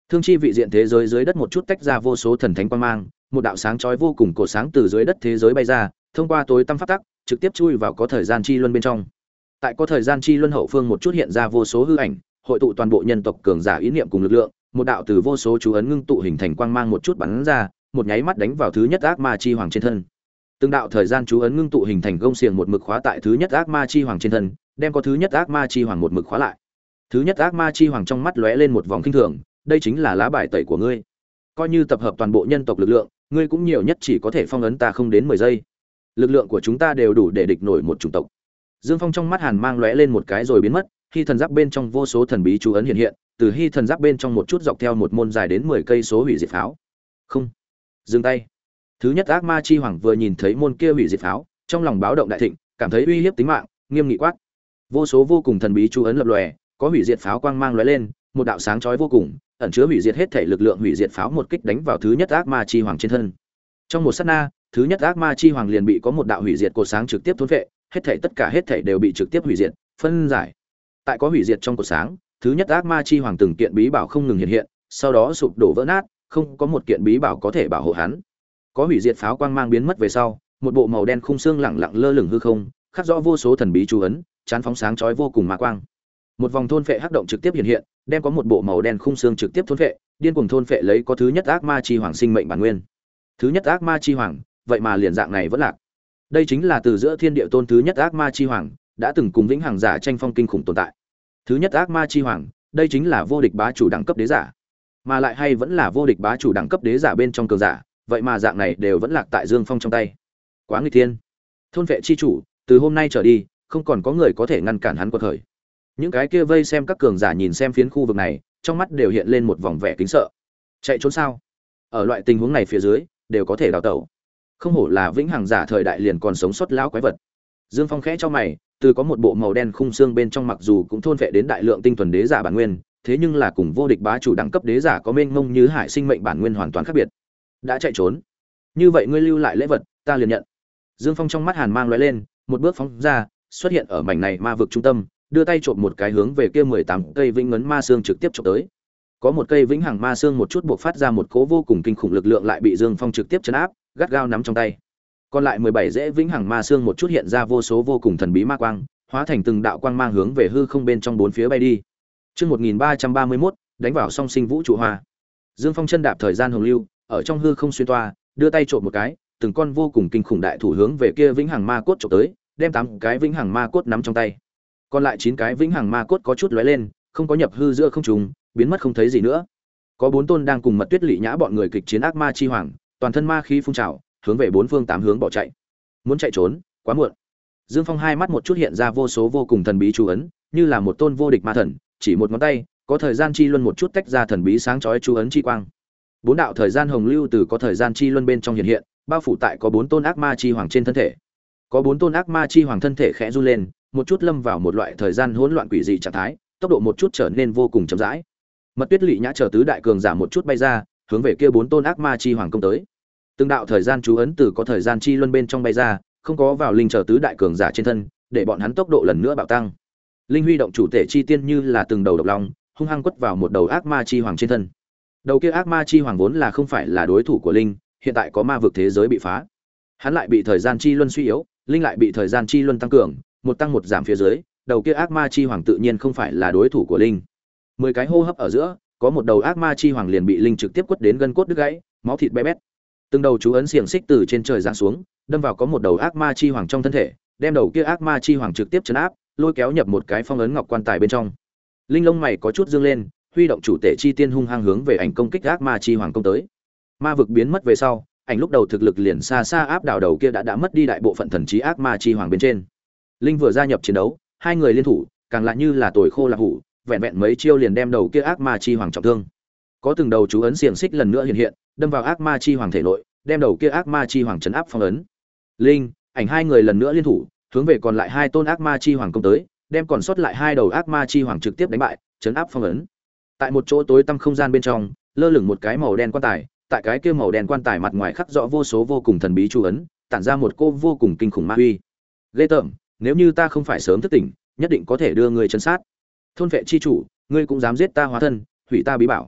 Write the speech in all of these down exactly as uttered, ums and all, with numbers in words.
Thương chi vị diện thế giới dưới đất một chút tách ra vô số thần thánh quang mang, một đạo sáng chói vô cùng cổ sáng từ dưới đất thế giới bay ra, thông qua tối tăm pháp tắc, trực tiếp chui vào có thời gian chi luân bên trong. Tại có thời gian chi luân hậu phương một chút hiện ra vô số hư ảnh, hội tụ toàn bộ nhân tộc cường giả ý niệm cùng lực lượng, một đạo từ vô số chú ấn ngưng tụ hình thành quang mang một chút bắn ra, một nháy mắt đánh vào thứ nhất ác ma chi hoàng trên thân. Từng đạo thời gian chú ấn ngưng tụ hình thành gông xiềng một mực khóa tại thứ nhất ác ma chi hoàng trên thân, đem có thứ nhất ác ma chi hoàng một mực khóa lại. Thứ nhất ác ma chi hoàng trong mắt lóe lên một vòng kinh thường, đây chính là lá bài tẩy của ngươi. Coi như tập hợp toàn bộ nhân tộc lực lượng, ngươi cũng nhiều nhất chỉ có thể phong ấn ta không đến mười giây. Lực lượng của chúng ta đều đủ để địch nổi một chủng tộc. Dương Phong trong mắt hàn mang lóe lên một cái rồi biến mất, khi thần giáp bên trong vô số thần bí chú ấn hiện hiện, từ khi thần giáp bên trong một chút dọc theo một môn dài đến mười cây số hủy diệt pháo. Không, dừng tay. Thứ nhất ác ma chi hoàng vừa nhìn thấy môn kia hủy diệt pháo, trong lòng báo động đại thịnh, cảm thấy uy hiếp tính mạng, nghiêm nghị quát. Vô số vô cùng thần bí chú ấn lập lòe, có hủy diệt pháo quang mang lóe lên, một đạo sáng chói vô cùng, ẩn chứa hủy diệt hết thể lực lượng hủy diệt pháo một kích đánh vào thứ nhất ác ma chi hoàng trên thân. Trong một sát na, thứ nhất ác ma chi hoàng liền bị có một đạo hủy diệt cột sáng trực tiếp thôn phệ, hết thảy tất cả hết thảy đều bị trực tiếp hủy diệt, phân giải. Tại có hủy diệt trong cột sáng, thứ nhất ác ma chi hoàng từng kiện bí bảo không ngừng hiện hiện, sau đó sụp đổ vỡ nát, không có một kiện bí bảo có thể bảo hộ hắn. Có hủy diệt pháo quang mang biến mất về sau, một bộ màu đen khung xương lẳng lặng lơ lửng hư không, khắc rõ vô số thần bí chú ấn, chán phóng sáng chói vô cùng ma quang. Một vòng thôn phệ hắc động trực tiếp hiện hiện, đem có một bộ màu đen khung xương trực tiếp thôn phệ, điên cuồng thôn phệ lấy có thứ nhất ác ma chi hoàng sinh mệnh bản nguyên. Thứ nhất ác ma chi hoàng, vậy mà liền dạng này vẫn lạc. Đây chính là từ giữa thiên địa tôn thứ nhất ác ma chi hoàng, đã từng cùng vĩnh hằng giả tranh phong kinh khủng tồn tại. Thứ nhất ác ma chi hoàng, đây chính là vô địch bá chủ đẳng cấp đế giả, mà lại hay vẫn là vô địch bá chủ đẳng cấp đế giả bên trong cường giả, vậy mà dạng này đều vẫn lạc tại Dương Phong trong tay. Quá nghịch thiên. Thôn vệ chi chủ, từ hôm nay trở đi, không còn có người có thể ngăn cản hắn quật khởi. Những cái kia vây xem các cường giả nhìn xem phiến khu vực này, trong mắt đều hiện lên một vòng vẻ kính sợ. Chạy trốn sao? Ở loại tình huống này phía dưới, đều có thể đào tẩu. Không hổ là vĩnh hằng giả thời đại liền còn sống sót lão quái vật. Dương Phong khẽ cho mày, từ có một bộ màu đen khung xương bên trong mặc dù cũng thôn vệ đến đại lượng tinh thuần đế giả bản nguyên, thế nhưng là cùng vô địch bá chủ đẳng cấp đế giả có mênh mông như hải sinh mệnh bản nguyên hoàn toàn khác biệt. Đã chạy trốn, như vậy ngươi lưu lại lễ vật, ta liền nhận. Dương Phong trong mắt hàn mang lóe lên, một bước phóng ra, xuất hiện ở mảnh này ma vực trung tâm, đưa tay trộm một cái hướng về kia mười tám cây vĩnh ngấn ma xương trực tiếp chụp tới. Có một cây vĩnh hằng ma xương một chút buộc phát ra một cỗ vô cùng kinh khủng lực lượng lại bị Dương Phong trực tiếp chấn áp, gắt gao nắm trong tay. Còn lại mười bảy rễ vĩnh hằng ma xương một chút hiện ra vô số vô cùng thần bí ma quang, hóa thành từng đạo quang mang hướng về hư không bên trong bốn phía bay đi. Chương một nghìn ba trăm ba mươi mốt, đánh vào song sinh vũ trụ hoa. Dương Phong chân đạp thời gian hồng lưu, ở trong hư không xuyên toa, đưa tay trộm một cái, từng con vô cùng kinh khủng đại thủ hướng về kia vĩnh hằng ma cốt chụp tới, đem tám cái vĩnh hằng ma cốt nắm trong tay. Còn lại chín cái vĩnh hằng ma cốt có chút lóe lên, không có nhập hư giữa không trung, biến mất không thấy gì nữa. Có bốn tôn đang cùng Mật Tuyết Lệ Nhã bọn người kịch chiến ác ma chi hoàng, toàn thân ma khí phun trào, hướng về bốn phương tám hướng bỏ chạy. Muốn chạy trốn, quá muộn. Dương Phong hai mắt một chút hiện ra vô số vô cùng thần bí chú ấn, như là một tôn vô địch ma thần, chỉ một ngón tay, có thời gian chi luân một chút tách ra thần bí sáng chói chú ấn chi quang. Bốn đạo thời gian hồng lưu từ có thời gian chi luân bên trong hiện hiện, bao phủ tại có bốn tôn ác ma chi hoàng trên thân thể. Có bốn tôn ác ma chi hoàng thân thể khẽ run lên, một chút lâm vào một loại thời gian hỗn loạn quỷ dị trạng thái, tốc độ một chút trở nên vô cùng chậm rãi. Mật Tuyết Lệ Nhã chờ tứ đại cường giả một chút bay ra, hướng về kia bốn tôn ác ma chi hoàng công tới. Từng đạo thời gian chú ấn từ có thời gian chi luân bên trong bay ra, không có vào linh chờ tứ đại cường giả trên thân, để bọn hắn tốc độ lần nữa bạo tăng. Linh huy động chủ thể chi tiên như là từng đầu độc long, hung hăng quất vào một đầu ác ma chi hoàng trên thân. Đầu kia ác ma chi hoàng vốn là không phải là đối thủ của linh, hiện tại có ma vực thế giới bị phá, hắn lại bị thời gian chi luân suy yếu, linh lại bị thời gian chi luân tăng cường, một tăng một giảm phía dưới, đầu kia ác ma chi hoàng tự nhiên không phải là đối thủ của linh. Mười cái hô hấp ở giữa, có một đầu ác ma chi hoàng liền bị linh trực tiếp quất đến gân cốt đứt gãy, máu thịt bé bét. Từng đầu chú ấn xiềng xích từ trên trời giáng xuống, đâm vào có một đầu ác ma chi hoàng trong thân thể, đem đầu kia ác ma chi hoàng trực tiếp chấn áp, lôi kéo nhập một cái phong ấn ngọc quan tài bên trong. Linh lông mày có chút dương lên, huy động chủ tể chi tiên hung hăng hướng về ảnh công kích ác ma chi hoàng công tới. Ma vực biến mất về sau, ảnh lúc đầu thực lực liền xa xa áp đảo đầu kia đã đã mất đi đại bộ phận thần trí ác ma chi hoàng bên trên. Linh vừa gia nhập chiến đấu, hai người liên thủ, càng lại như là tồi khô lạc hủ, vẹn vẹn mấy chiêu liền đem đầu kia ác ma chi hoàng trọng thương. Có từng đầu chú ấn xiềng xích lần nữa hiện hiện, đâm vào ác ma chi hoàng thể nội, đem đầu kia ác ma chi hoàng trấn áp phong ấn. Linh, ảnh hai người lần nữa liên thủ, hướng về còn lại hai tôn ác ma chi hoàng công tới, đem còn sót lại hai đầu ác ma chi hoàng trực tiếp đánh bại, trấn áp phong ấn. Tại một chỗ tối tăm không gian bên trong, lơ lửng một cái màu đen quan tài, tại cái kia màu đen quan tài mặt ngoài khắc rõ vô số vô cùng thần bí chú ấn, tản ra một cô vô cùng kinh khủng ma uy. Ghê tởm, nếu như ta không phải sớm thức tỉnh, nhất định có thể đưa ngươi trấn sát. Thôn vệ chi chủ, ngươi cũng dám giết ta hóa thân, hủy ta bí bảo.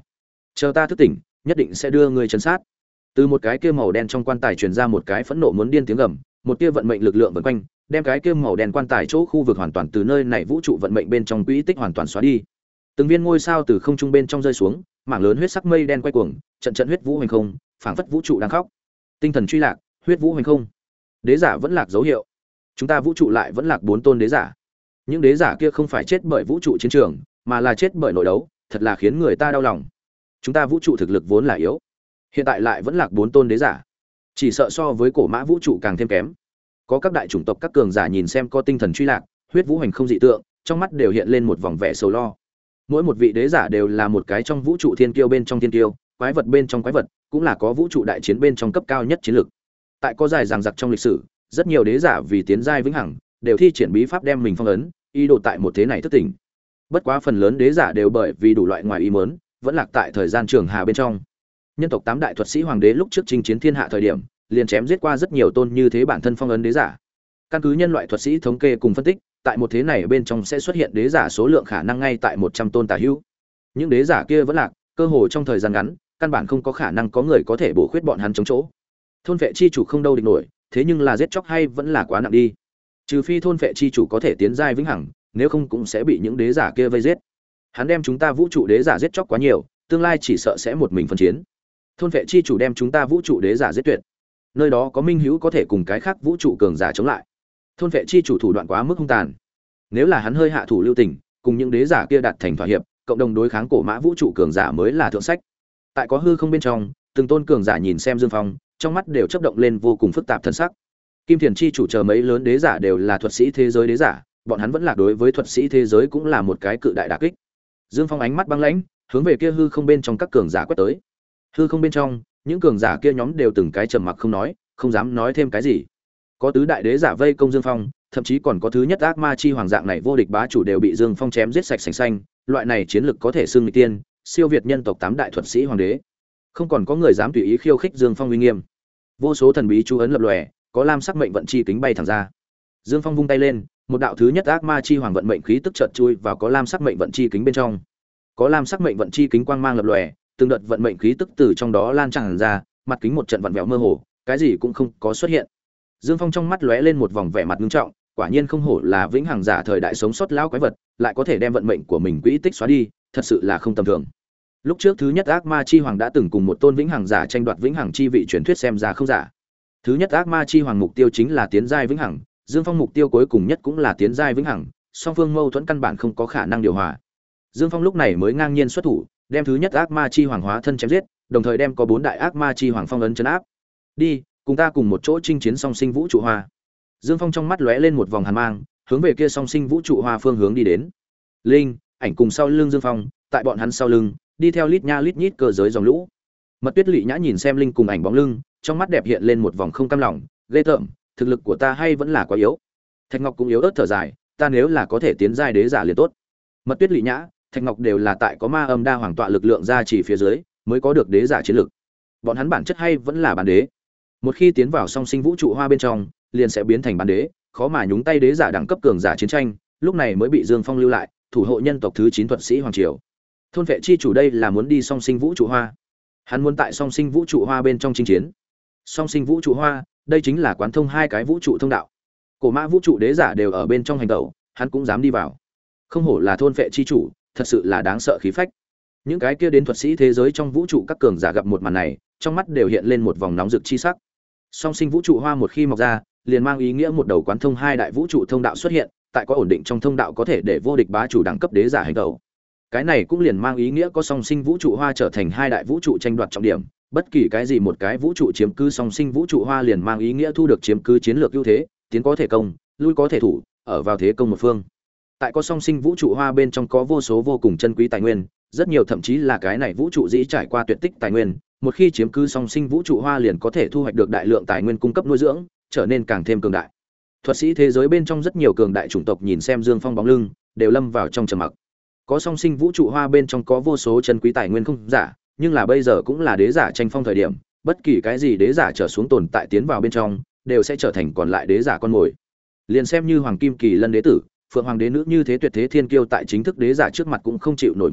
chờ ta thức tỉnh nhất định sẽ đưa ngươi chấn sát. Từ một cái kia màu đen trong quan tài truyền ra một cái phẫn nộ muốn điên tiếng gầm, một tia vận mệnh lực lượng vần quanh, đem cái kia màu đen quan tài chỗ khu vực hoàn toàn từ nơi này vũ trụ vận mệnh bên trong quỹ tích hoàn toàn xóa đi. Từng viên ngôi sao từ không trung bên trong rơi xuống, mảng lớn huyết sắc mây đen quay cuồng, trận trận huyết vũ hành không, phảng phất vũ trụ đang khóc. Tinh thần truy lạc, huyết vũ hành không. Đế giả vẫn lạc dấu hiệu. Chúng ta vũ trụ lại vẫn lạc bốn tôn đế giả. Những đế giả kia không phải chết bởi vũ trụ chiến trường, mà là chết bởi nội đấu, thật là khiến người ta đau lòng. Chúng ta vũ trụ thực lực vốn là yếu, hiện tại lại vẫn lạc bốn tôn đế giả, chỉ sợ so với cổ mã vũ trụ càng thêm kém. Có các đại chủng tộc các cường giả nhìn xem có tinh thần truy lạc, huyết vũ hành không dị tượng, trong mắt đều hiện lên một vòng vẻ sầu lo. Mỗi một vị đế giả đều là một cái trong vũ trụ thiên kiêu bên trong thiên kiêu, quái vật bên trong quái vật, cũng là có vũ trụ đại chiến bên trong cấp cao nhất chiến lược. Tại có dài dằng dặc trong lịch sử, rất nhiều đế giả vì tiến giai vĩnh hằng, đều thi triển bí pháp đem mình phong ấn, ý đồ tại một thế này thức tỉnh. Bất quá phần lớn đế giả đều bởi vì đủ loại ngoài ý muốn, vẫn lạc tại thời gian trường hà bên trong. Nhân tộc tám đại thuật sĩ hoàng đế lúc trước chinh chiến thiên hạ thời điểm, liền chém giết qua rất nhiều tôn như thế bản thân phong ấn đế giả. Căn cứ nhân loại thuật sĩ thống kê cùng phân tích, tại một thế này bên trong sẽ xuất hiện đế giả số lượng khả năng ngay tại một trăm tôn tả hữu. Những đế giả kia vẫn lạc, cơ hồ trong thời gian ngắn, căn bản không có khả năng có người có thể bổ khuyết bọn hắn chống chỗ. Thôn vệ chi chủ không đâu địch nổi, thế nhưng là giết chóc hay vẫn là quá nặng đi. Trừ phi thôn vệ chi chủ có thể tiến giai vĩnh hằng, nếu không cũng sẽ bị những đế giả kia vây giết. Hắn đem chúng ta vũ trụ đế giả giết chóc quá nhiều, tương lai chỉ sợ sẽ một mình phân chiến. Thôn vệ chi chủ đem chúng ta vũ trụ đế giả giết tuyệt. Nơi đó có minh hữu có thể cùng cái khác vũ trụ cường giả chống lại. Thôn vệ chi chủ thủ đoạn quá mức hung tàn. Nếu là hắn hơi hạ thủ lưu tình, cùng những đế giả kia đạt thành thỏa hiệp, cộng đồng đối kháng cổ mã vũ trụ cường giả mới là thượng sách. Tại có hư không bên trong, từng tôn cường giả nhìn xem Dương Phong, trong mắt đều chớp động lên vô cùng phức tạp thần sắc. Kim Thiền chi chủ chờ mấy lớn đế giả đều là thuật sĩ thế giới đế giả, bọn hắn vẫn lạc đối với thuật sĩ thế giới cũng là một cái cự đại đả kích. Dương Phong ánh mắt băng lãnh, hướng về kia hư không bên trong các cường giả quét tới. Hư không bên trong, những cường giả kia nhóm đều từng cái trầm mặc không nói, không dám nói thêm cái gì. Có tứ đại đế giả vây công Dương Phong, thậm chí còn có thứ nhất ác ma chi hoàng dạng này vô địch bá chủ đều bị Dương Phong chém giết sạch sành xanh, loại này chiến lực có thể xưng nghịch tiên, siêu việt nhân tộc tám đại thuật sĩ hoàng đế. Không còn có người dám tùy ý khiêu khích Dương Phong uy nghiêm. Vô số thần bí chú ấn lập lòe, có lam sắc mệnh vận chi kính bay thẳng ra. Dương Phong vung tay lên, một đạo thứ nhất ác ma chi hoàng vận mệnh khí tức chợt chui vào có lam sắc mệnh vận chi kính bên trong. Có lam sắc mệnh vận chi kính quang mang lập lòe, từng đợt vận mệnh khí tức từ trong đó lan tràn ra, mặt kính một trận vặn vẹo mơ hồ, cái gì cũng không có xuất hiện. Dương Phong trong mắt lóe lên một vòng vẻ mặt nghiêm trọng, quả nhiên không hổ là vĩnh hằng giả thời đại sống sót lão quái vật, lại có thể đem vận mệnh của mình quỹ tích xóa đi, thật sự là không tầm thường. Lúc trước thứ nhất ác ma chi hoàng đã từng cùng một tôn vĩnh hằng giả tranh đoạt vĩnh hằng chi vị, truyền thuyết xem ra không giả. Thứ nhất ác ma chi hoàng mục tiêu chính là tiến giai vĩnh hằng, Dương Phong mục tiêu cuối cùng nhất cũng là tiến giai vĩnh hằng, song phương mâu thuẫn căn bản không có khả năng điều hòa. Dương Phong lúc này mới ngang nhiên xuất thủ, đem thứ nhất ác ma chi hoàng hóa thân chém giết, đồng thời đem có bốn đại ác ma chi hoàng phong ấn trấn áp. Đi, cùng ta cùng một chỗ chinh chiến song sinh vũ trụ hoa. Dương Phong trong mắt lóe lên một vòng hàn mang, hướng về kia song sinh vũ trụ hoa phương hướng đi đến. Linh, ảnh cùng sau lưng Dương Phong, tại bọn hắn sau lưng, đi theo lít nha lít nhít cơ giới dòng lũ. Mật Tuyết Lệ Nhã nhìn xem Linh cùng ảnh bóng lưng, trong mắt đẹp hiện lên một vòng không cam lòng, ghê tởm, thực lực của ta hay vẫn là quá yếu. Thạch Ngọc cũng yếu ớt thở dài, ta nếu là có thể tiến giai đế giả liền tốt. Mật Tuyết Lệ Nhã, Thạch Ngọc đều là tại có ma âm đa hoàng tọa lực lượng ra chỉ phía dưới, mới có được đế giả chiến lực. Bọn hắn bản chất hay vẫn là bán đế. Một khi tiến vào song sinh vũ trụ hoa bên trong, liền sẽ biến thành bán đế, khó mà nhúng tay đế giả đẳng cấp cường giả chiến tranh, lúc này mới bị Dương Phong lưu lại, thủ hộ nhân tộc thứ chín thuật sĩ hoàng triều. Thôn vệ chi chủ đây là muốn đi song sinh vũ trụ hoa. Hắn muốn tại song sinh vũ trụ hoa bên trong chinh chiến. Song sinh vũ trụ hoa, đây chính là quán thông hai cái vũ trụ thông đạo. Cổ mã vũ trụ đế giả đều ở bên trong hành động, hắn cũng dám đi vào. Không hổ là thôn vệ chi chủ, thật sự là đáng sợ khí phách. Những cái kia đến thuật sĩ thế giới trong vũ trụ các cường giả gặp một màn này, trong mắt đều hiện lên một vòng nóng rực chi sắc. Song sinh vũ trụ hoa một khi mọc ra, liền mang ý nghĩa một đầu quán thông hai đại vũ trụ thông đạo xuất hiện, tại có ổn định trong thông đạo có thể để vô địch bá chủ đẳng cấp đế giả hành động. Cái này cũng liền mang ý nghĩa có song sinh vũ trụ hoa trở thành hai đại vũ trụ tranh đoạt trọng điểm, bất kỳ cái gì một cái vũ trụ chiếm cứ song sinh vũ trụ hoa liền mang ý nghĩa thu được chiếm cứ chiến lược ưu thế, tiến có thể công, lui có thể thủ, ở vào thế công một phương. Tại có song sinh vũ trụ hoa bên trong có vô số vô cùng chân quý tài nguyên, rất nhiều thậm chí là cái này vũ trụ dĩ trải qua tuyệt tích tài nguyên, một khi chiếm cứ song sinh vũ trụ hoa liền có thể thu hoạch được đại lượng tài nguyên cung cấp nuôi dưỡng, trở nên càng thêm cường đại. Thuật sĩ thế giới bên trong rất nhiều cường đại chủng tộc nhìn xem Dương Phong bóng lưng, đều lâm vào trong trầm mặc. Có song sinh vũ trụ hoa bên trong có vô số chân quý tài nguyên không giả, nhưng là bây giờ cũng là đế giả tranh phong thời điểm, bất kỳ cái gì đế giả trở xuống tồn tại tiến vào bên trong, đều sẽ trở thành còn lại đế giả con mồi. Liền xem như Hoàng Kim Kỳ Lân đế tử, Phượng Hoàng đế nữ như thế tuyệt thế thiên kiêu tại chính thức đế giả trước mặt cũng không chịu nổi một kích,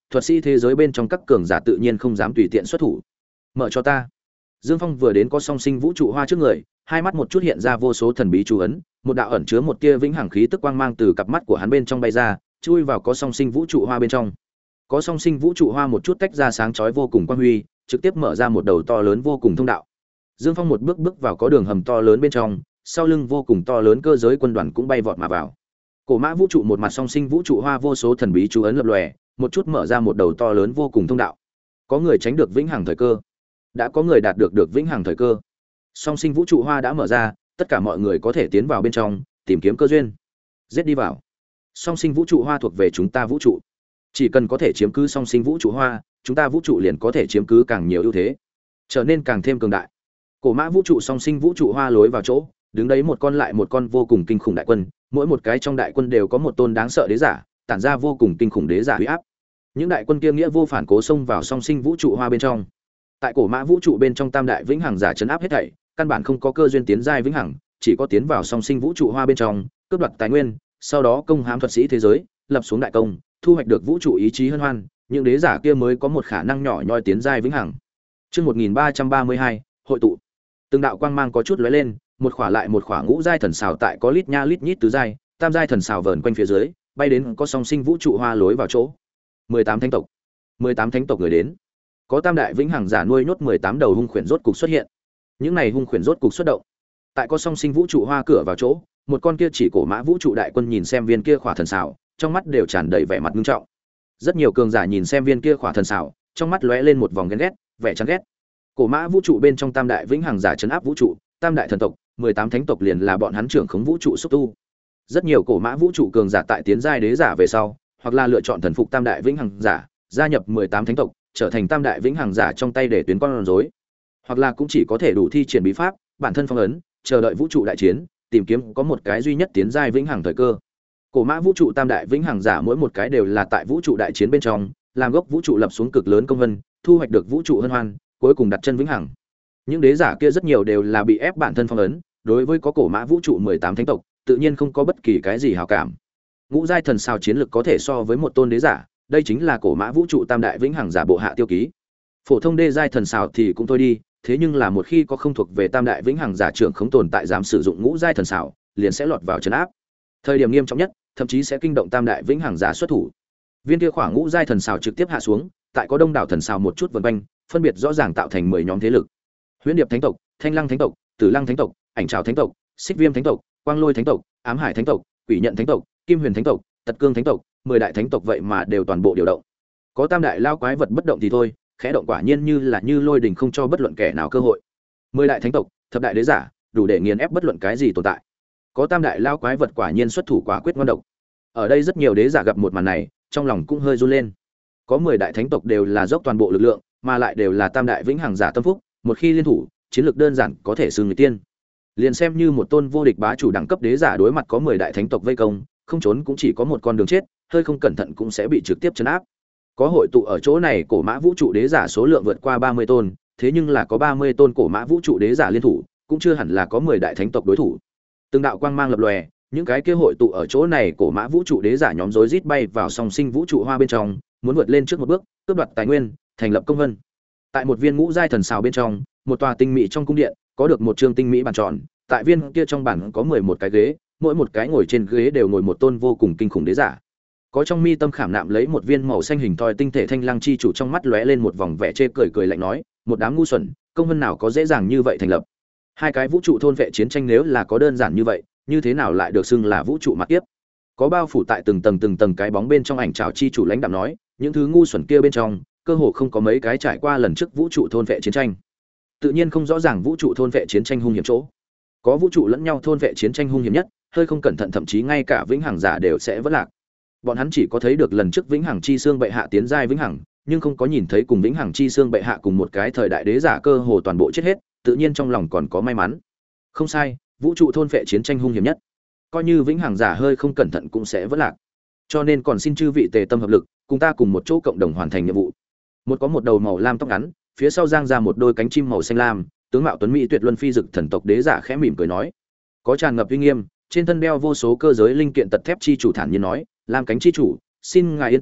thuật sĩ thế giới bên trong các cường giả tự nhiên không dám tùy tiện xuất thủ. Mở cho ta. Dương Phong vừa đến có song sinh vũ trụ hoa trước người, hai mắt một chút hiện ra vô số thần bí chú ấn, một đạo ẩn chứa một tia vĩnh hằng khí tức quang mang từ cặp mắt của hắn bên trong bay ra, chui vào có song sinh vũ trụ hoa bên trong. Có song sinh vũ trụ hoa một chút tách ra sáng chói vô cùng quang huy, trực tiếp mở ra một đầu to lớn vô cùng thông đạo. Dương Phong một bước bước vào có đường hầm to lớn bên trong, sau lưng vô cùng to lớn cơ giới quân đoàn cũng bay vọt mà vào. Cổ Mã vũ trụ một mặt song sinh vũ trụ hoa vô số thần bí chú ấn lập lòe, một chút mở ra một đầu to lớn vô cùng thông đạo. Có người tránh được vĩnh hằng thời cơ, đã có người đạt được được vĩnh hằng thời cơ. Song sinh vũ trụ hoa đã mở ra, tất cả mọi người có thể tiến vào bên trong, tìm kiếm cơ duyên. Giết đi vào. Song sinh vũ trụ hoa thuộc về chúng ta vũ trụ. Chỉ cần có thể chiếm cứ song sinh vũ trụ hoa, chúng ta vũ trụ liền có thể chiếm cứ càng nhiều ưu thế, trở nên càng thêm cường đại. Cổ Mã vũ trụ song sinh vũ trụ hoa lối vào chỗ, đứng đấy một con lại một con vô cùng kinh khủng đại quân, mỗi một cái trong đại quân đều có một tôn đáng sợ đế giả, tản ra vô cùng kinh khủng đế giả uy áp. Những đại quân kia nghĩa vô phản cố xông vào song sinh vũ trụ hoa bên trong. Tại Cổ Mã vũ trụ bên trong tam đại vĩnh hằng giả trấn áp hết thảy, căn bản không có cơ duyên tiến giai vĩnh hằng, chỉ có tiến vào song sinh vũ trụ hoa bên trong, cướp đoạt tài nguyên, sau đó công hãm thuật sĩ thế giới, lập xuống đại công, thu hoạch được vũ trụ ý chí hân hoan, những đế giả kia mới có một khả năng nhỏ nhoi tiến giai vĩnh hằng. Chương một nghìn ba trăm ba mươi hai, hội tụ. Từng đạo quang mang có chút lóe lên, một khỏa lại một khỏa ngũ giai thần xào tại có lít nha lít nhít tứ giai, tam giai thần xào vờn quanh phía dưới, bay đến có song sinh vũ trụ hoa lối vào chỗ. mười tám thánh tộc. mười tám thánh tộc người đến. Có tam đại vĩnh hằng giả nuôi nhốt mười tám đầu hung khuyển rốt cục xuất hiện. Những này hung khuyển rốt cục xuất động. Tại có song sinh vũ trụ hoa cửa vào chỗ, một con kia chỉ Cổ Mã vũ trụ đại quân nhìn xem viên kia khỏa thần xào, trong mắt đều tràn đầy vẻ mặt nghiêm trọng. Rất nhiều cường giả nhìn xem viên kia khỏa thần xào, trong mắt lóe lên một vòng ghen ghét, vẻ chán ghét. Cổ Mã vũ trụ bên trong tam đại vĩnh hằng giả trấn áp vũ trụ, tam đại thần tộc, mười tám thánh tộc liền là bọn hắn trưởng khống vũ trụ xúc tu. Rất nhiều Cổ Mã vũ trụ cường giả tại tiến giai đế giả về sau, hoặc là lựa chọn thần phục tam đại vĩnh hằng giả, gia nhập mười tám thánh tộc, trở thành tam đại vĩnh hằng giả trong tay để tuyến con rối. Hoặc là cũng chỉ có thể đủ thi triển bí pháp, bản thân phong ấn, chờ đợi vũ trụ đại chiến, tìm kiếm có một cái duy nhất tiến giai vĩnh hằng thời cơ. Cổ Mã vũ trụ tam đại vĩnh hằng giả mỗi một cái đều là tại vũ trụ đại chiến bên trong, làm gốc vũ trụ lập xuống cực lớn công vân, thu hoạch được vũ trụ hân hoan, cuối cùng đặt chân vĩnh hằng. Những đế giả kia rất nhiều đều là bị ép bản thân phong ấn, đối với có Cổ Mã vũ trụ mười tám thánh tộc, tự nhiên không có bất kỳ cái gì hảo cảm. Ngũ giai thần sao chiến lực có thể so với một tôn đế giả, đây chính là Cổ Mã vũ trụ tam đại vĩnh hằng giả bộ hạ tiêu ký. Phổ thông đế giai thần sao thì cũng thôi đi, thế nhưng là một khi có không thuộc về tam đại vĩnh hằng giả trưởng không tồn tại dám sử dụng ngũ giai thần sao, liền sẽ lọt vào trấn áp. Thời điểm nghiêm trọng nhất, thậm chí sẽ kinh động tam đại vĩnh hằng giả xuất thủ. Viên kia khoảng ngũ giai thần sao trực tiếp hạ xuống, tại có đông đảo thần sao một chút vần quanh, phân biệt rõ ràng tạo thành mười nhóm thế lực. Huyễn Điệp thánh tộc, Thanh Lăng thánh tộc, Tử Lăng thánh tộc, Ảnh Trảo thánh tộc, Xích Viêm thánh tộc, Quang Lôi thánh tộc, Ám Hải thánh tộc, Quỷ Nhận thánh tộc, Kim Huyền thánh tộc, Tật Cương thánh tộc, mười đại thánh tộc vậy mà đều toàn bộ điều động. Có tam đại lao quái vật bất động thì thôi, khẽ động quả nhiên như là như lôi đình không cho bất luận kẻ nào cơ hội. Mười đại thánh tộc, thập đại đế giả, đủ để nghiền ép bất luận cái gì tồn tại. Có tam đại lao quái vật quả nhiên xuất thủ quả quyết ngon độc. Ở đây rất nhiều đế giả gặp một màn này, trong lòng cũng hơi run lên. Có mười đại thánh tộc đều là dốc toàn bộ lực lượng, mà lại đều là tam đại vĩnh hằng giả tâm phúc, một khi liên thủ, chiến lược đơn giản có thể xưng người tiên. Liền xem như một tôn vô địch bá chủ đẳng cấp đế giả đối mặt có mười đại thánh tộc vây công, không trốn cũng chỉ có một con đường chết, hơi không cẩn thận cũng sẽ bị trực tiếp trấn áp. Có hội tụ ở chỗ này Cổ Mã vũ trụ đế giả số lượng vượt qua ba mươi tôn, thế nhưng là có ba mươi tôn Cổ Mã vũ trụ đế giả liên thủ, cũng chưa hẳn là có mười đại thánh tộc đối thủ. Từng đạo quang mang lập lòe, những cái kia hội tụ ở chỗ này Cổ Mã vũ trụ đế giả nhóm rối rít bay vào song sinh vũ trụ hoa bên trong, muốn vượt lên trước một bước, cướp đoạt tài nguyên, thành lập công vân. Tại một viên ngũ giai thần xào bên trong, một tòa tinh mỹ trong cung điện, có được một trương tinh mỹ bàn tròn, tại viên kia trong bàn có mười một cái ghế, mỗi một cái ngồi trên ghế đều ngồi một tôn vô cùng kinh khủng đế giả. Có trong mi tâm khảm nạm lấy một viên màu xanh hình thoi tinh thể thanh lăng chi chủ trong mắt lóe lên một vòng vẻ chê cười cười lạnh nói, một đám ngu xuẩn, công vân nào có dễ dàng như vậy thành lập. Hai cái vũ trụ thôn vệ chiến tranh nếu là có đơn giản như vậy, như thế nào lại được xưng là vũ trụ mặt kiếp? Có bao phủ tại từng tầng từng tầng cái bóng bên trong Ảnh Trảo chi chủ lãnh đạm nói, những thứ ngu xuẩn kia bên trong, cơ hồ không có mấy cái trải qua lần trước vũ trụ thôn vệ chiến tranh. Tự nhiên không rõ ràng vũ trụ thôn vệ chiến tranh hung hiểm chỗ. Có vũ trụ lẫn nhau thôn vệ chiến tranh hung hiểm nhất, hơi không cẩn thận thậm chí ngay cả vĩnh hằng giả đều sẽ vỡ lạc. Bọn hắn chỉ có thấy được lần trước vĩnh hằng chi xương bệ hạ tiến giai vĩnh hằng, nhưng không có nhìn thấy cùng vĩnh hằng chi xương bệ hạ cùng một cái thời đại đế giả cơ hồ toàn bộ chết hết, tự nhiên trong lòng còn có may mắn. Không sai, vũ trụ thôn vệ chiến tranh hung hiểm nhất. Coi như vĩnh hằng giả hơi không cẩn thận cũng sẽ vỡ lạc. Cho nên còn xin chư vị tề tâm hợp lực, cùng ta cùng một chỗ cộng đồng hoàn thành nhiệm vụ. Một có một đầu màu lam tóc ngắn, phía sau giang ra một đôi cánh chim màu xanh lam, tướng mạo tuấn mỹ tuyệt luân phi dực thần tộc đế giả khẽ mỉm cười nói, có tràn ngập uy nghiêm, trên thân đeo vô số cơ giới linh kiện tật thép chi chủ thản nhiên nói, làm cánh chi chủ, xin ngài yên tâm,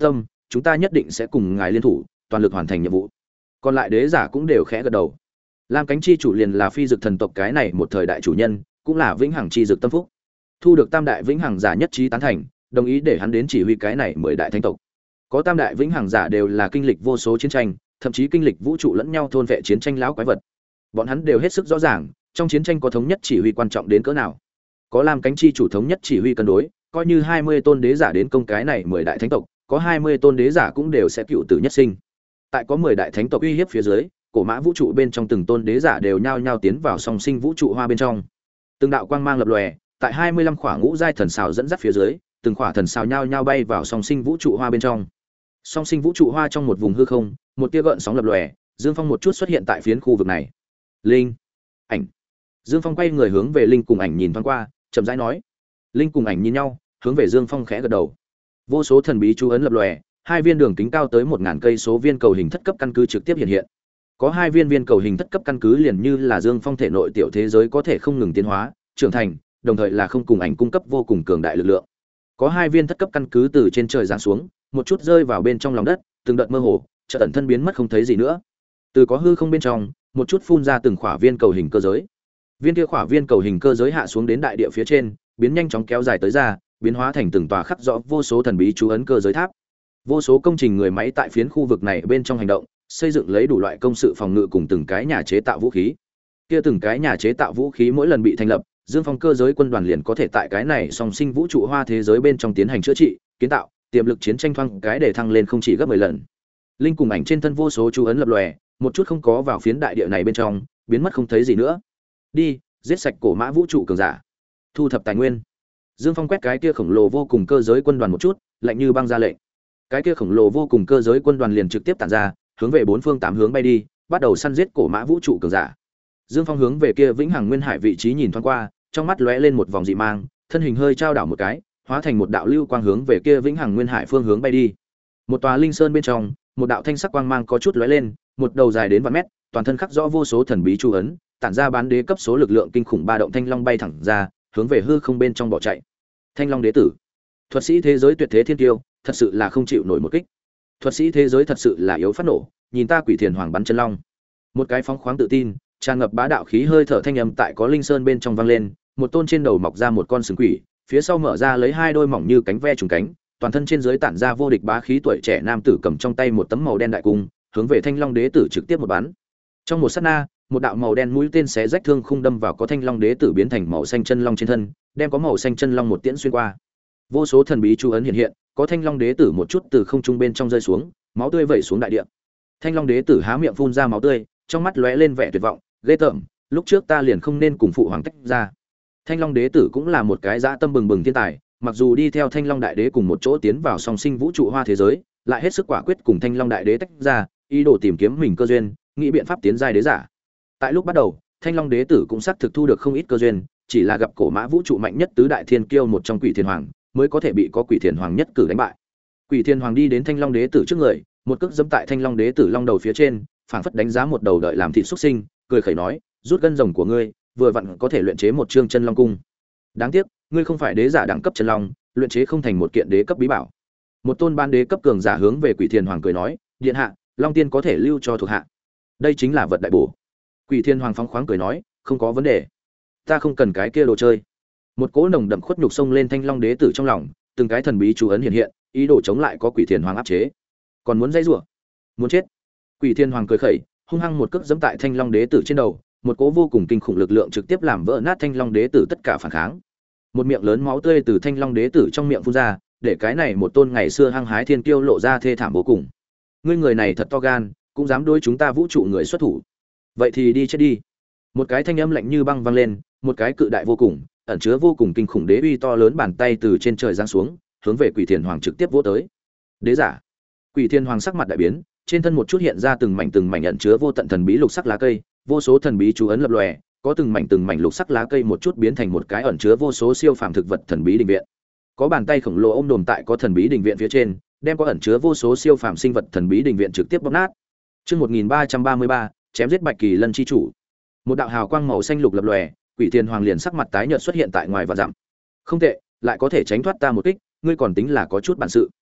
chúng ta nhất định sẽ cùng ngài liên thủ toàn lực hoàn thành nhiệm vụ. Còn lại đế giả cũng đều khẽ gật đầu. Lam cánh chi chủ liền là phi dực thần tộc cái này một thời đại chủ nhân, cũng là vĩnh hằng chi dực tâm phúc. Thu được tam đại vĩnh hằng giả nhất trí tán thành, đồng ý để hắn đến chỉ huy cái này mười đại thánh tộc. Có tam đại vĩnh hằng giả đều là kinh lịch vô số chiến tranh, thậm chí kinh lịch vũ trụ lẫn nhau thôn vệ chiến tranh lão quái vật. Bọn hắn đều hết sức rõ ràng, trong chiến tranh có thống nhất chỉ huy quan trọng đến cỡ nào. Có Lam cánh chi chủ thống nhất chỉ huy cân đối, coi như hai mươi tôn đế giả đến công cái này mười đại thánh tộc, có hai mươi tôn đế giả cũng đều sẽ cựu tử nhất sinh. Tại có mười đại thánh tộc uy hiếp phía dưới, cổ mã vũ trụ bên trong từng tôn đế giả đều nhao nhao tiến vào song sinh vũ trụ hoa bên trong. Từng đạo quang mang lập lòe, tại hai mươi lăm khỏa ngũ giai thần sào dẫn dắt phía dưới, từng khỏa thần sào nhao nhao bay vào song sinh vũ trụ hoa bên trong. Song sinh vũ trụ hoa trong một vùng hư không, một tia gợn sóng lập lòe, Dương Phong một chút xuất hiện tại phiến khu vực này. Linh, ảnh. Dương Phong quay người hướng về Linh cùng ảnh nhìn thoáng qua, chậm rãi nói. Linh cùng ảnh nhìn nhau, hướng về Dương Phong khẽ gật đầu. Vô số thần bí chú ấn lập lòe, hai viên đường kính cao tới một ngàn cây số viên cầu hình thất cấp căn cứ trực tiếp hiện hiện. Có hai viên viên cầu hình thất cấp căn cứ liền như là Dương Phong thể nội tiểu thế giới có thể không ngừng tiến hóa, trưởng thành, đồng thời là không cùng ảnh cung cấp vô cùng cường đại lực lượng. Có hai viên thất cấp căn cứ từ trên trời giáng xuống, một chút rơi vào bên trong lòng đất, từng đợt mơ hồ, chợt ẩn thân biến mất không thấy gì nữa. Từ có hư không bên trong, một chút phun ra từng khỏa viên cầu hình cơ giới. Viên kia khỏa viên cầu hình cơ giới hạ xuống đến đại địa phía trên, biến nhanh chóng kéo dài tới ra, biến hóa thành từng tòa khắc rõ vô số thần bí chú ấn cơ giới tháp. Vô số công trình người máy tại phiến khu vực này bên trong hành động, xây dựng lấy đủ loại công sự phòng ngự cùng từng cái nhà chế tạo vũ khí. Kia từng cái nhà chế tạo vũ khí mỗi lần bị thành lập, Dương Phong cơ giới quân đoàn liền có thể tại cái này song sinh vũ trụ hoa thế giới bên trong tiến hành chữa trị, kiến tạo, tiềm lực chiến tranh thoang cái để thăng lên không chỉ gấp mười lần. Linh cùng ảnh trên thân vô số chú ấn lập lòe, một chút không có vào phiến đại địa này bên trong, biến mất không thấy gì nữa. Đi, giết sạch cổ mã vũ trụ cường giả, thu thập tài nguyên. Dương Phong quét cái kia khổng lồ vô cùng cơ giới quân đoàn một chút, lạnh như băng ra lệnh. Cái kia khổng lồ vô cùng cơ giới quân đoàn liền trực tiếp tản ra, hướng về bốn phương tám hướng bay đi, bắt đầu săn giết cổ mã vũ trụ cường giả. Dương Phong hướng về kia vĩnh hằng nguyên hải vị trí nhìn thoáng qua, trong mắt lóe lên một vòng dị mang, thân hình hơi trao đảo một cái, hóa thành một đạo lưu quang hướng về kia vĩnh hằng nguyên hải phương hướng bay đi. Một tòa linh sơn bên trong, một đạo thanh sắc quang mang có chút lóe lên, một đầu dài đến vạn mét, toàn thân khắc rõ vô số thần bí chú ấn, tản ra bán đế cấp số lực lượng kinh khủng ba động thanh long bay thẳng ra, hướng về hư không bên trong bỏ chạy. Thanh long đế tử, thuật sĩ thế giới tuyệt thế thiên tiêu, thật sự là không chịu nổi một kích. Thuật sĩ thế giới thật sự là yếu phát nổ, nhìn ta Quỷ Thiền Hoàng bắn chân long. Một cái phóng khoáng tự tin, tràn ngập bá đạo khí hơi thở thanh âm tại có linh sơn bên trong vang lên, một tôn trên đầu mọc ra một con sừng quỷ, phía sau mở ra lấy hai đôi mỏng như cánh ve trùng cánh, toàn thân trên dưới tản ra vô địch bá khí tuổi trẻ nam tử cầm trong tay một tấm màu đen đại cung, hướng về Thanh Long đế tử trực tiếp một bắn. Trong một sát na, một đạo màu đen mũi tên xé rách thương khung đâm vào có Thanh Long đế tử biến thành màu xanh chân long trên thân, đem có màu xanh chân long một tiễn xuyên qua. Vô số thần bí chú ấn hiện hiện, có Thanh Long đế tử một chút từ không trung bên trong rơi xuống, máu tươi vẩy xuống đại địa. Thanh Long đế tử há miệng phun ra máu tươi, trong mắt lóe lên vẻ tuyệt vọng, ghê tởm, lúc trước ta liền không nên cùng phụ hoàng tách ra. Thanh Long đế tử cũng là một cái dã tâm bừng bừng thiên tài, mặc dù đi theo Thanh Long đại đế cùng một chỗ tiến vào song sinh vũ trụ hoa thế giới, lại hết sức quả quyết cùng Thanh Long đại đế tách ra, ý đồ tìm kiếm mình cơ duyên, nghĩ biện pháp tiến giai đế giả. Tại lúc bắt đầu, Thanh Long đế tử cũng xác thực thu được không ít cơ duyên, chỉ là gặp cổ mã vũ trụ mạnh nhất tứ đại thiên kiêu một trong Quỷ Thiên Hoàng, mới có thể bị có Quỷ Thiên Hoàng nhất cử đánh bại. Quỷ Thiên Hoàng đi đến Thanh Long đế tử trước người, một cước giẫm tại Thanh Long đế tử long đầu phía trên, phảng phất đánh giá một đầu đợi làm thịt xuất sinh, cười khẩy nói, rút gân rồng của ngươi, vừa vặn có thể luyện chế một chương chân long cung. Đáng tiếc, ngươi không phải đế giả đẳng cấp chân long, luyện chế không thành một kiện đế cấp bí bảo. Một tôn ban đế cấp cường giả hướng về Quỷ Thiên Hoàng cười nói, điện hạ, long tiên có thể lưu cho thuộc hạ. Đây chính là vật đại bổ. Quỷ Thiên Hoàng phóng khoáng cười nói, không có vấn đề, ta không cần cái kia đồ chơi. Một cỗ nồng đậm khuất nhục xông lên Thanh Long đế tử trong lòng, từng cái thần bí chú ấn hiện hiện, ý đồ chống lại có Quỷ Thiên Hoàng áp chế. Còn muốn dây rủa, muốn chết. Quỷ Thiên Hoàng cười khẩy, hung hăng một cước giẫm tại Thanh Long đế tử trên đầu, một cỗ vô cùng kinh khủng lực lượng trực tiếp làm vỡ nát Thanh Long đế tử tất cả phản kháng. Một miệng lớn máu tươi từ Thanh Long đế tử trong miệng phun ra, để cái này một tôn ngày xưa hăng hái thiên kiêu lộ ra thê thảm vô cùng. Ngươi người này thật to gan, cũng dám đối chúng ta vũ trụ người xuất thủ. Vậy thì đi chết đi. Một cái thanh âm lạnh như băng vang lên, một cái cự đại vô cùng, ẩn chứa vô cùng kinh khủng đế uy to lớn bàn tay từ trên trời giáng xuống, hướng về Quỷ Thiên Hoàng trực tiếp vỗ tới. Đế giả. Quỷ Thiên Hoàng sắc mặt đại biến, trên thân một chút hiện ra từng mảnh từng mảnh ẩn chứa vô tận thần bí lục sắc lá cây, vô số thần bí chú ấn lập lòe, có từng mảnh từng mảnh lục sắc lá cây một chút biến thành một cái ẩn chứa vô số siêu phàm thực vật thần bí đình viện. Có bàn tay khổng lồ ôm đồm tại có thần bí đình viện phía trên, đem có ẩn chứa vô số siêu phàm sinh vật thần bí đình viện trực tiếp bóp nát. Chương một nghìn ba trăm ba mươi ba, chém giết Bạch Kỳ Lân chi chủ. Một đạo hào quang màu xanh lục lập lòe, Quỷ Thiên Hoàng liền sắc mặt tái nhợt xuất hiện tại ngoài và dặm. Không tệ, lại có thể tránh thoát ta một kích, ngươi còn tính là có chút bản sự.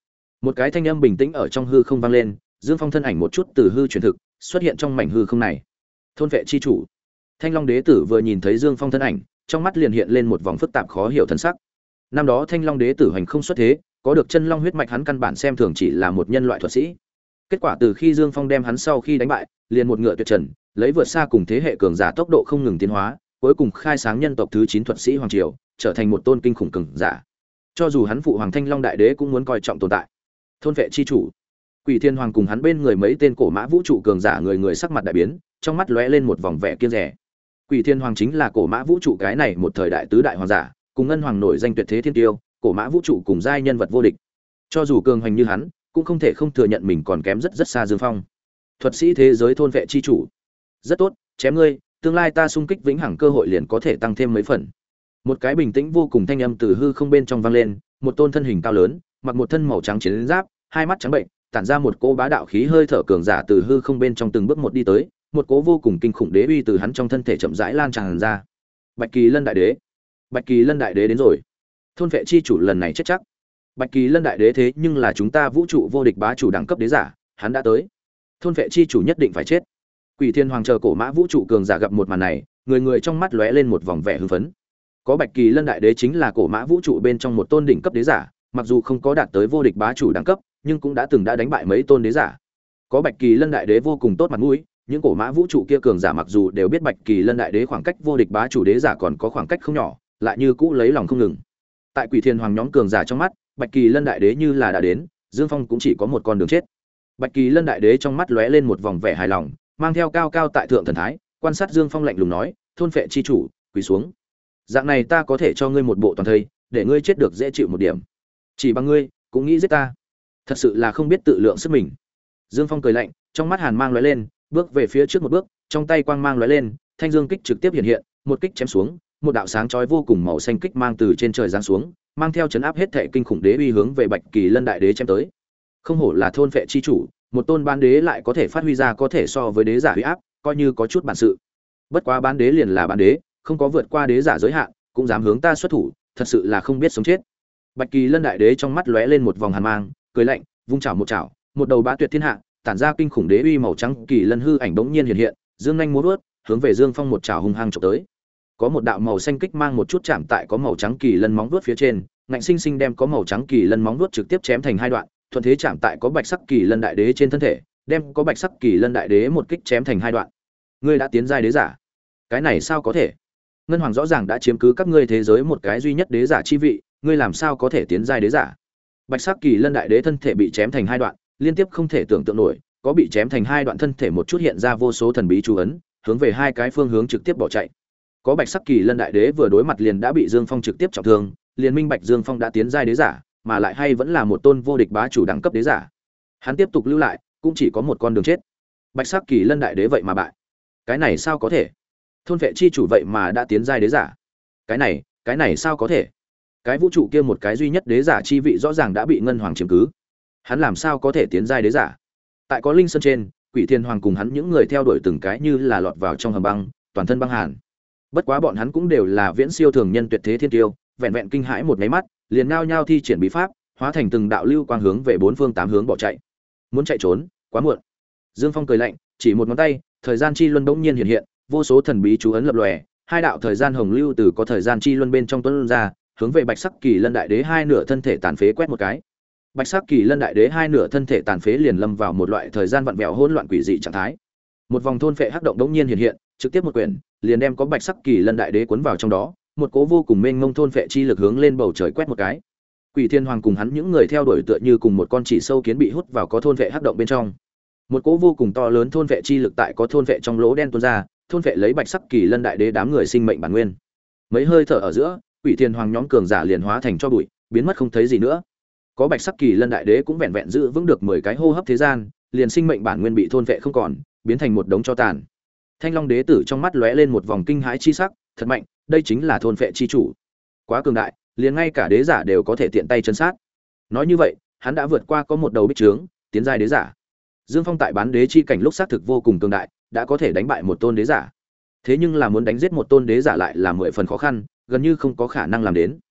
Một cái thanh âm bình tĩnh ở trong hư không vang lên, Dương Phong thân ảnh một chút từ hư chuyển thực, xuất hiện trong mảnh hư không này. Thôn vệ chi chủ. Thanh Long đế tử vừa nhìn thấy Dương Phong thân ảnh, trong mắt liền hiện lên một vòng phức tạp khó hiểu thần sắc. Năm đó Thanh Long đế tử hành không xuất thế, có được chân long huyết mạch, hắn căn bản xem thường chỉ là một nhân loại thuật sĩ. Kết quả từ khi Dương Phong đem hắn sau khi đánh bại, liền một ngựa tuyệt trần, lấy vượt xa cùng thế hệ cường giả tốc độ không ngừng tiến hóa, cuối cùng khai sáng nhân tộc thứ chín thuật sĩ hoàng triều, trở thành một tôn kinh khủng cường giả. Cho dù hắn phụ hoàng Thanh Long đại đế cũng muốn coi trọng tồn tại. Thôn vệ chi chủ. Quỷ Thiên Hoàng cùng hắn bên người mấy tên cổ mã vũ trụ cường giả người người sắc mặt đại biến, trong mắt lóe lên một vòng vẻ kiêng dè. Quỷ Thiên Hoàng chính là cổ mã vũ trụ cái này một thời đại tứ đại hoàng giả, cùng ngân hoàng nổi danh tuyệt thế thiên tiêu, cổ mã vũ trụ cùng giai nhân vật vô địch. Cho dù cường hành như hắn, cũng không thể không thừa nhận mình còn kém rất rất xa Dương Phong. Thuật sĩ thế giới thôn vệ chi chủ. Rất tốt, chém ngươi, tương lai ta xung kích vĩnh hằng cơ hội liền có thể tăng thêm mấy phần. Một cái bình tĩnh vô cùng thanh âm từ hư không bên trong vang lên, một tôn thân hình cao lớn, mặc một thân màu trắng chiến giáp, hai mắt trắng bệnh, tản ra một cỗ bá đạo khí hơi thở cường giả từ hư không bên trong từng bước một đi tới, một cỗ vô cùng kinh khủng đế uy từ hắn trong thân thể chậm rãi lan tràn ra. Bạch Kỳ Lân đại đế. Bạch Kỳ Lân đại đế đến rồi. Thôn vệ chi chủ lần này chết chắc. Bạch Kỳ Lân đại đế thế nhưng là chúng ta vũ trụ vô địch bá chủ đẳng cấp đế giả, hắn đã tới. Thôn vệ chi chủ nhất định phải chết. Quỷ Thiên Hoàng chờ cổ mã vũ trụ cường giả gặp một màn này, người người trong mắt lóe lên một vòng vẻ hưng phấn. Có Bạch Kỳ Lân đại đế chính là cổ mã vũ trụ bên trong một tôn đỉnh cấp đế giả, mặc dù không có đạt tới vô địch bá chủ đẳng cấp, nhưng cũng đã từng đã đánh bại mấy tôn đế giả. Có Bạch Kỳ Lân đại đế vô cùng tốt mặt mũi, những cổ mã vũ trụ kia cường giả mặc dù đều biết Bạch Kỳ Lân đại đế khoảng cách vô địch bá chủ đế giả còn có khoảng cách không nhỏ, lại như cũ lấy lòng không ngừng. Tại Quỷ Thiên Hoàng nhóm cường giả trong mắt, Bạch Kỳ Lân đại đế như là đã đến, Dương Phong cũng chỉ có một con đường chết. Bạch Kỳ Lân đại đế trong mắt lóe lên một vòng vẻ hài lòng, mang theo cao cao tại thượng thần thái, quan sát Dương Phong lạnh lùng nói, thôn phệ chi chủ, quỳ xuống. Dạng này ta có thể cho ngươi một bộ toàn thây, để ngươi chết được dễ chịu một điểm. Chỉ bằng ngươi, cũng nghĩ giết ta. Thật sự là không biết tự lượng sức mình. Dương Phong cười lạnh, trong mắt hàn mang lóe lên, bước về phía trước một bước, trong tay quang mang lóe lên, thanh dương kích trực tiếp hiện hiện, một kích chém xuống, một đạo sáng chói vô cùng màu xanh kích mang từ trên trời giáng xuống, mang theo chấn áp hết thệ kinh khủng đế uy hướng về Bạch Kỳ Lân đại đế chém tới. Không hổ là thôn phệ chi chủ, một tôn bán đế lại có thể phát huy ra có thể so với đế giả uy áp, coi như có chút bản sự. Bất quá bán đế liền là bán đế, không có vượt qua đế giả giới hạn, cũng dám hướng ta xuất thủ, thật sự là không biết sống chết. Bạch Kỳ Lân đại đế trong mắt lóe lên một vòng hàn mang, cười lạnh, vung chảo một chảo, một đầu bá tuyệt thiên hạ, tản ra kinh khủng đế uy màu trắng kỳ lân hư ảnh bỗng nhiên hiện hiện, dương nhanh múa vuốt, hướng về Dương Phong một chảo hung hăng chụp tới. Có một đạo màu xanh kích mang một chút chạm tại có màu trắng kỳ lân móng vuốt phía trên, ngạnh sinh sinh đem có màu trắng kỳ lân móng vuốt trực tiếp chém thành hai đoạn, thuận thế chạm tại có bạch sắc kỳ lân đại đế trên thân thể, đem có bạch sắc kỳ lân đại đế một kích chém thành hai đoạn. Ngươi đã tiến giai đế giả? Cái này sao có thể? Ngân Hoàng rõ ràng đã chiếm cứ các ngươi thế giới một cái duy nhất đế giả chi vị, ngươi làm sao có thể tiến giai đế giả? Bạch sắc kỳ lân đại đế thân thể bị chém thành hai đoạn, liên tiếp không thể tưởng tượng nổi, có bị chém thành hai đoạn thân thể một chút hiện ra vô số thần bí chú ấn, hướng về hai cái phương hướng trực tiếp bỏ chạy. Có bạch sắc kỳ lân đại đế vừa đối mặt liền đã bị Dương Phong trực tiếp trọng thương, liền minh bạch Dương Phong đã tiến giai đế giả, mà lại hay vẫn là một tôn vô địch bá chủ đẳng cấp đế giả. Hắn tiếp tục lưu lại, cũng chỉ có một con đường chết. Bạch sắc kỳ lân đại đế vậy mà bại. Cái này sao có thể? Thôn vệ chi chủ vậy mà đã tiến giai đế giả. Cái này, cái này sao có thể? Cái vũ trụ kia một cái duy nhất đế giả chi vị rõ ràng đã bị Ngân Hoàng chiếm cứ. Hắn làm sao có thể tiến giai đế giả? Tại có linh sơn trên, Quỷ Thiên Hoàng cùng hắn những người theo đuổi từng cái như là lọt vào trong hầm băng, toàn thân băng hàn. Bất quá bọn hắn cũng đều là viễn siêu thường nhân tuyệt thế thiên tiêu, vẹn vẹn kinh hãi một cái mắt, liền nhao nhao thi triển bí pháp, hóa thành từng đạo lưu quang hướng về bốn phương tám hướng bỏ chạy. Muốn chạy trốn, quá muộn. Dương Phong cười lạnh, chỉ một ngón tay, thời gian chi luân bỗng nhiên hiện hiện, vô số thần bí chú ấn lập lòe, hai đạo thời gian hồng lưu từ có thời gian chi luân bên trong tuôn ra, hướng về Bạch Sắc Kỳ Lân Đại Đế hai nửa thân thể tàn phế quét một cái. Bạch Sắc Kỳ Lân Đại Đế hai nửa thân thể tàn phế liền lâm vào một loại thời gian vặn vẹo hỗn loạn quỷ dị trạng thái. Một vòng thôn phệ hắc động đống nhiên hiện hiện, trực tiếp một quyển, liền đem có Bạch Sắc Kỳ Lân Đại Đế cuốn vào trong đó, một cỗ vô cùng mênh mông thôn phệ chi lực hướng lên bầu trời quét một cái. Quỷ Thiên Hoàng cùng hắn những người theo đuổi tựa như cùng một con chỉ sâu kiến bị hút vào có thôn phệ hắc động bên trong. Một cỗ vô cùng to lớn thôn phệ chi lực tại có thôn phệ trong lỗ đen tuôn ra, thôn phệ lấy Bạch Sắc Kỳ Lân Đại Đế đám người sinh mệnh bản nguyên. Mấy hơi thở ở giữa, Quỷ Thiên Hoàng nhóm cường giả liền hóa thành cho bụi, biến mất không thấy gì nữa. Có Bạch Sắc Kỳ Lân Đại Đế cũng vẹn vẹn giữ vững được mười cái hô hấp thế gian, liền sinh mệnh bản nguyên bị thôn phệ không còn, biến thành một đống tro tàn. Thanh Long Đế tử trong mắt lóe lên một vòng kinh hãi chi sắc, thật mạnh, đây chính là thôn phệ chi chủ. Quá cường đại, liền ngay cả đế giả đều có thể tiện tay chấn sát. Nói như vậy, hắn đã vượt qua có một đầu bích trướng, tiến giai đế giả. Dương Phong tại bán đế chi cảnh lúc xác thực vô cùng cường đại, đã có thể đánh bại một tôn đế giả. Thế nhưng là muốn đánh giết một tôn đế giả lại là mười phần khó khăn, gần như không có khả năng làm đến.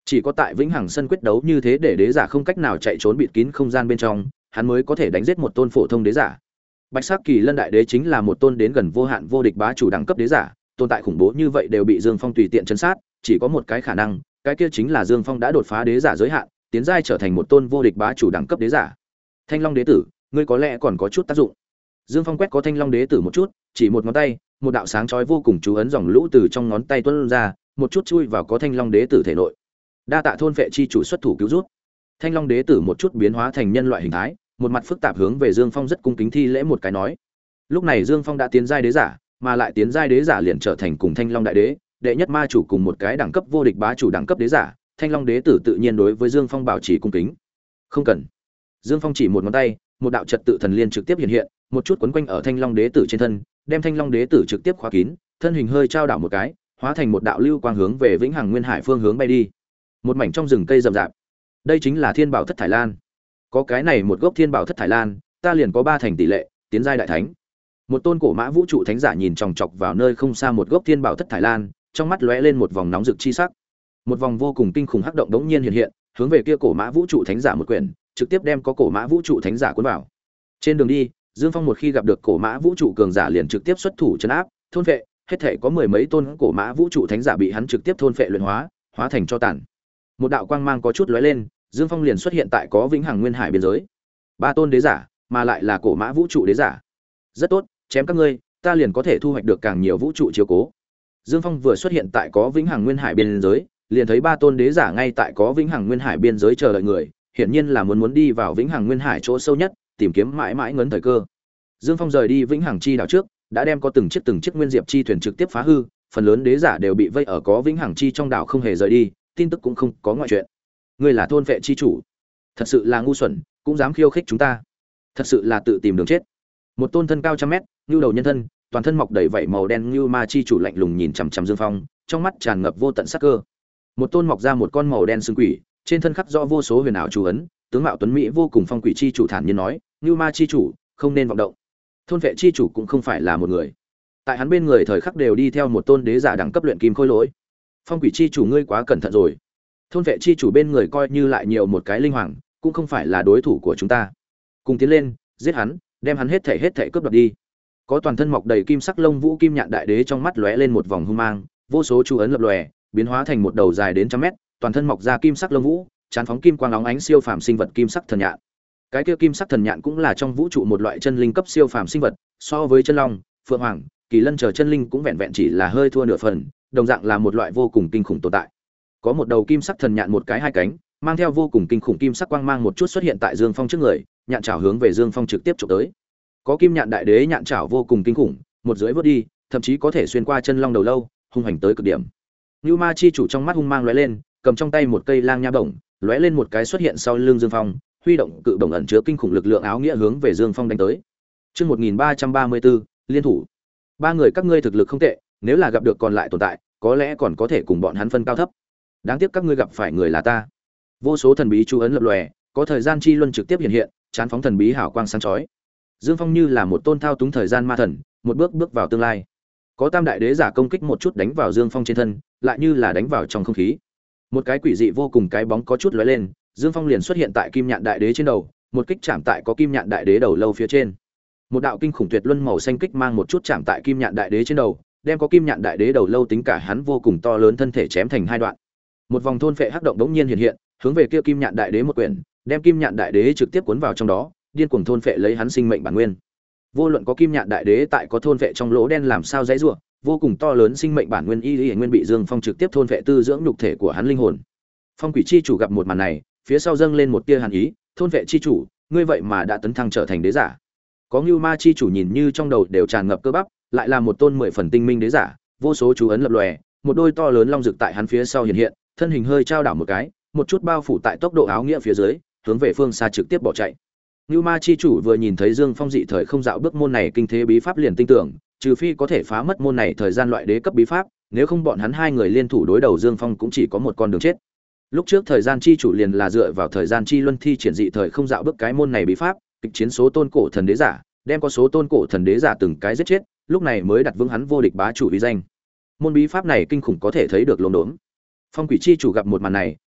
Chỉ có tại vĩnh hằng sân quyết đấu như thế để đế giả không cách nào chạy trốn bịt kín không gian bên trong, hắn mới có thể đánh giết một tôn phổ thông đế giả. Bạch Sắc Kỳ Lân Đại Đế chính là một tôn đến gần vô hạn vô địch bá chủ đẳng cấp đế giả, tồn tại khủng bố như vậy đều bị Dương Phong tùy tiện trấn sát, chỉ có một cái khả năng, cái kia chính là Dương Phong đã đột phá đế giả giới hạn, tiến giai trở thành một tôn vô địch bá chủ đẳng cấp đế giả. Thanh Long Đế tử, ngươi có lẽ còn có chút tác dụng. Dương Phong quét có Thanh Long Đế tử một chút, chỉ một ngón tay, một đạo sáng chói vô cùng chú ấn dòng lũ từ trong ngón tay tuôn ra, một chút chui vào có Thanh Long Đế tử thể nội. Đa tạ thôn vệ chi chủ xuất thủ cứu giúp. Thanh Long Đế tử một chút biến hóa thành nhân loại hình thái, một mặt phức tạp hướng về Dương Phong rất cung kính thi lễ một cái nói. Lúc này Dương Phong đã tiến giai đế giả, mà lại tiến giai đế giả liền trở thành cùng Thanh Long Đại Đế, đệ nhất ma chủ cùng một cái đẳng cấp vô địch bá chủ đẳng cấp đế giả, Thanh Long Đế tử tự nhiên đối với Dương Phong bảo trì cung kính. Không cần. Dương Phong chỉ một ngón tay, một đạo trật tự thần liên trực tiếp hiện hiện, một chút quấn quanh ở Thanh Long Đế tử trên thân, đem Thanh Long Đế tử trực tiếp khóa kín, thân hình hơi trao đảo một cái, hóa thành một đạo lưu quang hướng về Vĩnh Hằng Nguyên Hải phương hướng bay đi. Một mảnh trong rừng cây rậm rạp. Đây chính là Thiên Bảo Thất Thải Lan. Có cái này một gốc Thiên Bảo Thất Thải Lan, ta liền có ba thành tỷ lệ tiến giai đại thánh. Một tôn cổ mã vũ trụ thánh giả nhìn chòng chọc vào nơi không xa một gốc Thiên Bảo Thất Thải Lan, trong mắt lóe lên một vòng nóng rực chi sắc. Một vòng vô cùng kinh khủng hắc động đống nhiên hiện hiện, hướng về kia cổ mã vũ trụ thánh giả một quyển, trực tiếp đem có cổ mã vũ trụ thánh giả cuốn vào. Trên đường đi, Dương Phong một khi gặp được cổ mã vũ trụ cường giả liền trực tiếp xuất thủ trấn áp, thôn phệ, hết thể có mười mấy tôn cổ mã vũ trụ thánh giả bị hắn trực tiếp thôn phệ luyện hóa, hóa thành cho tàn. Một đạo quang mang có chút lóe lên, Dương Phong liền xuất hiện tại có Vĩnh Hằng Nguyên Hải biên giới. Ba tôn đế giả, mà lại là cổ mã vũ trụ đế giả. Rất tốt, chém các ngươi, ta liền có thể thu hoạch được càng nhiều vũ trụ chiếu cố. Dương Phong vừa xuất hiện tại có Vĩnh Hằng Nguyên Hải biên giới, liền thấy ba tôn đế giả ngay tại có Vĩnh Hằng Nguyên Hải biên giới chờ đợi người, hiển nhiên là muốn muốn đi vào Vĩnh Hằng Nguyên Hải chỗ sâu nhất, tìm kiếm mãi mãi ngấn thời cơ. Dương Phong rời đi Vĩnh Hằng chi đảo trước, đã đem có từng chiếc từng chiếc nguyên diệp chi thuyền trực tiếp phá hư, phần lớn đế giả đều bị vây ở có Vĩnh Hằng chi trong đảo không hề rời đi, tin tức cũng không có ngoại chuyện. Ngươi là thôn vệ chi chủ, thật sự là ngu xuẩn, cũng dám khiêu khích chúng ta, thật sự là tự tìm đường chết. Một tôn thân cao trăm mét, nhu đầu nhân thân, toàn thân mọc đầy vảy màu đen như ma chi chủ lạnh lùng nhìn chằm chằm Dương Phong, trong mắt tràn ngập vô tận sát cơ. Một tôn mọc ra một con màu đen xương quỷ, trên thân khắc rõ vô số huyền ảo chú ấn, tướng mạo tuấn mỹ vô cùng phong quỷ chi chủ thản nhiên nói, như ma chi chủ, không nên vọng động. Thôn vệ chi chủ cũng không phải là một người, tại hắn bên người thời khắc đều đi theo một tôn đế giả đẳng cấp luyện kim khôi lỗi. Phong quỷ chi chủ ngươi quá cẩn thận rồi. Thôn vệ chi chủ bên người coi như lại nhiều một cái linh hoàng, cũng không phải là đối thủ của chúng ta. Cùng tiến lên, giết hắn, đem hắn hết thể hết thể cướp đoạt đi. Có toàn thân mọc đầy kim sắc lông vũ kim nhạn đại đế trong mắt lóe lên một vòng hung mang, vô số chú ấn lập lòe, biến hóa thành một đầu dài đến trăm mét, toàn thân mọc ra kim sắc lông vũ, chán phóng kim quang óng ánh siêu phàm sinh vật kim sắc thần nhạn. Cái kia kim sắc thần nhạn cũng là trong vũ trụ một loại chân linh cấp siêu phàm sinh vật, so với chân long, phượng hoàng, kỳ lân chờ chân linh cũng vẹn vẹn chỉ là hơi thua nửa phần, đồng dạng là một loại vô cùng kinh khủng tồn tại. Có một đầu kim sắc thần nhạn một cái hai cánh, mang theo vô cùng kinh khủng kim sắc quang mang một chút xuất hiện tại Dương Phong trước người, nhạn chảo hướng về Dương Phong trực tiếp chụp tới. Có kim nhạn đại đế nhạn chảo vô cùng kinh khủng, một dưới vớt đi, thậm chí có thể xuyên qua chân long đầu lâu, hung hành tới cực điểm. Nưu Ma chi chủ trong mắt hung mang lóe lên, cầm trong tay một cây lang nha bổng, lóe lên một cái xuất hiện sau lưng Dương Phong, huy động cự bổng ẩn chứa kinh khủng lực lượng áo nghĩa hướng về Dương Phong đánh tới. Chương một nghìn ba trăm ba mươi tư, liên thủ. Ba người các ngươi thực lực không tệ, nếu là gặp được còn lại tồn tại, có lẽ còn có thể cùng bọn hắn phân cao thấp. Đáng tiếc các ngươi gặp phải người là ta. Vô số thần bí chú ấn lập lòe, có thời gian chi luân trực tiếp hiện hiện, chán phóng thần bí hào quang sáng chói. Dương Phong như là một tôn thao túng thời gian ma thần, một bước bước vào tương lai. Có tam đại đế giả công kích một chút đánh vào Dương Phong trên thân, lại như là đánh vào trong không khí. Một cái quỷ dị vô cùng cái bóng có chút lóe lên, Dương Phong liền xuất hiện tại Kim Nhạn Đại Đế trên đầu, một kích chạm tại có Kim Nhạn Đại Đế đầu lâu phía trên. Một đạo kinh khủng tuyệt luân màu xanh kích mang một chút chạm tại Kim Nhạn Đại Đế trên đầu, đem có Kim Nhạn Đại Đế đầu lâu tính cả hắn vô cùng to lớn thân thể chém thành hai đoạn. Một vòng thôn phệ hắc động đống nhiên hiện hiện, hướng về kia Kim Nhạn Đại Đế một quyển, đem Kim Nhạn Đại Đế trực tiếp cuốn vào trong đó, điên cuồng thôn phệ lấy hắn sinh mệnh bản nguyên. Vô luận có Kim Nhạn Đại Đế tại có thôn phệ trong lỗ đen làm sao dãy rủa, vô cùng to lớn sinh mệnh bản nguyên y y nguyên bị Dương Phong trực tiếp thôn phệ tư dưỡng nhục thể của hắn linh hồn. Phong Quỷ chi chủ gặp một màn này, phía sau dâng lên một tia hàn ý, thôn vệ chi chủ, ngươi vậy mà đã tấn thăng trở thành đế giả. Có Nưu Ma chi chủ nhìn như trong đầu đều tràn ngập cơ bắp, lại là một tôn mười phần tinh minh đế giả, vô số chú ấn lập lòe, một đôi to lớn long rực tại hắn phía sau hiện hiện, thân hình hơi trao đảo một cái, một chút bao phủ tại tốc độ áo nghĩa phía dưới, hướng về phương xa trực tiếp bỏ chạy. Nưu Ma chi chủ vừa nhìn thấy Dương Phong dị thời không dạo bước môn này kinh thế bí pháp liền tin tưởng, trừ phi có thể phá mất môn này thời gian loại đế cấp bí pháp, nếu không bọn hắn hai người liên thủ đối đầu Dương Phong cũng chỉ có một con đường chết. Lúc trước thời gian chi chủ liền là dựa vào thời gian chi luân thi triển dị thời không dạo bước cái môn này bí pháp, kịch chiến số tôn cổ thần đế giả, đem có số tôn cổ thần đế giả từng cái giết chết, lúc này mới đặt vững hắn vô địch bá chủ uy danh. Môn bí pháp này kinh khủng có thể thấy được lồn đốn. Phong Quỷ chi chủ gặp một màn này,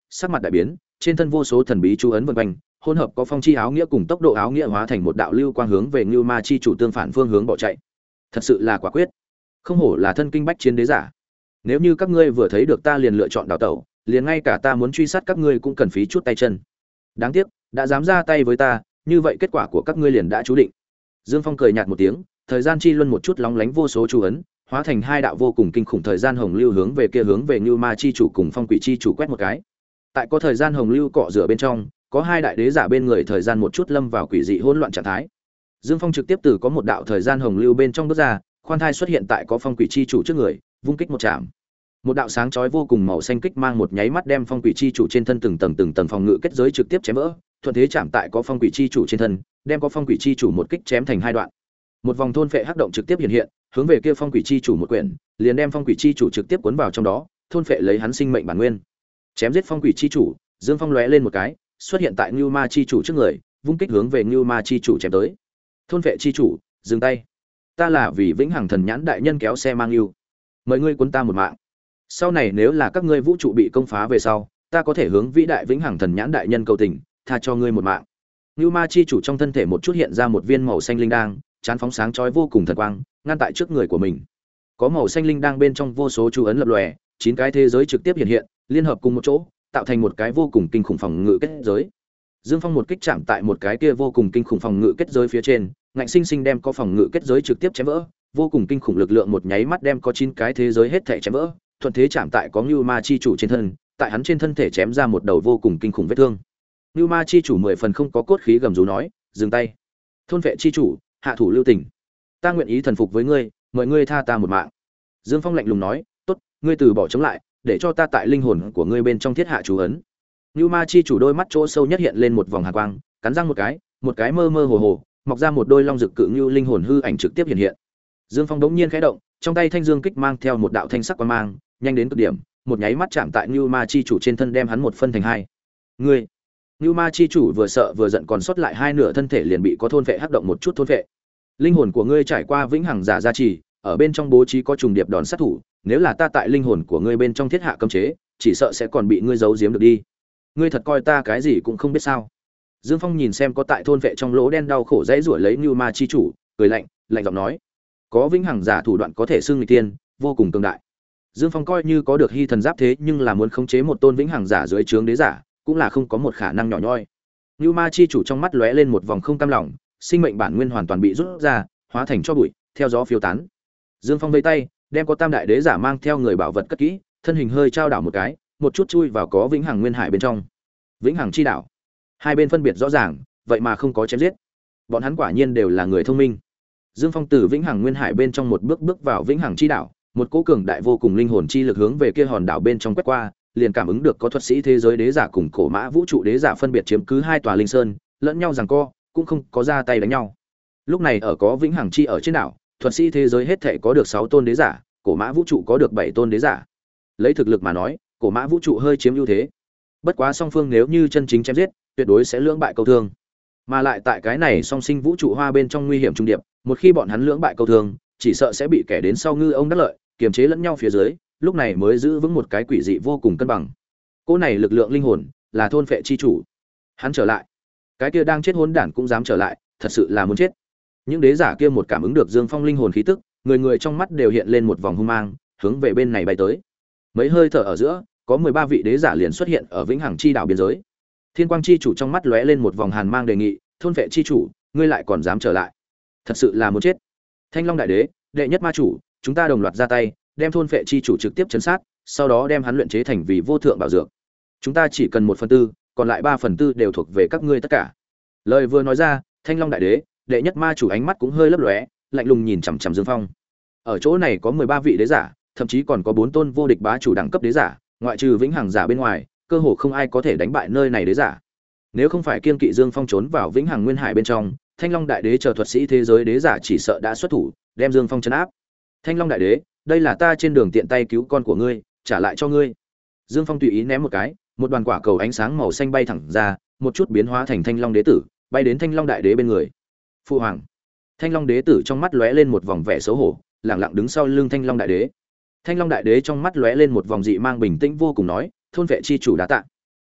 sắc mặt đại biến, trên thân vô số thần bí chú ấn vần quanh, hỗn hợp có phong chi áo nghĩa cùng tốc độ áo nghĩa hóa thành một đạo lưu quang hướng về Ngưu Ma chi chủ tương phản phương hướng bỏ chạy. Thật sự là quả quyết, không hổ là thân kinh bách chiến đế giả. Nếu như các ngươi vừa thấy được ta liền lựa chọn đào tẩu, liền ngay cả ta muốn truy sát các ngươi cũng cần phí chút tay chân. Đáng tiếc, đã dám ra tay với ta, như vậy kết quả của các ngươi liền đã chú định. Dương Phong cười nhạt một tiếng, thời gian chi luân một chút lóng lánh vô số chú ấn, hóa thành hai đạo vô cùng kinh khủng thời gian hồng lưu hướng về kia hướng về Ngưu Ma chi chủ cùng Phong Quỷ chi chủ quét một cái. Tại có thời gian hồng lưu cọ rửa bên trong, có hai đại đế giả bên người thời gian một chút lâm vào quỷ dị hỗn loạn trạng thái. Dương Phong trực tiếp từ có một đạo thời gian hồng lưu bên trong bước ra, khoan thai xuất hiện tại có Phong Quỷ chi chủ trước người, vung kích một chạm. Một đạo sáng chói vô cùng màu xanh kích mang một nháy mắt đem Phong Quỷ chi chủ trên thân từng tầng từng tầng phòng ngự kết giới trực tiếp chém vỡ, thuận thế chạm tại có Phong Quỷ chi chủ trên thân, đem có Phong Quỷ chi chủ một kích chém thành hai đoạn. Một vòng thôn phệ hắc động trực tiếp hiện hiện, hướng về kia Phong Quỷ chi chủ một quyển, liền đem Phong Quỷ chi chủ trực tiếp cuốn vào trong đó, thôn phệ lấy hắn sinh mệnh bản nguyên. Chém giết Phong Quỷ chi chủ, Dương Phong lóe lên một cái, xuất hiện tại Ngưu Ma chi chủ trước người, vung kích hướng về Ngưu Ma chi chủ chém tới. Thôn phệ chi chủ, dừng tay. Ta là vì Vĩnh Hằng Thần Nhãn đại nhân kéo xe mang yêu, mời ngươi cuốn ta một mạng. Sau này nếu là các ngươi vũ trụ bị công phá về sau, ta có thể hướng vĩ đại Vĩnh Hằng Thần Nhãn đại nhân cầu tình, tha cho ngươi một mạng. Ngưu Ma chi chủ trong thân thể một chút hiện ra một viên màu xanh linh đang, chán phóng sáng chói vô cùng thần quang, ngăn tại trước người của mình. Có màu xanh linh đang bên trong vô số chú ấn lập lòe, chín cái thế giới trực tiếp hiện hiện, liên hợp cùng một chỗ, tạo thành một cái vô cùng kinh khủng phòng ngự kết giới. Dương Phong một kích chạm tại một cái kia vô cùng kinh khủng phòng ngự kết giới phía trên, ngạnh sinh sinh đem có phòng ngự kết giới trực tiếp chém vỡ, vô cùng kinh khủng lực lượng một nháy mắt đem có chín cái thế giới hết thảy chém vỡ, thuận thế chạm tại có Ngưu Ma chi chủ trên thân, tại hắn trên thân thể chém ra một đầu vô cùng kinh khủng vết thương. Ngưu Ma chi chủ mười phần không có cốt khí gầm rú nói, dừng tay. Thôn vệ chi chủ, hạ thủ lưu tình. Ta nguyện ý thần phục với ngươi, mời ngươi tha ta một mạng. Dương Phong lạnh lùng nói, tốt, ngươi từ bỏ chống lại, để cho ta tại linh hồn của ngươi bên trong thiết hạ chú ấn. Ngưu Ma chi chủ đôi mắt chỗ sâu nhất hiện lên một vòng hàn quang, cắn răng một cái, một cái mơ mơ hồ hồ, mọc ra một đôi long dực cự ngưu linh hồn hư ảnh trực tiếp hiện hiện. Dương Phong đống nhiên khẽ động, trong tay thanh dương kích mang theo một đạo thanh sắc quang mang, nhanh đến cực điểm, một nháy mắt chạm tại Ngưu Ma chi chủ trên thân đem hắn một phân thành hai. Ngươi! Ngưu Ma chi chủ vừa sợ vừa giận còn sót lại hai nửa thân thể liền bị có thôn vệ hắc động một chút thôn vệ. Linh hồn của ngươi trải qua vĩnh hằng giả gia trì, ở bên trong bố trí có trùng điệp đòn sát thủ, nếu là ta tại linh hồn của ngươi bên trong thiết hạ cấm chế, chỉ sợ sẽ còn bị ngươi giấu giếm được đi. Ngươi thật coi ta cái gì cũng không biết sao? Dương Phong nhìn xem có tại thôn vệ trong lỗ đen đau khổ dãy rủa lấy Ngưu Ma chi chủ, cười lạnh, lạnh giọng nói: "Có vĩnh hằng giả thủ đoạn có thể xưng nghịch tiên, vô cùng cường đại." Dương Phong coi như có được hy thần giáp thế, nhưng là muốn khống chế một tôn vĩnh hằng giả dưới trướng đế giả, cũng là không có một khả năng nhỏ nhoi. Ngưu Ma chi chủ trong mắt lóe lên một vòng không cam lòng, sinh mệnh bản nguyên hoàn toàn bị rút ra, hóa thành cho bụi, theo gió phiêu tán. Dương Phong vẫy tay, đem có tam đại đế giả mang theo người bảo vật cất kỹ, thân hình hơi trao đảo một cái, một chút chui vào có vĩnh hằng nguyên hải bên trong. Vĩnh hằng chi đảo. Hai bên phân biệt rõ ràng, vậy mà không có chém giết. Bọn hắn quả nhiên đều là người thông minh. Dương Phong từ vĩnh hằng nguyên hải bên trong một bước bước vào vĩnh hằng chi đảo, một cỗ cường đại vô cùng linh hồn chi lực hướng về kia hòn đảo bên trong quét qua, liền cảm ứng được có thuật sĩ thế giới đế giả cùng cổ mã vũ trụ đế giả phân biệt chiếm cứ hai tòa linh sơn, lẫn nhau giằng co, cũng không có ra tay đánh nhau. Lúc này ở có vĩnh hằng chi ở trên đảo, thuật sĩ thế giới hết thể có được sáu tôn đế giả, cổ mã vũ trụ có được bảy tôn đế giả. Lấy thực lực mà nói, cổ mã vũ trụ hơi chiếm ưu thế. Bất quá song phương nếu như chân chính chém giết, tuyệt đối sẽ lưỡng bại câu thương. Mà lại tại cái này song sinh vũ trụ hoa bên trong nguy hiểm trung điệp, một khi bọn hắn lưỡng bại câu thương, chỉ sợ sẽ bị kẻ đến sau ngư ông đắc lợi, kiềm chế lẫn nhau phía dưới, lúc này mới giữ vững một cái quỷ dị vô cùng cân bằng. Cỗ này lực lượng linh hồn là thôn phệ chi chủ. Hắn trở lại, cái kia đang chết hỗn đản cũng dám trở lại, thật sự là muốn chết. Những đế giả kia một cảm ứng được Dương Phong linh hồn khí tức, người người trong mắt đều hiện lên một vòng hung mang, hướng về bên này bay tới. Mấy hơi thở ở giữa, có mười ba vị đế giả liền xuất hiện ở vĩnh hằng chi đảo biên giới. Thiên Quang chi chủ trong mắt lóe lên một vòng hàn mang đề nghị, thôn vệ chi chủ, ngươi lại còn dám trở lại, thật sự là muốn chết. Thanh Long đại đế, đệ nhất ma chủ, chúng ta đồng loạt ra tay, đem thôn vệ chi chủ trực tiếp chấn sát, sau đó đem hắn luyện chế thành vì vô thượng bảo dược. Chúng ta chỉ cần một phần tư, còn lại ba phần tư đều thuộc về các ngươi tất cả. Lời vừa nói ra, Thanh Long đại đế, đệ nhất ma chủ ánh mắt cũng hơi lấp lóe, lạnh lùng nhìn chằm chằm Dương Phong. Ở chỗ này có mười ba vị đế giả, thậm chí còn có bốn tôn vô địch bá chủ đẳng cấp đế giả, ngoại trừ vĩnh hằng giả bên ngoài, cơ hồ không ai có thể đánh bại nơi này đế giả. Nếu không phải kiên kỵ Dương Phong trốn vào vĩnh hằng nguyên hải bên trong, Thanh Long đại đế chờ thuật sĩ thế giới đế giả chỉ sợ đã xuất thủ, đem Dương Phong trấn áp. Thanh Long đại đế, đây là ta trên đường tiện tay cứu con của ngươi, trả lại cho ngươi. Dương Phong tùy ý ném một cái, một đoàn quả cầu ánh sáng màu xanh bay thẳng ra, một chút biến hóa thành Thanh Long đế tử, bay đến Thanh Long đại đế bên người. Phụ hoàng. Thanh Long đế tử trong mắt lóe lên một vòng vẻ xấu hổ, lặng lặng đứng sau lưng Thanh Long đại đế. Thanh Long đại đế trong mắt lóe lên một vòng dị mang bình tĩnh vô cùng nói, thôn vệ chi chủ đã tạ.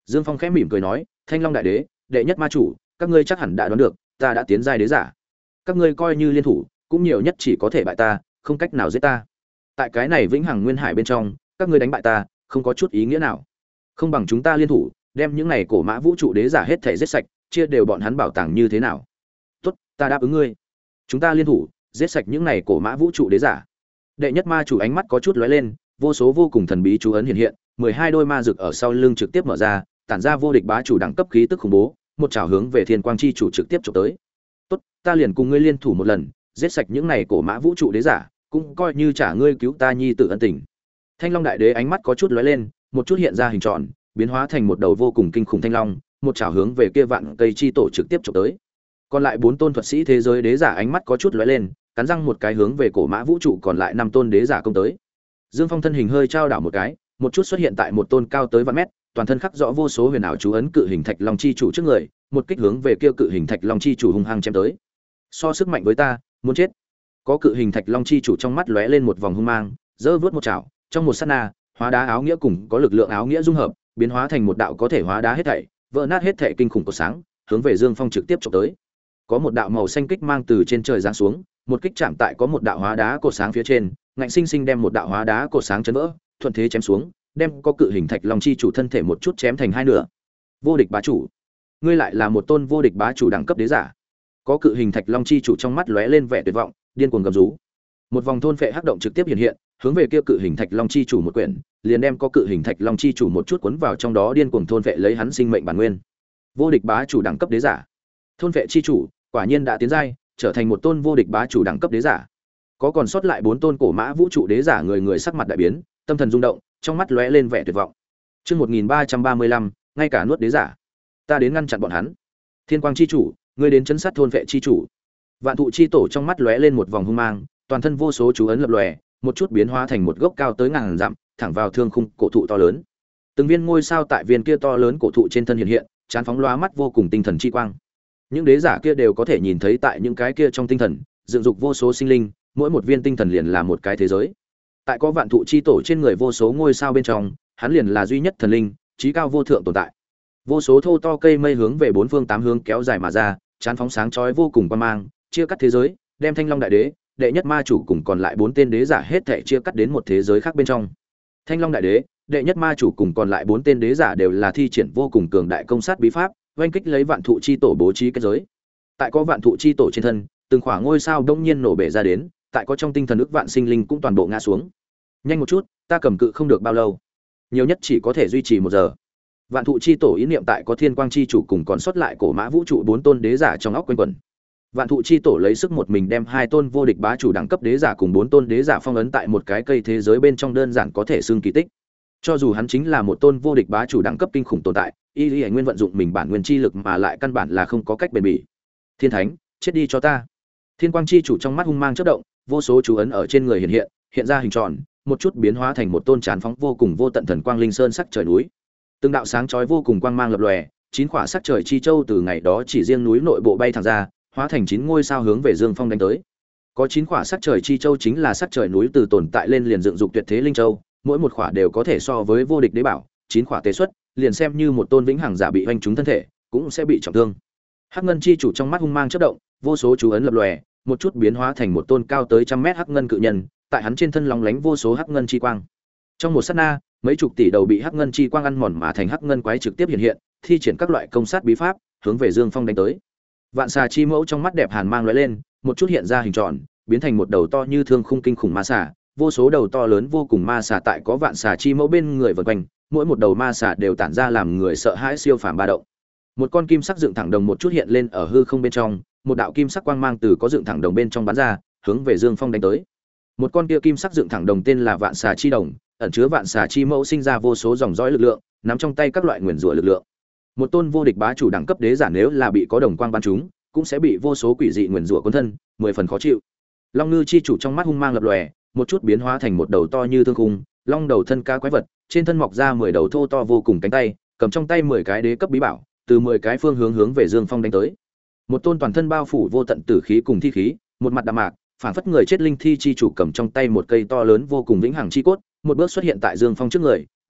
Dương Phong khẽ mỉm cười nói, Thanh Long đại đế, đệ nhất ma chủ, các ngươi chắc hẳn đã đoán được, ta đã tiến giai đế giả. Các ngươi coi như liên thủ, cũng nhiều nhất chỉ có thể bại ta, không cách nào giết ta. Tại cái này vĩnh hằng nguyên hải bên trong, các ngươi đánh bại ta, không có chút ý nghĩa nào. Không bằng chúng ta liên thủ, đem những này cổ mã vũ trụ đế giả hết thảy giết sạch, chia đều bọn hắn bảo tàng như thế nào? Tốt, ta đáp ứng ngươi. Chúng ta liên thủ, giết sạch những này cổ mã vũ trụ đế giả. Đệ nhất ma chủ ánh mắt có chút lóe lên, vô số vô cùng thần bí chú ấn hiện hiện, mười hai đôi ma rực ở sau lưng trực tiếp mở ra, tản ra vô địch bá chủ đẳng cấp khí tức khủng bố, một chảo hướng về Thiên Quang chi chủ trực tiếp chụp tới. "Tốt, ta liền cùng ngươi liên thủ một lần, giết sạch những này cổ mã vũ trụ đế giả, cũng coi như trả ngươi cứu ta nhi tử ân tình." Thanh Long đại đế ánh mắt có chút lóe lên, một chút hiện ra hình tròn, biến hóa thành một đầu vô cùng kinh khủng thanh long, một chảo hướng về kia vạn cây chi tổ trực tiếp chụp tới. Còn lại bốn tôn thuật sĩ thế giới đế giả ánh mắt có chút lóe lên, cắn răng một cái hướng về cổ mã vũ trụ còn lại năm tôn đế giả công tới. Dương Phong thân hình hơi trao đảo một cái, một chút xuất hiện tại một tôn cao tới vạn mét, toàn thân khắc rõ vô số huyền ảo chú ấn cự hình thạch long chi chủ trước người, một kích hướng về kia cự hình thạch long chi chủ hung hăng chém tới. So sức mạnh với ta, muốn chết. Có cự hình thạch long chi chủ trong mắt lóe lên một vòng hung mang, giơ vút một chảo, trong một sát na, hóa đá áo nghĩa cùng có lực lượng áo nghĩa dung hợp, biến hóa thành một đạo có thể hóa đá hết thảy, vỡ nát hết thảy kinh khủng của sáng, hướng về Dương Phong trực tiếp chụp tới. Có một đạo màu xanh kích mang từ trên trời giáng xuống, một kích chạm tại có một đạo hóa đá cột sáng phía trên, ngạnh sinh sinh đem một đạo hóa đá cột sáng chấn vỡ, thuận thế chém xuống, đem có cự hình thạch long chi chủ thân thể một chút chém thành hai nửa. Vô địch bá chủ, ngươi lại là một tôn vô địch bá chủ đẳng cấp đế giả. Có cự hình thạch long chi chủ trong mắt lóe lên vẻ tuyệt vọng, điên cuồng gầm rú. Một vòng thôn phệ hắc động trực tiếp hiện hiện, hướng về kia cự hình thạch long chi chủ một quyển, liền đem có cự hình thạch long chi chủ một chút cuốn vào trong đó, điên cuồng thôn phệ lấy hắn sinh mệnh bản nguyên. Vô địch bá chủ đẳng cấp đế giả. Thôn phệ chi chủ, quả nhiên đã tiến giai, trở thành một tôn vô địch bá chủ đẳng cấp đế giả. Có còn sót lại bốn tôn cổ mã vũ trụ đế giả, người người sắc mặt đại biến, tâm thần rung động, trong mắt lóe lên vẻ tuyệt vọng. Chương một nghìn ba trăm ba mươi lăm, ngay cả nuốt đế giả. Ta đến ngăn chặn bọn hắn. Thiên Quang chi chủ, ngươi đến chấn sát thôn vệ chi chủ. Vạn thụ chi tổ trong mắt lóe lên một vòng hung mang, toàn thân vô số chú ấn lập lòe, một chút biến hóa thành một gốc cao tới ngàn dặm, thẳng vào thương khung cổ thụ to lớn. Từng viên ngôi sao tại viên kia to lớn cổ thụ trên thân hiện hiện, chán phóng lóa mắt vô cùng tinh thần chi quang. Những đế giả kia đều có thể nhìn thấy tại những cái kia trong tinh thần, dựng dục vô số sinh linh, mỗi một viên tinh thần liền là một cái thế giới. Tại có vạn thụ chi tổ trên người vô số ngôi sao bên trong, hắn liền là duy nhất thần linh, chí cao vô thượng tồn tại. Vô số thô to cây mây hướng về bốn phương tám hướng kéo dài mà ra, chán phóng sáng chói vô cùng quang mang, chia cắt thế giới, đem Thanh Long đại đế, đệ nhất ma chủ cùng còn lại bốn tên đế giả hết thảy chia cắt đến một thế giới khác bên trong. Thanh Long đại đế, đệ nhất ma chủ cùng còn lại bốn tên đế giả đều là thi triển vô cùng cường đại công sát bí pháp, oanh kích lấy vạn thụ chi tổ bố trí kết giới. Tại có vạn thụ chi tổ trên thân, từng khoảng ngôi sao đông nhiên nổ bể ra đến, tại có trong tinh thần ức vạn sinh linh cũng toàn bộ ngã xuống. Nhanh một chút, ta cầm cự không được bao lâu, nhiều nhất chỉ có thể duy trì một giờ. Vạn thụ chi tổ ý niệm tại có thiên quang chi chủ cùng còn sót lại cổ mã vũ trụ bốn tôn đế giả trong óc quanh quẩn. Vạn thụ chi tổ lấy sức một mình đem hai tôn vô địch bá chủ đẳng cấp đế giả cùng bốn tôn đế giả phong ấn tại một cái cây thế giới bên trong, đơn giản có thể xưng kỳ tích. Cho dù hắn chính là một tôn vô địch bá chủ đẳng cấp kinh khủng tồn tại, y lý nguyên vận dụng mình bản nguyên chi lực mà lại căn bản là không có cách bền bỉ. Thiên thánh, chết đi cho ta! Thiên quang chi chủ trong mắt hung mang chớp động, vô số chú ấn ở trên người hiện hiện, hiện ra hình tròn, một chút biến hóa thành một tôn chán phóng vô cùng vô tận thần quang linh sơn sắc trời núi. Từng đạo sáng chói vô cùng quang mang lập lòe, chín quả sắc trời chi châu từ ngày đó chỉ riêng núi nội bộ bay thẳng ra, hóa thành chín ngôi sao hướng về Dương Phong đánh tới. Có chín quả sắc trời chi châu chính là sắc trời núi từ tồn tại lên liền dựng dục tuyệt thế linh châu, mỗi một quả đều có thể so với vô địch đế bảo, chín quả tế xuất, liền xem như một tôn vĩnh hằng giả bị hoành trúng thân thể, cũng sẽ bị trọng thương. Hắc ngân chi chủ trong mắt hung mang chớp động, vô số chú ấn lập lòe, một chút biến hóa thành một tôn cao tới trăm mét hắc ngân cự nhân, tại hắn trên thân lóng lánh vô số hắc ngân chi quang. Trong một sát na, mấy chục tỷ đầu bị hắc ngân chi quang ăn mòn mà thành hắc ngân quái trực tiếp hiện hiện, thi triển các loại công sát bí pháp, hướng về Dương Phong đánh tới. Vạn xà chi mẫu trong mắt đẹp hàn mang lóe lên, một chút hiện ra hình tròn, biến thành một đầu to như thương khung kinh khủng ma xà, vô số đầu to lớn vô cùng ma xà tại có vạn xà chi mẫu bên người vần quanh, mỗi một đầu ma xà đều tản ra làm người sợ hãi siêu phàm ba động. Một con kim sắc dựng thẳng đồng một chút hiện lên ở hư không bên trong, một đạo kim sắc quang mang từ có dựng thẳng đồng bên trong bắn ra, hướng về Dương Phong đánh tới. Một con kia kim sắc dựng thẳng đồng tên là Vạn Xà chi đồng, ẩn chứa Vạn Xà chi mẫu sinh ra vô số dòng dõi lực lượng, nắm trong tay các loại nguyên rủa lực lượng. Một tôn vô địch bá chủ đẳng cấp đế giả nếu là bị có đồng quang bắn trúng, cũng sẽ bị vô số quỷ dị nguyên rủa cuốn thân, mười phần khó chịu. Long ngư chi chủ trong mắt hung mang lập lòe, một chút biến hóa thành một đầu to như thương khung, long đầu thân cá quái vật, trên thân mọc ra mười đầu thô to vô cùng cánh tay, cầm trong tay mười cái đế cấp bí bảo, từ mười cái phương hướng hướng về Dương Phong đánh tới. Một tôn toàn thân bao phủ vô tận tử khí cùng thi khí, một mặt đạm mạc, phảng phất người chết linh thi chi chủ cầm trong tay một cây to lớn vô cùng vĩnh hằng chi cốt, một bước xuất hiện tại Dương Phong trước người,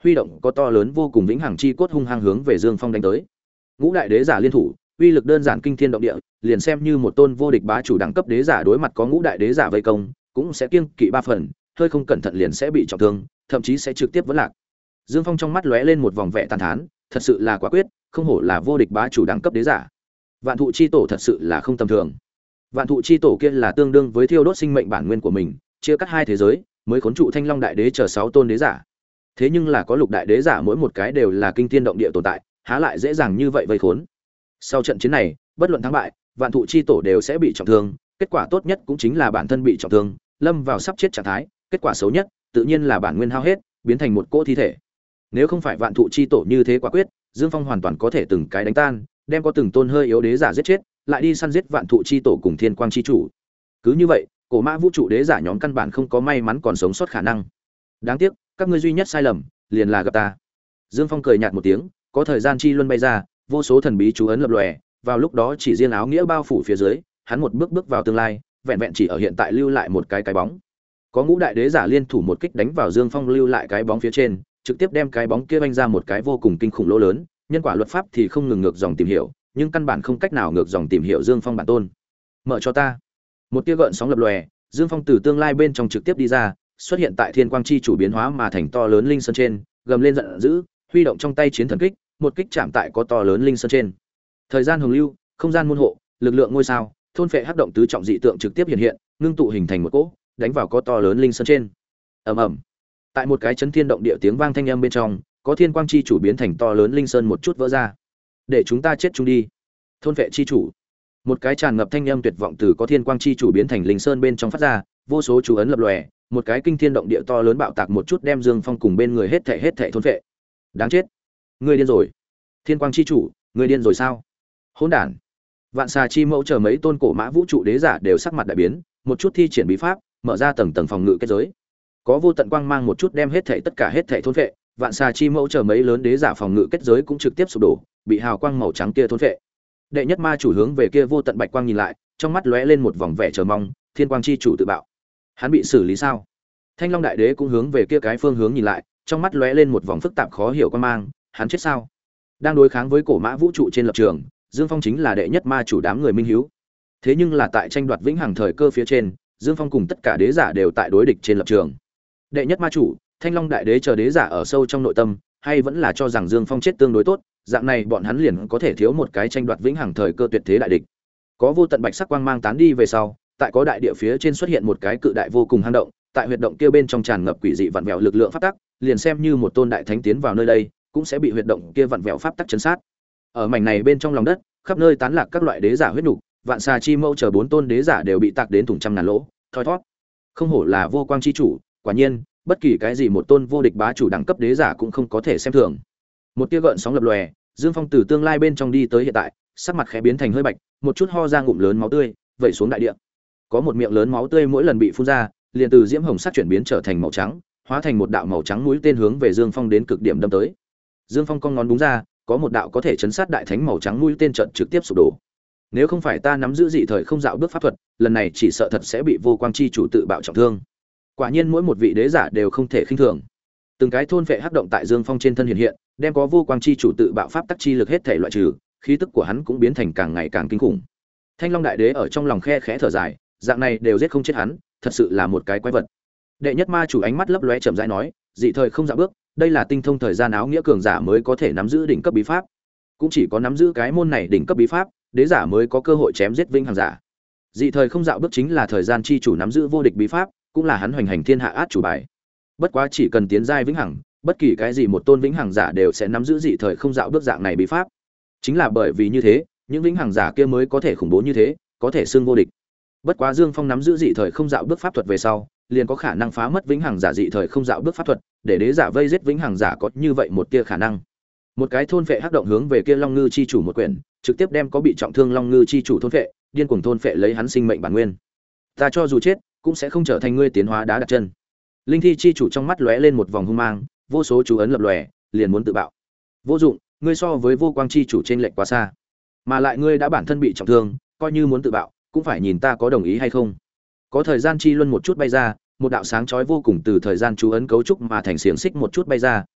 huy động có to lớn vô cùng vĩnh hằng chi cốt hung hăng hướng về Dương Phong đánh tới. Ngũ đại đế giả liên thủ, uy lực đơn giản kinh thiên động địa, liền xem như một tôn vô địch bá chủ đẳng cấp đế giả đối mặt có ngũ đại đế giả vây công, cũng sẽ kiêng kỵ ba phần, hơi không cẩn thận liền sẽ bị trọng thương, thậm chí sẽ trực tiếp vỡ lạc. Dương Phong trong mắt lóe lên một vòng vẻ tàn thán, thật sự là quả quyết, không hổ là vô địch bá chủ đẳng cấp đế giả. Vạn thụ chi tổ thật sự là không tầm thường. Vạn thụ chi tổ kia là tương đương với thiêu đốt sinh mệnh bản nguyên của mình, chia cắt hai thế giới, mới khốn trụ Thanh Long đại đế chờ sáu tôn đế giả. Thế nhưng là có lục đại đế giả mỗi một cái đều là kinh thiên động địa tồn tại, há lại dễ dàng như vậy vây khốn. Sau trận chiến này, bất luận thắng bại, Vạn thụ chi tổ đều sẽ bị trọng thương, kết quả tốt nhất cũng chính là bản thân bị trọng thương, lâm vào sắp chết trạng thái, kết quả xấu nhất, tự nhiên là bản nguyên hao hết, biến thành một cỗ thi thể. Nếu không phải Vạn thụ chi tổ như thế quả quyết, Dương Phong hoàn toàn có thể từng cái đánh tan, đem có từng tôn hơi yếu đế giả giết chết, lại đi săn giết Vạn thụ chi tổ cùng Thiên Quang chi chủ. Cứ như vậy, cổ mã vũ trụ đế giả nhóm căn bản không có may mắn còn sống sót khả năng. Đáng tiếc, các ngươi duy nhất sai lầm, liền là gặp ta. Dương Phong cười nhạt một tiếng, có thời gian chi luân bay ra, vô số thần bí chú ấn lập lòe, vào lúc đó chỉ riêng áo nghĩa bao phủ phía dưới, hắn một bước bước vào tương lai, vẹn vẹn chỉ ở hiện tại lưu lại một cái cái bóng. Có ngũ đại đế giả liên thủ một kích đánh vào Dương Phong lưu lại cái bóng phía trên, trực tiếp đem cái bóng kia vanh ra một cái vô cùng kinh khủng lỗ lớn, nhân quả luật pháp thì không ngừng ngược dòng tìm hiểu, nhưng căn bản không cách nào ngược dòng tìm hiểu Dương Phong bản tôn. Mở cho ta. Một tia gợn sóng lập lòe, Dương Phong từ tương lai bên trong trực tiếp đi ra, xuất hiện tại Thiên Quang chi chủ biến hóa mà thành to lớn linh sơn trên, gầm lên giận dữ, huy động trong tay chiến thần kích, một kích chạm tại có to lớn linh sơn trên. Thời gian hồng lưu, không gian môn hộ, lực lượng ngôi sao, thôn phệ hắc động tứ trọng dị tượng trực tiếp hiện hiện, ngưng tụ hình thành một cỗ, đánh vào có to lớn linh sơn trên. Ầm ầm. Tại một cái chấn thiên động địa tiếng vang thanh âm bên trong, có Thiên Quang chi chủ biến thành to lớn linh sơn một chút vỡ ra. Để chúng ta chết chung đi. Thôn phệ chi chủ. Một cái tràn ngập thanh âm tuyệt vọng từ có Thiên Quang chi chủ biến thành linh sơn bên trong phát ra, vô số chú ấn lập lòe, một cái kinh thiên động địa to lớn bạo tạc một chút đem Dương Phong cùng bên người hết thảy hết thảy thôn phệ. Đáng chết. Ngươi điên rồi. Thiên Quang chi chủ, ngươi điên rồi sao? Hỗn đản. Vạn xà chi mẫu chờ mấy tôn cổ mã vũ trụ đế giả đều sắc mặt đại biến, một chút thi triển bí pháp, mở ra tầng tầng phòng ngự kết giới. Có vô tận quang mang một chút đem hết thảy tất cả hết thảy thôn phệ, vạn xà chi mẫu chờ mấy lớn đế giả phòng ngự kết giới cũng trực tiếp sụp đổ, bị hào quang màu trắng kia thôn phệ. Đệ nhất ma chủ hướng về kia vô tận bạch quang nhìn lại, trong mắt lóe lên một vòng vẻ chờ mong, Thiên Quang chi chủ tự bạo. Hắn bị xử lý sao? Thanh Long đại đế cũng hướng về kia cái phương hướng nhìn lại, trong mắt lóe lên một vòng phức tạp khó hiểu quang mang, hắn chết sao? Đang đối kháng với cổ mã vũ trụ trên lập trường, Dương Phong chính là đệ nhất ma chủ đám người minh hiếu. Thế nhưng là tại tranh đoạt vĩnh hằng thời cơ phía trên, Dương Phong cùng tất cả đế giả đều tại đối địch trên lập trường. Đệ nhất ma chủ, Thanh Long đại đế chờ đế giả ở sâu trong nội tâm, hay vẫn là cho rằng Dương Phong chết tương đối tốt, dạng này bọn hắn liền có thể thiếu một cái tranh đoạt vĩnh hằng thời cơ tuyệt thế đại địch. Có vô tận bạch sắc quang mang tán đi về sau, tại có đại địa phía trên xuất hiện một cái cự đại vô cùng hang động, tại huyệt động kia bên trong tràn ngập quỷ dị vặn vẹo lực lượng pháp tắc, liền xem như một tôn đại thánh tiến vào nơi đây, cũng sẽ bị huyệt động kia vặn vẹo pháp tắc chấn sát. Ở mảnh này bên trong lòng đất, khắp nơi tán lạc các loại đế giả huyết nục, vạn xà chi mâu chờ bốn tôn đế giả đều bị tạc đến thủng trăm ngàn lỗ, thoi thoát. Không hổ là vô quang chi chủ, quả nhiên, bất kỳ cái gì một tôn vô địch bá chủ đẳng cấp đế giả cũng không có thể xem thường. Một tia gợn sóng lập lòe, Dương Phong từ tương lai bên trong đi tới hiện tại, sắc mặt khẽ biến thành hơi bạch, một chút ho ra ngụm lớn máu tươi, vẩy xuống đại địa. Có một miệng lớn máu tươi mỗi lần bị phun ra, liền từ diễm hồng sắc chuyển biến trở thành màu trắng, hóa thành một đạo màu trắng mũi tên hướng về Dương Phong đến cực điểm đâm tới. Dương Phong cong ngón đúng ra, có một đạo có thể chấn sát đại thánh màu trắng mũi tên trận trực tiếp sụp đổ. Nếu không phải ta nắm giữ dị thời không dạo bước pháp thuật, lần này chỉ sợ thật sẽ bị vô quang chi chủ tự bạo trọng thương. Quả nhiên mỗi một vị đế giả đều không thể khinh thường. Từng cái thôn vệ hắc động tại Dương Phong trên thân hiện hiện, đem có vô quang chi chủ tự bạo pháp tắc chi lực hết thể loại trừ, khí tức của hắn cũng biến thành càng ngày càng kinh khủng. Thanh Long đại đế ở trong lòng khe khẽ thở dài, dạng này đều giết không chết hắn, thật sự là một cái quái vật. Đệ nhất ma chủ ánh mắt lấp lóe chậm rãi nói, dị thời không dạo bước, đây là tinh thông thời gian áo nghĩa cường giả mới có thể nắm giữ đỉnh cấp bí pháp. Cũng chỉ có nắm giữ cái môn này đỉnh cấp bí pháp, đế giả mới có cơ hội chém giết vĩnh hằng giả. Dị thời không dạo bước chính là thời gian chi chủ nắm giữ vô địch bí pháp, cũng là hắn hoành hành thiên hạ át chủ bài. Bất quá chỉ cần tiến giai vĩnh hằng, bất kỳ cái gì một tôn vĩnh hằng giả đều sẽ nắm giữ dị thời không dạo bước dạng này bí pháp. Chính là bởi vì như thế, những vĩnh hằng giả kia mới có thể khủng bố như thế, có thể xưng vô địch. Bất quá Dương Phong nắm giữ dị thời không dạo bước pháp thuật về sau, liền có khả năng phá mất vĩnh hằng giả dị thời không dạo bước pháp thuật, để đế giả vây giết vĩnh hằng giả có như vậy một tia khả năng. Một cái thôn phệ hắc động hướng về kia Long Ngư chi chủ một quyển, trực tiếp đem có bị trọng thương Long Ngư chi chủ thôn phệ, điên cuồng thôn phệ lấy hắn sinh mệnh bản nguyên. Ta cho dù chết, cũng sẽ không trở thành ngươi tiến hóa đá đặt chân. Linh thi chi chủ trong mắt lóe lên một vòng hung mang, vô số chú ấn lập lòe, liền muốn tự bạo. Vô dụng, ngươi so với vô quang chi chủ trên lệch quá xa, mà lại ngươi đã bản thân bị trọng thương, coi như muốn tự bạo, cũng phải nhìn ta có đồng ý hay không. Có thời gian chi luân một chút bay ra, một đạo sáng chói vô cùng từ thời gian chú ấn cấu trúc mà thành xiềng xích một chút bay ra,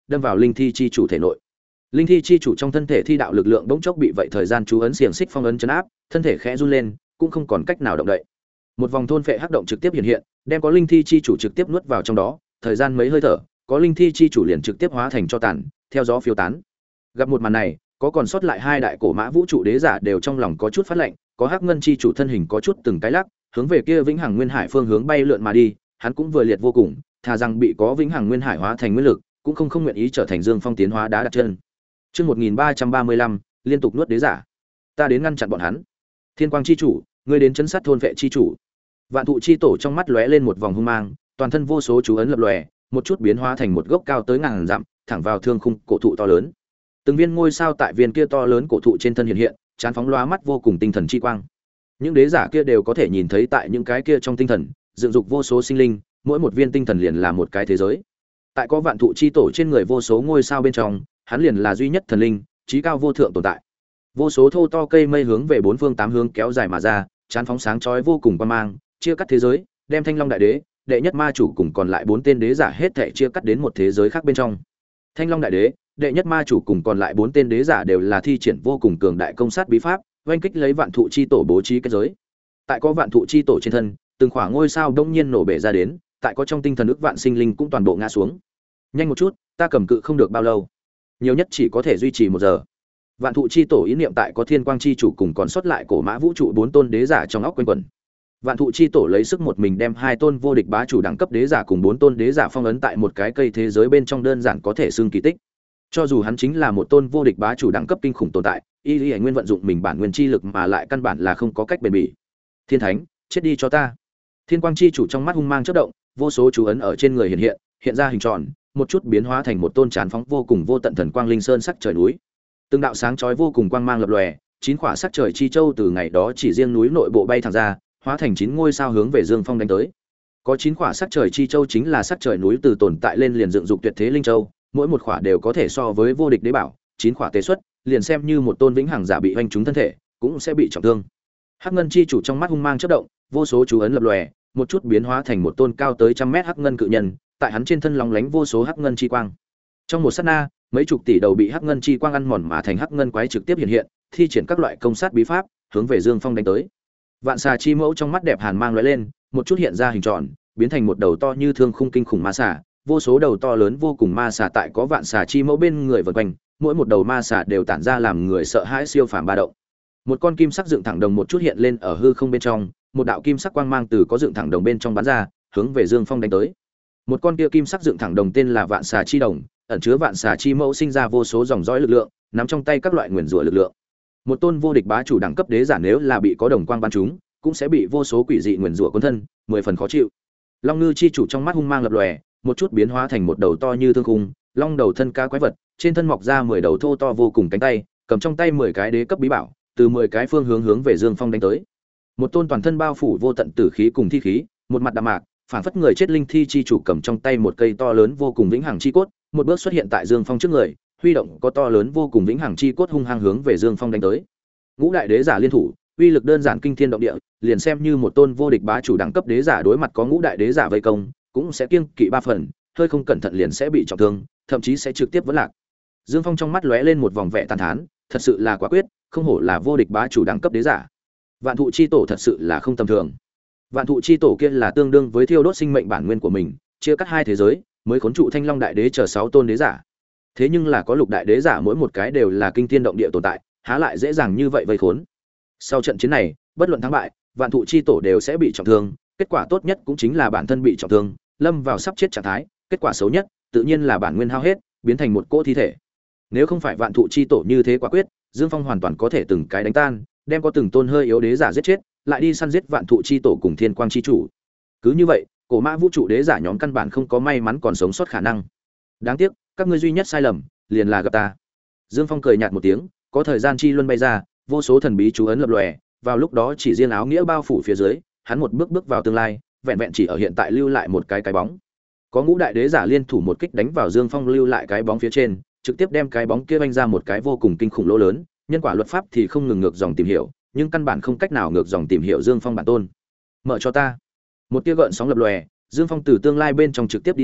đâm vào linh thi chi chủ thể nội. Linh thi chi chủ trong thân thể thi đạo lực lượng bỗng chốc bị vậy thời gian chú ấn xiềng xích phong ấn chấn áp, thân thể khẽ run lên, cũng không còn cách nào động đậy. Một vòng thôn phệ hắc động trực tiếp hiện hiện, đem có linh thi chi chủ trực tiếp nuốt vào trong đó, thời gian mấy hơi thở, có linh thi chi chủ liền trực tiếp hóa thành cho tàn, theo gió phiêu tán. Gặp một màn này, có còn sót lại hai đại cổ mã vũ trụ đế giả đều trong lòng có chút phát lạnh, có hắc ngân chi chủ thân hình có chút từng cái lắc, hướng về kia vĩnh hằng nguyên hải phương hướng bay lượn mà đi, hắn cũng vừa liệt vô cùng, thà rằng bị có vĩnh hằng nguyên hải hóa thành nguyên lực, cũng không không nguyện ý trở thành Dương Phong tiến hóa đá đặt chân. Chương một nghìn ba trăm ba mươi lăm, liên tục nuốt đế giả. Ta đến ngăn chặn bọn hắn. Thiên Quang chi chủ, ngươi đến chấn sát thôn vệ chi chủ. Vạn thụ chi tổ trong mắt lóe lên một vòng hung mang, toàn thân vô số chú ấn lập lòe, một chút biến hóa thành một gốc cao tới ngàn dặm, thẳng vào thương khung cổ thụ to lớn. Từng viên ngôi sao tại viên kia to lớn cổ thụ trên thân hiện hiện, chán phóng lóa mắt vô cùng tinh thần chi quang. Những đế giả kia đều có thể nhìn thấy tại những cái kia trong tinh thần, dựng dục vô số sinh linh, mỗi một viên tinh thần liền là một cái thế giới. Tại có vạn thụ chi tổ trên người vô số ngôi sao bên trong, hắn liền là duy nhất thần linh, chí cao vô thượng tồn tại. Vô số thô to cây mây hướng về bốn phương tám hướng kéo dài mà ra, chán phóng sáng chói vô cùng quang mang, chia cắt thế giới, đem Thanh Long đại đế, đệ nhất ma chủ cùng còn lại bốn tên đế giả hết thảy chia cắt đến một thế giới khác bên trong. Thanh Long đại đế, đệ nhất ma chủ cùng còn lại bốn tên đế giả đều là thi triển vô cùng cường đại công sát bí pháp, oanh kích lấy vạn thụ chi tổ bố trí kết giới. Tại có vạn thụ chi tổ trên thân, từng khoảng ngôi sao đông nhiên nổ bể ra đến, tại có trong tinh thần ức vạn sinh linh cũng toàn bộ ngã xuống. Nhanh một chút, ta cầm cự không được bao lâu, nhiều nhất chỉ có thể duy trì một giờ. Vạn thụ chi tổ ý niệm tại có thiên quang chi chủ cùng còn sót lại cổ mã vũ trụ bốn tôn đế giả trong óc quanh quẩn. Vạn thụ chi tổ lấy sức một mình đem hai tôn vô địch bá chủ đẳng cấp đế giả cùng bốn tôn đế giả phong ấn tại một cái cây thế giới bên trong, đơn giản có thể xưng kỳ tích. Cho dù hắn chính là một tôn vô địch bá chủ đẳng cấp kinh khủng tồn tại, y lý nguyên vận dụng mình bản nguyên chi lực mà lại căn bản là không có cách bền bỉ. Thiên thánh, chết đi cho ta! Thiên quang chi chủ trong mắt hung mang chớp động, vô số chú ấn ở trên người hiện hiện, hiện ra hình tròn, một chút biến hóa thành một tôn trán phóng vô cùng vô tận thần quang linh sơn sắc trời núi. Từng đạo sáng chói vô cùng quang mang lập lòe, chín quả sắc trời chi châu từ ngày đó chỉ riêng núi nội bộ bay thẳng ra, hóa thành chín ngôi sao hướng về Dương Phong đánh tới. Có chín quả sắc trời chi châu chính là sắc trời núi từ tồn tại lên liền dựng dục tuyệt thế linh châu, mỗi một quả đều có thể so với vô địch đế bảo, chín quả tế xuất, liền xem như một tôn vĩnh hằng giả bị hoành trúng thân thể, cũng sẽ bị trọng thương. Hắc ngân chi chủ trong mắt hung mang chớp động, vô số chú ấn lập lòe, một chút biến hóa thành một tôn cao tới trăm mét hắc ngân cự nhân, tại hắn trên thân lóng lánh vô số hắc ngân chi quang. Trong một sát na, mấy chục tỷ đầu bị hắc ngân chi quang ăn mòn mà thành hắc ngân quái trực tiếp hiện hiện, thi triển các loại công sát bí pháp, hướng về Dương Phong đánh tới. Vạn xà chi mẫu trong mắt đẹp hàn mang lóe lên, một chút hiện ra hình tròn, biến thành một đầu to như thương khung kinh khủng ma xà, vô số đầu to lớn vô cùng ma xà tại có vạn xà chi mẫu bên người vần quanh, mỗi một đầu ma xà đều tản ra làm người sợ hãi siêu phàm ba động. Một con kim sắc dựng thẳng đồng một chút hiện lên ở hư không bên trong, một đạo kim sắc quang mang từ có dựng thẳng đồng bên trong bắn ra, hướng về Dương Phong đánh tới. Một con kia kim sắc dựng thẳng đồng tên là Vạn xà chi đồng, ẩn chứa vạn xà chi mẫu sinh ra vô số dòng dõi lực lượng, nắm trong tay các loại nguyên rủa lực lượng. Một tôn vô địch bá chủ đẳng cấp đế giả nếu là bị có đồng quang bắn trúng, cũng sẽ bị vô số quỷ dị nguyên rủa cuốn thân, mười phần khó chịu. Long ngư chi chủ trong mắt hung mang lập lòe, một chút biến hóa thành một đầu to như thương khung, long đầu thân cá quái vật, trên thân mọc ra mười đầu thô to vô cùng cánh tay, cầm trong tay mười cái đế cấp bí bảo, từ mười cái phương hướng hướng về Dương Phong đánh tới. Một tôn toàn thân bao phủ vô tận tử khí cùng thi khí, một mặt đạm mạc, phản phất người chết linh thi chi chủ cầm trong tay một cây to lớn vô cùng vĩnh hằng chi cốt, một bước xuất hiện tại Dương Phong trước người, huy động có to lớn vô cùng vĩnh hằng chi cốt hung hăng hướng về Dương Phong đánh tới. Ngũ đại đế giả liên thủ, uy lực đơn giản kinh thiên động địa, liền xem như một tôn vô địch bá chủ đẳng cấp đế giả đối mặt có ngũ đại đế giả vây công, cũng sẽ kiêng kỵ ba phần, hơi không cẩn thận liền sẽ bị trọng thương, thậm chí sẽ trực tiếp vỡ lạc. Dương Phong trong mắt lóe lên một vòng vẻ tàn thán, thật sự là quả quyết, không hổ là vô địch bá chủ đẳng cấp đế giả. Vạn thụ chi tổ thật sự là không tầm thường. Vạn thụ chi tổ kia là tương đương với thiêu đốt sinh mệnh bản nguyên của mình, chia cắt hai thế giới, mới khốn trụ Thanh Long đại đế chờ sáu tôn đế giả. Thế nhưng là có lục đại đế giả mỗi một cái đều là kinh thiên động địa tồn tại, há lại dễ dàng như vậy vây khốn. Sau trận chiến này, bất luận thắng bại, Vạn thụ chi tổ đều sẽ bị trọng thương, kết quả tốt nhất cũng chính là bản thân bị trọng thương, lâm vào sắp chết trạng thái, kết quả xấu nhất, tự nhiên là bản nguyên hao hết, biến thành một cỗ thi thể. Nếu không phải Vạn thụ chi tổ như thế quả quyết, Dương Phong hoàn toàn có thể từng cái đánh tan, đem có từng tôn hơi yếu đế giả giết chết, lại đi săn giết Vạn thụ chi tổ cùng Thiên Quang chi chủ. Cứ như vậy, cổ mã vũ trụ đế giả nhóm căn bản không có may mắn còn sống sót khả năng. Đáng tiếc, các ngươi duy nhất sai lầm, liền là gặp ta. Dương Phong cười nhạt một tiếng, có thời gian chi luân bay ra, vô số thần bí chú ấn lập lòe, vào lúc đó chỉ riêng áo nghĩa bao phủ phía dưới, hắn một bước bước vào tương lai, vẹn vẹn chỉ ở hiện tại lưu lại một cái cái bóng. Có ngũ đại đế giả liên thủ một kích đánh vào Dương Phong lưu lại cái bóng phía trên, trực tiếp đem cái bóng kia vanh ra một cái vô cùng kinh khủng lỗ lớn, nhân quả luật pháp thì không ngừng ngược dòng tìm hiểu, nhưng căn bản không cách nào ngược dòng tìm hiểu Dương Phong bản tôn. Mở cho ta. Một tia gợn sóng lập lòe, Dương Phong từ tương lai bên trong trực tiếp đi ra,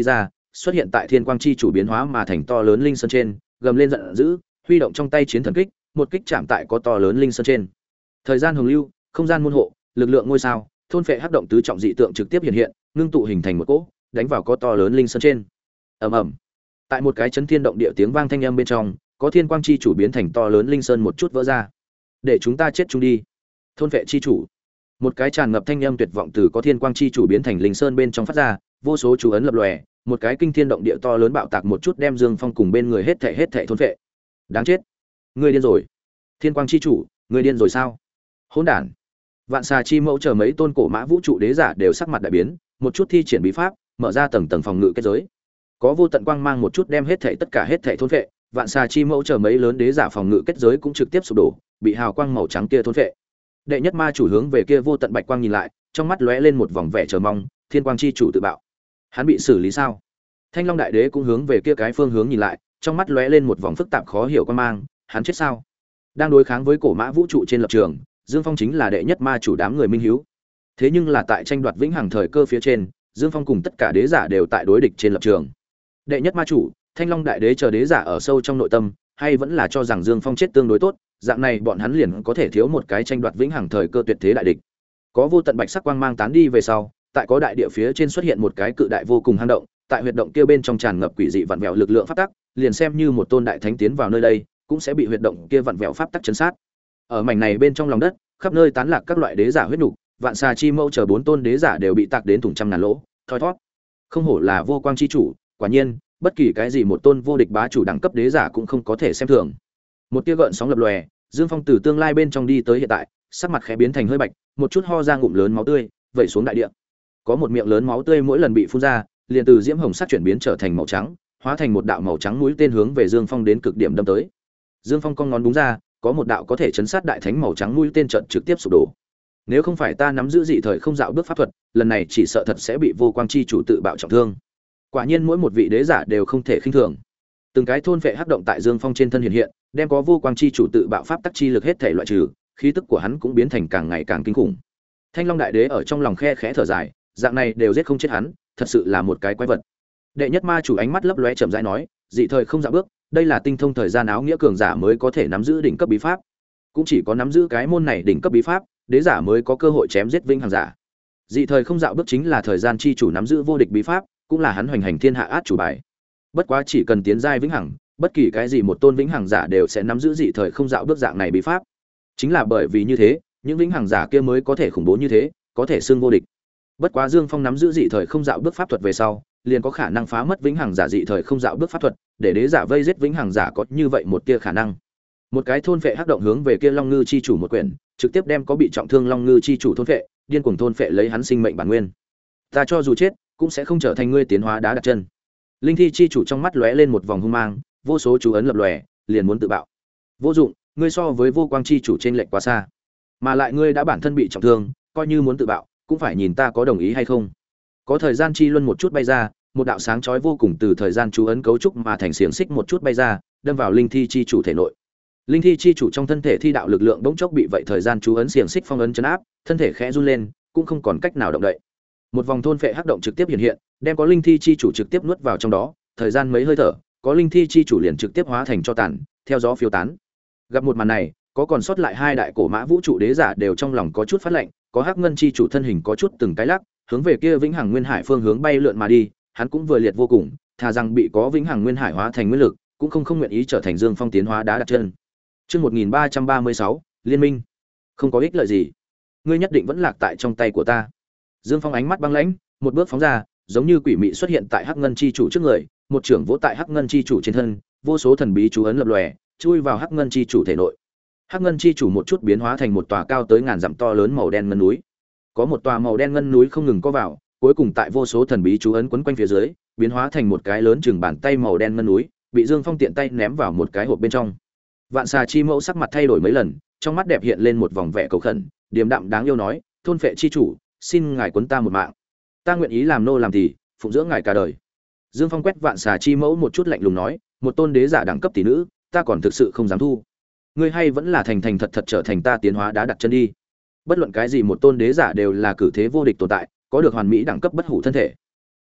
xuất hiện tại thiên quang chi chủ biến hóa mà thành to lớn linh sơn trên, gầm lên giận dữ, huy động trong tay chiến thần kích, một kích chạm tại có to lớn linh sơn trên. Thời gian hồng lưu, không gian môn hộ, lực lượng ngôi sao, thôn phệ hắc động tứ trọng dị tượng trực tiếp hiện hiện, ngưng tụ hình thành một cỗ, đánh vào có to lớn linh sơn trên. Ầm ầm. Tại một cái chấn thiên động địa tiếng vang thanh âm bên trong, có thiên quang chi chủ biến thành to lớn linh sơn một chút vỡ ra. Để chúng ta chết chung đi. Thôn phệ chi chủ. Một cái tràn ngập thanh âm tuyệt vọng từ có thiên quang chi chủ biến thành linh sơn bên trong phát ra, vô số chú ấn lập lòe, một cái kinh thiên động địa to lớn bạo tạc một chút đem Dương Phong cùng bên người hết thảy hết thảy thôn phệ. Đáng chết. Ngươi điên rồi. Thiên quang chi chủ, ngươi điên rồi sao? Hỗn đản. Vạn xà chi mẫu chờ mấy tôn cổ mã vũ trụ đế giả đều sắc mặt đại biến, một chút thi triển bí pháp, mở ra tầng tầng phòng ngự kết giới. Có vô tận quang mang một chút đem hết thảy tất cả hết thảy thôn phệ, vạn xà chi mẫu chờ mấy lớn đế giả phòng ngự kết giới cũng trực tiếp sụp đổ, bị hào quang màu trắng kia thôn phệ. Đệ nhất ma chủ hướng về kia vô tận bạch quang nhìn lại, trong mắt lóe lên một vòng vẻ chờ mong, thiên quang chi chủ tự bạo. Hắn bị xử lý sao? Thanh Long đại đế cũng hướng về kia cái phương hướng nhìn lại, trong mắt lóe lên một vòng phức tạp khó hiểu quang mang, hắn chết sao? Đang đối kháng với cổ mã vũ trụ trên lập trường, Dương Phong chính là đệ nhất ma chủ đám người minh hiếu. Thế nhưng là tại tranh đoạt vĩnh hằng thời cơ phía trên, Dương Phong cùng tất cả đế giả đều tại đối địch trên lập trường. Đệ nhất ma chủ, Thanh Long đại đế chờ đế giả ở sâu trong nội tâm, hay vẫn là cho rằng Dương Phong chết tương đối tốt, dạng này bọn hắn liền có thể thiếu một cái tranh đoạt vĩnh hằng thời cơ tuyệt thế đại địch. Có vô tận bạch sắc quang mang tán đi về sau, tại có đại địa phía trên xuất hiện một cái cự đại vô cùng hang động, tại huyệt động kia bên trong tràn ngập quỷ dị vặn vẹo lực lượng pháp tắc, liền xem như một tôn đại thánh tiến vào nơi đây, cũng sẽ bị huyệt động kia vặn vẹo pháp tắc chấn sát. Ở mảnh này bên trong lòng đất, khắp nơi tán lạc các loại đế giả huyết nục, vạn xà chi mâu chờ bốn tôn đế giả đều bị tạc đến thủng trăm ngàn lỗ, thoi thoát. Không hổ là vô quang chi chủ, quả nhiên, bất kỳ cái gì một tôn vô địch bá chủ đẳng cấp đế giả cũng không có thể xem thường. Một tia gợn sóng lập lòe, Dương Phong từ tương lai bên trong đi tới hiện tại, sắc mặt khẽ biến thành hơi bạch, một chút ho ra ngụm lớn máu tươi, vẩy xuống đại địa. Có một miệng lớn máu tươi mỗi lần bị phun ra, liền từ diễm hồng sắc chuyển biến trở thành màu trắng, hóa thành một đạo màu trắng mũi tên hướng về Dương Phong đến cực điểm đâm tới. Dương Phong cong ngón đúng ra, có một đạo có thể chấn sát đại thánh màu trắng mũi tên trận trực tiếp sụp đổ. Nếu không phải ta nắm giữ dị thời không dạo bước pháp thuật, lần này chỉ sợ thật sẽ bị vô quang chi chủ tự bạo trọng thương. Quả nhiên mỗi một vị đế giả đều không thể khinh thường. Từng cái thôn vệ hắc động tại Dương Phong trên thân hiện hiện, đem có vô quang chi chủ tự bạo pháp tắc chi lực hết thể loại trừ, khí tức của hắn cũng biến thành càng ngày càng kinh khủng. Thanh Long đại đế ở trong lòng khe khẽ thở dài, dạng này đều giết không chết hắn, thật sự là một cái quái vật. Đệ nhất ma chủ ánh mắt lấp lóe chậm rãi nói, dị thời không dạo bước, đây là tinh thông thời gian áo nghĩa cường giả mới có thể nắm giữ đỉnh cấp bí pháp. Cũng chỉ có nắm giữ cái môn này đỉnh cấp bí pháp, đế giả mới có cơ hội chém giết vĩnh hằng giả. Dị thời không dạo bước chính là thời gian chi chủ nắm giữ vô địch bí pháp, cũng là hắn hoành hành thiên hạ át chủ bài. Bất quá chỉ cần tiến giai vĩnh hằng, bất kỳ cái gì một tôn vĩnh hằng giả đều sẽ nắm giữ dị thời không dạo bước dạng này bí pháp. Chính là bởi vì như thế, những vĩnh hằng giả kia mới có thể khủng bố như thế, có thể xưng vô địch. Bất quá Dương Phong nắm giữ dị thời không dạo bước pháp thuật về sau, liền có khả năng phá mất vĩnh hằng giả dị thời không dạo bước pháp thuật, để đế giả vây giết vĩnh hằng giả có như vậy một tia khả năng. Một cái thôn phệ hắc động hướng về kia Long Ngư chi chủ một quyển, trực tiếp đem có bị trọng thương Long Ngư chi chủ thôn phệ, điên cuồng thôn phệ lấy hắn sinh mệnh bản nguyên. Ta cho dù chết, cũng sẽ không trở thành ngươi tiến hóa đá đặt chân. Linh thi chi chủ trong mắt lóe lên một vòng hung mang, vô số chú ấn lập lòe, liền muốn tự bạo. Vô dụng, ngươi so với vô quang chi chủ trên lệch quá xa, mà lại ngươi đã bản thân bị trọng thương, coi như muốn tự bạo, cũng phải nhìn ta có đồng ý hay không. Có thời gian chi luân một chút bay ra, một đạo sáng chói vô cùng từ thời gian chú ấn cấu trúc mà thành xiềng xích một chút bay ra, đâm vào linh thi chi chủ thể nội. Linh thi chi chủ trong thân thể thi đạo lực lượng bỗng chốc bị vậy thời gian chú ấn xiềng xích phong ấn chấn áp, thân thể khẽ run lên, cũng không còn cách nào động đậy. Một vòng thôn phệ hắc động trực tiếp hiện hiện, đem có linh thi chi chủ trực tiếp nuốt vào trong đó, thời gian mấy hơi thở, có linh thi chi chủ liền trực tiếp hóa thành cho tàn, theo gió phiêu tán. Gặp một màn này, có còn sót lại hai đại cổ mã vũ trụ đế giả đều trong lòng có chút phát lạnh, có hắc ngân chi chủ thân hình có chút từng cái lắc, hướng về kia vĩnh hằng nguyên hải phương hướng bay lượn mà đi, hắn cũng vừa liệt vô cùng, thà rằng bị có vĩnh hằng nguyên hải hóa thành nguyên lực, cũng không không nguyện ý trở thành Dương Phong tiến hóa đá đặt chân. Chương một nghìn ba trăm ba mươi sáu, liên minh. Không có ích lợi gì. Ngươi nhất định vẫn lạc tại trong tay của ta. Dương Phong ánh mắt băng lãnh, một bước phóng ra, giống như quỷ mị xuất hiện tại hắc ngân chi chủ trước người, một trưởng vỗ tại hắc ngân chi chủ trên thân, vô số thần bí chú ấn lập lòe, chui vào hắc ngân chi chủ thể nội. Hắc ngân chi chủ một chút biến hóa thành một tòa cao tới ngàn dặm to lớn màu đen ngân núi. Có một tòa màu đen ngân núi không ngừng có vào, cuối cùng tại vô số thần bí chú ấn quấn quanh phía dưới, biến hóa thành một cái lớn chừng bàn tay màu đen ngân núi, bị Dương Phong tiện tay ném vào một cái hộp bên trong. Vạn xà chi mẫu sắc mặt thay đổi mấy lần, trong mắt đẹp hiện lên một vòng vẻ cầu khẩn, điềm đạm đáng yêu nói, thôn phệ chi chủ, xin ngài quấn ta một mạng, ta nguyện ý làm nô làm tỳ, phụng dưỡng ngài cả đời. Dương Phong quét vạn xà chi mẫu một chút lạnh lùng nói, một tôn đế giả đẳng cấp tỷ nữ, ta còn thực sự không dám thu. Ngươi hay vẫn là thành thành thật thật trở thành ta tiến hóa đá đặt chân đi. Bất luận cái gì một tôn đế giả đều là cử thế vô địch tồn tại, có được hoàn mỹ đẳng cấp bất hủ thân thể.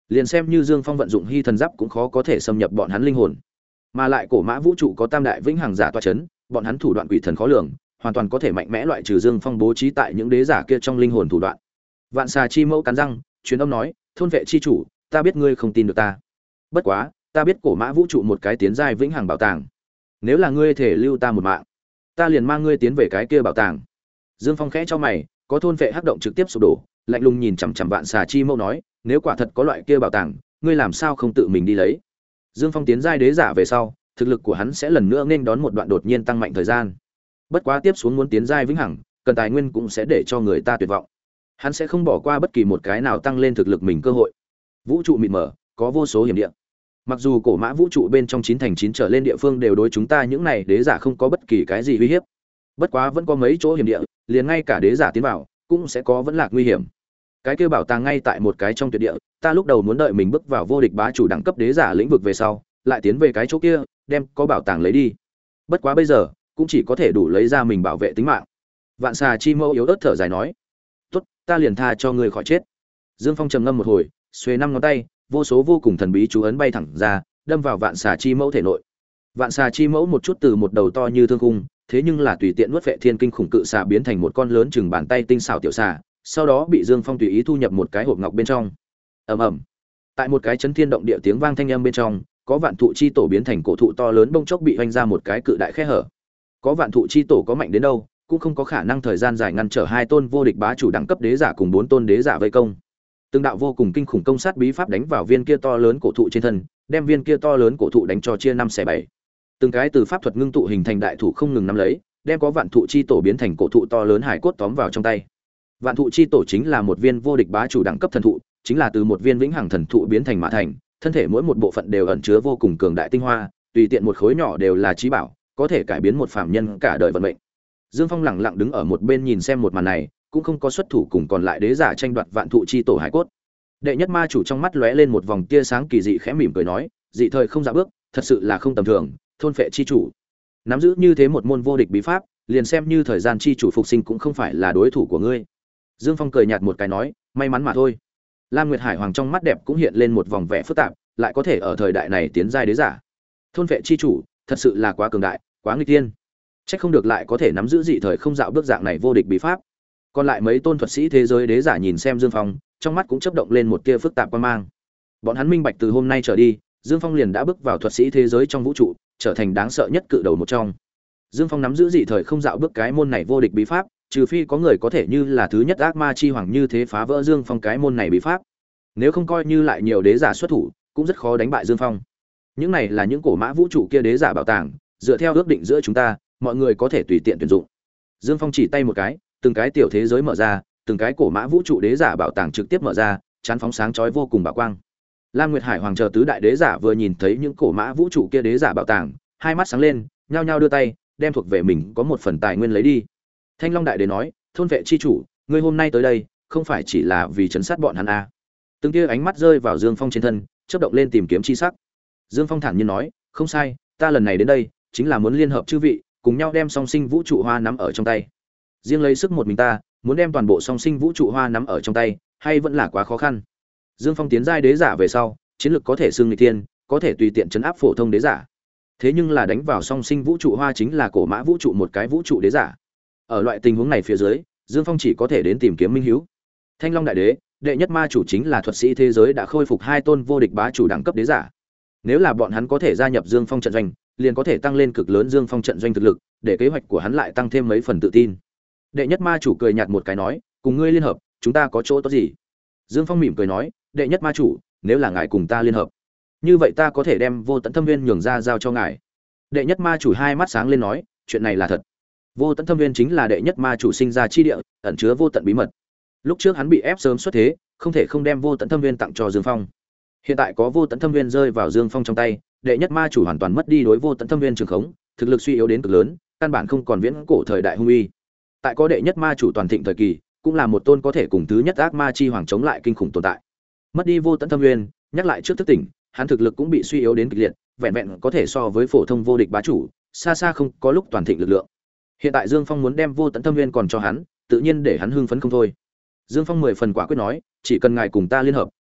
liền xem như Dương Phong vận dụng hy thần giáp cũng khó có thể xâm nhập bọn hắn linh hồn. Mà lại cổ mã vũ trụ có tam đại vĩnh hằng giả tọa chấn, bọn hắn thủ đoạn quỷ thần khó lường, hoàn toàn có thể mạnh mẽ loại trừ Dương Phong bố trí tại những đế giả kia trong linh hồn thủ đoạn. Vạn xà chi mẫu cắn răng, truyền âm nói, thôn vệ chi chủ, ta biết ngươi không tin được ta. Bất quá, ta biết cổ mã vũ trụ một cái tiến giai vĩnh hằng bảo tàng. Nếu là ngươi thể lưu ta một mạng, ta liền mang ngươi tiến về cái kia bảo tàng. Dương Phong khẽ cho mày, có thôn vệ hắc động trực tiếp sụp đổ, lạnh lùng nhìn chằm chằm vạn xà chi mẫu nói, nếu quả thật có loại kia bảo tàng, ngươi làm sao không tự mình đi lấy? Dương Phong tiến giai đế giả về sau, thực lực của hắn sẽ lần nữa nên đón một đoạn đột nhiên tăng mạnh thời gian. Bất quá tiếp xuống muốn tiến giai vĩnh hằng, cần tài nguyên cũng sẽ để cho người ta tuyệt vọng. Hắn sẽ không bỏ qua bất kỳ một cái nào tăng lên thực lực mình cơ hội. Vũ trụ mịt mờ, có vô số hiểm địa. Mặc dù cổ mã vũ trụ bên trong chín thành chín trở lên địa phương đều đối chúng ta những này đế giả không có bất kỳ cái gì uy hiếp. Bất quá vẫn có mấy chỗ hiểm địa, liền ngay cả đế giả tiến vào cũng sẽ có vẫn lạc nguy hiểm. Cái kia bảo tàng ngay tại một cái trong tuyệt địa, ta lúc đầu muốn đợi mình bước vào vô địch bá chủ đẳng cấp đế giả lĩnh vực về sau, lại tiến về cái chỗ kia, đem có bảo tàng lấy đi. Bất quá bây giờ, cũng chỉ có thể đủ lấy ra mình bảo vệ tính mạng. Vạn xà chi mẫu yếu ớt thở dài nói, tốt, ta liền tha cho ngươi khỏi chết. Dương Phong trầm ngâm một hồi, xuề năm ngón tay, vô số vô cùng thần bí chú ấn bay thẳng ra, đâm vào vạn xà chi mẫu thể nội. Vạn xà chi mẫu một chút từ một đầu to như thương khung, thế nhưng là tùy tiện nuốt vệ thiên kinh khủng cự xà biến thành một con lớn chừng bàn tay tinh xảo tiểu xà, sau đó bị Dương Phong tùy ý thu nhập một cái hộp ngọc bên trong. Ầm ầm. Tại một cái chấn thiên động địa tiếng vang thanh âm bên trong, có vạn thụ chi tổ biến thành cổ thụ to lớn bông chốc bị hoành ra một cái cự đại khe hở. Có vạn thụ chi tổ có mạnh đến đâu, cũng không có khả năng thời gian dài ngăn trở hai tôn vô địch bá chủ đẳng cấp đế giả cùng bốn tôn đế giả vây công. Từng đạo vô cùng kinh khủng công sát bí pháp đánh vào viên kia to lớn cổ thụ trên thân, đem viên kia to lớn cổ thụ đánh cho chia năm xẻ bảy. Từng cái từ pháp thuật ngưng tụ hình thành đại thủ không ngừng nắm lấy, đem có vạn thụ chi tổ biến thành cổ thụ to lớn hải cốt tóm vào trong tay. Vạn thụ chi tổ chính là một viên vô địch bá chủ đẳng cấp thần thụ, chính là từ một viên vĩnh hằng thần thụ biến thành mà thành, thân thể mỗi một bộ phận đều ẩn chứa vô cùng cường đại tinh hoa, tùy tiện một khối nhỏ đều là chí bảo, có thể cải biến một phàm nhân cả đời vận mệnh. Dương Phong lẳng lặng đứng ở một bên nhìn xem một màn này, cũng không có xuất thủ cùng còn lại đế giả tranh đoạt vạn thụ chi tổ hải cốt. Đệ nhất ma chủ trong mắt lóe lên một vòng tia sáng kỳ dị, khẽ mỉm cười nói, dị thời không dạ bước, thật sự là không tầm thường, thôn phệ chi chủ. Nắm giữ như thế một môn vô địch bí pháp, liền xem như thời gian chi chủ phục sinh cũng không phải là đối thủ của ngươi. Dương Phong cười nhạt một cái nói, may mắn mà thôi. Lam Nguyệt Hải Hoàng trong mắt đẹp cũng hiện lên một vòng vẻ phức tạp, lại có thể ở thời đại này tiến giai đế giả. Thôn phệ chi chủ, thật sự là quá cường đại, quá nghịch thiên. Chắc không được lại có thể nắm giữ dị thời không dạo bước dạng này vô địch bí pháp. Còn lại mấy tôn thuật sĩ thế giới đế giả nhìn xem Dương Phong, trong mắt cũng chớp động lên một tia phức tạp quan mang. Bọn hắn minh bạch từ hôm nay trở đi, Dương Phong liền đã bước vào thuật sĩ thế giới trong vũ trụ, trở thành đáng sợ nhất cự đầu một trong. Dương Phong nắm giữ dị thời không dạo bước cái môn này vô địch bí pháp, trừ phi có người có thể như là thứ nhất ác ma chi hoàng như thế phá vỡ Dương Phong cái môn này bí pháp. Nếu không coi như lại nhiều đế giả xuất thủ, cũng rất khó đánh bại Dương Phong. Những này là những cổ mã vũ trụ kia đế giả bảo tàng, dựa theo ước định giữa chúng ta, mọi người có thể tùy tiện tuyển dụng. Dương Phong chỉ tay một cái, từng cái tiểu thế giới mở ra, từng cái cổ mã vũ trụ đế giả bảo tàng trực tiếp mở ra, chán phóng sáng chói vô cùng bảo quang. Lam Nguyệt Hải Hoàng chờ tứ đại đế giả vừa nhìn thấy những cổ mã vũ trụ kia đế giả bảo tàng, hai mắt sáng lên, nhao nhao đưa tay, đem thuộc về mình có một phần tài nguyên lấy đi. Thanh Long đại đế nói, thôn vệ chi chủ, ngươi hôm nay tới đây, không phải chỉ là vì trấn sát bọn hắn a? À. Từng kia ánh mắt rơi vào Dương Phong trên thân, chớp động lên tìm kiếm chi sắc. Dương Phong thản nhiên nói, không sai, ta lần này đến đây, chính là muốn liên hợp chư vị, cùng nhau đem song sinh vũ trụ hoa nắm ở trong tay. Riêng lấy sức một mình ta, muốn đem toàn bộ song sinh vũ trụ hoa nắm ở trong tay, hay vẫn là quá khó khăn. Dương Phong tiến giai đế giả về sau, chiến lược có thể xưng nghịch thiên, có thể tùy tiện chấn áp phổ thông đế giả. Thế nhưng là đánh vào song sinh vũ trụ hoa chính là cổ mã vũ trụ một cái vũ trụ đế giả. Ở loại tình huống này phía dưới, Dương Phong chỉ có thể đến tìm kiếm minh hiếu. Thanh Long đại đế, đệ nhất ma chủ chính là thuật sĩ thế giới đã khôi phục hai tôn vô địch bá chủ đẳng cấp đế giả. Nếu là bọn hắn có thể gia nhập Dương Phong trận doanh, liền có thể tăng lên cực lớn Dương Phong trận doanh thực lực, để kế hoạch của hắn lại tăng thêm mấy phần tự tin. Đệ nhất ma chủ cười nhạt một cái nói, cùng ngươi liên hợp, chúng ta có chỗ tốt gì? Dương Phong mỉm cười nói, đệ nhất ma chủ, nếu là ngài cùng ta liên hợp, như vậy ta có thể đem vô tận thâm viên nhường ra giao cho ngài. Đệ nhất ma chủ hai mắt sáng lên nói, chuyện này là thật. Vô tận thâm viên chính là đệ nhất ma chủ sinh ra chi địa, ẩn chứa vô tận bí mật. Lúc trước hắn bị ép sớm xuất thế, không thể không đem vô tận thâm viên tặng cho Dương Phong. Hiện tại có vô tận thâm viên rơi vào Dương Phong trong tay, đệ nhất ma chủ hoàn toàn mất đi đối vô tận thâm viên trường khống, thực lực suy yếu đến cực lớn, căn bản không còn viễn cổ thời đại hung uy. Tại có đệ nhất ma chủ toàn thịnh thời kỳ, cũng là một tôn có thể cùng thứ nhất ác ma chi hoàng chống lại kinh khủng tồn tại. Mất đi vô tận thâm viên, nhắc lại trước thức tỉnh, hắn thực lực cũng bị suy yếu đến cực liệt, vẹn vẹn có thể so với phổ thông vô địch bá chủ, xa xa không có lúc toàn thịnh lực lượng. Hiện tại Dương Phong muốn đem vô tận thâm viên còn cho hắn, tự nhiên để hắn hưng phấn không thôi. Dương Phong mười phần quả quyết nói, chỉ cần ngài cùng ta liên hợp,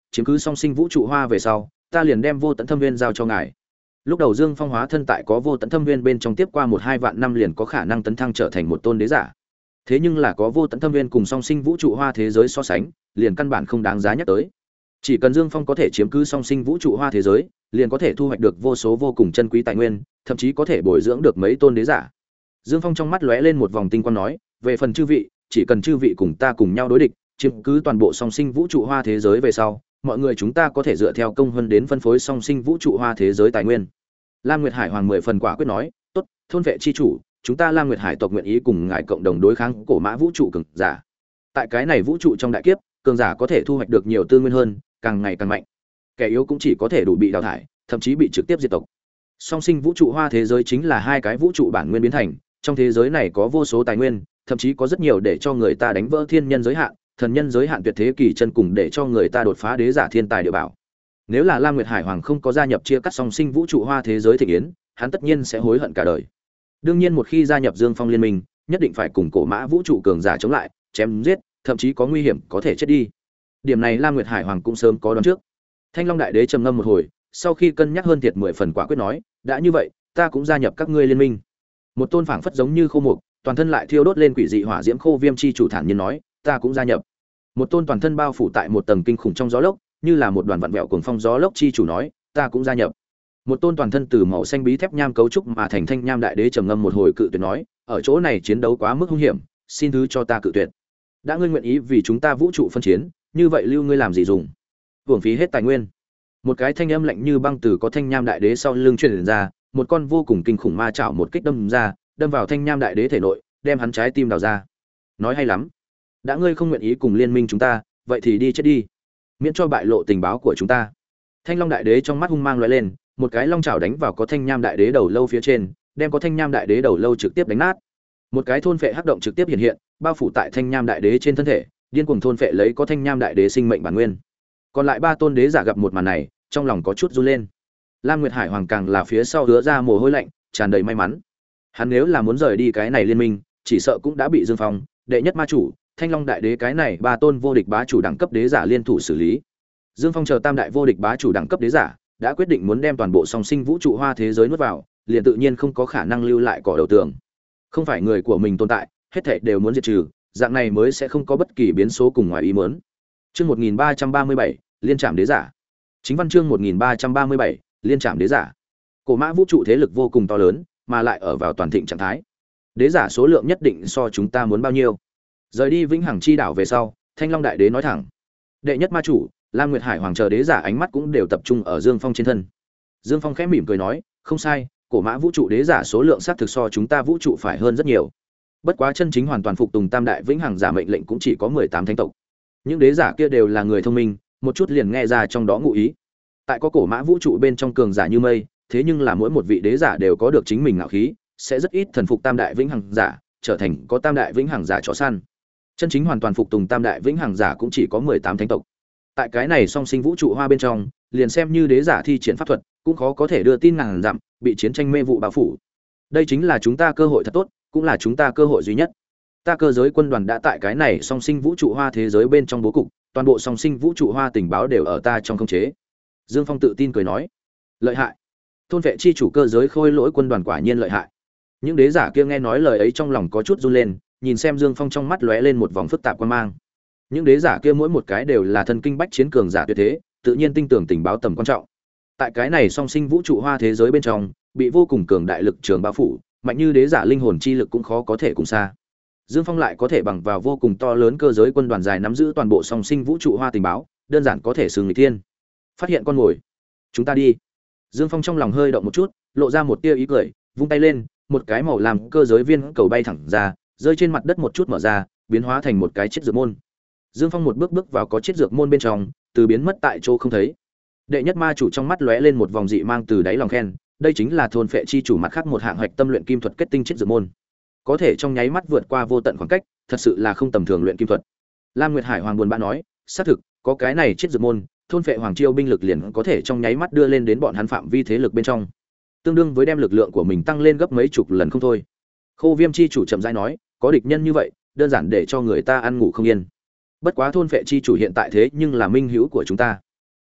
chiếm cứ song sinh vũ trụ hoa về sau, ta liền đem vô tận thâm viên giao cho ngài. Lúc đầu Dương Phong hóa thân tại có vô tận thâm viên bên trong tiếp qua một hai vạn năm liền có khả năng tấn thăng trở thành một tôn đế giả. Thế nhưng là có vô tận thâm viên cùng song sinh vũ trụ hoa thế giới so sánh, liền căn bản không đáng giá nhắc tới. Chỉ cần Dương Phong có thể chiếm cứ song sinh vũ trụ hoa thế giới, liền có thể thu hoạch được vô số vô cùng chân quý tài nguyên, thậm chí có thể bồi dưỡng được mấy tôn đế giả. Dương Phong trong mắt lóe lên một vòng tinh quang nói, về phần chư vị, chỉ cần chư vị cùng ta cùng nhau đối địch, chiếm cứ toàn bộ song sinh vũ trụ hoa thế giới về sau, mọi người chúng ta có thể dựa theo công hơn đến phân phối song sinh vũ trụ hoa thế giới tài nguyên. Lam Nguyệt Hải Hoàng mười phần quả quyết nói, tốt, thôn vệ chi chủ, chúng ta Lam Nguyệt Hải tộc nguyện ý cùng ngài cộng đồng đối kháng cổ mã vũ trụ cường giả. Tại cái này vũ trụ trong đại kiếp, cường giả có thể thu hoạch được nhiều tư nguyên hơn, càng ngày càng mạnh. Kẻ yếu cũng chỉ có thể đủ bị đào thải, thậm chí bị trực tiếp diệt tộc. Song sinh vũ trụ hoa thế giới chính là hai cái vũ trụ bản nguyên biến thành, trong thế giới này có vô số tài nguyên, thậm chí có rất nhiều để cho người ta đánh vỡ thiên nhân giới hạn, thần nhân giới hạn tuyệt thế kỳ chân cùng để cho người ta đột phá đế giả thiên tài địa bảo. Nếu là Lam Nguyệt Hải Hoàng không có gia nhập chia cắt song sinh vũ trụ hoa thế giới thịnh yến, hắn tất nhiên sẽ hối hận cả đời. Đương nhiên một khi gia nhập Dương Phong liên minh, nhất định phải cùng cổ mã vũ trụ cường giả chống lại, chém giết, thậm chí có nguy hiểm có thể chết đi. Điểm này Lam Nguyệt Hải Hoàng cũng sớm có đoán trước. Thanh Long Đại Đế trầm ngâm một hồi, sau khi cân nhắc hơn thiệt mười phần quả quyết nói, đã như vậy, ta cũng gia nhập các ngươi liên minh. Một tôn phảng phất giống như khô mục, toàn thân lại thiêu đốt lên quỷ dị hỏa diễm khô viêm chi chủ thản nhiên nói, ta cũng gia nhập. Một tôn toàn thân bao phủ tại một tầng kinh khủng trong gió lốc, như là một đoàn vặn vẹo cuồng phong gió lốc chi chủ nói, ta cũng gia nhập. Một tôn toàn thân từ màu xanh bí thép nham cấu trúc mà thành Thanh Nham Đại Đế trầm ngâm một hồi cự tuyệt nói, ở chỗ này chiến đấu quá mức hung hiểm, xin thứ cho ta cự tuyệt. Đã ngươi nguyện ý vì chúng ta vũ trụ phân chiến, như vậy lưu ngươi làm gì dùng? Hưởng phí hết tài nguyên. Một cái thanh âm lạnh như băng từ có Thanh Nham Đại Đế sau lưng truyền ra, một con vô cùng kinh khủng ma chảo một kích đâm ra, đâm vào Thanh Nham Đại Đế thể nội, đem hắn trái tim đào ra. Nói hay lắm, đã ngươi không nguyện ý cùng liên minh chúng ta, vậy thì đi chết đi, miễn cho bại lộ tình báo của chúng ta. Thanh Long Đại Đế trong mắt hung mang lóe lên, một cái long chảo đánh vào có Thanh Nham Đại Đế đầu lâu phía trên, đem có Thanh Nham Đại Đế đầu lâu trực tiếp đánh nát. Một cái thôn phệ hắc động trực tiếp hiện hiện, bao phủ tại Thanh Nham Đại Đế trên thân thể, điên cuồng thôn phệ lấy có Thanh Nham Đại Đế sinh mệnh bản nguyên. Còn lại ba tôn đế giả gặp một màn này, trong lòng có chút run lên. Lam Nguyệt Hải Hoàng càng là phía sau hứa ra mồ hôi lạnh, tràn đầy may mắn. Hắn nếu là muốn rời đi cái này liên minh, chỉ sợ cũng đã bị Dương Phong, đệ nhất ma chủ, Thanh Long Đại Đế cái này ba tôn vô địch bá chủ đẳng cấp đế giả liên thủ xử lý. Dương Phong chờ tam đại vô địch bá chủ đẳng cấp đế giả, đã quyết định muốn đem toàn bộ song sinh vũ trụ hoa thế giới nuốt vào, liền tự nhiên không có khả năng lưu lại cỏ đầu tường. Không phải người của mình tồn tại, hết thảy đều muốn diệt trừ, dạng này mới sẽ không có bất kỳ biến số cùng ngoài ý muốn. Chương một nghìn ba trăm ba mươi bảy, liên trảm đế giả. Chính văn chương một nghìn ba trăm ba mươi bảy, liên trảm đế giả. Cổ mã vũ trụ thế lực vô cùng to lớn, mà lại ở vào toàn thịnh trạng thái. Đế giả số lượng nhất định so chúng ta muốn bao nhiêu. Rời đi Vĩnh Hằng chi đảo về sau, Thanh Long Đại Đế nói thẳng. Đệ nhất ma chủ, Lam Nguyệt Hải Hoàng chờ đế giả ánh mắt cũng đều tập trung ở Dương Phong trên thân. Dương Phong khẽ mỉm cười nói, không sai, cổ mã vũ trụ đế giả số lượng xác thực so chúng ta vũ trụ phải hơn rất nhiều. Bất quá chân chính hoàn toàn phục tùng tam đại vĩnh hằng giả mệnh lệnh cũng chỉ có mười tám thánh tộc. Những đế giả kia đều là người thông minh, một chút liền nghe ra trong đó ngụ ý. Tại có cổ mã vũ trụ bên trong cường giả như mây, thế nhưng là mỗi một vị đế giả đều có được chính mình ngạo khí, sẽ rất ít thần phục tam đại vĩnh hằng giả, trở thành có tam đại vĩnh hằng giả chó săn. Chân chính hoàn toàn phục tùng tam đại vĩnh hằng giả cũng chỉ có mười tám thánh tộc. Tại cái này song sinh vũ trụ hoa bên trong, liền xem như đế giả thi triển pháp thuật, cũng khó có thể đưa tin ngàn dặm, bị chiến tranh mê vụ bao phủ. Đây chính là chúng ta cơ hội thật tốt, cũng là chúng ta cơ hội duy nhất. Ta cơ giới quân đoàn đã tại cái này song sinh vũ trụ hoa thế giới bên trong bố cục, toàn bộ song sinh vũ trụ hoa tình báo đều ở ta trong khống chế. Dương Phong tự tin cười nói, lợi hại. Thôn vệ chi chủ cơ giới khôi lỗi quân đoàn quả nhiên lợi hại. Những đế giả kia nghe nói lời ấy trong lòng có chút run lên, nhìn xem Dương Phong trong mắt lóe lên một vòng phức tạp quan mang. Những đế giả kia mỗi một cái đều là thân kinh bách chiến cường giả tuyệt thế, tự nhiên tin tưởng tình báo tầm quan trọng. Tại cái này song sinh vũ trụ hoa thế giới bên trong, bị vô cùng cường đại lực trường bao phủ, mạnh như đế giả linh hồn chi lực cũng khó có thể cùng xa. Dương Phong lại có thể bằng vào vô cùng to lớn cơ giới quân đoàn dài nắm giữ toàn bộ song sinh vũ trụ hoa tình báo, đơn giản có thể xưng nghịch thiên. Phát hiện con mồi, chúng ta đi. Dương Phong trong lòng hơi động một chút, lộ ra một tia ý cười, vung tay lên, một cái màu làm cơ giới viên cầu bay thẳng ra, rơi trên mặt đất một chút mở ra, biến hóa thành một cái chiếc dược môn. Dương Phong một bước bước vào có chiếc dược môn bên trong, từ biến mất tại chỗ không thấy. Đệ nhất ma chủ trong mắt lóe lên một vòng dị mang từ đáy lòng khen, đây chính là thôn phệ chi chủ mặt khác một hạng hạch tâm luyện kim thuật kết tinh chiếc dược môn. Có thể trong nháy mắt vượt qua vô tận khoảng cách, thật sự là không tầm thường luyện kim thuật. Lam Nguyệt Hải Hoàng buồn bã nói, xác thực, có cái này chiếc dược môn, thôn phệ hoàng chiêu binh lực liền có thể trong nháy mắt đưa lên đến bọn hắn phạm vi thế lực bên trong, tương đương với đem lực lượng của mình tăng lên gấp mấy chục lần không thôi. Khô Viêm chi chủ chậm rãi nói, có địch nhân như vậy, đơn giản để cho người ta ăn ngủ không yên. Bất quá thôn phệ chi chủ hiện tại thế nhưng là minh hữu của chúng ta.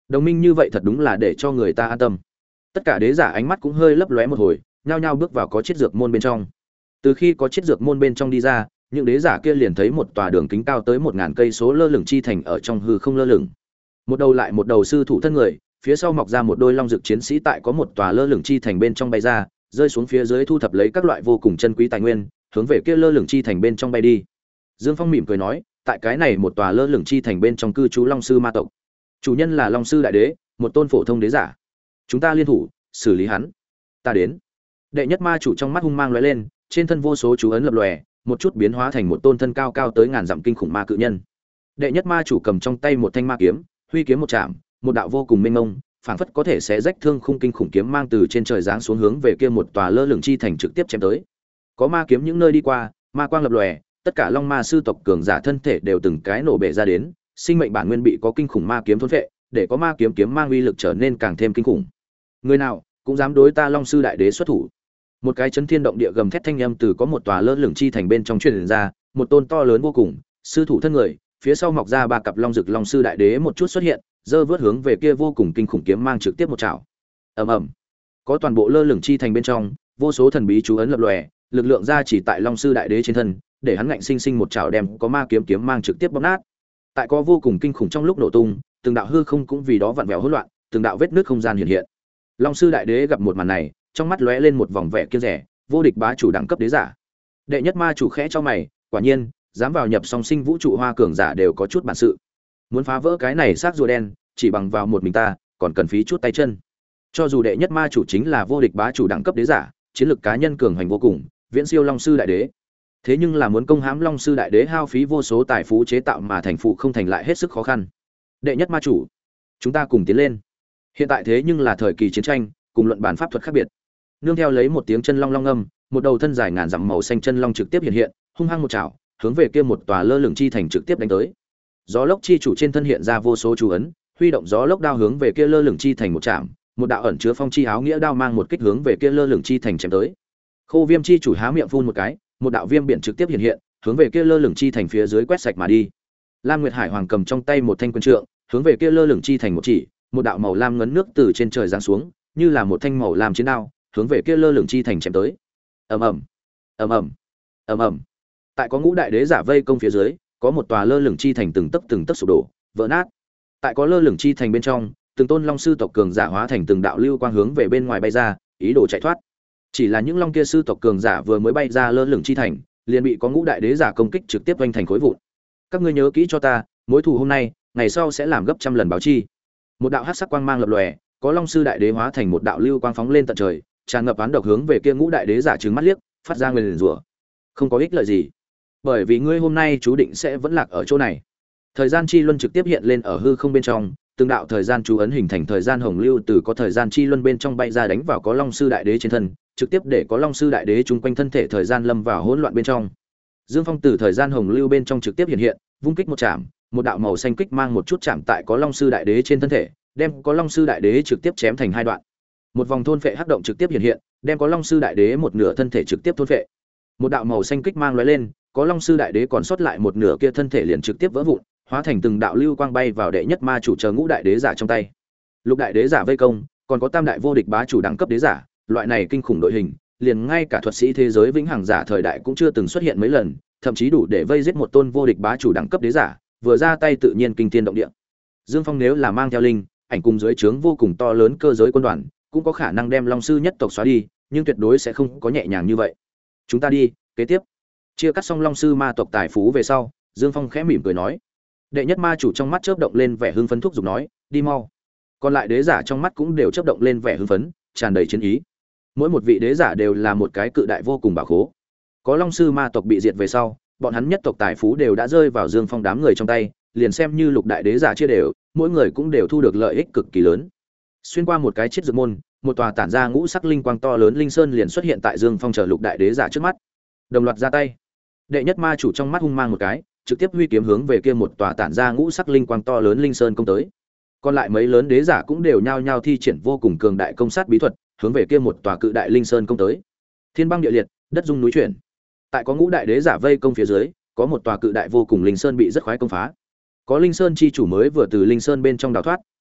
Đồng minh như vậy thật đúng là để cho người ta an tâm. Tất cả đế giả ánh mắt cũng hơi lấp lóe một hồi, nhao nhao bước vào có chiết dược môn bên trong. Từ khi có chiết dược môn bên trong đi ra, những đế giả kia liền thấy một tòa đường kính cao tới một ngàn cây số lơ lửng chi thành ở trong hư không lơ lửng. Một đầu lại một đầu sư thủ thân người, phía sau mọc ra một đôi long dực chiến sĩ tại có một tòa lơ lửng chi thành bên trong bay ra, rơi xuống phía dưới thu thập lấy các loại vô cùng chân quý tài nguyên, hướng về kia lơ lửng chi thành bên trong bay đi. Dương Phong mỉm cười nói, tại cái này một tòa lơ lửng chi thành bên trong cư trú long sư ma tộc. Chủ nhân là long sư đại đế, một tôn phổ thông đế giả. Chúng ta liên thủ, xử lý hắn. Ta đến. Đệ nhất ma chủ trong mắt hung mang lóe lên, trên thân vô số chú ấn lập lòe, một chút biến hóa thành một tôn thân cao cao tới ngàn dặm kinh khủng ma cự nhân. Đệ nhất ma chủ cầm trong tay một thanh ma kiếm, huy kiếm một chạm, một đạo vô cùng mênh mông, phảng phất có thể sẽ rách thương khung kinh khủng kiếm mang từ trên trời giáng xuống hướng về kia một tòa lơ lửng chi thành trực tiếp chém tới. Có ma kiếm những nơi đi qua, ma quang lập lòe, tất cả long ma sư tộc cường giả thân thể đều từng cái nổ bể ra đến, sinh mệnh bản nguyên bị có kinh khủng ma kiếm thôn phệ, để có ma kiếm kiếm mang uy lực trở nên càng thêm kinh khủng. Người nào cũng dám đối ta long sư đại đế xuất thủ. Một cái chấn thiên động địa gầm thét thanh âm từ có một tòa lơ lửng chi thành bên trong truyền ra, một tôn to lớn vô cùng, sư thủ thân người, phía sau mọc ra ba cặp long rực long sư đại đế một chút xuất hiện, giơ vớt hướng về kia vô cùng kinh khủng kiếm mang trực tiếp một chảo. Ầm ầm. Có toàn bộ lơ lửng chi thành bên trong, vô số thần bí chú ấn lập lòe, lực lượng ra chỉ tại long sư đại đế trên thân, để hắn ngạnh sinh sinh một chảo đem có ma kiếm kiếm mang trực tiếp bóp nát. Tại có vô cùng kinh khủng trong lúc nổ tung, từng đạo hư không cũng vì đó vặn vẹo hỗn loạn, từng đạo vết nứt không gian hiện hiện. Long sư đại đế gặp một màn này, trong mắt lóe lên một vòng vẻ kiêu rẻ, vô địch bá chủ đẳng cấp đế giả. Đệ nhất ma chủ khẽ cho mày, quả nhiên, dám vào nhập song sinh vũ trụ hoa cường giả đều có chút bản sự. Muốn phá vỡ cái này xác rùa đen, chỉ bằng vào một mình ta, còn cần phí chút tay chân. Cho dù đệ nhất ma chủ chính là vô địch bá chủ đẳng cấp đế giả, chiến lược cá nhân cường hành vô cùng, viễn siêu long sư đại đế. Thế nhưng là muốn công hãm long sư đại đế hao phí vô số tài phú chế tạo mà thành phụ không thành lại hết sức khó khăn. Đệ nhất ma chủ, chúng ta cùng tiến lên. Hiện tại thế nhưng là thời kỳ chiến tranh, cùng luận bản pháp thuật khác biệt. Nương theo lấy một tiếng chân long long âm, một đầu thân dài ngàn dặm màu xanh chân long trực tiếp hiện hiện, hung hăng một chảo, hướng về kia một tòa lơ lửng chi thành trực tiếp đánh tới. Gió lốc chi chủ trên thân hiện ra vô số chú ấn, huy động gió lốc đao hướng về kia lơ lửng chi thành một chạm, một đạo ẩn chứa phong chi áo nghĩa đao mang một kích hướng về kia lơ lửng chi thành chém tới. Khô Viêm chi chủ há miệng phun một cái, một đạo viêm biển trực tiếp hiện hiện, hướng về kia lơ lửng chi thành phía dưới quét sạch mà đi. Lam Nguyệt Hải Hoàng cầm trong tay một thanh quân trượng, hướng về kia lơ lửng chi thành một chỉ, một đạo màu lam ngấn nước từ trên trời giáng xuống, như là một thanh màu lam chiến đao, hướng về kia lơ lửng chi thành chém tới. Ầm ầm, ầm ầm, ầm ầm. Tại có ngũ đại đế giả vây công phía dưới, có một tòa lơ lửng chi thành từng tấc từng tấc sụp đổ, vỡ nát. Tại có lơ lửng chi thành bên trong, từng tôn long sư tộc cường giả hóa thành từng đạo lưu quang hướng về bên ngoài bay ra, ý đồ chạy thoát. Chỉ là những long kia sư tộc cường giả vừa mới bay ra lơ lửng chi thành, liền bị có ngũ đại đế giả công kích trực tiếp vành thành khối vụn. Các ngươi nhớ kỹ cho ta, mối thù hôm nay, ngày sau sẽ làm gấp trăm lần báo chi. Một đạo hắc sắc quang mang lập lòe, có long sư đại đế hóa thành một đạo lưu quang phóng lên tận trời, tràn ngập oán độc hướng về kia ngũ đại đế giả trừng mắt liếc, phát ra nguyền rủa. Không có ích lợi gì, bởi vì ngươi hôm nay chú định sẽ vẫn lạc ở chỗ này. Thời gian chi luân trực tiếp hiện lên ở hư không bên trong, từng đạo thời gian chú ấn hình thành thời gian hồng lưu từ có thời gian chi luân bên trong bay ra đánh vào có long sư đại đế trên thân, trực tiếp để có long sư đại đế chung quanh thân thể thời gian lâm vào hỗn loạn bên trong. Dương Phong từ thời gian hồng lưu bên trong trực tiếp hiện hiện, vung kích một chạm, một đạo màu xanh kích mang một chút chạm tại có long sư đại đế trên thân thể, đem có long sư đại đế trực tiếp chém thành hai đoạn. Một vòng thôn phệ hắc động trực tiếp hiện hiện, đem có long sư đại đế một nửa thân thể trực tiếp thôn phệ. Một đạo màu xanh kích mang lóe lên, có long sư đại đế còn sót lại một nửa kia thân thể liền trực tiếp vỡ vụn, hóa thành từng đạo lưu quang bay vào đệ nhất ma chủ chờ ngũ đại đế giả trong tay. Lục đại đế giả vây công, còn có tam đại vô địch bá chủ đẳng cấp đế giả, loại này kinh khủng đội hình, liền ngay cả thuật sĩ thế giới vĩnh hằng giả thời đại cũng chưa từng xuất hiện mấy lần, thậm chí đủ để vây giết một tôn vô địch bá chủ đẳng cấp đế giả, vừa ra tay tự nhiên kinh thiên động địa. Dương Phong nếu là mang theo linh, ảnh cùng dưới trướng vô cùng to lớn cơ giới quân đoàn, cũng có khả năng đem long sư nhất tộc xóa đi, nhưng tuyệt đối sẽ không có nhẹ nhàng như vậy. Chúng ta đi, kế tiếp. Chia cắt xong long sư ma tộc tài phú về sau, Dương Phong khẽ mỉm cười nói. Đệ nhất ma chủ trong mắt chớp động lên vẻ hưng phấn thúc giục nói, đi mau. Còn lại đế giả trong mắt cũng đều chớp động lên vẻ hưng phấn, tràn đầy chiến ý. Mỗi một vị đế giả đều là một cái cự đại vô cùng bảo khố. Có long sư ma tộc bị diệt về sau, bọn hắn nhất tộc tài phú đều đã rơi vào Dương Phong đám người trong tay, liền xem như lục đại đế giả chia đều, mỗi người cũng đều thu được lợi ích cực kỳ lớn. Xuyên qua một cái chiết dược môn, một tòa tản ra ngũ sắc linh quang to lớn linh sơn liền xuất hiện tại Dương Phong chờ lục đại đế giả trước mắt. Đồng loạt ra tay. Đệ nhất ma chủ trong mắt hung mang một cái, trực tiếp huy kiếm hướng về kia một tòa tản ra ngũ sắc linh quang to lớn linh sơn công tới. Còn lại mấy lớn đế giả cũng đều nhao nhao thi triển vô cùng cường đại công sát bí thuật, hướng về kia một tòa cự đại linh sơn công tới. Thiên băng địa liệt, đất rung núi chuyển. Tại có ngũ đại đế giả vây công phía dưới, có một tòa cự đại vô cùng linh sơn bị rất khoái công phá. Có linh sơn chi chủ mới vừa từ linh sơn bên trong đào thoát,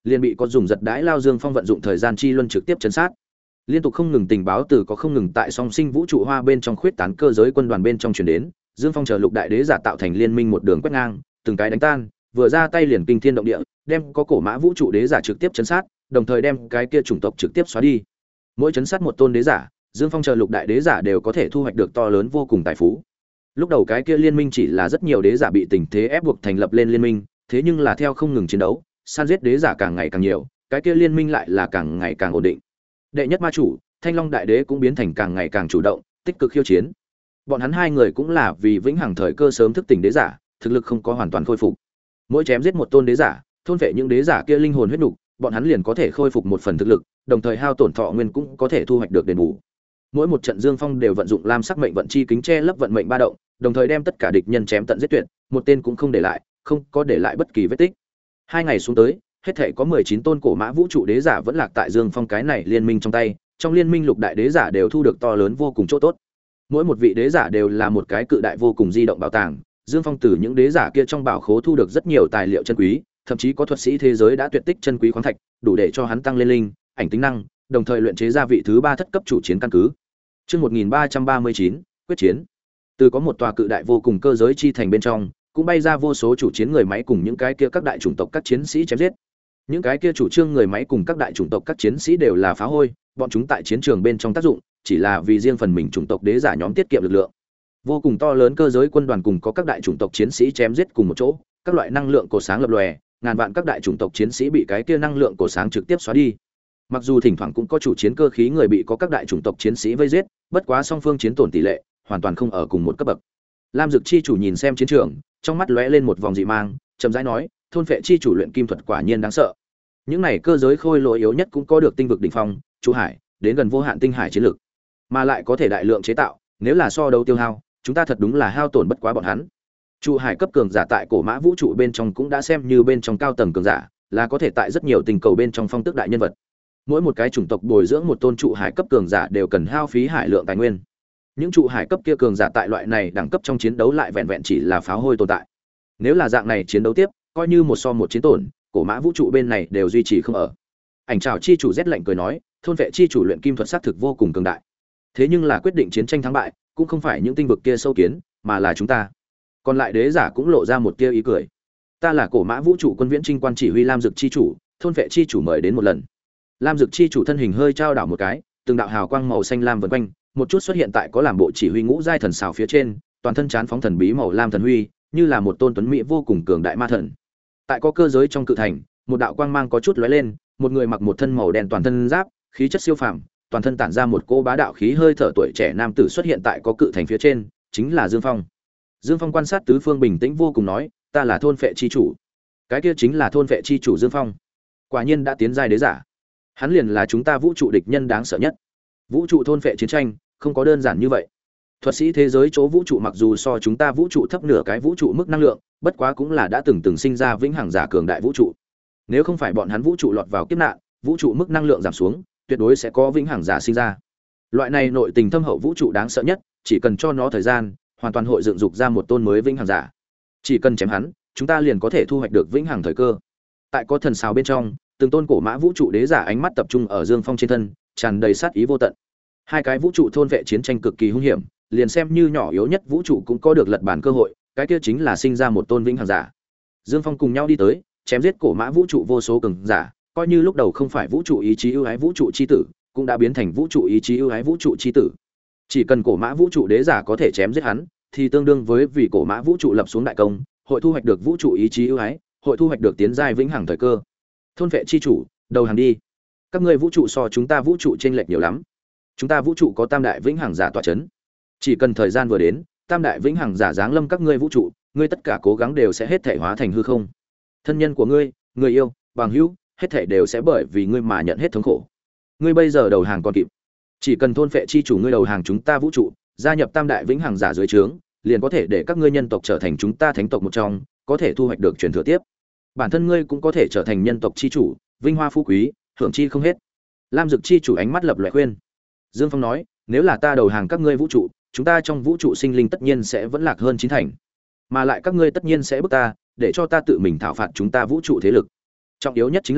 liền bị có dùng giật đãi lao Dương Phong vận dụng thời gian chi luân trực tiếp chấn sát. Liên tục không ngừng tình báo từ có không ngừng tại song sinh vũ trụ hoa bên trong khuyết tán cơ giới quân đoàn bên trong truyền đến, Dương Phong chờ lục đại đế giả tạo thành liên minh một đường quét ngang, từng cái đánh tan, vừa ra tay liền kinh thiên động địa, đem có cổ mã vũ trụ đế giả trực tiếp chấn sát, đồng thời đem cái kia chủng tộc trực tiếp xóa đi. Mỗi chấn sát một tôn đế giả, Dương Phong chờ lục đại đế giả đều có thể thu hoạch được to lớn vô cùng tài phú. Lúc đầu cái kia liên minh chỉ là rất nhiều đế giả bị tình thế ép buộc thành lập lên liên minh, thế nhưng là theo không ngừng chiến đấu, san giết đế giả càng ngày càng nhiều, cái kia liên minh lại là càng ngày càng ổn định. Đệ nhất ma chủ, Thanh Long đại đế cũng biến thành càng ngày càng chủ động, tích cực khiêu chiến. Bọn hắn hai người cũng là vì vĩnh hằng thời cơ sớm thức tỉnh đế giả, thực lực không có hoàn toàn khôi phục. Mỗi chém giết một tôn đế giả, thôn vệ những đế giả kia linh hồn huyết nục, bọn hắn liền có thể khôi phục một phần thực lực, đồng thời hao tổn thọ nguyên cũng có thể thu hoạch được đền bù. Mỗi một trận Dương Phong đều vận dụng lam sắc mệnh vận chi kính che lấp vận mệnh ba động, đồng thời đem tất cả địch nhân chém tận giết tuyệt, một tên cũng không để lại, không có để lại bất kỳ vết tích. Hai ngày xuống tới, hết thảy có mười chín tôn cổ mã vũ trụ đế giả vẫn lạc tại Dương Phong cái này liên minh trong tay, trong liên minh lục đại đế giả đều thu được to lớn vô cùng chỗ tốt. Mỗi một vị đế giả đều là một cái cự đại vô cùng di động bảo tàng, Dương Phong từ những đế giả kia trong bảo khố thu được rất nhiều tài liệu chân quý, thậm chí có thuật sĩ thế giới đã tuyệt tích chân quý khoáng thạch, đủ để cho hắn tăng lên linh, ảnh tính năng, đồng thời luyện chế ra vị thứ ba thất cấp chủ chiến căn cứ. Chương một nghìn ba trăm ba mươi chín, quyết chiến. Từ có một tòa cự đại vô cùng cơ giới chi thành bên trong, cũng bay ra vô số chủ chiến người máy cùng những cái kia các đại chủng tộc các chiến sĩ chém giết. Những cái kia chủ trương người máy cùng các đại chủng tộc các chiến sĩ đều là phá hôi, bọn chúng tại chiến trường bên trong tác dụng, chỉ là vì riêng phần mình chủng tộc đế giả nhóm tiết kiệm lực lượng. Vô cùng to lớn cơ giới quân đoàn cùng có các đại chủng tộc chiến sĩ chém giết cùng một chỗ, các loại năng lượng cổ sáng lập lòe, ngàn vạn các đại chủng tộc chiến sĩ bị cái kia năng lượng cổ sáng trực tiếp xóa đi. Mặc dù thỉnh thoảng cũng có chủ chiến cơ khí người bị có các đại chủng tộc chiến sĩ vây giết, bất quá song phương chiến tổn tỷ lệ hoàn toàn không ở cùng một cấp bậc. Lam Dực chi chủ nhìn xem chiến trường, trong mắt lóe lên một vòng dị mang, chậm rãi nói, thôn phệ chi chủ luyện kim thuật quả nhiên đáng sợ. Những này cơ giới khôi lỗi yếu nhất cũng có được tinh vực đỉnh phong, Chu Hải, đến gần vô hạn tinh hải chiến lực, mà lại có thể đại lượng chế tạo, nếu là so đấu tiêu hao, chúng ta thật đúng là hao tổn bất quá bọn hắn. Chu Hải cấp cường giả tại cổ mã vũ trụ bên trong cũng đã xem như bên trong cao tầng cường giả, là có thể tại rất nhiều tình cầu bên trong phong tước đại nhân vật. Mỗi một cái chủng tộc bồi dưỡng một tôn trụ hải cấp cường giả đều cần hao phí hải lượng tài nguyên. Những trụ hải cấp kia cường giả tại loại này đẳng cấp trong chiến đấu lại vẹn vẹn chỉ là pháo hôi tồn tại. Nếu là dạng này chiến đấu tiếp, coi như một so một chiến tổn, cổ mã vũ trụ bên này đều duy trì không ở. Ảnh Trảo chi chủ rét lạnh cười nói, thôn vệ chi chủ luyện kim thuật sát thực vô cùng cường đại. Thế nhưng là quyết định chiến tranh thắng bại, cũng không phải những tinh vực kia sâu kiến, mà là chúng ta. Còn lại đế giả cũng lộ ra một tia ý cười. Ta là cổ mã vũ trụ quân viễn trinh quan chỉ huy Lam Dực chi chủ, thôn vệ chi chủ mời đến một lần. Lam Dực chi chủ thân hình hơi trao đảo một cái, từng đạo hào quang màu xanh lam vần quanh, một chút xuất hiện tại có làm bộ chỉ huy ngũ giai thần xào phía trên, toàn thân chán phóng thần bí màu lam thần huy, như là một tôn tuấn mỹ vô cùng cường đại ma thần. Tại có cơ giới trong cự thành, một đạo quang mang có chút lóe lên, một người mặc một thân màu đen toàn thân giáp, khí chất siêu phàm, toàn thân tản ra một cỗ bá đạo khí hơi thở tuổi trẻ nam tử xuất hiện tại có cự thành phía trên, chính là Dương Phong. Dương Phong quan sát tứ phương bình tĩnh vô cùng nói, ta là thôn phệ chi chủ. Cái kia chính là thôn phệ chi chủ Dương Phong. Quả nhiên đã tiến giai đế giả. Hắn liền là chúng ta vũ trụ địch nhân đáng sợ nhất. Vũ trụ thôn phệ chiến tranh, không có đơn giản như vậy. Thuật sĩ thế giới chỗ vũ trụ mặc dù so chúng ta vũ trụ thấp nửa cái vũ trụ mức năng lượng, bất quá cũng là đã từng từng sinh ra vĩnh hằng giả cường đại vũ trụ. Nếu không phải bọn hắn vũ trụ lọt vào kiếp nạn, vũ trụ mức năng lượng giảm xuống, tuyệt đối sẽ có vĩnh hằng giả sinh ra. Loại này nội tình thâm hậu vũ trụ đáng sợ nhất, chỉ cần cho nó thời gian, hoàn toàn hội dựng dục ra một tôn mới vĩnh hằng giả. Chỉ cần chém hắn, chúng ta liền có thể thu hoạch được vĩnh hằng thời cơ. Tại có thần sào bên trong, từng tôn cổ mã vũ trụ đế giả ánh mắt tập trung ở Dương Phong trên thân, tràn đầy sát ý vô tận. Hai cái vũ trụ thôn vệ chiến tranh cực kỳ hung hiểm, liền xem như nhỏ yếu nhất vũ trụ cũng có được lật bản cơ hội, cái kia chính là sinh ra một tôn vĩnh hằng giả. Dương Phong cùng nhau đi tới, chém giết cổ mã vũ trụ vô số cường giả, coi như lúc đầu không phải vũ trụ ý chí ưu ái vũ trụ chi tử, cũng đã biến thành vũ trụ ý chí ưu ái vũ trụ chi tử. Chỉ cần cổ mã vũ trụ đế giả có thể chém giết hắn, thì tương đương với vì cổ mã vũ trụ lập xuống đại công, hội thu hoạch được vũ trụ ý chí ưu ái, hội thu hoạch được tiến giai vĩnh hằng thời cơ. Thôn vệ chi chủ, đầu hàng đi. Các ngươi vũ trụ so chúng ta vũ trụ chênh lệch nhiều lắm. Chúng ta vũ trụ có tam đại vĩnh hằng giả tọa chấn. Chỉ cần thời gian vừa đến, tam đại vĩnh hằng giả giáng lâm các ngươi vũ trụ, ngươi tất cả cố gắng đều sẽ hết thể hóa thành hư không. Thân nhân của ngươi, người yêu, bằng hữu, hết thể đều sẽ bởi vì ngươi mà nhận hết thống khổ. Ngươi bây giờ đầu hàng còn kịp. Chỉ cần thôn phệ chi chủ ngươi đầu hàng chúng ta vũ trụ, gia nhập tam đại vĩnh hằng giả dưới trướng, liền có thể để các ngươi nhân tộc trở thành chúng ta thánh tộc một trong, có thể thu hoạch được truyền thừa tiếp. Bản thân ngươi cũng có thể trở thành nhân tộc chi chủ, vinh hoa phú quý, hưởng chi không hết. Lam Dực chi chủ ánh mắt lập lòe khuyên. Dương Phong nói, nếu là ta đầu hàng các ngươi vũ trụ, chúng ta trong vũ trụ sinh linh tất nhiên sẽ vẫn lạc hơn chín thành, mà lại các ngươi tất nhiên sẽ bức ta, để cho ta tự mình thảo phạt chúng ta vũ trụ thế lực. Trọng yếu nhất chính là,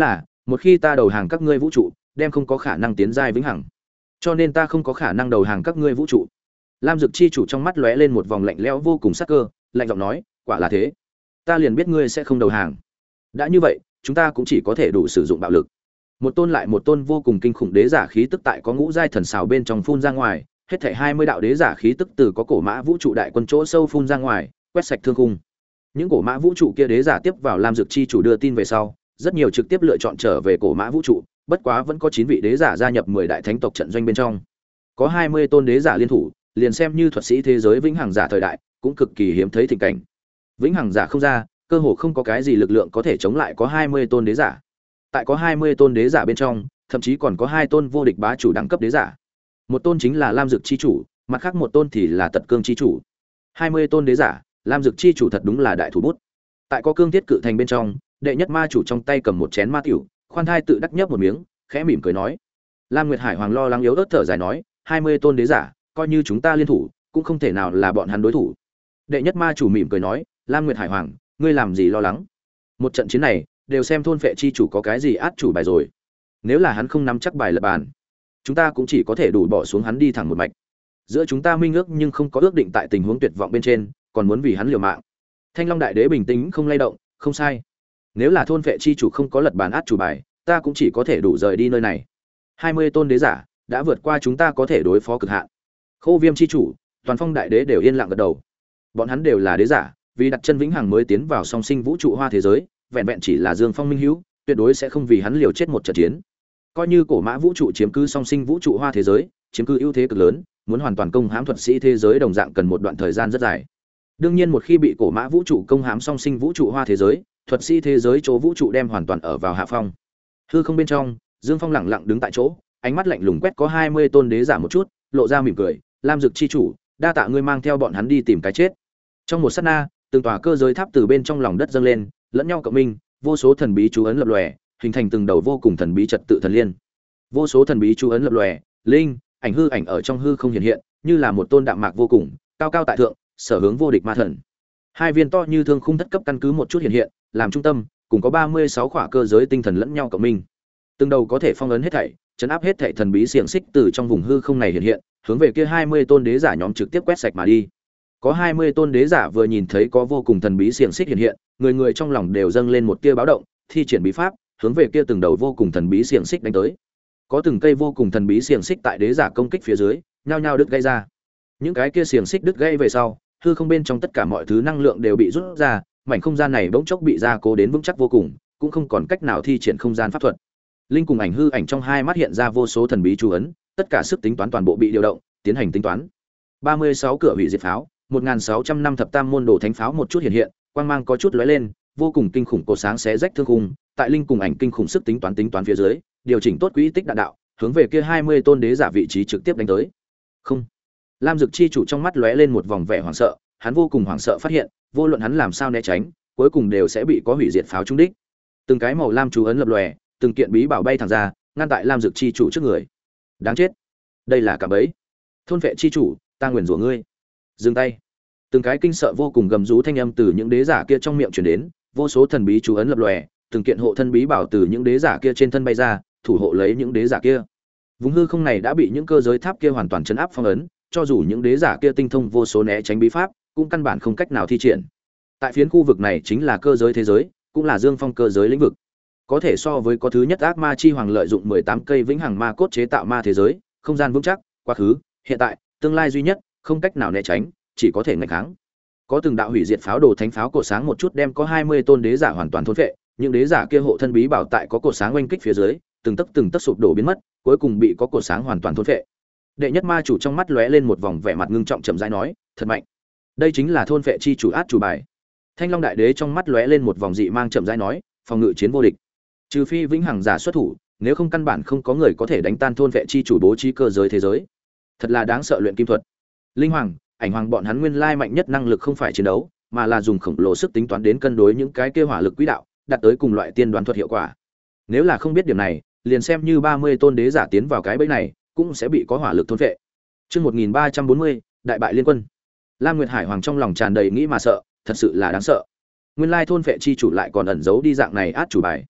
một khi ta đầu hàng các ngươi vũ trụ đem không có khả năng tiến giai vĩnh hằng, cho nên ta không có khả năng đầu hàng các ngươi vũ trụ. Lam Dực chi chủ trong mắt lóe lên một vòng lạnh lẽo vô cùng sắc cơ, lạnh giọng nói, quả là thế, ta liền biết ngươi sẽ không đầu hàng. Đã như vậy, chúng ta cũng chỉ có thể đủ sử dụng bạo lực. Một tôn lại một tôn vô cùng kinh khủng đế giả khí tức tại có ngũ giai thần xào bên trong phun ra ngoài, hết thảy hai mươi đạo đế giả khí tức từ có cổ mã vũ trụ đại quân chỗ sâu phun ra ngoài, quét sạch thương khung. Những cổ mã vũ trụ kia đế giả tiếp vào Lam Dực chi chủ đưa tin về sau, rất nhiều trực tiếp lựa chọn trở về cổ mã vũ trụ, bất quá vẫn có chín vị đế giả gia nhập mười đại thánh tộc trận doanh bên trong. Có hai mươi tôn đế giả liên thủ, liền xem như thuật sĩ thế giới vĩnh hằng giả thời đại, cũng cực kỳ hiếm thấy tình cảnh. Vĩnh hằng giả không ra, cơ hồ không có cái gì lực lượng có thể chống lại có hai mươi tôn đế giả. Tại có hai mươi tôn đế giả bên trong, thậm chí còn có hai tôn vô địch bá chủ đẳng cấp đế giả. Một tôn chính là Lam Dực chi chủ, mặt khác một tôn thì là Tật Cương chi chủ. hai mươi tôn đế giả, Lam Dực chi chủ thật đúng là đại thủ bút. Tại có cương thiết cự thành bên trong, đệ nhất ma chủ trong tay cầm một chén ma tiểu, khoan thai tự đắc nhấp một miếng, khẽ mỉm cười nói. Lam Nguyệt Hải Hoàng lo lắng yếu ớt thở dài nói, hai mươi tôn đế giả, coi như chúng ta liên thủ, cũng không thể nào là bọn hắn đối thủ. Đệ nhất ma chủ mỉm cười nói, Lam Nguyệt Hải Hoàng, ngươi làm gì lo lắng? Một trận chiến này, đều xem thôn phệ chi chủ có cái gì át chủ bài rồi. Nếu là hắn không nắm chắc bài lật bàn, chúng ta cũng chỉ có thể đủ bỏ xuống hắn đi thẳng một mạch. Giữa chúng ta minh ước nhưng không có ước định tại tình huống tuyệt vọng bên trên, còn muốn vì hắn liều mạng. Thanh Long đại đế bình tĩnh không lay động, không sai. Nếu là thôn phệ chi chủ không có lật bàn át chủ bài, ta cũng chỉ có thể đủ rời đi nơi này. hai mươi tôn đế giả đã vượt qua chúng ta có thể đối phó cực hạn. Khô Viêm chi chủ, Toàn Phong đại đế đều yên lặng gật đầu. Bọn hắn đều là đế giả, vì đặt chân vĩnh hằng mới tiến vào song sinh vũ trụ hoa thế giới, vẹn vẹn chỉ là Dương Phong minh hữu, tuyệt đối sẽ không vì hắn liều chết một trận chiến. Coi như cổ mã vũ trụ chiếm cứ song sinh vũ trụ hoa thế giới, chiếm cứ ưu thế cực lớn, muốn hoàn toàn công hãm thuật sĩ thế giới đồng dạng cần một đoạn thời gian rất dài. Đương nhiên một khi bị cổ mã vũ trụ công hãm song sinh vũ trụ hoa thế giới, thuật sĩ thế giới chỗ vũ trụ đem hoàn toàn ở vào hạ phong. Hư không bên trong, Dương Phong lặng lặng đứng tại chỗ, ánh mắt lạnh lùng quét có hai mươi tôn đế giả một chút, lộ ra mỉm cười, Lam Dực chi chủ, đa tạ ngươi mang theo bọn hắn đi tìm cái chết. Trong một sát na, từng tòa cơ giới tháp từ bên trong lòng đất dâng lên, lẫn nhau cộng minh, vô số thần bí chú ấn lập lòe, hình thành từng đầu vô cùng thần bí trật tự thần liên. Vô số thần bí chú ấn lập lòe, linh, ảnh hư ảnh ở trong hư không hiện hiện, như là một tôn đạm mạc vô cùng, cao cao tại thượng, sở hướng vô địch ma thần. Hai viên to như thương khung thất cấp căn cứ một chút hiện hiện, làm trung tâm, cùng có ba mươi sáu khỏa cơ giới tinh thần lẫn nhau cộng minh. Từng đầu có thể phong ấn hết thảy, chấn áp hết thảy thần bí xiềng xích từ trong vùng hư không này hiện hiện, hướng về kia hai mươi tôn đế giả nhóm trực tiếp quét sạch mà đi. Có hai mươi tôn đế giả vừa nhìn thấy có vô cùng thần bí xiềng xích hiện hiện, người người trong lòng đều dâng lên một tia báo động, thi triển bí pháp, hướng về kia từng đầu vô cùng thần bí xiềng xích đánh tới. Có từng cây vô cùng thần bí xiềng xích tại đế giả công kích phía dưới, nhao nhao đứt gãy ra. Những cái kia xiềng xích đứt gãy về sau, hư không bên trong tất cả mọi thứ năng lượng đều bị rút ra, mảnh không gian này bỗng chốc bị gia cố đến vững chắc vô cùng, cũng không còn cách nào thi triển không gian pháp thuật. Linh cùng ảnh hư ảnh trong hai mắt hiện ra vô số thần bí chú ấn, tất cả sức tính toán toàn bộ bị điều động, tiến hành tính toán. ba mươi sáu cửa hủy diệt pháo, một nghìn sáu trăm năm thập tam môn đồ thánh pháo một chút hiện hiện, quang mang có chút lóe lên, vô cùng kinh khủng cột sáng xé rách thương khung, tại linh cùng ảnh kinh khủng sức tính toán tính toán phía dưới, điều chỉnh tốt quỹ tích đạn đạo, hướng về kia hai mươi tôn đế giả vị trí trực tiếp đánh tới. Không. Lam Dực chi chủ trong mắt lóe lên một vòng vẻ hoảng sợ, hắn vô cùng hoảng sợ phát hiện, vô luận hắn làm sao né tránh, cuối cùng đều sẽ bị có hủy diệt pháo trúng đích. Từng cái màu lam chú ấn lập lòe, từng kiện bí bảo bay thẳng ra, ngăn tại Lam Dực chi chủ trước người. Đáng chết, đây là cả bẫy. Thôn vệ chi chủ, ta nguyền rủa ngươi. Dừng tay. Từng cái kinh sợ vô cùng gầm rú thanh âm từ những đế giả kia trong miệng truyền đến, vô số thần bí chú ấn lập lòe, từng kiện hộ thân bí bảo từ những đế giả kia trên thân bay ra, thủ hộ lấy những đế giả kia. Vùng hư không này đã bị những cơ giới tháp kia hoàn toàn chấn áp phong ấn, cho dù những đế giả kia tinh thông vô số né tránh bí pháp, cũng căn bản không cách nào thi triển. Tại phiến khu vực này chính là cơ giới thế giới, cũng là Dương Phong cơ giới lĩnh vực. Có thể so với có thứ nhất ác ma chi hoàng lợi dụng mười tám cây vĩnh hằng ma cốt chế tạo ma thế giới, không gian vững chắc, quá khứ, hiện tại, tương lai duy nhất, không cách nào né tránh, chỉ có thể nghịch kháng. Có từng đạo hủy diệt pháo đồ thánh pháo cột sáng một chút đem có hai mươi tôn đế giả hoàn toàn thôn phệ, những đế giả kia hộ thân bí bảo tại có cột sáng oanh kích phía dưới, từng tấc từng tấc sụp đổ biến mất, cuối cùng bị có cột sáng hoàn toàn thôn phệ. Đệ nhất ma chủ trong mắt lóe lên một vòng vẻ mặt ngưng trọng chậm rãi nói, thật mạnh. Đây chính là thôn phệ chi chủ át chủ bài. Thanh Long đại đế trong mắt lóe lên một vòng dị mang chậm rãi nói, phòng ngự chiến vô địch. Trừ phi vĩnh hằng giả xuất thủ, nếu không căn bản không có người có thể đánh tan thôn vệ chi chủ bố trí cơ giới thế giới. Thật là đáng sợ luyện kim thuật. Linh hoàng, ảnh hoàng bọn hắn nguyên lai mạnh nhất năng lực không phải chiến đấu, mà là dùng khổng lồ sức tính toán đến cân đối những cái kia hỏa lực quỹ đạo, đạt tới cùng loại tiên đoán thuật hiệu quả. Nếu là không biết điểm này, liền xem như ba mươi tôn đế giả tiến vào cái bẫy này, cũng sẽ bị có hỏa lực thôn vệ. Chương một nghìn ba trăm bốn mươi, đại bại liên quân. Lam Nguyệt Hải Hoàng trong lòng tràn đầy nghĩ mà sợ, thật sự là đáng sợ. Nguyên lai thôn vệ chi chủ lại còn ẩn giấu đi dạng này át chủ bài.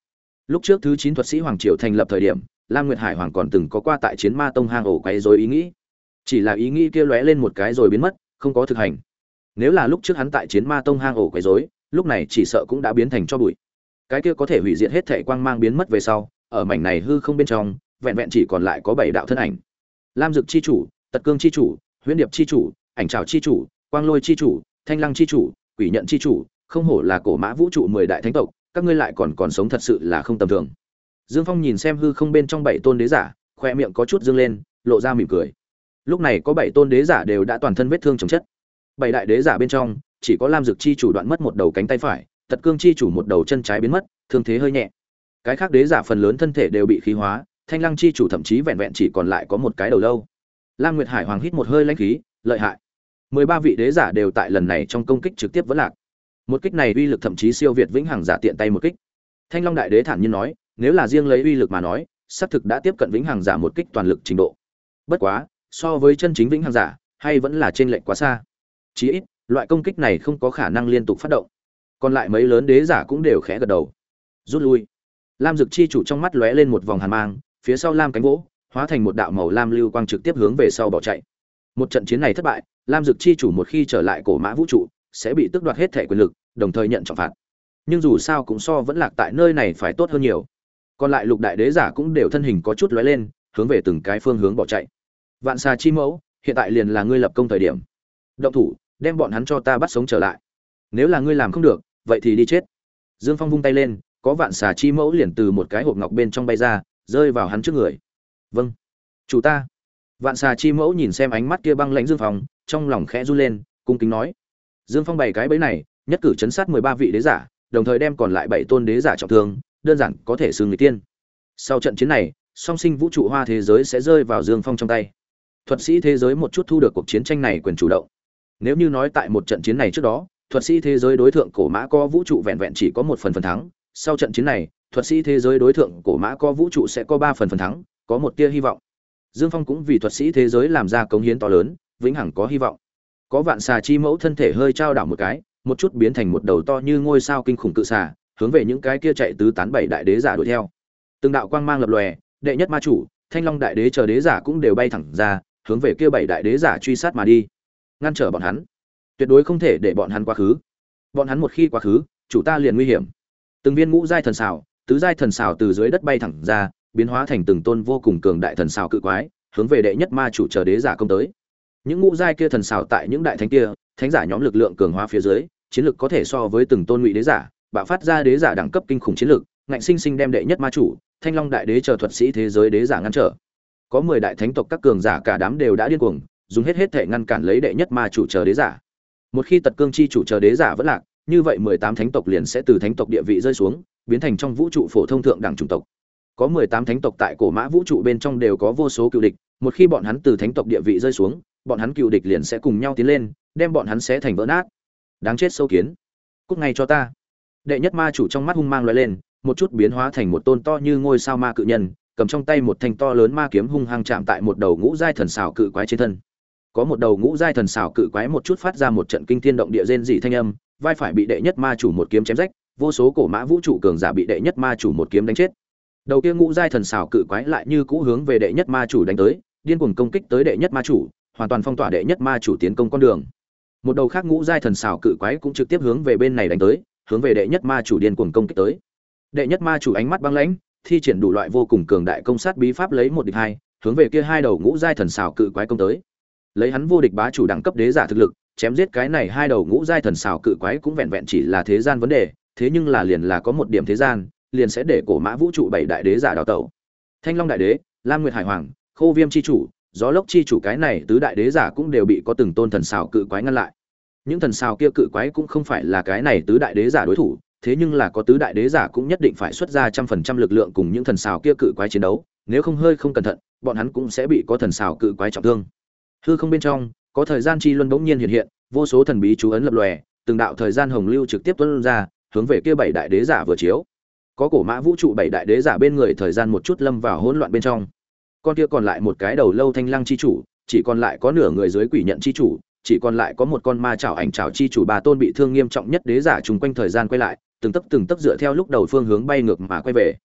Lúc trước thứ chín thuật sĩ hoàng triều thành lập thời điểm, Lam Nguyệt Hải Hoàng còn từng có qua tại Chiến Ma Tông hang ổ quấy rối ý nghĩ. Chỉ là ý nghĩ kia lóe lên một cái rồi biến mất, không có thực hành. Nếu là lúc trước hắn tại Chiến Ma Tông hang ổ quấy rối, lúc này chỉ sợ cũng đã biến thành tro bụi. Cái kia có thể hủy diệt hết thảy quang mang biến mất về sau, ở mảnh này hư không bên trong, vẹn vẹn chỉ còn lại có bảy đạo thân ảnh. Lam Dực chi chủ, Tật Cương chi chủ, Huyễn Điệp chi chủ, Ảnh Trảo chi chủ, Quang Lôi chi chủ, Thanh Lăng chi chủ, Quỷ Nhận chi chủ, không hổ là cổ mã vũ trụ mười đại thánh tộc, các ngươi lại còn còn sống thật sự là không tầm thường. Dương Phong nhìn xem hư không bên trong bảy tôn đế giả, khoe miệng có chút dương lên, lộ ra mỉm cười. Lúc này có bảy tôn đế giả đều đã toàn thân vết thương chồng chất. Bảy đại đế giả bên trong, chỉ có Lam Dực chi chủ đoạn mất một đầu cánh tay phải, Tật Cương chi chủ một đầu chân trái biến mất, thương thế hơi nhẹ. Cái khác đế giả phần lớn thân thể đều bị khí hóa, Thanh Lăng chi chủ thậm chí vẹn vẹn chỉ còn lại có một cái đầu lâu. Lam Nguyệt Hải Hoàng hít một hơi lãnh khí, lợi hại. mười ba vị đế giả đều tại lần này trong công kích trực tiếp vẫn lạc. Một kích này uy lực thậm chí siêu việt Vĩnh Hằng giả tiện tay một kích. Thanh Long đại đế thản nhiên nói, nếu là riêng lấy uy lực mà nói, xác thực đã tiếp cận Vĩnh Hằng giả một kích toàn lực trình độ. Bất quá, so với chân chính Vĩnh Hằng giả, hay vẫn là chênh lệch quá xa. Chí ít, loại công kích này không có khả năng liên tục phát động. Còn lại mấy lớn đế giả cũng đều khẽ gật đầu. Rút lui. Lam Dực chi chủ trong mắt lóe lên một vòng hàn mang, phía sau lam cánh vỗ, hóa thành một đạo màu lam lưu quang trực tiếp hướng về sau bỏ chạy. Một trận chiến này thất bại, Lam Dực chi chủ một khi trở lại cổ mã vũ trụ, sẽ bị tước đoạt hết thể quyền lực, đồng thời nhận trọng phạt. Nhưng dù sao cũng so vẫn lạc tại nơi này phải tốt hơn nhiều. Còn lại lục đại đế giả cũng đều thân hình có chút lóe lên, hướng về từng cái phương hướng bỏ chạy. Vạn Xà chi mẫu, hiện tại liền là ngươi lập công thời điểm. Động thủ, đem bọn hắn cho ta bắt sống trở lại. Nếu là ngươi làm không được, vậy thì đi chết. Dương Phong vung tay lên, có Vạn Xà chi mẫu liền từ một cái hộp ngọc bên trong bay ra, rơi vào hắn trước người. Vâng, chủ ta. Vạn Xà chi mẫu nhìn xem ánh mắt kia băng lãnh Dương Phong, trong lòng khẽ run lên, cung kính nói: Dương Phong bày cái bẫy này, nhất cử chấn sát mười ba vị đế giả, đồng thời đem còn lại bảy tôn đế giả trọng thương, đơn giản có thể xưng người tiên. Sau trận chiến này, song sinh vũ trụ hoa thế giới sẽ rơi vào Dương Phong trong tay. Thuật sĩ thế giới một chút thu được cuộc chiến tranh này quyền chủ động. Nếu như nói tại một trận chiến này trước đó, thuật sĩ thế giới đối thượng cổ mã co vũ trụ vẹn vẹn chỉ có một phần phần thắng, sau trận chiến này, thuật sĩ thế giới đối thượng cổ mã co vũ trụ sẽ có ba phần phần thắng, có một tia hy vọng. Dương Phong cũng vì thuật sĩ thế giới làm ra cống hiến to lớn, vĩnh hằng có hy vọng. Có Vạn Xà chi mẫu thân thể hơi trao đảo một cái, một chút biến thành một đầu to như ngôi sao kinh khủng cự xà, hướng về những cái kia chạy tứ tán bảy đại đế giả đuổi theo. Từng đạo quang mang lập lòe, đệ nhất ma chủ, Thanh Long đại đế chờ đế giả cũng đều bay thẳng ra, hướng về kia bảy đại đế giả truy sát mà đi. Ngăn trở bọn hắn, tuyệt đối không thể để bọn hắn quá khứ. Bọn hắn một khi quá khứ, chủ ta liền nguy hiểm. Từng viên ngũ giai thần xảo, tứ giai thần xảo từ dưới đất bay thẳng ra, biến hóa thành từng tôn vô cùng cường đại thần xảo cự quái, hướng về đệ nhất ma chủ chờ đế giả công tới. Những ngũ giai kia thần xảo tại những đại thánh kia, thánh giả nhóm lực lượng cường hóa phía dưới, chiến lực có thể so với từng tôn ngụy đế giả, bạo phát ra đế giả đẳng cấp kinh khủng chiến lực, ngạnh sinh sinh đem đệ nhất ma chủ, Thanh Long đại đế chờ thuật sĩ thế giới đế giả ngăn trở. Có mười đại thánh tộc các cường giả cả đám đều đã điên cuồng, dùng hết hết thể ngăn cản lấy đệ nhất ma chủ chờ đế giả. Một khi Tật Cương chi chủ chờ đế giả vẫn lạc, như vậy mười tám thánh tộc liền sẽ từ thánh tộc địa vị rơi xuống, biến thành trong vũ trụ phổ thông thượng đẳng chủng tộc. Có mười tám thánh tộc tại cổ mã vũ trụ bên trong đều có vô số cựu địch, một khi bọn hắn từ thánh tộc địa vị rơi xuống, bọn hắn cựu địch liền sẽ cùng nhau tiến lên, đem bọn hắn xé thành vỡ nát. Đáng chết sâu kiến, cút ngay cho ta. Đệ nhất ma chủ trong mắt hung mang lóe lên, một chút biến hóa thành một tôn to như ngôi sao ma cự nhân, cầm trong tay một thanh to lớn ma kiếm hung hăng chạm tại một đầu ngũ giai thần xảo cự quái trên thân. Có một đầu ngũ giai thần xảo cự quái một chút phát ra một trận kinh thiên động địa rên rỉ thanh âm, vai phải bị đệ nhất ma chủ một kiếm chém rách, vô số cổ mã vũ trụ cường giả bị đệ nhất ma chủ một kiếm đánh chết. Đầu kia ngũ giai thần xảo cự quái lại như cũ hướng về đệ nhất ma chủ đánh tới, điên cuồng công kích tới đệ nhất ma chủ, hoàn toàn phong tỏa đệ nhất ma chủ tiến công con đường. Một đầu khác ngũ giai thần xảo cự quái cũng trực tiếp hướng về bên này đánh tới, hướng về đệ nhất ma chủ điên cuồng công kích tới. Đệ nhất ma chủ ánh mắt băng lãnh, thi triển đủ loại vô cùng cường đại công sát bí pháp lấy một địch hai, hướng về kia hai đầu ngũ giai thần xảo cự quái công tới. Lấy hắn vô địch bá chủ đẳng cấp đế giả thực lực, chém giết cái này hai đầu ngũ giai thần xảo cự quái cũng vẹn vẹn chỉ là thế gian vấn đề, thế nhưng là liền là có một điểm thế gian, liền sẽ để cổ mã vũ trụ bảy đại đế giả đào tẩu. Thanh Long đại đế, Lam Nguyệt Hải Hoàng, Khô Viêm chi chủ, Gió Lốc chi chủ cái này tứ đại đế giả cũng đều bị có từng tôn thần xảo cự quái ngăn lại. Những thần xảo kia cự quái cũng không phải là cái này tứ đại đế giả đối thủ, thế nhưng là có tứ đại đế giả cũng nhất định phải xuất ra trăm phần trăm lực lượng cùng những thần xảo kia cự quái chiến đấu, nếu không hơi không cẩn thận, bọn hắn cũng sẽ bị có thần xảo cự quái trọng thương. Hư không bên trong, có thời gian chi luân bỗng nhiên hiện hiện, vô số thần bí chú ấn lập lòe, từng đạo thời gian hồng lưu trực tiếp tuôn ra, hướng về kia bảy đại đế giả vừa chiếu. Có cổ mã vũ trụ bảy đại đế giả bên người thời gian một chút lâm vào hỗn loạn bên trong. Con kia còn lại một cái đầu lâu Thanh Lăng chi chủ, chỉ còn lại có nửa người dưới Quỷ Nhận chi chủ, chỉ còn lại có một con ma chảo Ảnh Chảo chi chủ, ba tôn bị thương nghiêm trọng nhất đế giả trùng quanh thời gian quay lại, từng tấc từng tấc dựa theo lúc đầu phương hướng bay ngược mà quay về.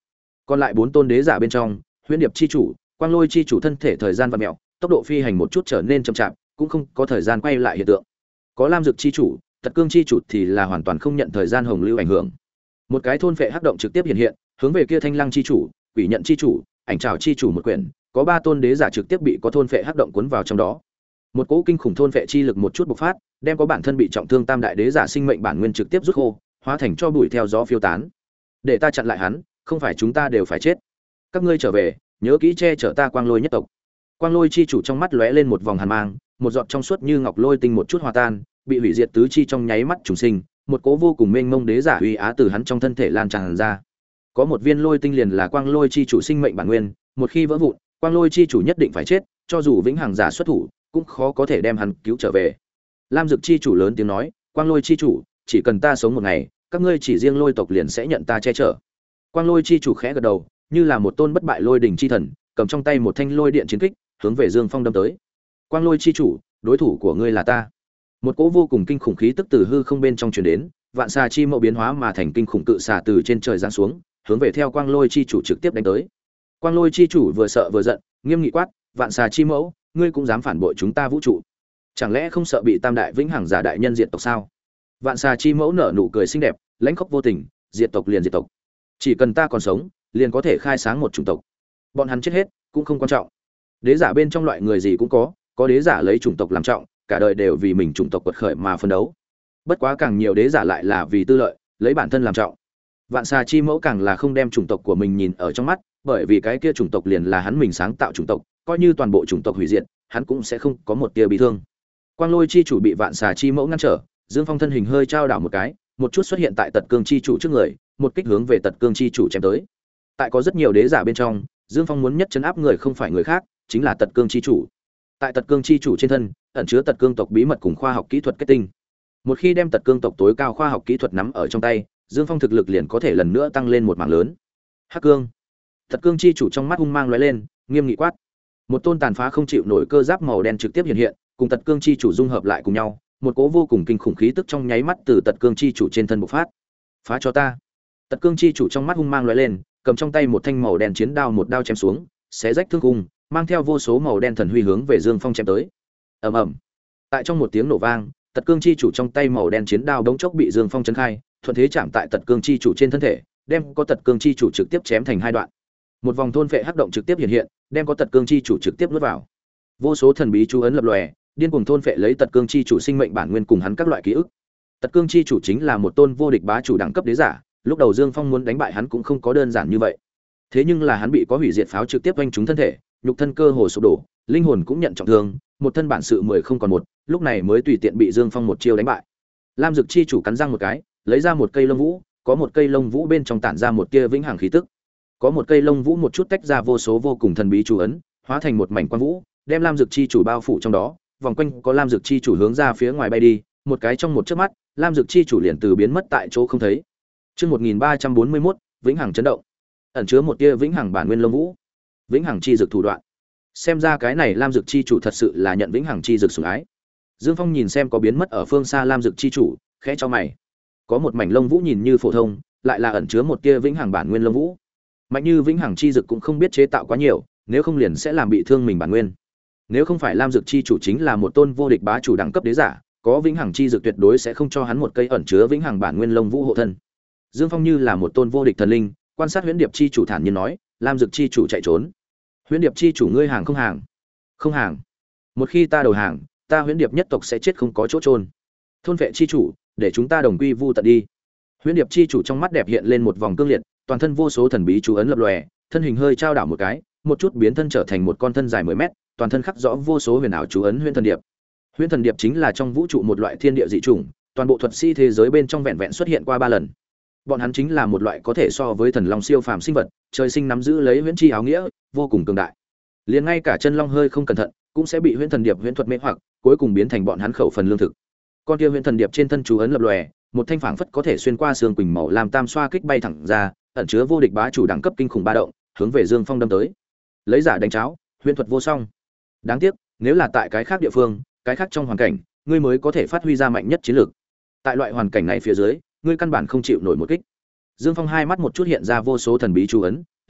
Còn lại bốn tôn đế giả bên trong, Huyễn Điệp chi chủ, Quang Lôi chi chủ thân thể thời gian vặn mèo, tốc độ phi hành một chút trở nên chậm chạp, cũng không có thời gian quay lại hiện tượng. Có Lam Dực chi chủ, Tật Cương chi chủ thì là hoàn toàn không nhận thời gian hồng lưu ảnh hưởng. Một cái thôn phệ hắc động trực tiếp hiện hiện, hướng về kia Thanh Lăng chi chủ, Quỷ Nhận chi chủ, Ảnh Trảo chi chủ một quyển, có ba tôn đế giả trực tiếp bị có thôn phệ hắc động cuốn vào trong đó. Một cỗ kinh khủng thôn phệ chi lực một chút bộc phát, đem có bản thân bị trọng thương tam đại đế giả sinh mệnh bản nguyên trực tiếp rút khô, hóa thành cho bụi theo gió phiêu tán. Để ta chặn lại hắn, không phải chúng ta đều phải chết. Các ngươi trở về, nhớ kỹ che chở ta Quang Lôi nhất tộc. Quang Lôi chi chủ trong mắt lóe lên một vòng hàn mang, một giọt trong suốt như ngọc lôi tinh một chút hòa tan, bị hủy diệt tứ chi trong nháy mắt trùng sinh, một cỗ vô cùng mênh mông đế giả uy á từ hắn trong thân thể lan tràn ra. Có một viên lôi tinh liền là Quang Lôi chi chủ sinh mệnh bản nguyên, một khi vỡ vụn, Quang Lôi chi chủ nhất định phải chết, cho dù vĩnh hằng giả xuất thủ, cũng khó có thể đem hắn cứu trở về. Lam Dực chi chủ lớn tiếng nói, Quang Lôi chi chủ, chỉ cần ta sống một ngày, các ngươi chỉ riêng Lôi tộc liền sẽ nhận ta che chở. Quang Lôi chi chủ khẽ gật đầu, như là một tôn bất bại lôi đỉnh chi thần, cầm trong tay một thanh lôi điện chiến kích, hướng về Dương Phong đâm tới. Quang Lôi chi chủ, đối thủ của ngươi là ta. Một cỗ vô cùng kinh khủng khí tức từ hư không bên trong truyền đến, vạn xà chi mẫu biến hóa mà thành kinh khủng cự xà từ trên trời giáng xuống, hướng về theo Quang Lôi chi chủ trực tiếp đánh tới. Quang Lôi chi chủ vừa sợ vừa giận, nghiêm nghị quát, vạn xà chi mẫu, ngươi cũng dám phản bội chúng ta vũ trụ? Chẳng lẽ không sợ bị tam đại vĩnh hằng giả đại nhân diệt tộc sao? Vạn xà chi mẫu nở nụ cười xinh đẹp, lãnh khốc vô tình, diệt tộc liền diệt tộc. Chỉ cần ta còn sống, liền có thể khai sáng một chủng tộc. Bọn hắn chết hết, cũng không quan trọng. Đế giả bên trong loại người gì cũng có, có đế giả lấy chủng tộc làm trọng, cả đời đều vì mình chủng tộc quật khởi mà phấn đấu. Bất quá càng nhiều đế giả lại là vì tư lợi, lấy bản thân làm trọng. Vạn xà chi mẫu càng là không đem chủng tộc của mình nhìn ở trong mắt, bởi vì cái kia chủng tộc liền là hắn mình sáng tạo chủng tộc, coi như toàn bộ chủng tộc hủy diệt, hắn cũng sẽ không có một tia bị thương. Quang Lôi chi chủ bị vạn xà chi mẫu ngăn trở, Dương Phong thân hình hơi trao đảo một cái, một chút xuất hiện tại Tật Cương chi chủ trước người, một kích hướng về Tật Cương chi chủ chém tới. Tại có rất nhiều đế giả bên trong, Dương Phong muốn nhất trấn áp người không phải người khác, chính là Tật Cương chi chủ. Tại Tật Cương chi chủ trên thân, ẩn chứa Tật Cương tộc bí mật cùng khoa học kỹ thuật kết tinh. Một khi đem Tật Cương tộc tối cao khoa học kỹ thuật nắm ở trong tay, Dương Phong thực lực liền có thể lần nữa tăng lên một mảng lớn. Hắc Cương. Tật Cương chi chủ trong mắt hung mang lóe lên, nghiêm nghị quát. Một tôn tàn phá không chịu nổi cơ giáp màu đen trực tiếp hiện hiện, cùng Tật Cương chi chủ dung hợp lại cùng nhau, một cỗ vô cùng kinh khủng khí tức trong nháy mắt từ Tật Cương chi chủ trên thân bộc phát. Phá cho ta. Tật Cương chi chủ trong mắt hung mang lóe lên, cầm trong tay một thanh màu đen chiến đao một đao chém xuống, xé rách thương cung, mang theo vô số màu đen thần huy hướng về Dương Phong chém tới. Ầm ầm. Tại trong một tiếng nổ vang, Tật Cương chi chủ trong tay màu đen chiến đao đống chốc bị Dương Phong chấn khai, thuận thế chạm tại Tật Cương chi chủ trên thân thể, đem có Tật Cương chi chủ trực tiếp chém thành hai đoạn. Một vòng thôn phệ hắc động trực tiếp hiện hiện, đem có Tật Cương chi chủ trực tiếp nuốt vào. Vô số thần bí chú ấn lập lòe, điên cuồng thôn phệ lấy Tật Cương chi chủ sinh mệnh bản nguyên cùng hắn các loại ký ức. Tật Cương chi chủ chính là một tôn vô địch bá chủ đẳng cấp đế giả, lúc đầu Dương Phong muốn đánh bại hắn cũng không có đơn giản như vậy. Thế nhưng là hắn bị có hủy diệt pháo trực tiếp vênh trúng thân thể, nhục thân cơ hồ sụp đổ, linh hồn cũng nhận trọng thương, một thân bản sự mười không còn một, lúc này mới tùy tiện bị Dương Phong một chiêu đánh bại. Lam Dực chi chủ cắn răng một cái, lấy ra một cây lông vũ, có một cây lông vũ bên trong tản ra một tia vĩnh hằng khí tức. Có một cây lông vũ một chút tách ra vô số vô cùng thần bí chú ấn, hóa thành một mảnh quang vũ, đem Lam Dực chi chủ bao phủ trong đó, vòng quanh có Lam Dực chi chủ hướng ra phía ngoài bay đi, một cái trong một chớp mắt, Lam Dực chi chủ liền từ biến mất tại chỗ không thấy. Chương một nghìn ba trăm bốn mươi mốt, vĩnh hằng chấn động. Ẩn chứa một tia vĩnh hằng bản nguyên lông vũ. Vĩnh hằng chi dược thủ đoạn. Xem ra cái này Lam Dực chi chủ thật sự là nhận vĩnh hằng chi dược sủng ái. Dương Phong nhìn xem có biến mất ở phương xa Lam Dực chi chủ, khẽ cho mày. Có một mảnh lông vũ nhìn như phổ thông, lại là ẩn chứa một tia vĩnh hằng bản nguyên lông vũ. Mạnh như vĩnh hằng chi dược cũng không biết chế tạo quá nhiều, nếu không liền sẽ làm bị thương mình bản nguyên. Nếu không phải Lam Dực chi chủ chính là một tôn vô địch bá chủ đẳng cấp đế giả, có vĩnh hằng chi dược tuyệt đối sẽ không cho hắn một cây ẩn chứa vĩnh hằng bản nguyên lông vũ hộ thân. Dương Phong như là một tôn vô địch thần linh, quan sát Huyễn Điệp chi chủ thản nhiên nói, Lam Dực chi chủ chạy trốn. Huyễn Điệp chi chủ ngươi hàng không hàng? Không hàng. Một khi ta đầu hàng, ta Huyễn Điệp nhất tộc sẽ chết không có chỗ trôn. Thôn vệ chi chủ, để chúng ta đồng quy vu tận đi. Huyễn Điệp chi chủ trong mắt đẹp hiện lên một vòng cương liệt, toàn thân vô số thần bí chú ấn lập lòe, thân hình hơi trao đảo một cái, một chút biến thân trở thành một con thân dài mười mét, toàn thân khắc rõ vô số huyền ảo chú ấn Huyễn Thần Điệp. Huyễn Thần Điệp chính là trong vũ trụ một loại thiên địa dị chủng, toàn bộ thuật sĩ thế giới bên trong vẹn vẹn xuất hiện qua ba lần. Bọn hắn chính là một loại có thể so với thần long siêu phàm sinh vật, trời sinh nắm giữ lấy huyễn chi áo nghĩa, vô cùng cường đại. Liền ngay cả chân long hơi không cẩn thận, cũng sẽ bị Huyễn Thần Điệp huyễn thuật mê hoặc, cuối cùng biến thành bọn hắn khẩu phần lương thực. Con kia Huyễn Thần Điệp trên thân chú ấn lập lòe, một thanh phảng phất có thể xuyên qua xương quỳnh màu làm tam xoa kích bay thẳng ra, ẩn chứa vô địch bá chủ đẳng cấp kinh khủng ba động, hướng về Dương Phong đâm tới. Lấy giả đánh cháo, huyễn thuật vô song. Đáng tiếc, nếu là tại cái khác địa phương, cái khác trong hoàn cảnh, ngươi mới có thể phát huy ra mạnh nhất chiến lược. Tại loại hoàn cảnh này phía dưới, ngươi căn bản không chịu nổi một kích. Dương Phong hai mắt một chút hiện ra vô số thần bí chú ấn,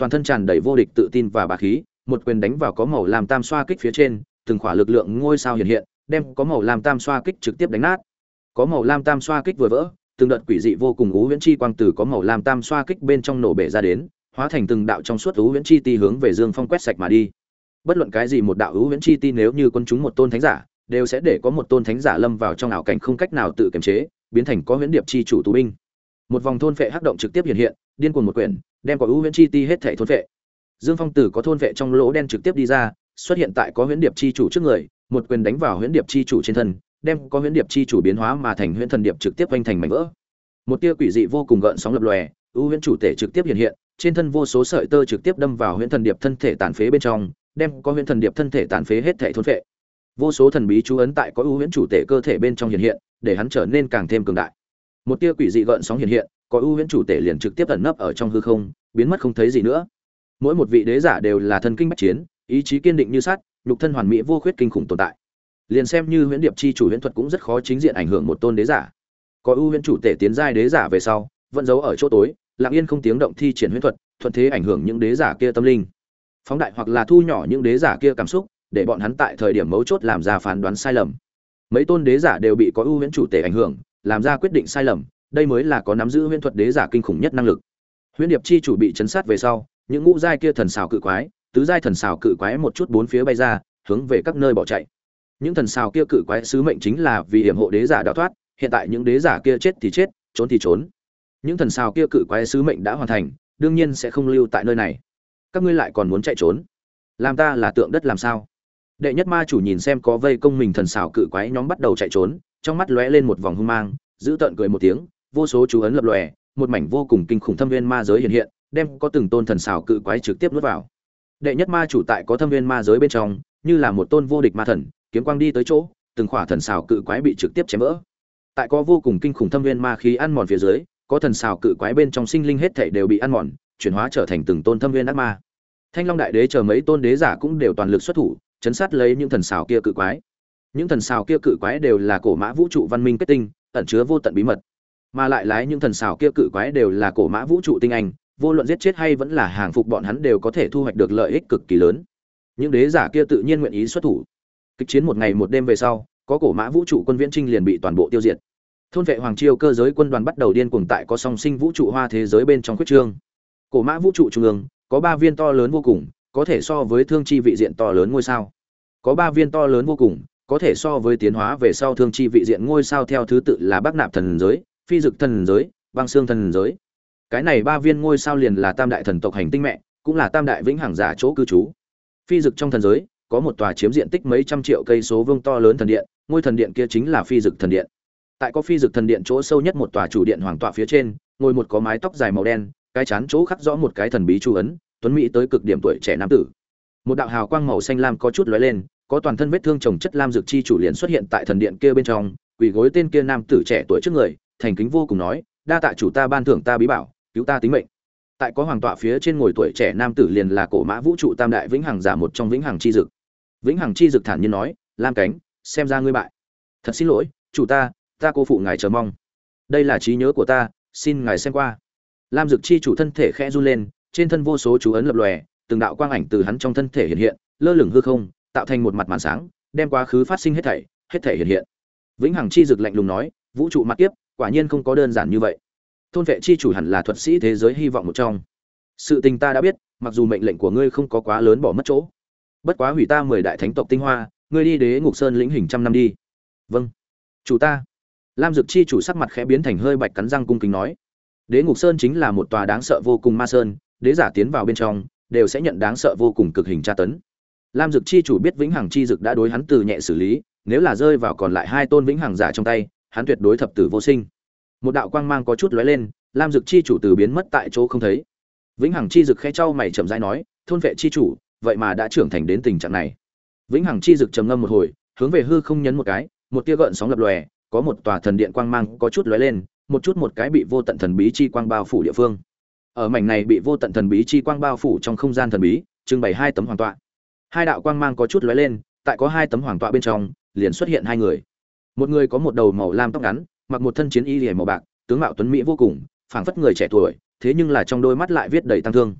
toàn thân tràn đầy vô địch tự tin và bá khí, một quyền đánh vào có màu lam tam xoa kích phía trên, từng khỏa lực lượng ngôi sao hiện hiện, đem có màu lam tam xoa kích trực tiếp đánh nát. Có màu lam tam xoa kích vừa vỡ, từng đợt quỷ dị vô cùng ú huyễn chi quang từ có màu lam tam xoa kích bên trong nổ bể ra đến, hóa thành từng đạo trong suốt ú huyễn chi ti hướng về Dương Phong quét sạch mà đi. Bất luận cái gì một đạo ú huyễn chi ti nếu như quân chúng một tôn thánh giả, đều sẽ để có một tôn thánh giả lâm vào trong ảo cảnh không cách nào tự kiềm chế, biến thành có huyễn điệp chi chủ tù binh. Một vòng thôn phệ hắc động trực tiếp hiện hiện, điên cuồng một quyển, đem có ú huyễn chi ti hết thảy thôn phệ. Dương Phong từ có thôn phệ trong lỗ đen trực tiếp đi ra, xuất hiện tại có huyễn điệp chi chủ trước người, một quyền đánh vào huyễn điệp chi chủ trên thân, đem có huyễn điệp chi chủ biến hóa mà thành huyễn thần điệp trực tiếp vênh thành mảnh vỡ. Một tia quỷ dị vô cùng gợn sóng lập lòe, ưu huyễn chủ thể trực tiếp hiện hiện, trên thân vô số sợi tơ trực tiếp đâm vào huyễn thần điệp thân thể tàn phế bên trong, đem có huyễn thần điệp thân thể tàn phế hết thể thôn phệ. Vô số thần bí chú ấn tại có ưu huyễn chủ thể cơ thể bên trong hiện hiện, để hắn trở nên càng thêm cường đại. Một tia quỷ dị gợn sóng hiện hiện, có ưu huyễn chủ thể liền trực tiếp ẩn nấp ở trong hư không, biến mất không thấy gì nữa. Mỗi một vị đế giả đều là thần kinh bách chiến, ý chí kiên định như sắt, nhục thân hoàn mỹ vô khuyết kinh khủng tồn tại. Liền xem như huyễn điệp chi chủ huyễn thuật cũng rất khó chính diện ảnh hưởng một tôn đế giả. Có ưu huyễn chủ thể tiến giai đế giả về sau, vẫn giấu ở chỗ tối, lặng yên không tiếng động thi triển huyễn thuật, thuận thế ảnh hưởng những đế giả kia tâm linh, phóng đại hoặc là thu nhỏ những đế giả kia cảm xúc, để bọn hắn tại thời điểm mấu chốt làm ra phán đoán sai lầm. Mấy tôn đế giả đều bị có ưu huyễn chủ thể ảnh hưởng, làm ra quyết định sai lầm, đây mới là có nắm giữ huyễn thuật đế giả kinh khủng nhất năng lực. Huyễn điệp chi chủ bị chấn sát về sau, những ngũ giai kia thần xào cự quái, tứ giai thần xào cự quái một chút bốn phía bay ra, hướng về các nơi bỏ chạy. Những thần xào kia cự quái sứ mệnh chính là vì hiểm hộ đế giả đào thoát, hiện tại những đế giả kia chết thì chết, trốn thì trốn. Những thần xào kia cự quái sứ mệnh đã hoàn thành, đương nhiên sẽ không lưu tại nơi này. Các ngươi lại còn muốn chạy trốn, làm ta là tượng đất làm sao? Đệ nhất ma chủ nhìn xem có vây công mình thần xào cự quái nhóm bắt đầu chạy trốn, trong mắt lóe lên một vòng hung mang, giữ tợn cười một tiếng, vô số chú ấn lập lòe, một mảnh vô cùng kinh khủng thâm viên ma giới hiện hiện, đem có từng tôn thần xào cự quái trực tiếp nuốt vào. Đệ nhất ma chủ tại có thâm viên ma giới bên trong, như là một tôn vô địch ma thần, kiếm quang đi tới chỗ, từng khỏa thần xào cự quái bị trực tiếp chém vỡ. Tại có vô cùng kinh khủng thâm viên ma khí ăn mòn phía dưới, có thần xào cự quái bên trong sinh linh hết thảy đều bị ăn mòn, chuyển hóa trở thành từng tôn thâm viên ác ma. Thanh Long đại đế chờ mấy tôn đế giả cũng đều toàn lực xuất thủ, chấn sát lấy những thần xào kia cự quái. Những thần xào kia cự quái đều là cổ mã vũ trụ văn minh kết tinh, ẩn chứa vô tận bí mật. Mà lại lái những thần xào kia cự quái đều là cổ mã vũ trụ tinh anh, vô luận giết chết hay vẫn là hàng phục bọn hắn đều có thể thu hoạch được lợi ích cực kỳ lớn. Những đế giả kia tự nhiên nguyện ý xuất thủ. Kịch chiến một ngày một đêm về sau, có cổ mã vũ trụ quân viễn trinh liền bị toàn bộ tiêu diệt. Thôn vệ hoàng triều cơ giới quân đoàn bắt đầu điên cuồng tại có song sinh vũ trụ hoa thế giới bên trong quyết trương. Cổ mã vũ trụ trung ương có ba viên to lớn vô cùng, có thể so với thương chi vị diện to lớn ngôi sao. Có ba viên to lớn vô cùng, có thể so với tiến hóa về sau thương chi vị diện ngôi sao theo thứ tự là Bắc Nạp thần giới, Phi Dực thần giới, Băng Xương thần giới. Cái này ba viên ngôi sao liền là tam đại thần tộc hành tinh mẹ, cũng là tam đại vĩnh hằng giả chỗ cư trú. Phi Dực trong thần giới có một tòa chiếm diện tích mấy trăm triệu cây số vuông to lớn thần điện, ngôi thần điện kia chính là Phi Dực thần điện. Tại có Phi Dực thần điện chỗ sâu nhất một tòa chủ điện hoàng tọa phía trên, ngồi một có mái tóc dài màu đen, cái chán chỗ khắc rõ một cái thần bí chú ấn, tuấn mỹ tới cực điểm tuổi trẻ nam tử. Một đạo hào quang màu xanh lam có chút lóe lên, có toàn thân vết thương chồng chất lam dược chi chủ liền xuất hiện tại thần điện kia bên trong, quỳ gối tên kia nam tử trẻ tuổi trước người, thành kính vô cùng nói, đa tạ chủ ta ban thưởng ta bí bảo, cứu ta tính mệnh. Tại có hoàng tọa phía trên ngồi tuổi trẻ nam tử liền là cổ mã vũ trụ tam đại vĩnh hằng giả một trong vĩnh hằng chi dực. Vĩnh hằng chi dực thản nhiên nói, lam cánh, xem ra ngươi bại. Thật xin lỗi, chủ ta, ta cô phụ ngài chờ mong. Đây là trí nhớ của ta, xin ngài xem qua. Lam dực chi chủ thân thể khẽ run lên, trên thân vô số chú ấn lập lòe, từng đạo quang ảnh từ hắn trong thân thể hiện hiện, lơ lửng hư không, tạo thành một mặt màn sáng, đem quá khứ phát sinh hết thảy, hết thảy hiện hiện. Vĩnh hằng chi dực lạnh lùng nói, vũ trụ mặt kiếp, quả nhiên không có đơn giản như vậy. Thôn vệ chi chủ hẳn là thuật sĩ thế giới hy vọng một trong. Sự tình ta đã biết, mặc dù mệnh lệnh của ngươi không có quá lớn bỏ mất chỗ, bất quá hủy ta mười đại thánh tộc tinh hoa, ngươi đi Đế Ngục Sơn lĩnh hình trăm năm đi. Vâng, chủ ta. Lam dực chi chủ sắc mặt khẽ biến thành hơi bạch, cắn răng cung kính nói. Đế Ngục Sơn chính là một tòa đáng sợ vô cùng ma sơn, đế giả tiến vào bên trong đều sẽ nhận đáng sợ vô cùng cực hình tra tấn. Lam dực chi chủ biết vĩnh hằng chi dực đã đối hắn từ nhẹ xử lý, nếu là rơi vào còn lại hai tôn vĩnh hằng giả trong tay, hắn tuyệt đối thập tử vô sinh. Một đạo quang mang có chút lóe lên, Lam dực chi chủ từ biến mất tại chỗ không thấy. Vĩnh hằng chi dực khẽ trao mày chậm rãi nói, thôn vệ chi chủ, vậy mà đã trưởng thành đến tình trạng này. Vĩnh hằng chi dực trầm ngâm một hồi, hướng về hư không nhấn một cái, một tia gợn sóng lập lòe, có một tòa thần điện quang mang có chút lóe lên, một chút một cái bị vô tận thần bí chi quang bao phủ địa phương. Ở mảnh này bị vô tận thần bí chi quang bao phủ trong không gian thần bí, trưng bày hai tấm hoàng tọa. Hai đạo quang mang có chút lóe lên, tại có hai tấm hoàng tọa bên trong, liền xuất hiện hai người. Một người có một đầu màu lam tóc ngắn, mặc một thân chiến y liễu màu bạc, tướng mạo tuấn mỹ vô cùng, phảng phất người trẻ tuổi, thế nhưng là trong đôi mắt lại viết đầy tăng thương.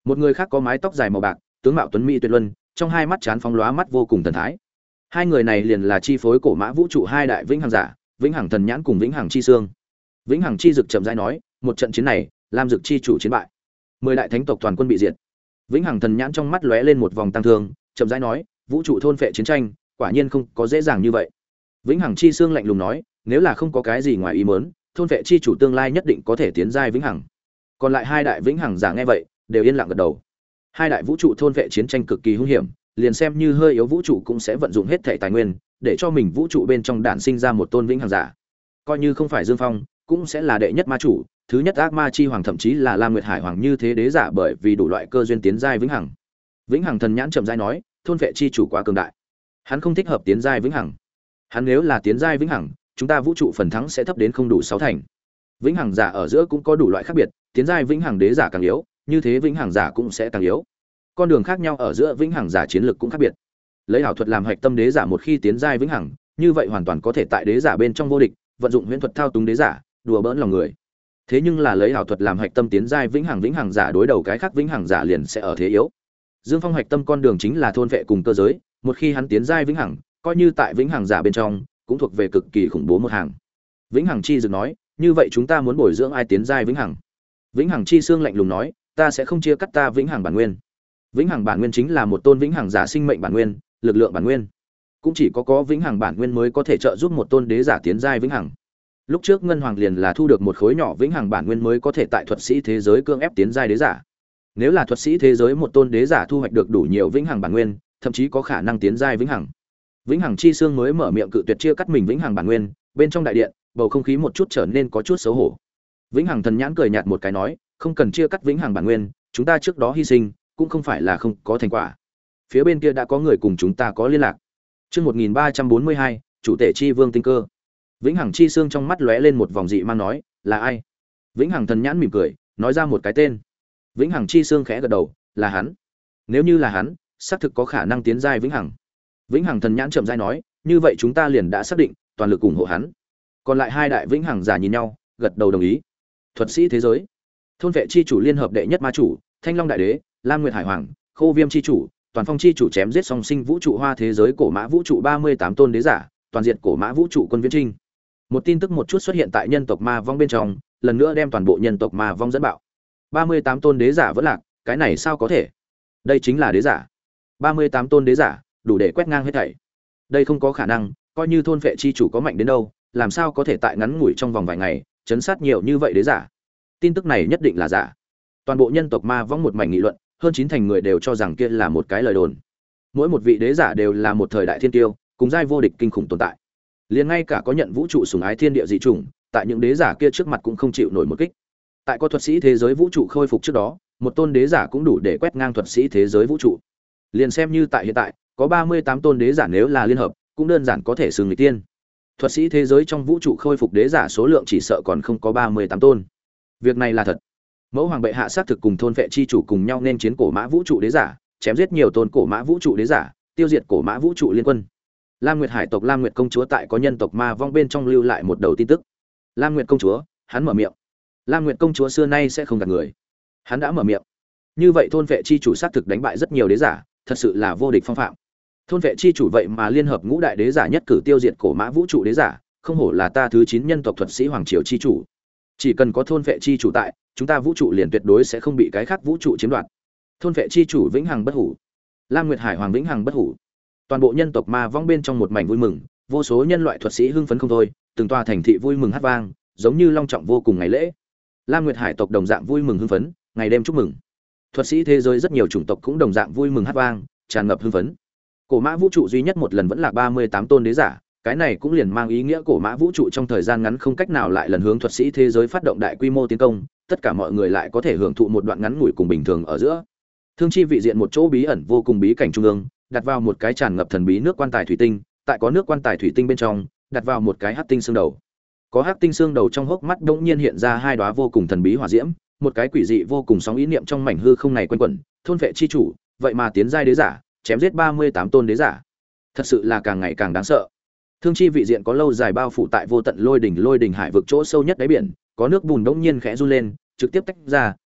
Một người khác có mái tóc dài màu bạc, tướng mạo tuấn mỹ tuyệt luân, trong hai mắt chán phóng lóa mắt vô cùng thần thái. Hai người này liền là chi phối cổ mã vũ trụ hai đại vĩnh hằng giả, vĩnh hằng thần nhãn cùng vĩnh hằng chi xương. Vĩnh hằng chi dực chậm rãi nói, một trận chiến này, Lam Dực chi chủ chiến bại, mười đại thánh tộc toàn quân bị diệt. Vĩnh hằng thần nhãn trong mắt lóe lên một vòng tăng thương, chậm rãi nói, vũ trụ thôn phệ chiến tranh, quả nhiên không có dễ dàng như vậy. Vĩnh hằng chi xương lạnh lùng nói, nếu là không có cái gì ngoài ý muốn, thôn phệ chi chủ tương lai nhất định có thể tiến giai vĩnh hằng. Còn lại hai đại vĩnh hằng giả nghe vậy, đều yên lặng gật đầu. Hai đại vũ trụ thôn vệ chiến tranh cực kỳ hung hiểm, liền xem như hơi yếu vũ trụ cũng sẽ vận dụng hết thể tài nguyên, để cho mình vũ trụ bên trong đản sinh ra một tôn vĩnh hằng giả. Coi như không phải Dương Phong, cũng sẽ là đệ nhất ma chủ, thứ nhất ác ma chi hoàng, thậm chí là Lam Nguyệt Hải hoàng như thế đế giả, bởi vì đủ loại cơ duyên tiến giai vĩnh hằng. Vĩnh hằng thần nhãn chậm rãi nói, thôn vệ chi chủ quá cường đại, hắn không thích hợp tiến giai vĩnh hằng. Hắn nếu là tiến giai vĩnh hằng, chúng ta vũ trụ phần thắng sẽ thấp đến không đủ sáu thành. Vĩnh hằng giả ở giữa cũng có đủ loại khác biệt, tiến giai vĩnh hằng đế giả càng yếu, như thế vĩnh hằng giả cũng sẽ càng yếu. Con đường khác nhau ở giữa vĩnh hằng giả chiến lược cũng khác biệt. Lấy ảo thuật làm hạch tâm đế giả một khi tiến giai vĩnh hằng, như vậy hoàn toàn có thể tại đế giả bên trong vô địch, vận dụng huyễn thuật thao túng đế giả, đùa bỡn lòng người. Thế nhưng là lấy ảo thuật làm hạch tâm tiến giai vĩnh hằng vĩnh hằng giả đối đầu cái khác vĩnh hằng giả liền sẽ ở thế yếu. Dương Phong hạch tâm con đường chính là thôn vệ cùng cơ giới, một khi hắn tiến giai vĩnh hằng, coi như tại vĩnh hằng giả bên trong, cũng thuộc về cực kỳ khủng bố một hàng. Vĩnh hằng chi dực nói, như vậy chúng ta muốn bồi dưỡng ai tiến giai vĩnh hằng? Vĩnh hằng chi xương lạnh lùng nói, ta sẽ không chia cắt ta vĩnh hằng bản nguyên. Vĩnh hằng bản nguyên chính là một tôn vĩnh hằng giả sinh mệnh bản nguyên, lực lượng bản nguyên. Cũng chỉ có có vĩnh hằng bản nguyên mới có thể trợ giúp một tôn đế giả tiến giai vĩnh hằng. Lúc trước Ngân Hoàng liền là thu được một khối nhỏ vĩnh hằng bản nguyên mới có thể tại thuật sĩ thế giới cưỡng ép tiến giai đế giả. Nếu là thuật sĩ thế giới một tôn đế giả thu hoạch được đủ nhiều vĩnh hằng bản nguyên, thậm chí có khả năng tiến giai vĩnh hằng. Vĩnh hằng chi xương mới mở miệng cự tuyệt chia cắt mình vĩnh hằng bản nguyên, bên trong đại điện, bầu không khí một chút trở nên có chút xấu hổ. Vĩnh hằng thần nhãn cười nhạt một cái nói, không cần chia cắt vĩnh hằng bản nguyên, chúng ta trước đó hy sinh, cũng không phải là không có thành quả. Phía bên kia đã có người cùng chúng ta có liên lạc. Chương một nghìn ba trăm bốn mươi hai, chủ tể chi vương tinh cơ. Vĩnh hằng chi xương trong mắt lóe lên một vòng dị mang nói, là ai? Vĩnh hằng thần nhãn mỉm cười, nói ra một cái tên. Vĩnh hằng chi xương khẽ gật đầu, là hắn. Nếu như là hắn, xác thực có khả năng tiến giai vĩnh hằng. Vĩnh hằng thần nhãn chậm rãi nói, như vậy chúng ta liền đã xác định, toàn lực ủng hộ hắn. Còn lại hai đại vĩnh hằng giả nhìn nhau, gật đầu đồng ý. Thuật sĩ thế giới, thôn vệ chi chủ liên hợp đệ nhất ma chủ, Thanh Long đại đế, Lam Nguyệt Hải hoàng, Khô Viêm chi chủ, Toàn Phong chi chủ chém giết song sinh vũ trụ hoa thế giới cổ mã vũ trụ ba mươi tám tôn đế giả, toàn diện cổ mã vũ trụ quân viễn trinh. Một tin tức một chút xuất hiện tại nhân tộc ma vong bên trong, lần nữa đem toàn bộ nhân tộc ma vong dẫn bạo. ba mươi tám tôn đế giả vẫn lạc, cái này sao có thể? Đây chính là đế giả. ba mươi tám tôn đế giả, đủ để quét ngang hết thảy. Đây không có khả năng, coi như thôn vệ chi chủ có mạnh đến đâu, làm sao có thể tại ngắn ngủi trong vòng vài ngày, chấn sát nhiều như vậy đế giả? Tin tức này nhất định là giả. Toàn bộ nhân tộc ma vong một mảnh nghị luận, hơn chín thành người đều cho rằng kia là một cái lời đồn. Mỗi một vị đế giả đều là một thời đại thiên tiêu, cùng giai vô địch kinh khủng tồn tại. Liền ngay cả có nhận vũ trụ sủng ái thiên địa dị chủng, tại những đế giả kia trước mặt cũng không chịu nổi một kích. Tại có thuật sĩ thế giới vũ trụ khôi phục trước đó, một tôn đế giả cũng đủ để quét ngang thuật sĩ thế giới vũ trụ. Liền xem như tại hiện tại, có ba mươi tám tôn đế giả nếu là liên hợp, cũng đơn giản có thể xưng nghịch tiên. Thuật sĩ thế giới trong vũ trụ khôi phục đế giả số lượng chỉ sợ còn không có ba mươi tám tôn. Việc này là thật. Mẫu hoàng bệ hạ xác thực cùng thôn vệ chi chủ cùng nhau nên chiến cổ mã vũ trụ đế giả, chém giết nhiều tôn cổ mã vũ trụ đế giả, tiêu diệt cổ mã vũ trụ liên quân. Lam Nguyệt Hải tộc Lam Nguyệt công chúa tại có nhân tộc ma vong bên trong lưu lại một đầu tin tức. Lam Nguyệt công chúa, hắn mở miệng. Lam Nguyệt công chúa xưa nay sẽ không gạt người. Hắn đã mở miệng. Như vậy thôn vệ chi chủ xác thực đánh bại rất nhiều đế giả, thật sự là vô địch phong phạm. Thôn vệ chi chủ vậy mà liên hợp ngũ đại đế giả nhất cử tiêu diệt cổ mã vũ trụ đế giả, không hổ là ta thứ chín nhân tộc thuật sĩ hoàng triều chi chủ. Chỉ cần có thôn vệ chi chủ tại, chúng ta vũ trụ liền tuyệt đối sẽ không bị cái khác vũ trụ chiếm đoạt. Thôn vệ chi chủ vĩnh hằng bất hủ. Lam Nguyệt Hải hoàng vĩnh hằng bất hủ. Toàn bộ nhân tộc ma vong bên trong một mảnh vui mừng, vô số nhân loại thuật sĩ hưng phấn không thôi, từng tòa thành thị vui mừng hát vang, giống như long trọng vô cùng ngày lễ. Lam Nguyệt Hải tộc đồng dạng vui mừng hưng phấn, ngày đêm chúc mừng. Thuật sĩ thế giới rất nhiều chủng tộc cũng đồng dạng vui mừng hát vang, tràn ngập hưng phấn. Cổ mã vũ trụ duy nhất một lần vẫn là ba mươi tám tôn đế giả, cái này cũng liền mang ý nghĩa cổ mã vũ trụ trong thời gian ngắn không cách nào lại lần hướng thuật sĩ thế giới phát động đại quy mô tiến công, tất cả mọi người lại có thể hưởng thụ một đoạn ngắn ngủi cùng bình thường ở giữa. Thương chi vị diện một chỗ bí ẩn vô cùng bí cảnh trung ương, đặt vào một cái tràn ngập thần bí nước quan tài thủy tinh, tại có nước quan tài thủy tinh bên trong, đặt vào một cái hắc tinh xương đầu. Có hắc tinh xương đầu trong hốc mắt đột nhiên hiện ra hai đóa vô cùng thần bí hỏa diễm, một cái quỷ dị vô cùng sóng ý niệm trong mảnh hư không này quanh quẩn, thôn vệ chi chủ, vậy mà tiến giai đế giả, chém giết ba mươi tám tôn đế giả. Thật sự là càng ngày càng đáng sợ. Thương chi vị diện có lâu dài bao phủ tại vô tận lôi đỉnh lôi đỉnh hải vực chỗ sâu nhất đáy biển, có nước bùn đống nhiên khẽ run lên, trực tiếp tách ra,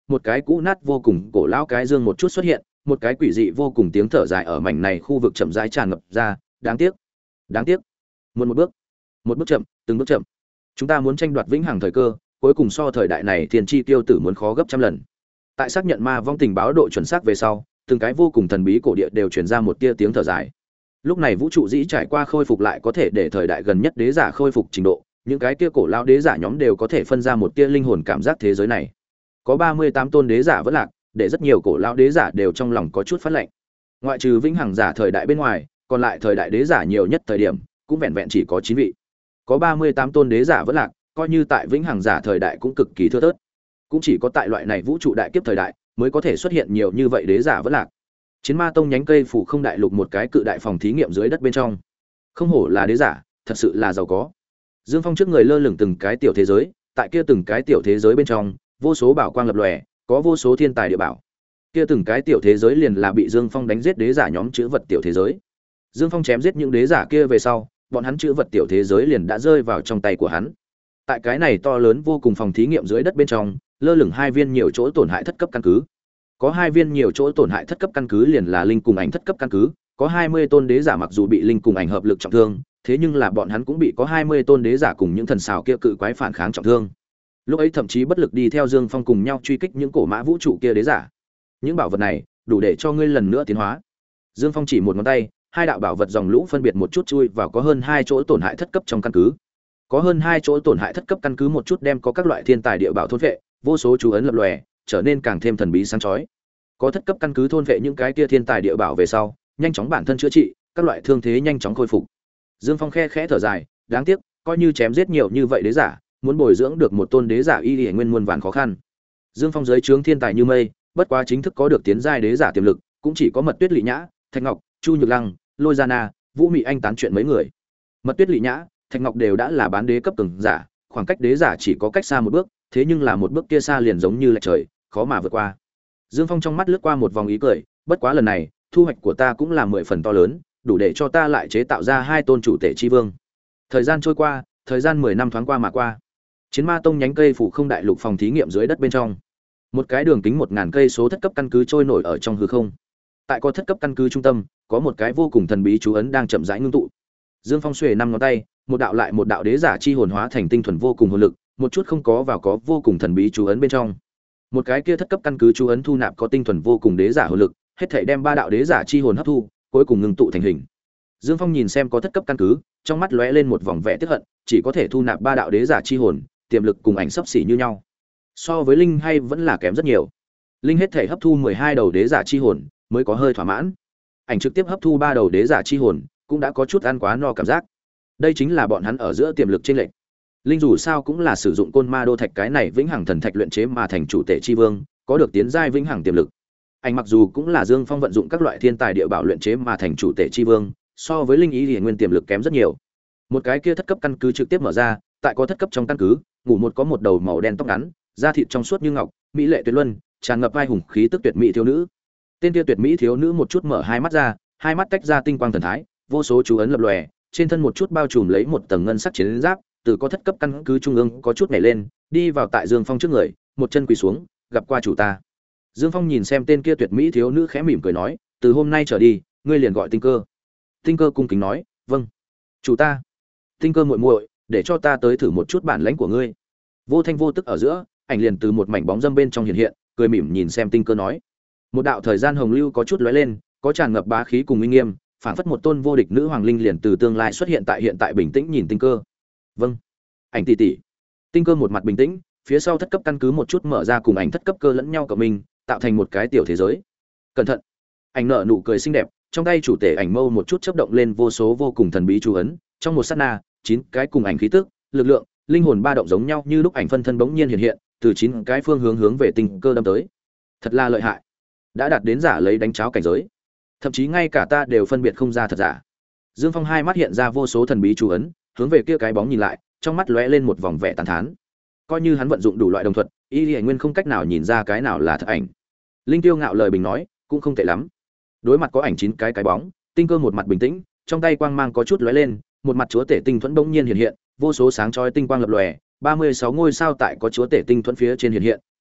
một cái cũ nát vô cùng cổ lão cái dương một chút xuất hiện, một cái quỷ dị vô cùng tiếng thở dài ở mảnh này khu vực chậm rãi tràn ngập ra, đáng tiếc, đáng tiếc. Muộn một bước, một bước chậm, từng bước chậm. Chúng ta muốn tranh đoạt vĩnh hằng thời cơ, cuối cùng so thời đại này thiên chi tiêu tử muốn khó gấp trăm lần. Tại xác nhận ma vong tình báo độ chuẩn xác về sau, từng cái vô cùng thần bí cổ địa đều truyền ra một tia tiếng thở dài. Lúc này vũ trụ dĩ trải qua khôi phục lại có thể để thời đại gần nhất đế giả khôi phục trình độ, những cái kia cổ lão đế giả nhóm đều có thể phân ra một tia linh hồn cảm giác thế giới này. Có ba mươi tám tôn đế giả vẫn lạc, để rất nhiều cổ lão đế giả đều trong lòng có chút phát lạnh. Ngoại trừ vĩnh hằng giả thời đại bên ngoài, còn lại thời đại đế giả nhiều nhất thời điểm, cũng vẹn vẹn chỉ có chín vị. Có ba mươi tám tôn đế giả vẫn lạc, coi như tại vĩnh hằng giả thời đại cũng cực kỳ thưa thớt. Cũng chỉ có tại loại này vũ trụ đại kiếp thời đại mới có thể xuất hiện nhiều như vậy đế giả vẫn lạc. Chiến Ma Tông nhánh cây phủ không đại lục một cái cự đại phòng thí nghiệm dưới đất bên trong. Không hổ là đế giả, thật sự là giàu có. Dương Phong trước người lơ lửng từng cái tiểu thế giới, tại kia từng cái tiểu thế giới bên trong, vô số bảo quang lập lòe, có vô số thiên tài địa bảo. Kia từng cái tiểu thế giới liền là bị Dương Phong đánh giết đế giả nhóm chữ vật tiểu thế giới. Dương Phong chém giết những đế giả kia về sau, bọn hắn chữ vật tiểu thế giới liền đã rơi vào trong tay của hắn. Tại cái này to lớn vô cùng phòng thí nghiệm dưới đất bên trong, lơ lửng hai viên nhiều chỗ tổn hại thất cấp căn cứ. Có hai viên nhiều chỗ tổn hại thất cấp căn cứ liền là linh cùng ảnh thất cấp căn cứ, có hai mươi tôn đế giả mặc dù bị linh cùng ảnh hợp lực trọng thương, thế nhưng là bọn hắn cũng bị có hai mươi tôn đế giả cùng những thần xào kia cự quái phản kháng trọng thương. Lúc ấy thậm chí bất lực đi theo Dương Phong cùng nhau truy kích những cổ mã vũ trụ kia đế giả. Những bảo vật này đủ để cho ngươi lần nữa tiến hóa. Dương Phong chỉ một ngón tay, hai đạo bảo vật dòng lũ phân biệt một chút chui vào có hơn hai chỗ tổn hại thất cấp trong căn cứ. Có hơn hai chỗ tổn hại thất cấp căn cứ một chút đem có các loại thiên tài địa bảo thôn vệ, vô số chú ấn lập lòe, trở nên càng thêm thần bí sáng chói. Có thất cấp căn cứ thôn vệ những cái kia thiên tài địa bảo về sau, nhanh chóng bản thân chữa trị, các loại thương thế nhanh chóng khôi phục. Dương Phong khe khẽ thở dài, đáng tiếc, coi như chém giết nhiều như vậy đế giả, muốn bồi dưỡng được một tôn đế giả y y nguyên muôn vàn khó khăn. Dương Phong dưới trướng thiên tài như mây, bất quá chính thức có được tiến giai đế giả tiềm lực, cũng chỉ có Mật Tuyết Lệ Nhã, Thạch Ngọc, Chu Nhược Lăng, Lôi Gia Na, Vũ Mị Anh tán chuyện mấy người. Mật Tuyết Lệ Nhã, Thạch Ngọc đều đã là bán đế cấp cường giả, khoảng cách đế giả chỉ có cách xa một bước, thế nhưng là một bước kia xa liền giống như lệch trời, khó mà vượt qua. Dương Phong trong mắt lướt qua một vòng ý cười, bất quá lần này, thu hoạch của ta cũng là mười phần to lớn, đủ để cho ta lại chế tạo ra hai tôn chủ tể chi vương. Thời gian trôi qua, thời gian mười năm thoáng qua mà qua. Chiến Ma Tông nhánh cây phủ không đại lục phòng thí nghiệm dưới đất bên trong. Một cái đường kính một ngàn cây số thất cấp căn cứ trôi nổi ở trong hư không. Tại có thất cấp căn cứ trung tâm, có một cái vô cùng thần bí chú ấn đang chậm rãi ngưng tụ. Dương Phong xuề năm ngón tay, một đạo lại một đạo đế giả chi hồn hóa thành tinh thuần vô cùng hồn lực, một chút không có vào có vô cùng thần bí chú ấn bên trong. Một cái kia thất cấp căn cứ chú ấn thu nạp có tinh thuần vô cùng đế giả hồn lực, hết thảy đem ba đạo đế giả chi hồn hấp thu, cuối cùng ngưng tụ thành hình. Dương Phong nhìn xem có thất cấp căn cứ, trong mắt lóe lên một vòng vẻ tiếc hận, chỉ có thể thu nạp ba đạo đế giả chi hồn, tiềm lực cùng ảnh sấp xỉ như nhau. So với linh hay vẫn là kém rất nhiều. Linh hết thể hấp thu mười hai đầu đế giả chi hồn, mới có hơi thỏa mãn. Ảnh trực tiếp hấp thu ba đầu đế giả chi hồn, cũng đã có chút ăn quá no cảm giác. Đây chính là bọn hắn ở giữa tiềm lực chênh lệch. Linh dù sao cũng là sử dụng côn ma đô thạch cái này vĩnh hằng thần thạch luyện chế mà thành chủ tể chi vương, có được tiến giai vĩnh hằng tiềm lực. Ảnh mặc dù cũng là Dương Phong vận dụng các loại thiên tài địa bảo luyện chế mà thành chủ tể chi vương, so với linh ý thì nguyên tiềm lực kém rất nhiều. Một cái kia thất cấp căn cứ trực tiếp mở ra, tại có thất cấp trong căn cứ, ngủ một có một đầu màu đen tóc ngắn, da thịt trong suốt như ngọc, mỹ lệ tuyệt luân, tràn ngập vai hùng khí tức tuyệt mỹ thiếu nữ. Tên kia tuyệt mỹ thiếu nữ một chút mở hai mắt ra, hai mắt tách ra tinh quang thần thái, vô số chú ấn lập lòe, trên thân một chút bao trùm lấy một tầng ngân sắc chiến giáp, từ có thất cấp căn cứ trung ương có chút nhảy lên, đi vào tại Dương Phong trước người, một chân quỳ xuống, gặp qua chủ ta. Dương Phong nhìn xem tên kia tuyệt mỹ thiếu nữ khẽ mỉm cười nói, từ hôm nay trở đi, ngươi liền gọi Tinh Cơ. Tinh Cơ cung kính nói, vâng, chủ ta. Tinh Cơ muội muội, để cho ta tới thử một chút bản lãnh của ngươi. Vô thanh vô tức ở giữa, ảnh liền từ một mảnh bóng dâm bên trong hiện hiện, cười mỉm nhìn xem Tinh Cơ nói, một đạo thời gian hồng lưu có chút lóe lên, có tràn ngập bá khí cùng uy nghiêm, phảng phất một tôn vô địch nữ hoàng linh liền từ tương lai xuất hiện tại hiện tại bình tĩnh nhìn Tinh Cơ. Vâng, ảnh tỷ tỷ. Tinh Cơ một mặt bình tĩnh, phía sau thất cấp căn cứ một chút mở ra cùng ảnh thất cấp cơ lẫn nhau cộng mình, tạo thành một cái tiểu thế giới. Cẩn thận. Ảnh nở nụ cười xinh đẹp, trong tay chủ tể ảnh mâu một chút chớp động lên vô số vô cùng thần bí chú ấn, trong một sát na, chín cái cùng ảnh khí tức, lực lượng, linh hồn ba động giống nhau như lúc ảnh phân thân bỗng nhiên hiện hiện, từ chín cái phương hướng hướng về Tinh Cơ đâm tới. Thật là lợi hại. Đã đạt đến giả lấy đánh cháo cảnh giới. Thậm chí ngay cả ta đều phân biệt không ra thật giả. Dương Phong hai mắt hiện ra vô số thần bí chú ấn, hướng về kia cái bóng nhìn lại, trong mắt lóe lên một vòng vẻ tàn thán. Coi như hắn vận dụng đủ loại đồng thuật, y Lệ Nguyên không cách nào nhìn ra cái nào là thật ảnh. Linh Tiêu ngạo lời bình nói, cũng không tệ lắm. Đối mặt có ảnh chín cái cái bóng, Tinh Cơ một mặt bình tĩnh, trong tay quang mang có chút lóe lên, một mặt chúa tể tinh thuẫn bỗng nhiên hiện hiện, vô số sáng chói tinh quang lập lòe, ba mươi sáu ngôi sao tại có chúa tể tinh thuẫn phía trên hiện hiện,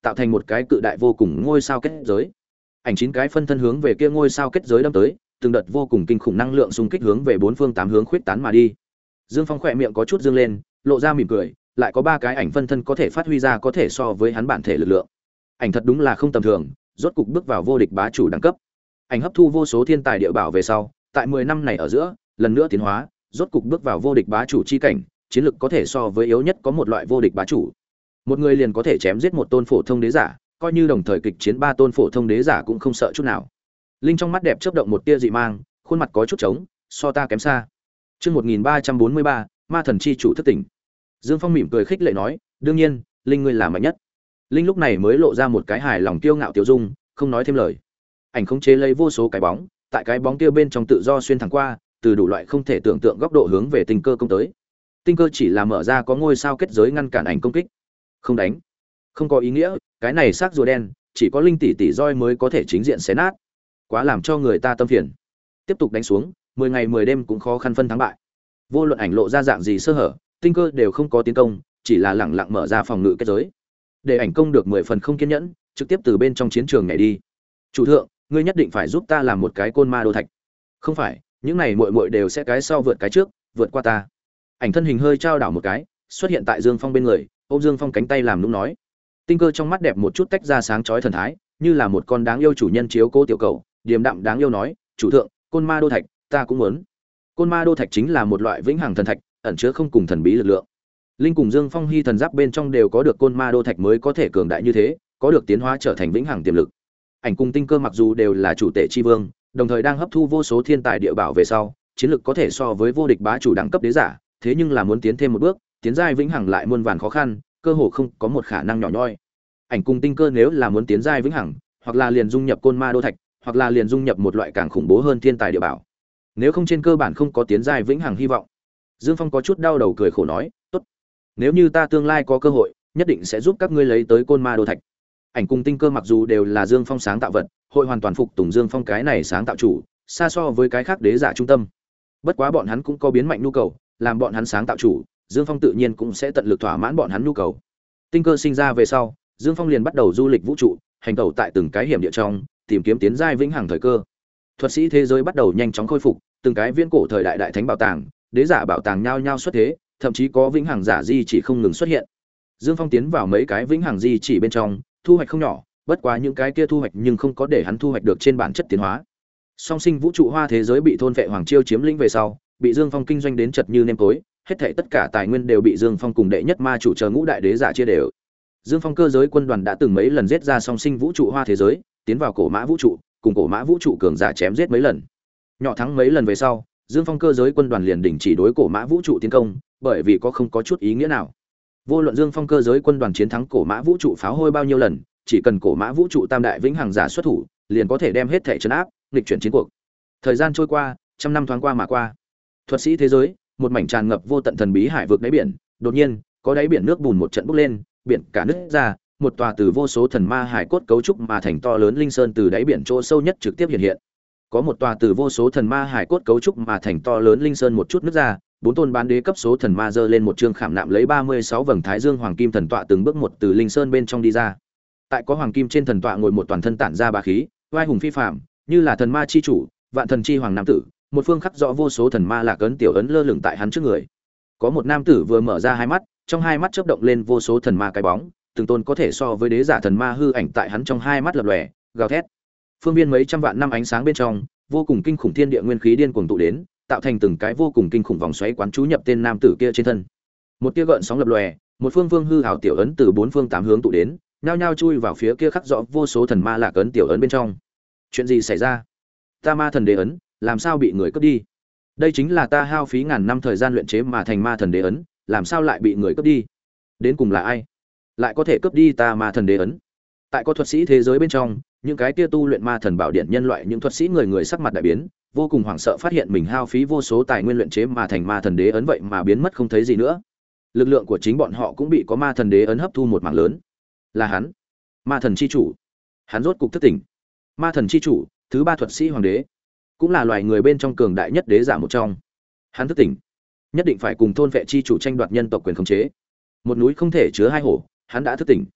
tạo thành một cái cự đại vô cùng ngôi sao kết giới. Ảnh chín cái phân thân hướng về kia ngôi sao kết giới đâm tới, từng đợt vô cùng kinh khủng năng lượng xung kích hướng về bốn phương tám hướng khuyết tán mà đi. Dương Phong khỏe miệng có chút dương lên, lộ ra mỉm cười, lại có ba cái ảnh phân thân có thể phát huy ra có thể so với hắn bản thể lực lượng. Ảnh thật đúng là không tầm thường, rốt cục bước vào vô địch bá chủ đẳng cấp. Ảnh hấp thu vô số thiên tài địa bảo về sau, tại mười năm này ở giữa, lần nữa tiến hóa, rốt cục bước vào vô địch bá chủ chi cảnh, chiến lực có thể so với yếu nhất có một loại vô địch bá chủ. Một người liền có thể chém giết một tôn phổ thông đế giả, coi như đồng thời kịch chiến ba tôn phổ thông đế giả cũng không sợ chút nào. Linh trong mắt đẹp chớp động một tia dị mang, khuôn mặt có chút trống, so ta kém xa. Chương một nghìn ba trăm bốn mươi ba, Ma thần chi chủ thức tỉnh. Dương Phong mỉm cười khích lệ nói, đương nhiên, Linh ngươi là mạnh nhất. Linh lúc này mới lộ ra một cái hài lòng kiêu ngạo tiêu dung, không nói thêm lời. Ảnh khống chế lấy vô số cái bóng, tại cái bóng kia bên trong tự do xuyên thẳng qua, từ đủ loại không thể tưởng tượng góc độ hướng về tinh cơ công tới. Tinh cơ chỉ là mở ra có ngôi sao kết giới ngăn cản ảnh công kích. Không đánh, không có ý nghĩa, cái này xác rùa đen, chỉ có Linh tỷ tỷ roi mới có thể chính diện xé nát. Quá làm cho người ta tâm phiền. Tiếp tục đánh xuống, mười ngày mười đêm cũng khó khăn phân thắng bại. Vô luận ảnh lộ ra dạng gì sơ hở, tinh cơ đều không có tiến công, chỉ là lẳng lặng mở ra phòng ngự kết giới. Để ảnh công được mười phần không kiên nhẫn, trực tiếp từ bên trong chiến trường nhảy đi. "Chủ thượng, ngươi nhất định phải giúp ta làm một cái côn ma đô thạch." "Không phải, những này muội muội đều sẽ cái sau vượt cái trước, vượt qua ta." Ảnh thân hình hơi trao đảo một cái, xuất hiện tại Dương Phong bên người, ôm Dương Phong cánh tay làm nũng nói. Tinh cơ trong mắt đẹp một chút tách ra sáng chói thần thái, như là một con đáng yêu chủ nhân chiếu cố tiểu cầu, điềm đạm đáng yêu nói, "Chủ thượng, côn ma đô thạch, ta cũng muốn." Côn ma đô thạch chính là một loại vĩnh hằng thần thạch, ẩn chứa không cùng thần bí lực lượng. Linh cùng Dương Phong Hy thần giáp bên trong đều có được côn ma đô thạch mới có thể cường đại như thế, có được tiến hóa trở thành vĩnh hằng tiềm lực. Ảnh cùng tinh cơ mặc dù đều là chủ tể chi vương, đồng thời đang hấp thu vô số thiên tài địa bảo về sau, chiến lực có thể so với vô địch bá chủ đẳng cấp đế giả, thế nhưng là muốn tiến thêm một bước, tiến giai vĩnh hằng lại muôn vàn khó khăn, cơ hồ không có một khả năng nhỏ nhoi. Ảnh cùng tinh cơ nếu là muốn tiến giai vĩnh hằng, hoặc là liền dung nhập côn ma đô thạch, hoặc là liền dung nhập một loại càng khủng bố hơn thiên tài địa bảo. Nếu không trên cơ bản không có tiến giai vĩnh hằng hy vọng. Dương Phong có chút đau đầu cười khổ nói, "Tốt, nếu như ta tương lai có cơ hội, nhất định sẽ giúp các ngươi lấy tới côn ma đô thạch." Ảnh cùng tinh cơ mặc dù đều là Dương Phong sáng tạo vật, hội hoàn toàn phục tùng Dương Phong cái này sáng tạo chủ, xa so với cái khác đế giả trung tâm. Bất quá bọn hắn cũng có biến mạnh nhu cầu, làm bọn hắn sáng tạo chủ, Dương Phong tự nhiên cũng sẽ tận lực thỏa mãn bọn hắn nhu cầu. Tinh cơ sinh ra về sau, Dương Phong liền bắt đầu du lịch vũ trụ, hành tẩu tại từng cái hiểm địa trong, tìm kiếm tiến giai vĩnh hằng thời cơ. Thuật sĩ thế giới bắt đầu nhanh chóng khôi phục, từng cái viễn cổ thời đại đại thánh bảo tàng, đế giả bảo tàng nhao nhao xuất thế, thậm chí có vĩnh hằng giả di chỉ không ngừng xuất hiện. Dương Phong tiến vào mấy cái vĩnh hằng di chỉ bên trong, thu hoạch không nhỏ, bất quá những cái kia thu hoạch nhưng không có để hắn thu hoạch được trên bản chất tiến hóa. Song sinh vũ trụ hoa thế giới bị thôn vệ hoàng chiêu chiếm lĩnh về sau, bị Dương Phong kinh doanh đến chật như nêm tối, hết thảy tất cả tài nguyên đều bị Dương Phong cùng đệ nhất ma chủ chờ ngũ đại đế giả chia đều. Dương Phong cơ giới quân đoàn đã từng mấy lần giết ra song sinh vũ trụ hoa thế giới, tiến vào cổ mã vũ trụ, cùng cổ mã vũ trụ cường giả chém giết mấy lần. Nhỏ thắng mấy lần về sau, Dương Phong cơ giới quân đoàn liền đình chỉ đối cổ mã vũ trụ tiến công, bởi vì có không có chút ý nghĩa nào. Vô luận Dương Phong cơ giới quân đoàn chiến thắng cổ mã vũ trụ pháo hôi bao nhiêu lần, chỉ cần cổ mã vũ trụ tam đại vĩnh hằng giả xuất thủ, liền có thể đem hết thể trấn áp, nghịch chuyển chiến cuộc. Thời gian trôi qua, trăm năm thoáng qua mà qua. Thuật sĩ thế giới, một mảnh tràn ngập vô tận thần bí hải vực đáy biển, đột nhiên, có đáy biển nước bùn một trận bốc lên, biển cả nứt ra, một tòa từ vô số thần ma hải cốt cấu trúc mà thành to lớn linh sơn từ đáy biển chỗ sâu nhất trực tiếp hiện hiện. Có một tòa từ vô số thần ma hải cốt cấu trúc mà thành to lớn linh sơn một chút nứt ra, bốn tôn bán đế cấp số thần ma giơ lên một chương khảm nạm lấy ba mươi sáu vầng thái dương hoàng kim thần tọa từng bước một từ linh sơn bên trong đi ra. Tại có hoàng kim trên thần tọa ngồi một toàn thân tản ra bá khí, oai hùng phi phàm, như là thần ma chi chủ, vạn thần chi hoàng nam tử, một phương khắc rõ vô số thần ma lạc ấn tiểu ấn lơ lửng tại hắn trước người. Có một nam tử vừa mở ra hai mắt, trong hai mắt chớp động lên vô số thần ma cái bóng, từng tôn có thể so với đế giả thần ma hư ảnh tại hắn trong hai mắt lập lòe, gào thét. Phương viên mấy trăm vạn năm ánh sáng bên trong, vô cùng kinh khủng thiên địa nguyên khí điên cuồng tụ đến, tạo thành từng cái vô cùng kinh khủng vòng xoáy quán chú nhập tên nam tử kia trên thân. Một tia gợn sóng lập lòe, một phương vương hư ảo tiểu ấn từ bốn phương tám hướng tụ đến, nhao nhao chui vào phía kia khắc rõ vô số thần ma lạc ấn tiểu ấn bên trong. Chuyện gì xảy ra? Ta ma thần đế ấn, làm sao bị người cướp đi? Đây chính là ta hao phí ngàn năm thời gian luyện chế mà thành ma thần đế ấn, làm sao lại bị người cướp đi? Đến cùng là ai? Lại có thể cướp đi ta ma thần đế ấn? Tại có thuật sĩ thế giới bên trong, những cái kia tu luyện ma thần bảo điện nhân loại những thuật sĩ người người sắc mặt đại biến, vô cùng hoảng sợ phát hiện mình hao phí vô số tài nguyên luyện chế mà thành ma thần đế ấn vậy mà biến mất không thấy gì nữa. Lực lượng của chính bọn họ cũng bị có ma thần đế ấn hấp thu một mảng lớn. Là hắn, ma thần chi chủ. Hắn rốt cục thức tỉnh. Ma thần chi chủ, thứ ba thuật sĩ hoàng đế, cũng là loài người bên trong cường đại nhất đế giả một trong. Hắn thức tỉnh, nhất định phải cùng thôn vệ chi chủ tranh đoạt nhân tộc quyền khống chế. Một núi không thể chứa hai hổ, hắn đã thức tỉnh.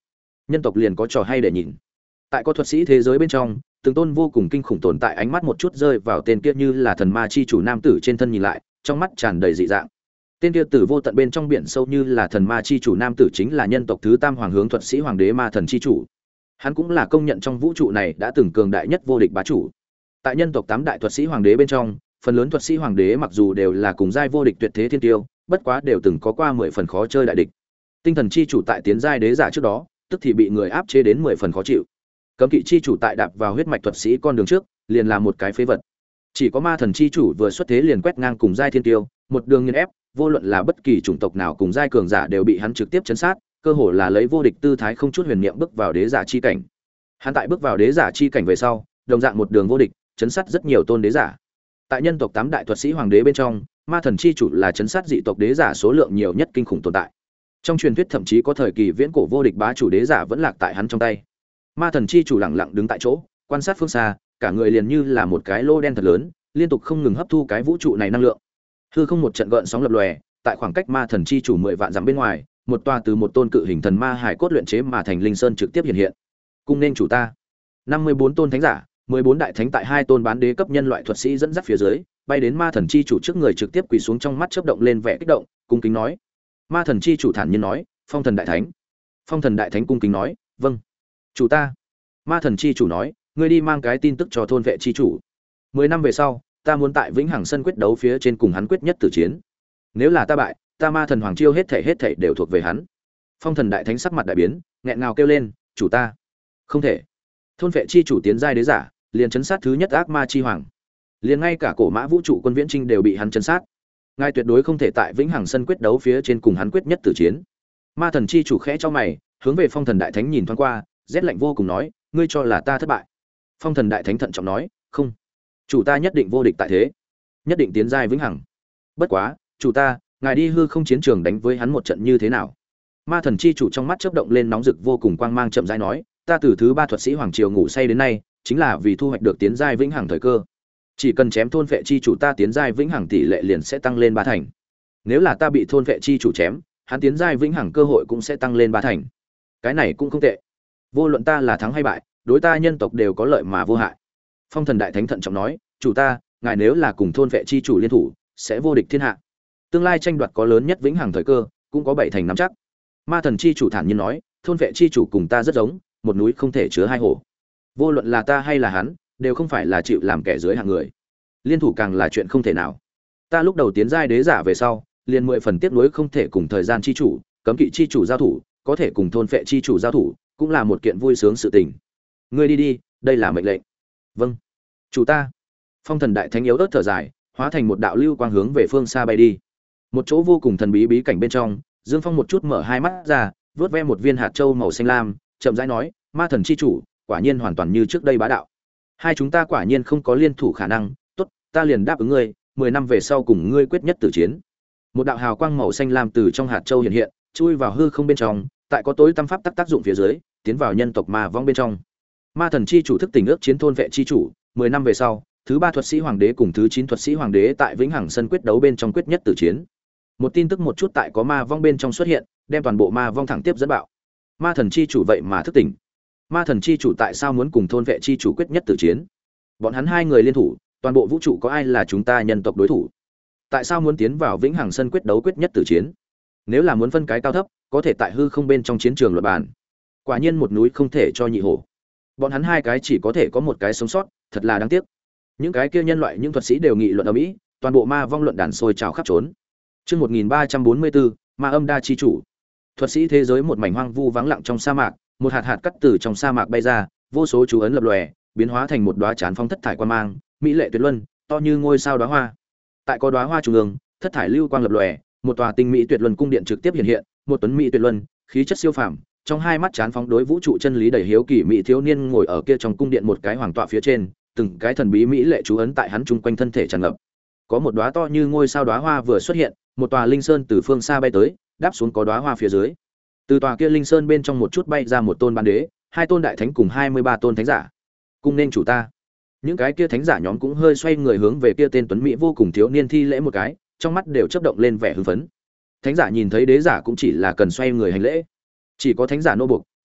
nhân tộc liền có trò hay để nhìn. Tại có thuật sĩ thế giới bên trong, từng tôn vô cùng kinh khủng tồn tại ánh mắt một chút rơi vào tên kia như là thần ma chi chủ nam tử trên thân nhìn lại, trong mắt tràn đầy dị dạng. Tên kia từ vô tận bên trong biển sâu như là thần ma chi chủ nam tử chính là nhân tộc thứ tam hoàng hướng thuật sĩ hoàng đế ma thần chi chủ. Hắn cũng là công nhận trong vũ trụ này đã từng cường đại nhất vô địch bá chủ. Tại nhân tộc tám đại thuật sĩ hoàng đế bên trong, phần lớn thuật sĩ hoàng đế mặc dù đều là cùng giai vô địch tuyệt thế thiên tiêu, bất quá đều từng có qua mười phần khó chơi đại địch. Tinh thần chi chủ tại tiến giai đế giả trước đó, tức thì bị người áp chế đến mười phần khó chịu. Cấm kỵ chi chủ tại đạp vào huyết mạch thuật sĩ con đường trước, liền là một cái phế vật. Chỉ có ma thần chi chủ vừa xuất thế liền quét ngang cùng giai thiên tiêu, một đường nghiền ép, vô luận là bất kỳ chủng tộc nào cùng giai cường giả đều bị hắn trực tiếp chấn sát, cơ hồ là lấy vô địch tư thái không chút huyền niệm bước vào đế giả chi cảnh. Hắn tại bước vào đế giả chi cảnh về sau, đồng dạng một đường vô địch, chấn sát rất nhiều tôn đế giả. Tại nhân tộc tám đại thuật sĩ hoàng đế bên trong, ma thần chi chủ là chấn sát dị tộc đế giả số lượng nhiều nhất kinh khủng tồn tại. Trong truyền thuyết thậm chí có thời kỳ viễn cổ vô địch bá chủ đế giả vẫn lạc tại hắn trong tay. Ma thần chi chủ lặng lặng đứng tại chỗ, quan sát phương xa, cả người liền như là một cái lô đen thật lớn, liên tục không ngừng hấp thu cái vũ trụ này năng lượng. Hư không một trận gợn sóng lập lòe, tại khoảng cách ma thần chi chủ mười vạn dặm bên ngoài, một tòa từ một tôn cự hình thần ma hải cốt luyện chế mà thành linh sơn trực tiếp hiện hiện. Cung nên chủ ta. năm mươi bốn tôn thánh giả, mười bốn đại thánh tại hai tôn bán đế cấp nhân loại thuật sĩ dẫn dắt phía dưới, bay đến ma thần chi chủ trước người trực tiếp quỳ xuống, trong mắt chớp động lên vẻ kích động, cung kính nói. Ma thần chi chủ thản nhiên nói, Phong thần đại thánh. Phong thần đại thánh cung kính nói, vâng. Chủ ta. Ma thần chi chủ nói, ngươi đi mang cái tin tức cho thôn vệ chi chủ. Mười năm về sau, ta muốn tại Vĩnh Hằng sân quyết đấu phía trên cùng hắn quyết nhất tử chiến. Nếu là ta bại, ta ma thần hoàng chiêu hết thảy hết thảy đều thuộc về hắn. Phong thần đại thánh sắc mặt đại biến, nghẹn ngào kêu lên, chủ ta. Không thể. Thôn vệ chi chủ tiến giai đế giả, liền chấn sát thứ nhất ác ma chi hoàng. Liền ngay cả cổ mã vũ trụ quân viễn trinh đều bị hắn chấn sát. Ngài tuyệt đối không thể tại Vĩnh Hằng sân quyết đấu phía trên cùng hắn quyết nhất tử chiến. Ma thần chi chủ khẽ cho mày, hướng về Phong thần đại thánh nhìn thoáng qua, rét lạnh vô cùng nói, ngươi cho là ta thất bại. Phong thần đại thánh thận trọng nói, không, chủ ta nhất định vô địch tại thế, nhất định tiến giai vĩnh hằng. Bất quá, chủ ta, ngài đi hư không chiến trường đánh với hắn một trận như thế nào? Ma thần chi chủ trong mắt chớp động lên nóng rực vô cùng quang mang, chậm rãi nói, ta từ thứ ba thuật sĩ hoàng triều ngủ say đến nay, chính là vì thu hoạch được tiến giai vĩnh hằng thời cơ. Chỉ cần chém thôn vệ chi chủ ta tiến giai vĩnh hằng tỷ lệ liền sẽ tăng lên ba thành. Nếu là ta bị thôn vệ chi chủ chém, hắn tiến giai vĩnh hằng cơ hội cũng sẽ tăng lên ba thành. Cái này cũng không tệ. Vô luận ta là thắng hay bại, đối ta nhân tộc đều có lợi mà vô hại. Phong thần đại thánh thận trọng nói, chủ ta, ngài nếu là cùng thôn vệ chi chủ liên thủ, sẽ vô địch thiên hạ. Tương lai tranh đoạt có lớn nhất vĩnh hằng thời cơ, cũng có bảy thành nắm chắc. Ma thần chi chủ thản nhiên nói, thôn vệ chi chủ cùng ta rất giống, một núi không thể chứa hai hổ. Vô luận là ta hay là hắn, đều không phải là chịu làm kẻ dưới hạng người. Liên thủ càng là chuyện không thể nào. Ta lúc đầu tiến giai đế giả về sau, liền mười phần tiếc nuối không thể cùng thời gian chi chủ, cấm kỵ chi chủ giao thủ, có thể cùng thôn vệ chi chủ giao thủ, cũng là một kiện vui sướng sự tình. Ngươi đi đi, đây là mệnh lệnh. Vâng, chủ ta. Phong thần đại thánh yếu ớt thở dài, hóa thành một đạo lưu quang hướng về phương xa bay đi. Một chỗ vô cùng thần bí bí cảnh bên trong, Dương Phong một chút mở hai mắt ra, vớt ve một viên hạt châu màu xanh lam, chậm rãi nói, ma thần chi chủ, quả nhiên hoàn toàn như trước đây bá đạo. Hai chúng ta quả nhiên không có liên thủ khả năng, tốt, ta liền đáp ứng ngươi, mười năm về sau cùng ngươi quyết nhất tử chiến. Một đạo hào quang màu xanh lam từ trong hạt châu hiện hiện, chui vào hư không bên trong, tại có tối tâm pháp tác tác dụng phía dưới, tiến vào nhân tộc ma vong bên trong. Ma thần chi chủ thức tỉnh ước chiến thôn vệ chi chủ, mười năm về sau, thứ ba thuật sĩ hoàng đế cùng thứ chín thuật sĩ hoàng đế tại Vĩnh Hằng sân quyết đấu bên trong quyết nhất tử chiến. Một tin tức một chút tại có ma vong bên trong xuất hiện, đem toàn bộ ma vong thẳng tiếp dẫn bạo. Ma thần chi chủ vậy mà thức tỉnh. Ma thần chi chủ tại sao muốn cùng thôn vệ chi chủ quyết nhất tử chiến? Bọn hắn hai người liên thủ, toàn bộ vũ trụ có ai là chúng ta nhân tộc đối thủ? Tại sao muốn tiến vào Vĩnh Hằng sân quyết đấu quyết nhất tử chiến? Nếu là muốn phân cái cao thấp, có thể tại hư không bên trong chiến trường luận bàn. Quả nhiên một núi không thể cho nhị hổ. Bọn hắn hai cái chỉ có thể có một cái sống sót, thật là đáng tiếc. Những cái kia nhân loại những thuật sĩ đều nghị luận ở mỹ, toàn bộ ma vong luận đàn sôi trào khắp trốn. Chương một nghìn ba trăm bốn mươi bốn, Ma Âm Đa chi chủ. Thuật sĩ thế giới một mảnh hoang vu vắng lặng trong sa mạc, một hạt hạt cắt từ trong sa mạc bay ra, vô số chú ấn lập lòe, biến hóa thành một đóa chán phong thất thải quan mang, mỹ lệ tuyệt luân, to như ngôi sao đóa hoa. Tại có đóa hoa trung ương, thất thải lưu quang lập lòe, một tòa tinh mỹ tuyệt luân cung điện trực tiếp hiện hiện, một tuấn mỹ tuyệt luân, khí chất siêu phàm, trong hai mắt chán phóng đối vũ trụ chân lý đầy hiếu kỳ mỹ thiếu niên ngồi ở kia trong cung điện một cái hoàng tọa phía trên, từng cái thần bí mỹ lệ chú ấn tại hắn chung quanh thân thể tràn ngập. Có một đóa to như ngôi sao đóa hoa vừa xuất hiện, một tòa linh sơn từ phương xa bay tới, đáp xuống có đóa hoa phía dưới. Từ tòa kia linh sơn bên trong một chút bay ra một tôn bán đế, hai tôn đại thánh cùng hai mươi ba tôn thánh giả. Cung nên chủ ta. Những cái kia thánh giả nhóm cũng hơi xoay người hướng về kia tên tuấn mỹ vô cùng thiếu niên thi lễ một cái, trong mắt đều chớp động lên vẻ hưng phấn. Thánh giả nhìn thấy đế giả cũng chỉ là cần xoay người hành lễ. Chỉ có thánh giả nô buộc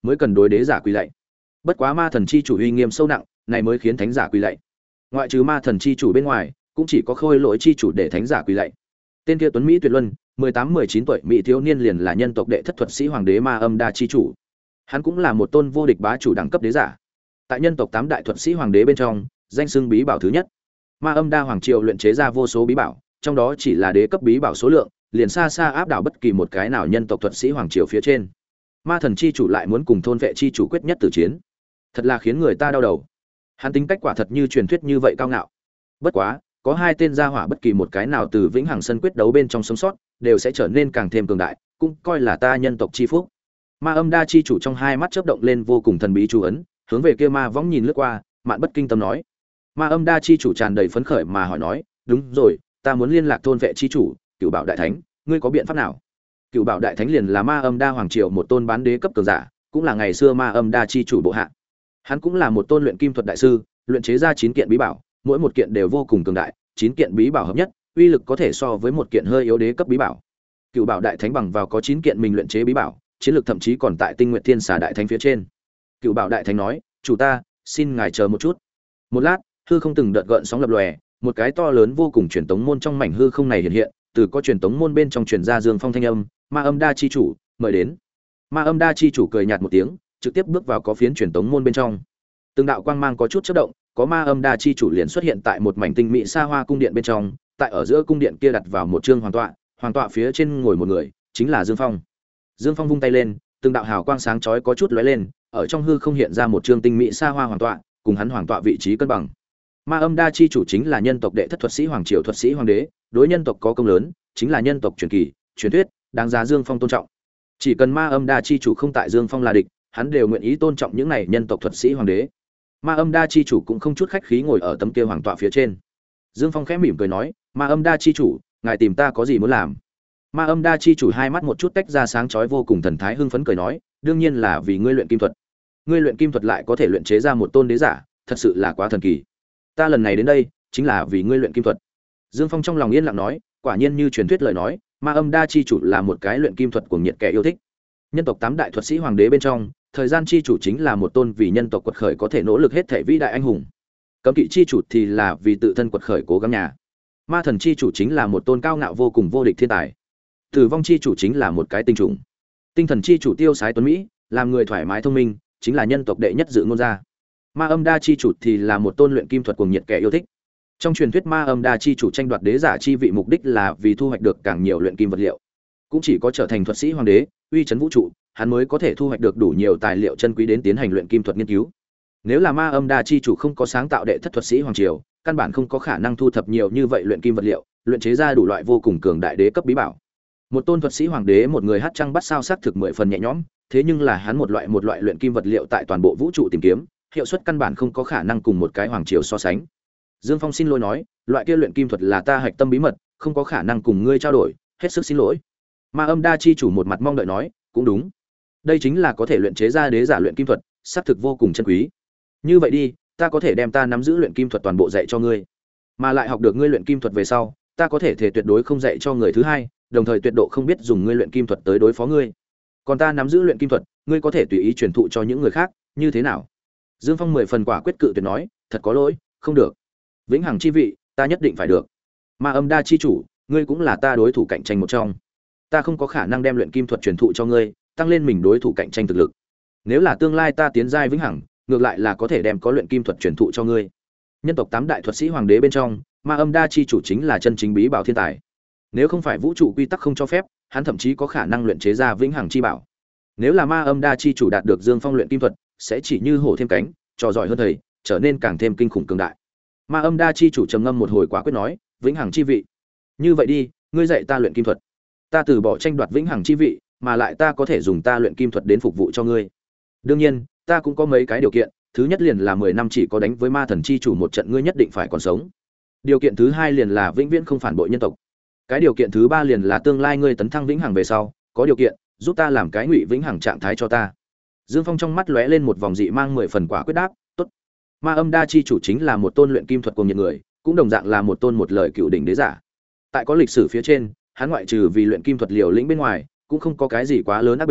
mới cần đối đế giả quỳ lạy. Bất quá ma thần chi chủ uy nghiêm sâu nặng, này mới khiến thánh giả quỳ lạy. Ngoại trừ ma thần chi chủ bên ngoài, cũng chỉ có khôi lỗi chi chủ để thánh giả quỳ lạy. Tên kia tuấn mỹ tuyệt luân, mười tám mười chín tuổi mỹ thiếu niên liền là nhân tộc đệ thất thuật sĩ hoàng đế Ma Âm Đa chi chủ. Hắn cũng là một tôn vô địch bá chủ đẳng cấp đế giả. Tại nhân tộc tám đại thuật sĩ hoàng đế bên trong, danh xưng bí bảo thứ nhất. Ma Âm Đa hoàng triều luyện chế ra vô số bí bảo, trong đó chỉ là đế cấp bí bảo số lượng, liền xa xa áp đảo bất kỳ một cái nào nhân tộc thuật sĩ hoàng triều phía trên. Ma thần chi chủ lại muốn cùng thôn vệ chi chủ quyết nhất tử chiến, thật là khiến người ta đau đầu. Hắn tính cách quả thật như truyền thuyết như vậy cao ngạo. Bất quá, có hai tên gia hỏa bất kỳ một cái nào từ vĩnh hằng sân quyết đấu bên trong sống sót, đều sẽ trở nên càng thêm cường đại, cũng coi là ta nhân tộc chi phúc. Ma Âm Đa chi chủ trong hai mắt chớp động lên vô cùng thần bí chú ấn, hướng về kia ma võng nhìn lướt qua, mạn bất kinh tâm nói. Ma Âm Đa chi chủ tràn đầy phấn khởi mà hỏi nói, đúng rồi, ta muốn liên lạc thôn vệ chi chủ, Cửu Bảo đại thánh, ngươi có biện pháp nào? Cửu Bảo đại thánh liền là Ma Âm Đa hoàng triều một tôn bán đế cấp cường giả, cũng là ngày xưa Ma Âm Đa chi chủ bộ hạ. Hắn cũng là một tôn luyện kim thuật đại sư, luyện chế ra chín kiện bí bảo, mỗi một kiện đều vô cùng cường đại, chín kiện bí bảo hợp nhất, uy lực có thể so với một kiện hơi yếu đế cấp bí bảo. Cửu Bảo đại thánh bằng vào có chín kiện mình luyện chế bí bảo, chiến lược thậm chí còn tại Tinh Nguyệt Thiên Xà đại thánh phía trên. Cửu Bảo đại thánh nói, "Chủ ta, xin ngài chờ một chút." Một lát, hư không từng đợt gợn sóng lập lòe, một cái to lớn vô cùng truyền tống môn trong mảnh hư không này hiện hiện, từ có truyền tống môn bên trong truyền ra Dương Phong thanh âm, "Ma Âm Đa chi chủ, mời đến." Ma Âm Đa chi chủ cười nhạt một tiếng, trực tiếp bước vào có phiến truyền tống môn bên trong. Từng đạo quang mang có chút chớp động, có Ma Âm Đa chi chủ liền xuất hiện tại một mảnh tinh mỹ xa hoa cung điện bên trong, tại ở giữa cung điện kia đặt vào một trương hoàng tọa, hoàng tọa phía trên ngồi một người, chính là Dương Phong. Dương Phong vung tay lên, từng đạo hào quang sáng chói có chút lóe lên, ở trong hư không hiện ra một trương tinh mỹ xa hoa hoàng tọa, cùng hắn hoàng tọa vị trí cân bằng. Ma Âm Đa chi chủ chính là nhân tộc đệ thất thuật sĩ hoàng triều thuật sĩ hoàng đế, đối nhân tộc có công lớn, chính là nhân tộc truyền kỳ, truyền thuyết, đáng giá Dương Phong tôn trọng. Chỉ cần Ma Âm Đa chi chủ không tại Dương Phong là địch, hắn đều nguyện ý tôn trọng những này nhân tộc thuật sĩ hoàng đế. Ma Âm Đa chi chủ cũng không chút khách khí ngồi ở tấm kia hoàng tọa phía trên. Dương Phong khẽ mỉm cười nói, "Ma Âm Đa chi chủ, ngài tìm ta có gì muốn làm?" Ma Âm Đa chi chủ hai mắt một chút tách ra sáng chói vô cùng thần thái hưng phấn cười nói, "Đương nhiên là vì ngươi luyện kim thuật. Ngươi luyện kim thuật lại có thể luyện chế ra một tôn đế giả, thật sự là quá thần kỳ. Ta lần này đến đây, chính là vì ngươi luyện kim thuật." Dương Phong trong lòng yên lặng nói, quả nhiên như truyền thuyết lời nói, Ma Âm Đa chi chủ là một cái luyện kim thuật cuồng nhiệt kẻ yêu thích. Nhân tộc tám đại thuật sĩ hoàng đế bên trong, thời gian chi chủ chính là một tôn vì nhân tộc quật khởi có thể nỗ lực hết thể vĩ đại anh hùng. Cấm kỵ chi chủ thì là vì tự thân quật khởi cố gắng nhà. Ma thần chi chủ chính là một tôn cao ngạo vô cùng vô địch thiên tài. Tử vong chi chủ chính là một cái tinh trùng. Tinh thần chi chủ tiêu sái tuấn mỹ, làm người thoải mái thông minh, chính là nhân tộc đệ nhất dự ngôn gia. Ma Âm Đa chi chủ thì là một tôn luyện kim thuật cuồng nhiệt kẻ yêu thích. Trong truyền thuyết Ma Âm Đa chi chủ tranh đoạt đế giả chi vị mục đích là vì thu hoạch được càng nhiều luyện kim vật liệu. Cũng chỉ có trở thành thuật sĩ hoàng đế, uy chấn vũ trụ, hắn mới có thể thu hoạch được đủ nhiều tài liệu chân quý đến tiến hành luyện kim thuật nghiên cứu. Nếu là Ma Âm Đa chi chủ không có sáng tạo đệ thất thuật sĩ hoàng triều, căn bản không có khả năng thu thập nhiều như vậy luyện kim vật liệu, luyện chế ra đủ loại vô cùng cường đại đế cấp bí bảo. Một tôn thuật sĩ hoàng đế một người hát trăng bắt sao xác thực mười phần nhẹ nhõm, thế nhưng là hắn một loại một loại luyện kim vật liệu tại toàn bộ vũ trụ tìm kiếm, hiệu suất căn bản không có khả năng cùng một cái hoàng triều so sánh. Dương Phong xin lỗi nói, loại kia luyện kim thuật là ta hạch tâm bí mật, không có khả năng cùng ngươi trao đổi, hết sức xin lỗi. Ma Âm Đa chi chủ một mặt mong đợi nói, cũng đúng. Đây chính là có thể luyện chế ra đế giả luyện kim thuật, xác thực vô cùng chân quý. Như vậy đi, ta có thể đem ta nắm giữ luyện kim thuật toàn bộ dạy cho ngươi, mà lại học được ngươi luyện kim thuật về sau, ta có thể thể tuyệt đối không dạy cho người thứ hai, đồng thời tuyệt độ không biết dùng ngươi luyện kim thuật tới đối phó ngươi. Còn ta nắm giữ luyện kim thuật, ngươi có thể tùy ý truyền thụ cho những người khác, như thế nào? Dương Phong mười phần quả quyết cự tuyệt nói, thật có lỗi, không được. Vĩnh hằng chi vị, ta nhất định phải được. Ma Âm Đa chi chủ, ngươi cũng là ta đối thủ cạnh tranh một trong. Ta không có khả năng đem luyện kim thuật truyền thụ cho ngươi, tăng lên mình đối thủ cạnh tranh thực lực. Nếu là tương lai ta tiến giai vĩnh hằng, ngược lại là có thể đem có luyện kim thuật truyền thụ cho ngươi. Nhân tộc tám đại thuật sĩ hoàng đế bên trong, Ma Âm Đa chi chủ chính là chân chính bí bảo thiên tài. Nếu không phải vũ trụ quy tắc không cho phép, hắn thậm chí có khả năng luyện chế ra vĩnh hằng chi bảo. Nếu là Ma Âm Đa chi chủ đạt được Dương Phong luyện kim thuật, sẽ chỉ như hổ thêm cánh, trò giỏi hơn thầy, trở nên càng thêm kinh khủng cường đại. Ma Âm Đa chi chủ trầm ngâm một hồi quả quyết nói, vĩnh hằng chi vị. Như vậy đi, ngươi dạy ta luyện kim thuật. Ta từ bỏ tranh đoạt vĩnh hằng chi vị, mà lại ta có thể dùng ta luyện kim thuật đến phục vụ cho ngươi. Đương nhiên, ta cũng có mấy cái điều kiện, thứ nhất liền là mười năm chỉ có đánh với ma thần chi chủ một trận ngươi nhất định phải còn sống. Điều kiện thứ hai liền là vĩnh viễn không phản bội nhân tộc. Cái điều kiện thứ ba liền là tương lai ngươi tấn thăng vĩnh hằng về sau, có điều kiện giúp ta làm cái ngụy vĩnh hằng trạng thái cho ta. Dương Phong trong mắt lóe lên một vòng dị mang mười phần quả quyết đáp, tốt. Ma Âm Đa chi chủ chính là một tôn luyện kim thuật cùng nhiệt người, cũng đồng dạng là một tôn một lời cựu đỉnh đế giả. Tại có lịch sử phía trên, hắn ngoại trừ vì luyện kim thuật liều lĩnh bên ngoài, cũng không có cái gì quá lớn ác bình,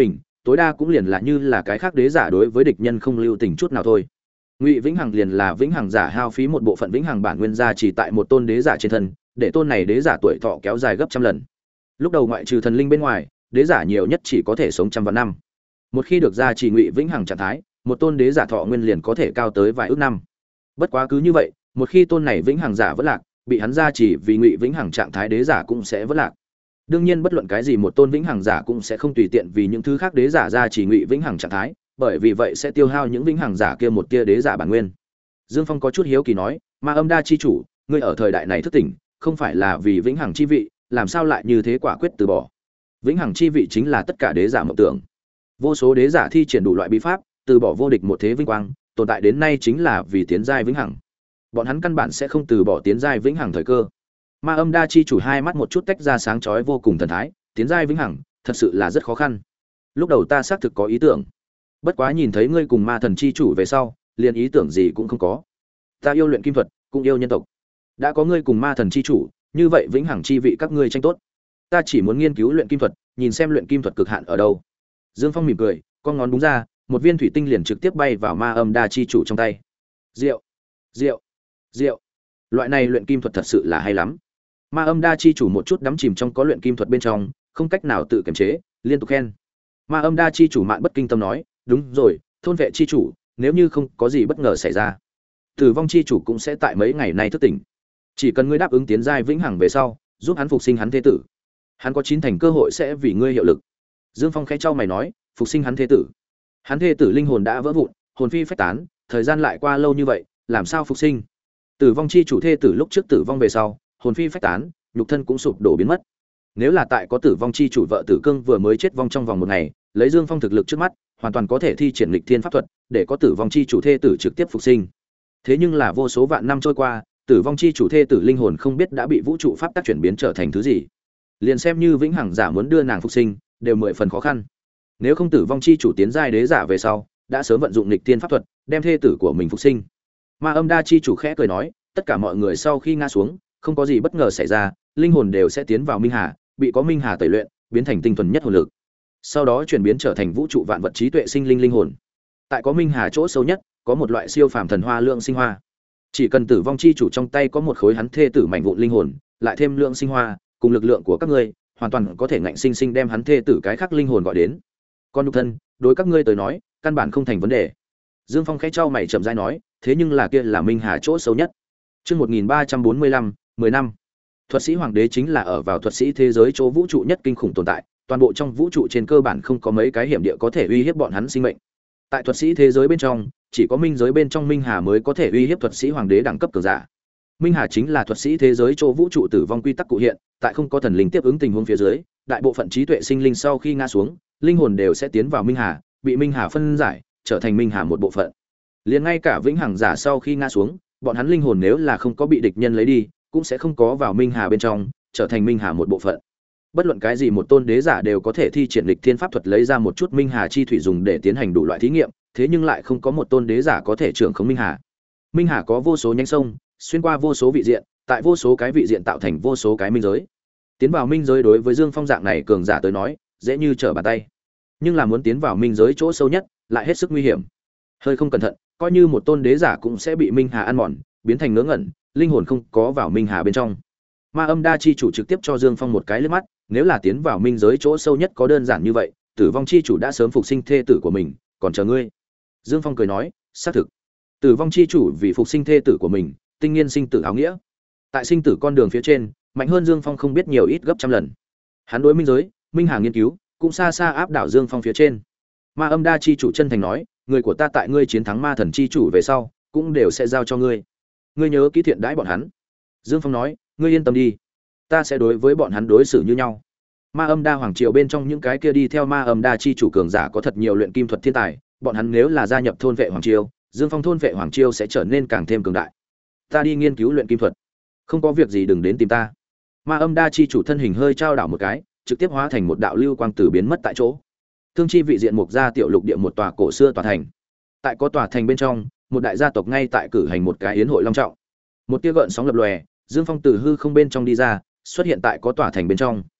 tối đa cũng liền là như là cái khác đế giả đối với địch nhân không lưu tình chút nào thôi. Ngụy Vĩnh Hằng liền là Vĩnh Hằng giả hao phí một bộ phận Vĩnh Hằng bản nguyên gia chỉ tại một tôn đế giả trên thân, để tôn này đế giả tuổi thọ kéo dài gấp trăm lần. Lúc đầu ngoại trừ thần linh bên ngoài, đế giả nhiều nhất chỉ có thể sống trăm vạn năm. Một khi được gia trì Ngụy Vĩnh Hằng trạng thái, một tôn đế giả thọ nguyên liền có thể cao tới vài ước năm. Bất quá cứ như vậy, một khi tôn này Vĩnh Hằng giả vỡ lạc, bị hắn gia trì vì Ngụy Vĩnh Hằng trạng thái đế giả cũng sẽ vỡ lạc. Đương nhiên bất luận cái gì một tôn Vĩnh Hằng giả cũng sẽ không tùy tiện vì những thứ khác đế giả gia trì Ngụy Vĩnh Hằng trạng thái, bởi vì vậy sẽ tiêu hao những Vĩnh Hằng giả kia một tia đế giả bản nguyên. Dương Phong có chút hiếu kỳ nói, Ma Âm Đa chi chủ, ngươi ở thời đại này thức tỉnh, không phải là vì Vĩnh Hằng chi vị, làm sao lại như thế quả quyết từ bỏ? Vĩnh Hằng chi vị chính là tất cả đế giả mộng tưởng. Vô số đế giả thi triển đủ loại bí pháp, từ bỏ vô địch một thế vinh quang, tồn tại đến nay chính là vì tiến giai vĩnh hằng. Bọn hắn căn bản sẽ không từ bỏ tiến giai vĩnh hằng thời cơ. Ma Âm Đa chi chủ hai mắt một chút tách ra sáng chói vô cùng thần thái, tiến giai vĩnh hằng, thật sự là rất khó khăn. Lúc đầu ta xác thực có ý tưởng, bất quá nhìn thấy ngươi cùng Ma Thần chi chủ về sau, liền ý tưởng gì cũng không có. Ta yêu luyện kim thuật, cũng yêu nhân tộc. Đã có ngươi cùng Ma Thần chi chủ, như vậy vĩnh hằng chi vị các ngươi tranh tốt. Ta chỉ muốn nghiên cứu luyện kim thuật, nhìn xem luyện kim thuật cực hạn ở đâu. Dương Phong mỉm cười, con ngón búng ra, một viên thủy tinh liền trực tiếp bay vào Ma Âm Đa chi chủ trong tay. Rượu, rượu, rượu. Loại này luyện kim thuật thật sự là hay lắm. Ma Âm Đa chi chủ một chút đắm chìm trong có luyện kim thuật bên trong, không cách nào tự kiềm chế, liên tục khen. Ma Âm Đa chi chủ mạn bất kinh tâm nói, đúng rồi, thôn vệ chi chủ, nếu như không có gì bất ngờ xảy ra, Tử vong chi chủ cũng sẽ tại mấy ngày nay thức tỉnh. Chỉ cần ngươi đáp ứng tiến giai vĩnh hằng về sau, giúp hắn phục sinh hắn thế tử, hắn có chín thành cơ hội sẽ vì ngươi hiệu lực. Dương Phong khẽ trao mày nói, phục sinh hắn thế tử? Hắn thế tử linh hồn đã vỡ vụn, hồn phi phách tán, thời gian lại qua lâu như vậy, làm sao phục sinh? Tử vong chi chủ thế tử lúc trước tử vong về sau, hồn phi phách tán, nhục thân cũng sụp đổ biến mất. Nếu là tại có tử vong chi chủ vợ Tử Cương vừa mới chết vong trong vòng một ngày, lấy Dương Phong thực lực trước mắt, hoàn toàn có thể thi triển nghịch thiên pháp thuật, để có tử vong chi chủ thế tử trực tiếp phục sinh. Thế nhưng là vô số vạn năm trôi qua, tử vong chi chủ thế tử linh hồn không biết đã bị vũ trụ pháp tắc chuyển biến trở thành thứ gì. Liền xem như vĩnh hằng giả muốn đưa nàng phục sinh, đều mười phần khó khăn. Nếu không tử vong chi chủ tiến giai đế giả về sau, đã sớm vận dụng nghịch thiên pháp thuật, đem thê tử của mình phục sinh. Ma Âm Đa chi chủ khẽ cười nói, tất cả mọi người sau khi ngã xuống, không có gì bất ngờ xảy ra, linh hồn đều sẽ tiến vào minh hà, bị có minh hà tẩy luyện, biến thành tinh thuần nhất hồn lực. Sau đó chuyển biến trở thành vũ trụ vạn vật trí tuệ sinh linh linh hồn. Tại có minh hà chỗ sâu nhất, có một loại siêu phàm thần hoa lượng sinh hoa. Chỉ cần tử vong chi chủ trong tay có một khối hắn thê tử mảnh vụn linh hồn, lại thêm lượng sinh hoa, cùng lực lượng của các ngươi, hoàn toàn có thể ngạnh sinh sinh đem hắn thê tử cái khác linh hồn gọi đến. Con nhục thân, đối các ngươi tới nói, căn bản không thành vấn đề. Dương Phong khẽ trao mày chậm rãi nói, thế nhưng là kia là minh hà chỗ sâu nhất. Chương một nghìn ba trăm bốn mươi lăm, mười năm. Thuật sĩ hoàng đế chính là ở vào thuật sĩ thế giới chỗ vũ trụ nhất kinh khủng tồn tại, toàn bộ trong vũ trụ trên cơ bản không có mấy cái hiểm địa có thể uy hiếp bọn hắn sinh mệnh. Tại thuật sĩ thế giới bên trong, chỉ có minh giới bên trong minh hà mới có thể uy hiếp thuật sĩ hoàng đế đẳng cấp cường giả. Minh hà chính là thuật sĩ thế giới chỗ vũ trụ tử vong quy tắc cụ hiện, tại không có thần linh tiếp ứng tình huống phía dưới, đại bộ phận trí tuệ sinh linh sau khi ngã xuống, linh hồn đều sẽ tiến vào minh hà, bị minh hà phân giải, trở thành minh hà một bộ phận. Liền ngay cả vĩnh hằng giả sau khi ngã xuống, bọn hắn linh hồn nếu là không có bị địch nhân lấy đi, cũng sẽ không có vào minh hà bên trong, trở thành minh hà một bộ phận. Bất luận cái gì một tôn đế giả đều có thể thi triển lịch thiên pháp thuật lấy ra một chút minh hà chi thủy dùng để tiến hành đủ loại thí nghiệm, thế nhưng lại không có một tôn đế giả có thể trưởng khống minh hà. Minh hà có vô số nhánh sông, xuyên qua vô số vị diện, tại vô số cái vị diện tạo thành vô số cái minh giới. Tiến vào minh giới đối với Dương Phong dạng này cường giả tới nói, dễ như trở bàn tay. Nhưng là muốn tiến vào minh giới chỗ sâu nhất, lại hết sức nguy hiểm. Hơi không cẩn thận, coi như một tôn đế giả cũng sẽ bị minh hà ăn mòn, biến thành ngớ ngẩn, linh hồn không có vào minh hà bên trong. Ma Âm Đa chi chủ trực tiếp cho Dương Phong một cái liếc mắt, nếu là tiến vào minh giới chỗ sâu nhất có đơn giản như vậy, Tử vong chi chủ đã sớm phục sinh thê tử của mình, còn chờ ngươi. Dương Phong cười nói, xác thực. Tử vong chi chủ vì phục sinh thê tử của mình, tinh nghiên sinh tử áo nghĩa. Tại sinh tử con đường phía trên, mạnh hơn Dương Phong không biết nhiều ít gấp trăm lần. Hắn đối minh giới, minh hà nghiên cứu, cũng xa xa áp đảo Dương Phong phía trên. Ma Âm Đa chi chủ chân thành nói, người của ta tại ngươi chiến thắng ma thần chi chủ về sau, cũng đều sẽ giao cho ngươi. Ngươi nhớ kỹ thiện đãi bọn hắn. Dương Phong nói, ngươi yên tâm đi, ta sẽ đối với bọn hắn đối xử như nhau. Ma Âm Đa hoàng triều bên trong những cái kia đi theo Ma Âm Đa chi chủ cường giả có thật nhiều luyện kim thuật thiên tài, bọn hắn nếu là gia nhập thôn vệ hoàng triều, Dương Phong thôn vệ hoàng triều sẽ trở nên càng thêm cường đại. Ta đi nghiên cứu luyện kim thuật, không có việc gì đừng đến tìm ta. Ma Âm Đa chi chủ thân hình hơi trao đảo một cái, trực tiếp hóa thành một đạo lưu quang tử biến mất tại chỗ. Thương chi vị diện mục gia tiểu lục địa một tòa cổ xưa tòa thành. Tại có tòa thành bên trong, một đại gia tộc ngay tại cử hành một cái yến hội long trọng. Một tia gợn sóng lập lòe, Dương Phong từ hư không bên trong đi ra, xuất hiện tại có tòa thành bên trong.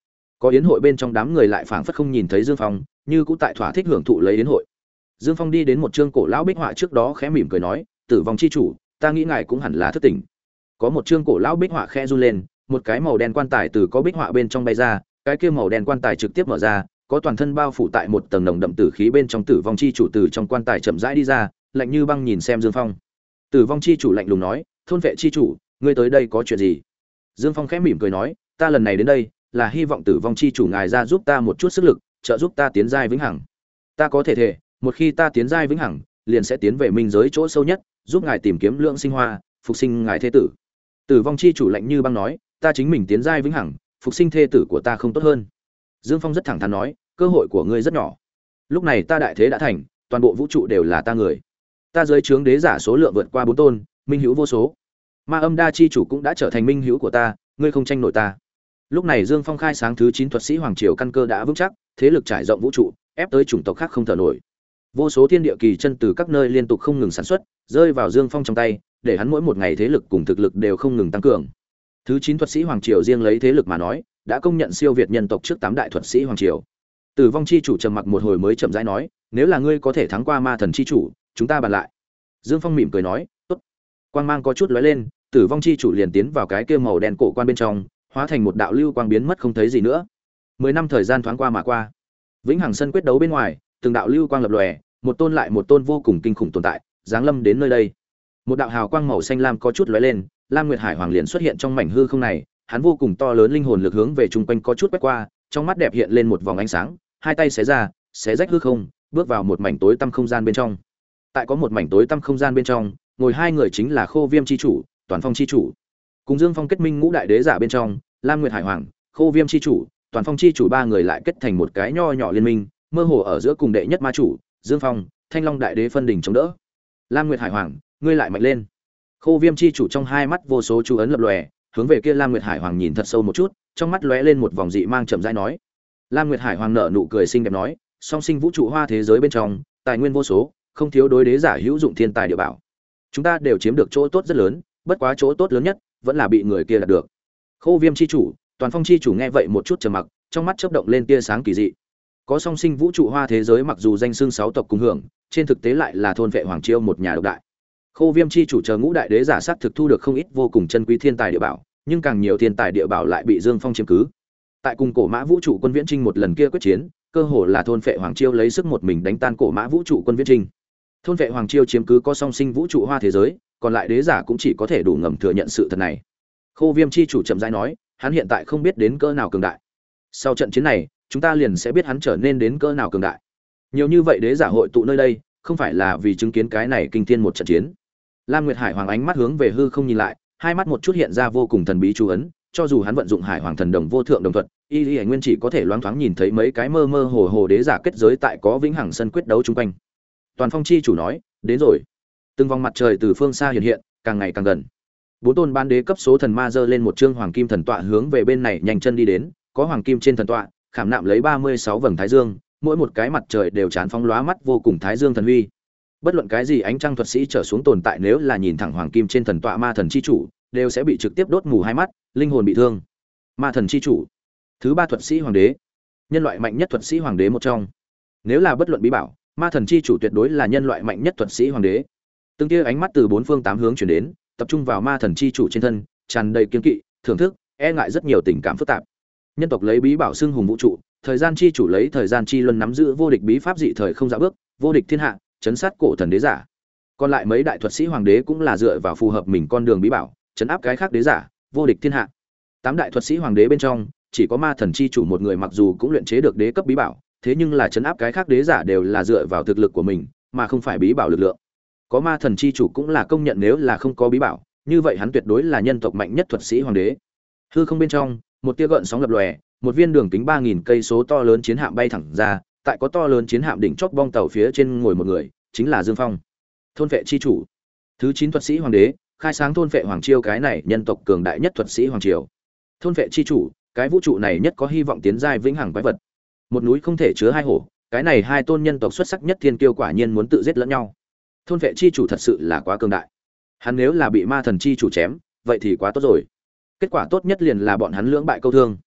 có yến hội bên trong đám người lại phảng phất không nhìn thấy Dương Phong, như cũng tại thỏa thích hưởng thụ lấy yến hội. Dương Phong đi đến một chương cổ lão bích họa trước đó khẽ mỉm cười nói, "Tử vong chi chủ, ta nghĩ ngài cũng hẳn là thức tỉnh." Có một chương cổ lão bích họa khẽ run lên, một cái màu đen quan tài từ có bích họa bên trong bay ra, cái kia màu đen quan tài trực tiếp mở ra, có toàn thân bao phủ tại một tầng nồng đậm tử khí bên trong. Tử vong chi chủ từ trong quan tài chậm rãi đi ra, lạnh như băng nhìn xem Dương Phong. Tử vong chi chủ lạnh lùng nói, "Thôn vệ chi chủ, ngươi tới đây có chuyện gì?" Dương Phong khẽ mỉm cười nói, "Ta lần này đến đây là hy vọng Tử vong chi chủ ngài ra giúp ta một chút sức lực, trợ giúp ta tiến giai vĩnh hằng. Ta có thể thể, một khi ta tiến giai vĩnh hằng, liền sẽ tiến về minh giới chỗ sâu nhất, giúp ngài tìm kiếm lượng sinh hoa, phục sinh ngài thế tử." Tử vong chi chủ lạnh như băng nói, "Ta chính mình tiến giai vĩnh hằng, phục sinh thê tử của ta không tốt hơn." Dương Phong rất thẳng thắn nói, "Cơ hội của ngươi rất nhỏ. Lúc này ta đại thế đã thành, toàn bộ vũ trụ đều là ta người. Ta dưới trướng đế giả số lượng vượt qua bốn tôn, minh hữu vô số. Ma Âm Đa chi chủ cũng đã trở thành minh hữu của ta, ngươi không tranh nổi ta." Lúc này Dương Phong khai sáng thứ chín thuật sĩ hoàng triều căn cơ đã vững chắc, thế lực trải rộng vũ trụ, ép tới chủng tộc khác không thở nổi. Vô số thiên địa kỳ chân từ các nơi liên tục không ngừng sản xuất, rơi vào Dương Phong trong tay, để hắn mỗi một ngày thế lực cùng thực lực đều không ngừng tăng cường. Thứ chín thuật sĩ hoàng triều riêng lấy thế lực mà nói, đã công nhận siêu việt nhân tộc trước tám đại thuật sĩ hoàng triều. Tử vong chi chủ trầm mặc một hồi mới chậm rãi nói, "Nếu là ngươi có thể thắng qua ma thần chi chủ, chúng ta bàn lại." Dương Phong mỉm cười nói, "Tốt." Quang mang có chút lóe lên, Tử vong chi chủ liền tiến vào cái kia màu đen cổ quan bên trong, hóa thành một đạo lưu quang biến mất không thấy gì nữa. Mười năm thời gian thoáng qua mà qua. Vĩnh Hằng sân quyết đấu bên ngoài, từng đạo lưu quang lập lòe, một tôn lại một tôn vô cùng kinh khủng tồn tại, giáng lâm đến nơi đây. Một đạo hào quang màu xanh lam có chút lóe lên, Lam Nguyệt Hải Hoàng liền xuất hiện trong mảnh hư không này, hắn vô cùng to lớn linh hồn lực hướng về trung quanh có chút quét qua, trong mắt đẹp hiện lên một vòng ánh sáng, hai tay xé ra, xé rách hư không, bước vào một mảnh tối tăm không gian bên trong. Tại có một mảnh tối tăm không gian bên trong, ngồi hai người chính là Khô Viêm chi chủ, Toàn Phong chi chủ. Cùng Dương Phong kết minh ngũ đại đế giả bên trong, Lam Nguyệt Hải Hoàng, Khô Viêm chi chủ, Toàn Phong chi chủ ba người lại kết thành một cái nho nhỏ liên minh, mơ hồ ở giữa cùng đệ nhất ma chủ, Dương Phong, Thanh Long đại đế phân đỉnh chống đỡ. Lam Nguyệt Hải Hoàng, ngươi lại mạnh lên. Khô Viêm chi chủ trong hai mắt vô số chú ấn lập lòe, hướng về kia Lam Nguyệt Hải Hoàng nhìn thật sâu một chút, trong mắt lóe lên một vòng dị mang chậm rãi nói. Lam Nguyệt Hải Hoàng nở nụ cười xinh đẹp nói, song sinh vũ trụ hoa thế giới bên trong, tài nguyên vô số, không thiếu đối đế giả hữu dụng thiên tài địa bảo. Chúng ta đều chiếm được chỗ tốt rất lớn, bất quá chỗ tốt lớn nhất vẫn là bị người kia đạt được. Khô Viêm chi chủ, Toàn Phong chi chủ nghe vậy một chút trầm mặc, trong mắt chớp động lên tia sáng kỳ dị. Có song sinh vũ trụ hoa thế giới mặc dù danh xưng sáu tộc cùng hưởng, trên thực tế lại là thôn vệ hoàng triều một nhà độc đại. Khô Viêm chi chủ chờ ngũ đại đế giả sát thực thu được không ít vô cùng chân quý thiên tài địa bảo, nhưng càng nhiều thiên tài địa bảo lại bị Dương Phong chiếm cứ. Tại cùng cổ mã vũ trụ quân viễn trinh một lần kia quyết chiến, cơ hồ là thôn vệ hoàng triều lấy sức một mình đánh tan cổ mã vũ trụ quân viễn trinh. Thôn vệ hoàng triều chiếm cứ có song sinh vũ trụ hoa thế giới, còn lại đế giả cũng chỉ có thể đủ ngầm thừa nhận sự thật này. Khô Viêm chi chủ chậm rãi nói, hắn hiện tại không biết đến cỡ nào cường đại. Sau trận chiến này, chúng ta liền sẽ biết hắn trở nên đến cỡ nào cường đại. Nhiều như vậy đế giả hội tụ nơi đây, không phải là vì chứng kiến cái này kinh thiên một trận chiến. Lam Nguyệt Hải Hoàng ánh mắt hướng về hư không nhìn lại, hai mắt một chút hiện ra vô cùng thần bí chú ấn, cho dù hắn vận dụng Hải Hoàng thần đồng vô thượng đồng thuật, y y nguyên chỉ có thể loáng thoáng nhìn thấy mấy cái mơ mơ hồ hồ đế giả kết giới tại có vĩnh hằng sân quyết đấu chung quanh. Toàn Phong chi chủ nói, đến rồi. Từng vòng mặt trời từ phương xa hiện hiện, càng ngày càng gần. Bốn tôn ban đế cấp số thần ma giơ lên một chương hoàng kim thần tọa hướng về bên này nhanh chân đi đến, có hoàng kim trên thần tọa, khảm nạm lấy ba mươi sáu vầng thái dương, mỗi một cái mặt trời đều chán phóng lóa mắt vô cùng thái dương thần huy. Bất luận cái gì ánh trăng thuật sĩ trở xuống tồn tại nếu là nhìn thẳng hoàng kim trên thần tọa ma thần chi chủ, đều sẽ bị trực tiếp đốt mù hai mắt, linh hồn bị thương. Ma thần chi chủ, thứ ba thuật sĩ hoàng đế, nhân loại mạnh nhất thuật sĩ hoàng đế một trong. Nếu là bất luận bí bảo, ma thần chi chủ tuyệt đối là nhân loại mạnh nhất thuật sĩ hoàng đế. Từng tia ánh mắt từ bốn phương tám hướng chuyển đến, tập trung vào ma thần chi chủ trên thân, tràn đầy kiên kỵ, thưởng thức, e ngại rất nhiều tình cảm phức tạp. Nhân tộc lấy bí bảo xưng hùng vũ trụ, thời gian chi chủ lấy thời gian chi luân nắm giữ vô địch bí pháp dị thời không dạo bước, vô địch thiên hạ, chấn sát cổ thần đế giả. Còn lại mấy đại thuật sĩ hoàng đế cũng là dựa vào phù hợp mình con đường bí bảo, chấn áp cái khác đế giả, vô địch thiên hạ. Tám đại thuật sĩ hoàng đế bên trong, chỉ có ma thần chi chủ một người mặc dù cũng luyện chế được đế cấp bí bảo, thế nhưng là chấn áp cái khác đế giả đều là dựa vào thực lực của mình, mà không phải bí bảo lực lượng. Có ma thần chi chủ cũng là công nhận nếu là không có bí bảo, như vậy hắn tuyệt đối là nhân tộc mạnh nhất thuật sĩ hoàng đế. Hư không bên trong, một tia gợn sóng lập lòe, một viên đường kính ba nghìn cây số to lớn chiến hạm bay thẳng ra, tại có to lớn chiến hạm đỉnh chóp bong tàu phía trên ngồi một người, chính là Dương Phong. Thôn vệ chi chủ, thứ chín thuật sĩ hoàng đế, khai sáng thôn vệ hoàng triều cái này nhân tộc cường đại nhất thuật sĩ hoàng triều. Thôn vệ chi chủ, cái vũ trụ này nhất có hy vọng tiến giai vĩnh hằng quái vật. Một núi không thể chứa hai hổ, cái này hai tôn nhân tộc xuất sắc nhất thiên kiêu quả nhiên muốn tự giết lẫn nhau. Thôn vệ chi chủ thật sự là quá cường đại. Hắn nếu là bị ma thần chi chủ chém, vậy thì quá tốt rồi. Kết quả tốt nhất liền là bọn hắn lưỡng bại câu thương.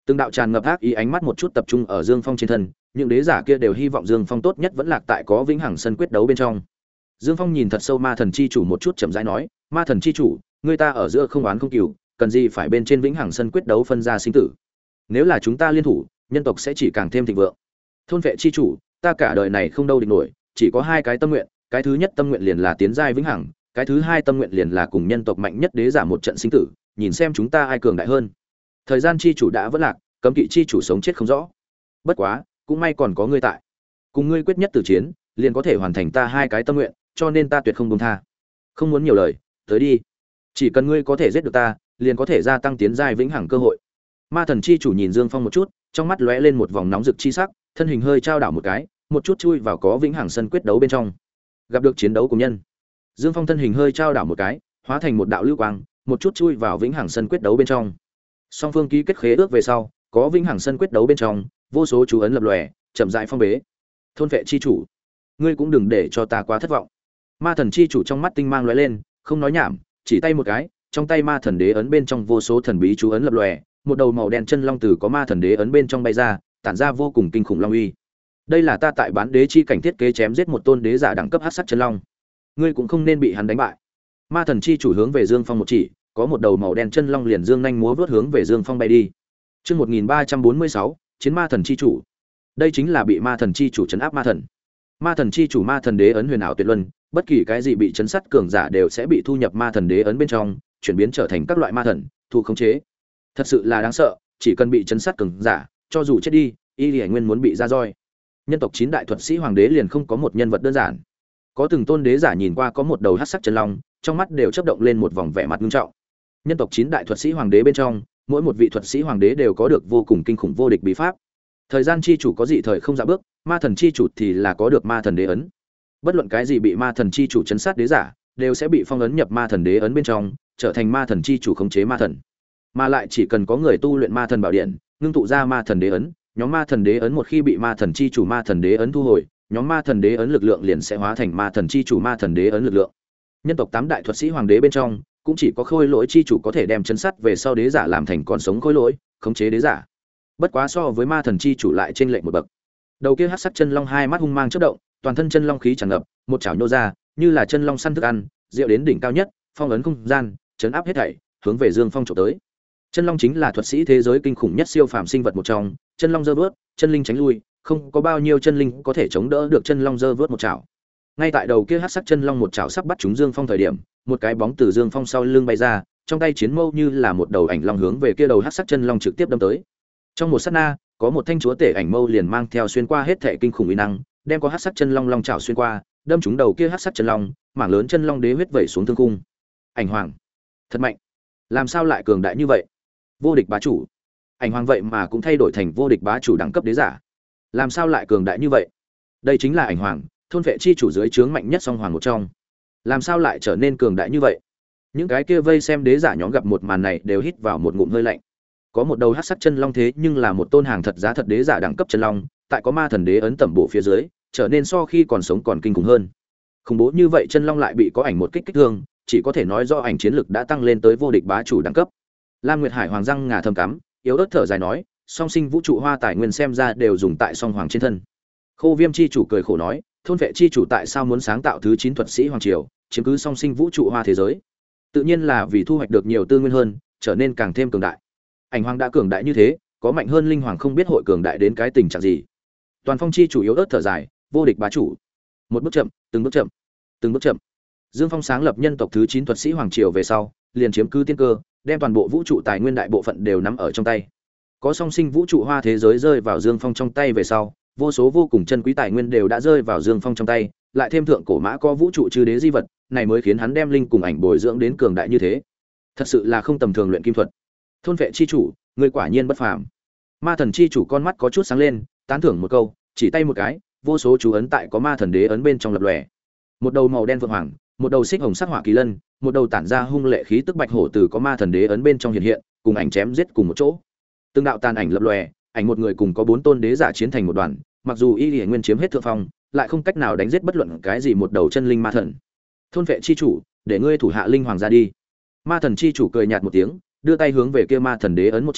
Từng đạo tràn ngập ác ý ánh mắt một chút tập trung ở Dương Phong trên thân, những đế giả kia đều hy vọng Dương Phong tốt nhất vẫn lạc tại có vĩnh hằng sân quyết đấu bên trong. Dương Phong nhìn thật sâu Ma Thần chi chủ một chút chậm rãi nói, "Ma Thần chi chủ, người ta ở giữa không oán không cừu, cần gì phải bên trên vĩnh hằng sân quyết đấu phân ra sinh tử? Nếu là chúng ta liên thủ, nhân tộc sẽ chỉ càng thêm thịnh vượng. Thôn vệ chi chủ, ta cả đời này không đâu địch nổi, chỉ có hai cái tâm nguyện, cái thứ nhất tâm nguyện liền là tiến giai vĩnh hằng, cái thứ hai tâm nguyện liền là cùng nhân tộc mạnh nhất đế giả một trận sinh tử, nhìn xem chúng ta ai cường đại hơn." Thời gian chi chủ đã vỡ lạc, cấm kỵ chi chủ sống chết không rõ. Bất quá, cũng may còn có ngươi tại. Cùng ngươi quyết nhất tử chiến, liền có thể hoàn thành ta hai cái tâm nguyện, cho nên ta tuyệt không buông tha. Không muốn nhiều lời, tới đi. Chỉ cần ngươi có thể giết được ta, liền có thể gia tăng tiến giai vĩnh hằng cơ hội. Ma Thần chi chủ nhìn Dương Phong một chút, trong mắt lóe lên một vòng nóng rực chi sắc, thân hình hơi trao đảo một cái, một chút chui vào có vĩnh hằng sân quyết đấu bên trong. Gặp được chiến đấu cùng nhân, Dương Phong thân hình hơi trao đảo một cái, hóa thành một đạo lưu quang, một chút chui vào vĩnh hằng sân quyết đấu bên trong. Song phương ký kết khế ước về sau, có vĩnh hằng sân quyết đấu bên trong, vô số chú ấn lập lòe, chậm rãi phong bế. Thôn vệ chi chủ, ngươi cũng đừng để cho ta quá thất vọng. Ma Thần chi chủ trong mắt tinh mang lóe lên, không nói nhảm, chỉ tay một cái, trong tay Ma Thần đế ấn bên trong vô số thần bí chú ấn lập lòe, một đầu màu đen chân long từ có Ma Thần đế ấn bên trong bay ra, tản ra vô cùng kinh khủng long uy. Đây là ta tại bán đế chi cảnh thiết kế chém giết một tôn đế giả đẳng cấp hắc sắc chân long, ngươi cũng không nên bị hắn đánh bại. Ma Thần chi chủ hướng về Dương Phong một chỉ, có một đầu màu đen chân long liền dương nhanh múa vút hướng về Dương Phong bay đi. Chương một nghìn ba trăm bốn mươi sáu, chiến Ma Thần chi chủ. Đây chính là bị Ma Thần chi chủ trấn áp ma thần. Ma Thần chi chủ Ma Thần đế ấn huyền ảo tuyệt luân, bất kỳ cái gì bị chấn sát cường giả đều sẽ bị thu nhập Ma Thần đế ấn bên trong, chuyển biến trở thành các loại ma thần, thu khống chế. Thật sự là đáng sợ, chỉ cần bị chấn sát cường giả, cho dù chết đi, y Lệ Nguyên muốn bị ra roi. Nhân tộc chín đại thuật sĩ hoàng đế liền không có một nhân vật đơn giản. Có từng tôn đế giả nhìn qua có một đầu hắc sắc chân long, trong mắt đều chớp động lên một vòng vẻ mặt nghiêm trọng. Nhân tộc chín đại thuật sĩ hoàng đế bên trong, mỗi một vị thuật sĩ hoàng đế đều có được vô cùng kinh khủng vô địch bí pháp. Thời gian chi chủ có dị thời không dạ bước, Ma Thần chi chủ thì là có được Ma Thần đế ấn. Bất luận cái gì bị Ma Thần chi chủ chấn sát đế giả, đều sẽ bị phong ấn nhập Ma Thần đế ấn bên trong, trở thành Ma Thần chi chủ khống chế ma thần. Mà lại chỉ cần có người tu luyện Ma Thần bảo điện, ngưng tụ ra Ma Thần đế ấn, nhóm Ma Thần đế ấn một khi bị Ma Thần chi chủ Ma Thần đế ấn thu hồi, nhóm Ma Thần đế ấn lực lượng liền sẽ hóa thành Ma Thần chi chủ Ma Thần đế ấn lực lượng. Nhân tộc tám đại thuật sĩ hoàng đế bên trong, cũng chỉ có khôi lỗi chi chủ có thể đem chấn sát về sau đế giả làm thành còn sống khôi lỗi, khống chế đế giả. Bất quá so với Ma Thần chi chủ lại trên lệnh một bậc. Đầu kia hắc sắc chân long hai mắt hung mang chớp động, toàn thân chân long khí tràn ngập, một chảo nhô ra, như là chân long săn thức ăn, diệu đến đỉnh cao nhất, phong ấn không gian, chấn áp hết thảy, hướng về Dương Phong chụp tới. Chân long chính là thuật sĩ thế giới kinh khủng nhất siêu phàm sinh vật một trong, chân long giơ vớt, chân linh tránh lui, không có bao nhiêu chân linh có thể chống đỡ được chân long giơ vớt một chảo. Ngay tại đầu kia hắc sắc chân long một chảo sắp bắt trúng Dương Phong thời điểm, một cái bóng từ Dương Phong sau lưng bay ra, trong tay chiến mâu như là một đầu ảnh long hướng về kia đầu hắc sắc chân long trực tiếp đâm tới. Trong một sát na, có một thanh chúa tể ảnh mâu liền mang theo xuyên qua hết thể kinh khủng uy năng, đem có hắc sắc chân long long chảo xuyên qua, đâm trúng đầu kia hắc sắc chân long, mảng lớn chân long đế huyết vẩy xuống thương cung. Ảnh hoàng, thật mạnh, làm sao lại cường đại như vậy? Vô địch bá chủ. Ảnh hoàng vậy mà cũng thay đổi thành vô địch bá chủ đẳng cấp đế giả, làm sao lại cường đại như vậy? Đây chính là ảnh hoàng, thôn vệ chi chủ dưới trướng mạnh nhất song hoàng một trong, làm sao lại trở nên cường đại như vậy? Những cái kia vây xem đế giả nhóm gặp một màn này đều hít vào một ngụm hơi lạnh. Có một đầu hắc sắc chân long thế nhưng là một tôn hàng thật giá thật đế giả đẳng cấp chân long, tại có Ma Thần đế ấn tẩm bổ phía dưới, trở nên so khi còn sống còn kinh khủng hơn. Khủng bố như vậy chân long lại bị có ảnh một kích kích thương, chỉ có thể nói do ảnh chiến lực đã tăng lên tới vô địch bá chủ đẳng cấp. Lam Nguyệt Hải hoàng răng ngà thầm cắm, yếu ớt thở dài nói, song sinh vũ trụ hoa tài nguyên xem ra đều dùng tại song hoàng trên thân. Khô Viêm chi chủ cười khổ nói, thôn vệ chi chủ tại sao muốn sáng tạo thứ chín thuật sĩ hoàng triều, chiếm cứ song sinh vũ trụ hoa thế giới? Tự nhiên là vì thu hoạch được nhiều tư nguyên hơn, trở nên càng thêm cường đại. Ảnh hoàng đã cường đại như thế, có mạnh hơn linh hoàng không biết hội cường đại đến cái tình trạng gì. Toàn Phong chi chủ yếu ớt thở dài, vô địch bá chủ. Một bước chậm, từng bước chậm, từng bước chậm. Dương Phong sáng lập nhân tộc thứ chín thuật sĩ hoàng triều về sau, liền chiếm cứ tiên cơ, đem toàn bộ vũ trụ tài nguyên đại bộ phận đều nắm ở trong tay. Có song sinh vũ trụ hoa thế giới rơi vào Dương Phong trong tay về sau, vô số vô cùng chân quý tài nguyên đều đã rơi vào Dương Phong trong tay, lại thêm thượng cổ mã có vũ trụ chư đế di vật, này mới khiến hắn đem linh cùng ảnh bồi dưỡng đến cường đại như thế. Thật sự là không tầm thường luyện kim thuật. Thôn vệ chi chủ, ngươi quả nhiên bất phàm. Ma Thần chi chủ con mắt có chút sáng lên, tán thưởng một câu, chỉ tay một cái, vô số chú ấn tại có Ma Thần đế ấn bên trong lập lòe. Một đầu màu đen vượng hoàng, một đầu xích hồng sắc hỏa kỳ lân, một đầu tản ra hung lệ khí tức bạch hổ từ có Ma Thần đế ấn bên trong hiện hiện, cùng ảnh chém giết cùng một chỗ. Từng đạo tàn ảnh lập lòe, ảnh một người cùng có bốn tôn đế giả chiến thành một đoàn, mặc dù Y Lệ Nguyên chiếm hết thượng phong, lại không cách nào đánh giết bất luận cái gì một đầu chân linh ma thần. Thôn vệ chi chủ, để ngươi thủ hạ linh hoàng ra đi. Ma Thần chi chủ cười nhạt một tiếng, đưa tay hướng về kia Ma Thần đế ấn một chỉ,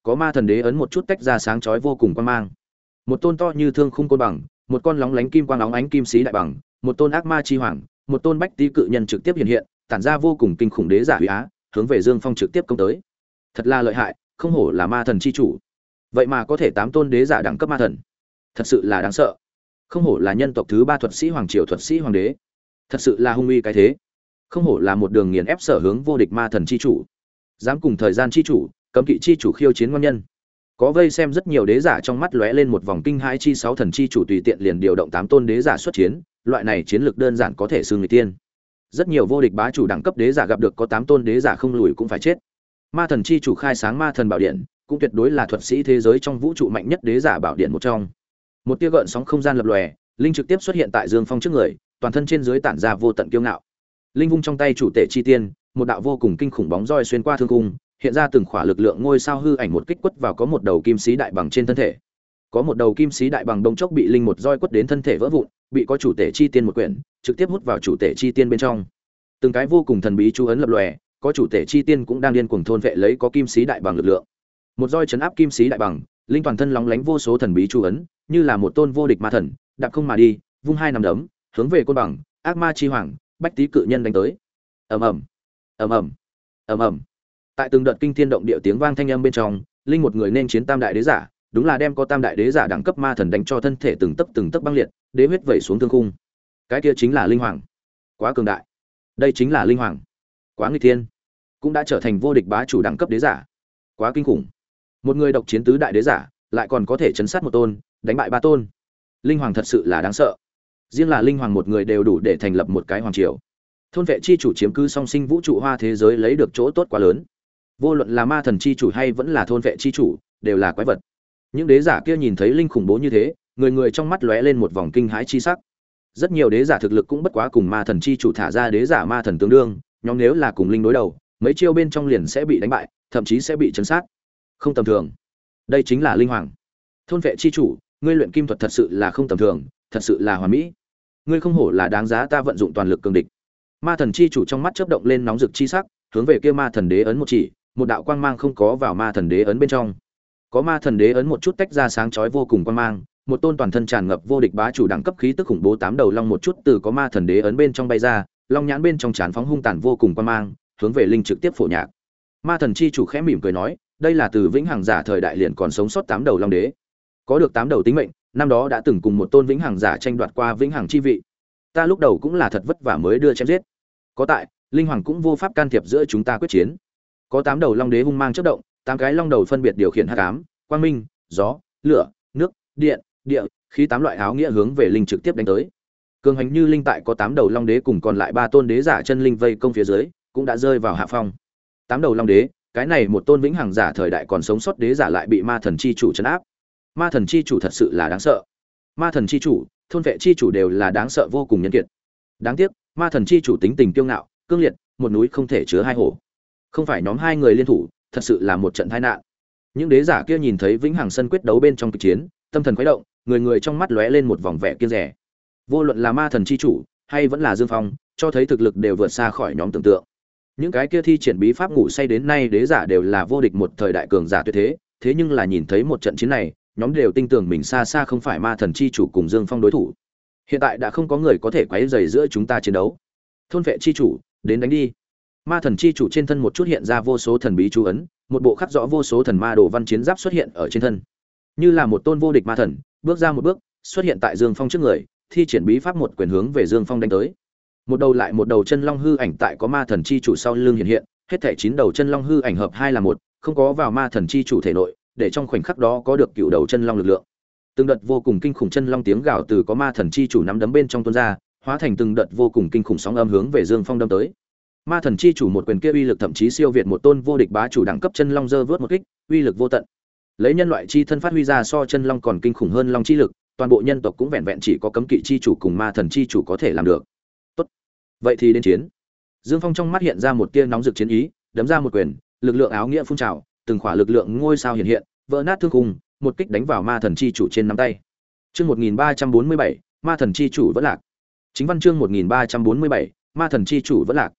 có ma thần đế ấn một chút tách ra sáng chói vô cùng quan mang. Một tôn to như thương khung côn bằng, một con lóng lánh kim quang óng ánh kim sĩ đại bằng, một tôn ác ma chi hoàng, một tôn bách tý cự nhân trực tiếp hiện hiện, tản ra vô cùng kinh khủng đế giả uy á, hướng về Dương Phong trực tiếp công tới. Thật là lợi hại, không hổ là ma thần chi chủ. Vậy mà có thể tám tôn đế giả đẳng cấp ma thần. Thật sự là đáng sợ. Không hổ là nhân tộc thứ ba thuật sĩ hoàng triều thuật sĩ hoàng đế. Thật sự là hung uy cái thế. Không hổ là một đường nghiền ép sở hướng vô địch ma thần chi chủ. Dám cùng thời gian chi chủ, cấm kỵ chi chủ khiêu chiến ngon nhân. Có vây xem rất nhiều đế giả trong mắt lóe lên một vòng kinh hãi chi sáu thần chi chủ tùy tiện liền điều động tám tôn đế giả xuất chiến, loại này chiến lược đơn giản có thể xưng người tiên. Rất nhiều vô địch bá chủ đẳng cấp đế giả gặp được có tám tôn đế giả không lùi cũng phải chết. Ma thần chi chủ khai sáng ma thần bảo điện, cũng tuyệt đối là thuật sĩ thế giới trong vũ trụ mạnh nhất đế giả bảo điện một trong. Một tia gợn sóng không gian lập lòe, linh trực tiếp xuất hiện tại Dương Phong trước người, toàn thân trên dưới tản ra vô tận kiêu ngạo. Linh vung trong tay chủ tể chi tiên, một đạo vô cùng kinh khủng bóng roi xuyên qua thương cung, hiện ra từng khỏa lực lượng ngôi sao hư ảnh một kích quất vào có một đầu kim sĩ đại bằng trên thân thể. Có một đầu kim sĩ đại bằng đông chốc bị linh một roi quất đến thân thể vỡ vụn, bị có chủ tể chi tiên một quyển, trực tiếp hút vào chủ tể chi tiên bên trong. Từng cái vô cùng thần bí chú ấn lập lòe, có chủ tể chi tiên cũng đang điên cuồng thôn vệ lấy có kim sĩ đại bằng lực lượng. Một roi chấn áp kim sĩ đại bằng, linh toàn thân lóng lánh vô số thần bí chú ấn, như là một tôn vô địch ma thần, đạp không mà đi, vung hai nắm đấm, hướng về côn bằng, ác ma chi hoàng, bách tý cự nhân đánh tới. Ầm ầm, ầm ầm, ầm ầm. Tại từng đợt kinh thiên động địa tiếng vang thanh âm bên trong, linh một người nên chiến tam đại đế giả, đúng là đem có tam đại đế giả đẳng cấp ma thần đánh cho thân thể từng tấc từng tấc băng liệt, đế huyết vẩy xuống thương khung. Cái kia chính là linh hoàng. Quá cường đại. Đây chính là linh hoàng. Quá nghịch thiên. Cũng đã trở thành vô địch bá chủ đẳng cấp đế giả. Quá kinh khủng. Một người độc chiến tứ đại đế giả, lại còn có thể chấn sát một tôn, đánh bại ba tôn. Linh hoàng thật sự là đáng sợ. Riêng là linh hoàng một người đều đủ để thành lập một cái hoàng triều. Thôn vệ chi chủ chiếm cứ song sinh vũ trụ hoa thế giới lấy được chỗ tốt quá lớn. Vô luận là ma thần chi chủ hay vẫn là thôn vệ chi chủ, đều là quái vật. Những đế giả kia nhìn thấy linh khủng bố như thế, người người trong mắt lóe lên một vòng kinh hãi chi sắc. Rất nhiều đế giả thực lực cũng bất quá cùng ma thần chi chủ thả ra đế giả ma thần tương đương, nhóm nếu là cùng linh đối đầu, mấy chiêu bên trong liền sẽ bị đánh bại, thậm chí sẽ bị chấn sát. Không tầm thường. Đây chính là linh hoàng. Thôn vệ chi chủ, ngươi luyện kim thuật thật sự là không tầm thường, thật sự là hoàn mỹ. Ngươi không hổ là đáng giá ta vận dụng toàn lực cường địch. Ma thần chi chủ trong mắt chớp động lên nóng rực chi sắc, hướng về kia ma thần đế ấn một chỉ, một đạo quang mang không có vào ma thần đế ấn bên trong. Có ma thần đế ấn một chút tách ra sáng chói vô cùng quang mang, một tôn toàn thân tràn ngập vô địch bá chủ đẳng cấp khí tức khủng bố tám đầu long một chút từ có ma thần đế ấn bên trong bay ra, long nhãn bên trong tràn phóng hung tàn vô cùng quang mang, hướng về linh trực tiếp phổ nhạc. Ma thần chi chủ khẽ mỉm cười nói, đây là từ vĩnh hằng giả thời đại liền còn sống sót tám đầu long đế. Có được tám đầu tính mệnh, năm đó đã từng cùng một tôn vĩnh hằng giả tranh đoạt qua vĩnh hằng chi vị. Ta lúc đầu cũng là thật vất vả mới đưa chém giết. Có tại, linh hoàng cũng vô pháp can thiệp giữa chúng ta quyết chiến. Có tám đầu long đế hung mang chớp động, tám cái long đầu phân biệt điều khiển hắc ám, quang minh, gió, lửa, nước, điện, địa, khí tám loại áo nghĩa hướng về linh trực tiếp đánh tới. Cường hành như linh tại có tám đầu long đế cùng còn lại ba tôn đế giả chân linh vây công phía dưới, cũng đã rơi vào hạ phong. Tám đầu long đế, cái này một tôn vĩnh hằng giả thời đại còn sống sót đế giả lại bị ma thần chi chủ trấn áp. Ma thần chi chủ thật sự là đáng sợ. Ma thần chi chủ, thôn vệ chi chủ đều là đáng sợ vô cùng nhân kiệt. Đáng tiếc, ma thần chi chủ tính tình kiêu ngạo, cương liệt, một núi không thể chứa hai hổ. Không phải nhóm hai người liên thủ, thật sự là một trận tai nạn. Những đế giả kia nhìn thấy vĩnh hằng sân quyết đấu bên trong kịch chiến, tâm thần khuấy động, người người trong mắt lóe lên một vòng vẻ kiêng dè. Vô luận là ma thần chi chủ hay vẫn là Dương Phong, cho thấy thực lực đều vượt xa khỏi nhóm tưởng tượng. Những cái kia thi triển bí pháp ngủ say đến nay đế giả đều là vô địch một thời đại cường giả tuyệt thế, thế nhưng là nhìn thấy một trận chiến này, nhóm đều tin tưởng mình xa xa không phải ma thần chi chủ cùng Dương Phong đối thủ. Hiện tại đã không có người có thể quấy rầy giữa chúng ta chiến đấu. Thôn vệ chi chủ, đến đánh đi. Ma thần chi chủ trên thân một chút hiện ra vô số thần bí chú ấn, một bộ khắc rõ vô số thần ma đồ văn chiến giáp xuất hiện ở trên thân. Như là một tôn vô địch ma thần, bước ra một bước, xuất hiện tại Dương Phong trước người, thi triển bí pháp một quyền hướng về Dương Phong đánh tới. Một đầu lại một đầu chân long hư ảnh tại có ma thần chi chủ sau lưng hiện hiện, hết thảy chín đầu chân long hư ảnh hợp hai là một, không có vào ma thần chi chủ thể nội, để trong khoảnh khắc đó có được cựu đầu chân long lực lượng. Từng đợt vô cùng kinh khủng chân long tiếng gào từ có ma thần chi chủ nắm đấm bên trong tuôn ra, hóa thành từng đợt vô cùng kinh khủng sóng âm hướng về Dương Phong đâm tới. Ma thần chi chủ một quyền kia uy lực thậm chí siêu việt một tôn vô địch bá chủ đẳng cấp chân long dơ vớt một kích, uy lực vô tận. Lấy nhân loại chi thân phát huy ra so chân long còn kinh khủng hơn long chi lực, toàn bộ nhân tộc cũng vẹn vẹn chỉ có cấm kỵ chi chủ cùng ma thần chi chủ có thể làm được. Tốt, vậy thì đến chiến. Dương Phong trong mắt hiện ra một tia nóng rực chiến ý, đấm ra một quyền, lực lượng áo nghĩa phun trào, từng khỏa lực lượng ngôi sao hiện hiện, vỡ nát thương khung, một kích đánh vào ma thần chi chủ trên nắm tay. Chương một nghìn ba trăm bốn mươi bảy, ma thần chi chủ vẫn lạc. Chính văn chương một nghìn ba trăm bốn mươi bảy, ma thần chi chủ vẫn lạc.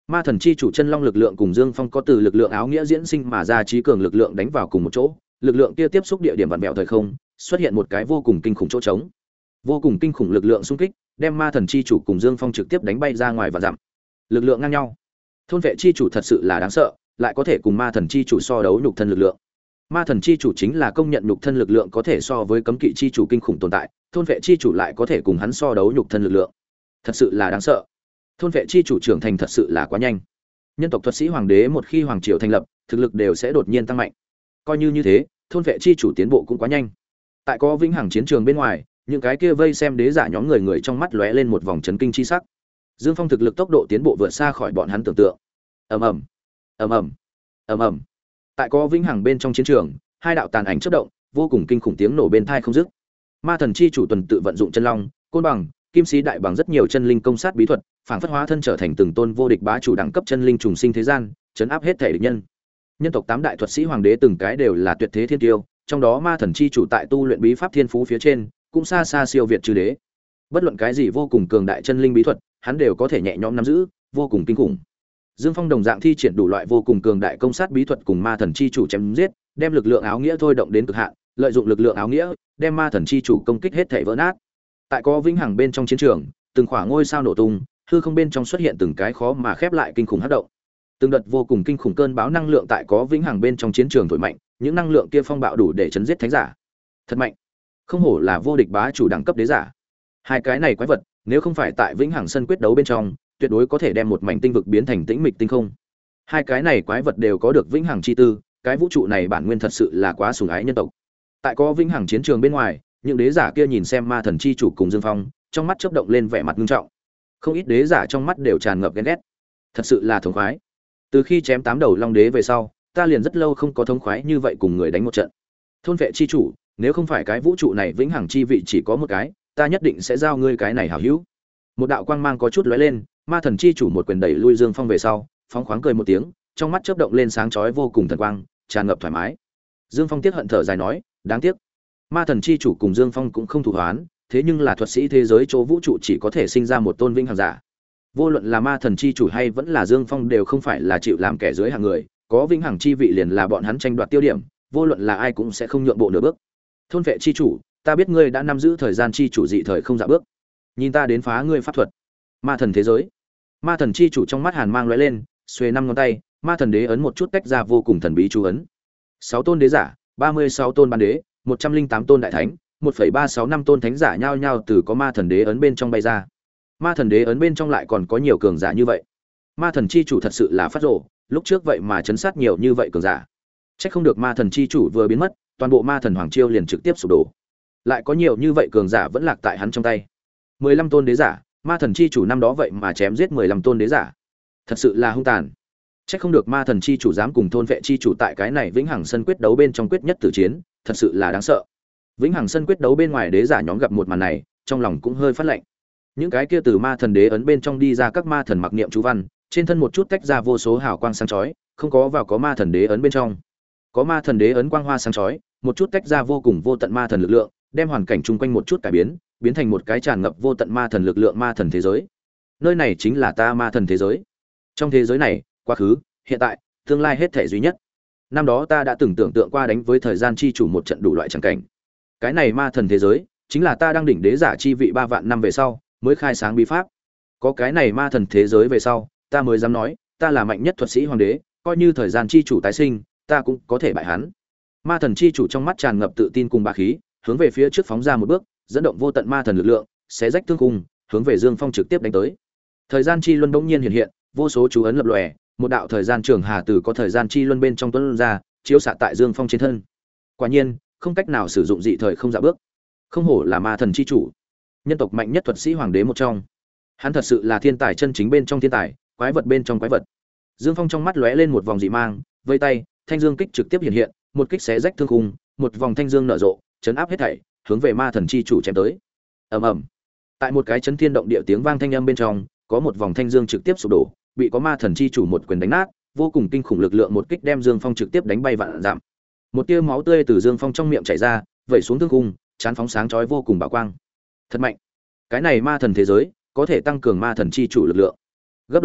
Ma thần chi chủ chân long lực lượng cùng Dương Phong có từ lực lượng áo nghĩa diễn sinh mà ra trí cường lực lượng đánh vào cùng một chỗ, lực lượng kia tiếp xúc địa điểm vặn vẹo thời không, xuất hiện một cái vô cùng kinh khủng chỗ trống. Vô cùng kinh khủng lực lượng xung kích, đem Ma thần chi chủ cùng Dương Phong trực tiếp đánh bay ra ngoài và dặm. Lực lượng ngang nhau. Thôn vệ chi chủ thật sự là đáng sợ, lại có thể cùng Ma thần chi chủ so đấu nhục thân lực lượng. Ma thần chi chủ chính là công nhận nhục thân lực lượng có thể so với cấm kỵ chi chủ kinh khủng tồn tại, thôn vệ chi chủ lại có thể cùng hắn so đấu nhục thân lực lượng. Thật sự là đáng sợ. Thôn vệ chi chủ trưởng thành thật sự là quá nhanh. Nhân tộc thuật sĩ hoàng đế một khi hoàng triều thành lập, thực lực đều sẽ đột nhiên tăng mạnh. Coi như như thế, thôn vệ chi chủ tiến bộ cũng quá nhanh. Tại có vĩnh hằng chiến trường bên ngoài, những cái kia vây xem đế giả nhóm người người trong mắt lóe lên một vòng chấn kinh chi sắc. Dương Phong thực lực tốc độ tiến bộ vượt xa khỏi bọn hắn tưởng tượng. Ầm ầm, ầm ầm, ầm ầm. Tại có vĩnh hằng bên trong chiến trường, hai đạo tàn ảnh chớp động, vô cùng kinh khủng tiếng nổ bên tai không dứt. Ma thần chi chủ tuần tự vận dụng chân long, côn bằng, kim sĩ đại bằng rất nhiều chân linh công sát bí thuật, phảng phất hóa thân trở thành từng tôn vô địch bá chủ đẳng cấp chân linh trùng sinh thế gian, chấn áp hết thể địch nhân. Nhân tộc tám đại thuật sĩ hoàng đế từng cái đều là tuyệt thế thiên tiêu, trong đó ma thần chi chủ tại tu luyện bí pháp thiên phú phía trên, cũng xa xa siêu việt chư đế. Bất luận cái gì vô cùng cường đại chân linh bí thuật, hắn đều có thể nhẹ nhõm nắm giữ, vô cùng kinh khủng. Dương Phong đồng dạng thi triển đủ loại vô cùng cường đại công sát bí thuật cùng ma thần chi chủ chém giết, đem lực lượng áo nghĩa thôi động đến cực hạn, lợi dụng lực lượng áo nghĩa, đem ma thần chi chủ công kích hết thảy vỡ nát. Tại có vĩnh hằng bên trong chiến trường, từng khoảng ngôi sao nổ tung, hư không bên trong xuất hiện từng cái khó mà khép lại kinh khủng hắc động. Từng đợt vô cùng kinh khủng cơn bão năng lượng tại có vĩnh hằng bên trong chiến trường thổi mạnh, những năng lượng kia phong bạo đủ để chấn giết thánh giả. Thật mạnh. Không hổ là vô địch bá chủ đẳng cấp đế giả. Hai cái này quái vật, nếu không phải tại vĩnh hằng sân quyết đấu bên trong, tuyệt đối có thể đem một mảnh tinh vực biến thành tĩnh mịch tinh không. Hai cái này quái vật đều có được vĩnh hằng chi tư, cái vũ trụ này bản nguyên thật sự là quá sủng ái nhân tộc. Tại có vĩnh hằng chiến trường bên ngoài, những đế giả kia nhìn xem ma thần chi chủ cùng Dương Phong, trong mắt chớp động lên vẻ mặt nghiêm trọng. Không ít đế giả trong mắt đều tràn ngập ghen ghét. Thật sự là thống khoái. Từ khi chém tám đầu long đế về sau, ta liền rất lâu không có thống khoái như vậy cùng người đánh một trận. Thôn vệ chi chủ, nếu không phải cái vũ trụ này vĩnh hằng chi vị chỉ có một cái, ta nhất định sẽ giao ngươi cái này hảo hữu. Một đạo quang mang có chút lóe lên, ma thần chi chủ một quyền đẩy lui Dương Phong về sau, phóng khoáng cười một tiếng, trong mắt chớp động lên sáng chói vô cùng thần quang, tràn ngập thoải mái. Dương Phong tiếc hận thở dài nói, đáng tiếc. Ma thần chi chủ cùng Dương Phong cũng không thù hoán, thế nhưng là thuật sĩ thế giới chỗ vũ trụ chỉ có thể sinh ra một tôn vĩnh hằng giả. Vô luận là ma thần chi chủ hay vẫn là Dương Phong đều không phải là chịu làm kẻ dưới hàng người, có vĩnh hằng chi vị liền là bọn hắn tranh đoạt tiêu điểm, vô luận là ai cũng sẽ không nhượng bộ nửa bước. Thôn vệ chi chủ, ta biết ngươi đã nắm giữ thời gian chi chủ dị thời không dạ bước. Nhìn ta đến phá ngươi pháp thuật. Ma thần thế giới. Ma thần chi chủ trong mắt hàn mang lóe lên, xuề năm ngón tay, ma thần đế ấn một chút tách ra vô cùng thần bí chú ấn. Sáu tôn đế giả, ba mươi sáu tôn ban đế, một trăm linh tám tôn đại thánh, một phẩy ba sáu năm tôn thánh giả nhao nhao từ có ma thần đế ấn bên trong bay ra. Ma thần đế ấn bên trong lại còn có nhiều cường giả như vậy. Ma thần chi chủ thật sự là phát rồ, lúc trước vậy mà chấn sát nhiều như vậy cường giả. Chắc không được ma thần chi chủ vừa biến mất, toàn bộ ma thần hoàng chiêu liền trực tiếp sụp đổ. Lại có nhiều như vậy cường giả vẫn lạc tại hắn trong tay. mười lăm tôn đế giả, ma thần chi chủ năm đó vậy mà chém giết mười lăm tôn đế giả. Thật sự là hung tàn. Chắc không được ma thần chi chủ dám cùng thôn vệ chi chủ tại cái này vĩnh hằng sân quyết đấu bên trong quyết nhất tử chiến, thật sự là đáng sợ. Vĩnh hằng sân quyết đấu bên ngoài đế giả nhóm gặp một màn này, trong lòng cũng hơi phát lạnh. Những cái kia từ ma thần đế ấn bên trong đi ra các ma thần mặc niệm chú văn, trên thân một chút tách ra vô số hào quang sáng chói, không có vào có ma thần đế ấn bên trong. Có ma thần đế ấn quang hoa sáng chói, một chút tách ra vô cùng vô tận ma thần lực lượng, đem hoàn cảnh chung quanh một chút cải biến, biến thành một cái tràn ngập vô tận ma thần lực lượng ma thần thế giới. Nơi này chính là ta ma thần thế giới. Trong thế giới này, quá khứ, hiện tại, tương lai hết thể duy nhất. Năm đó ta đã từng tưởng tượng qua đánh với thời gian chi chủ một trận đủ loại chẳng cảnh. Cái này ma thần thế giới, chính là ta đang đỉnh đế giả chi vị ba vạn năm về sau, mới khai sáng bí pháp. Có cái này ma thần thế giới về sau, ta mới dám nói, ta là mạnh nhất thuật sĩ hoàng đế, coi như thời gian chi chủ tái sinh, ta cũng có thể bại hắn. Ma thần chi chủ trong mắt tràn ngập tự tin cùng bá khí, hướng về phía trước phóng ra một bước, dẫn động vô tận ma thần lực lượng, xé rách thương khung, hướng về Dương Phong trực tiếp đánh tới. Thời gian chi luân bỗng nhiên hiện hiện, vô số chú ấn lập lòe, một đạo thời gian trường hà từ có thời gian chi luân bên trong tuôn ra, chiếu xạ tại Dương Phong trên thân. Quả nhiên, không cách nào sử dụng dị thời không dạ bước. Không hổ là ma thần chi chủ, nhân tộc mạnh nhất thuật sĩ hoàng đế một trong. Hắn thật sự là thiên tài chân chính bên trong thiên tài, quái vật bên trong quái vật. Dương Phong trong mắt lóe lên một vòng dị mang, vây tay, thanh dương kích trực tiếp hiện hiện, một kích xé rách thương khung, một vòng thanh dương nở rộ, chấn áp hết thảy, hướng về ma thần chi chủ chém tới. Ầm ầm. Tại một cái chấn thiên động địa tiếng vang thanh âm bên trong, có một vòng thanh dương trực tiếp sụp đổ, bị có ma thần chi chủ một quyền đánh nát, vô cùng kinh khủng lực lượng một kích đem Dương Phong trực tiếp đánh bay vạn dặm. Một tia máu tươi từ Dương Phong trong miệng chảy ra, vẩy xuống thương khung, chán phóng sáng chói vô cùng bảo quang. Thật mạnh. Cái này ma thần thế giới, có thể tăng cường ma thần chi chủ lực lượng. Gấp đôi,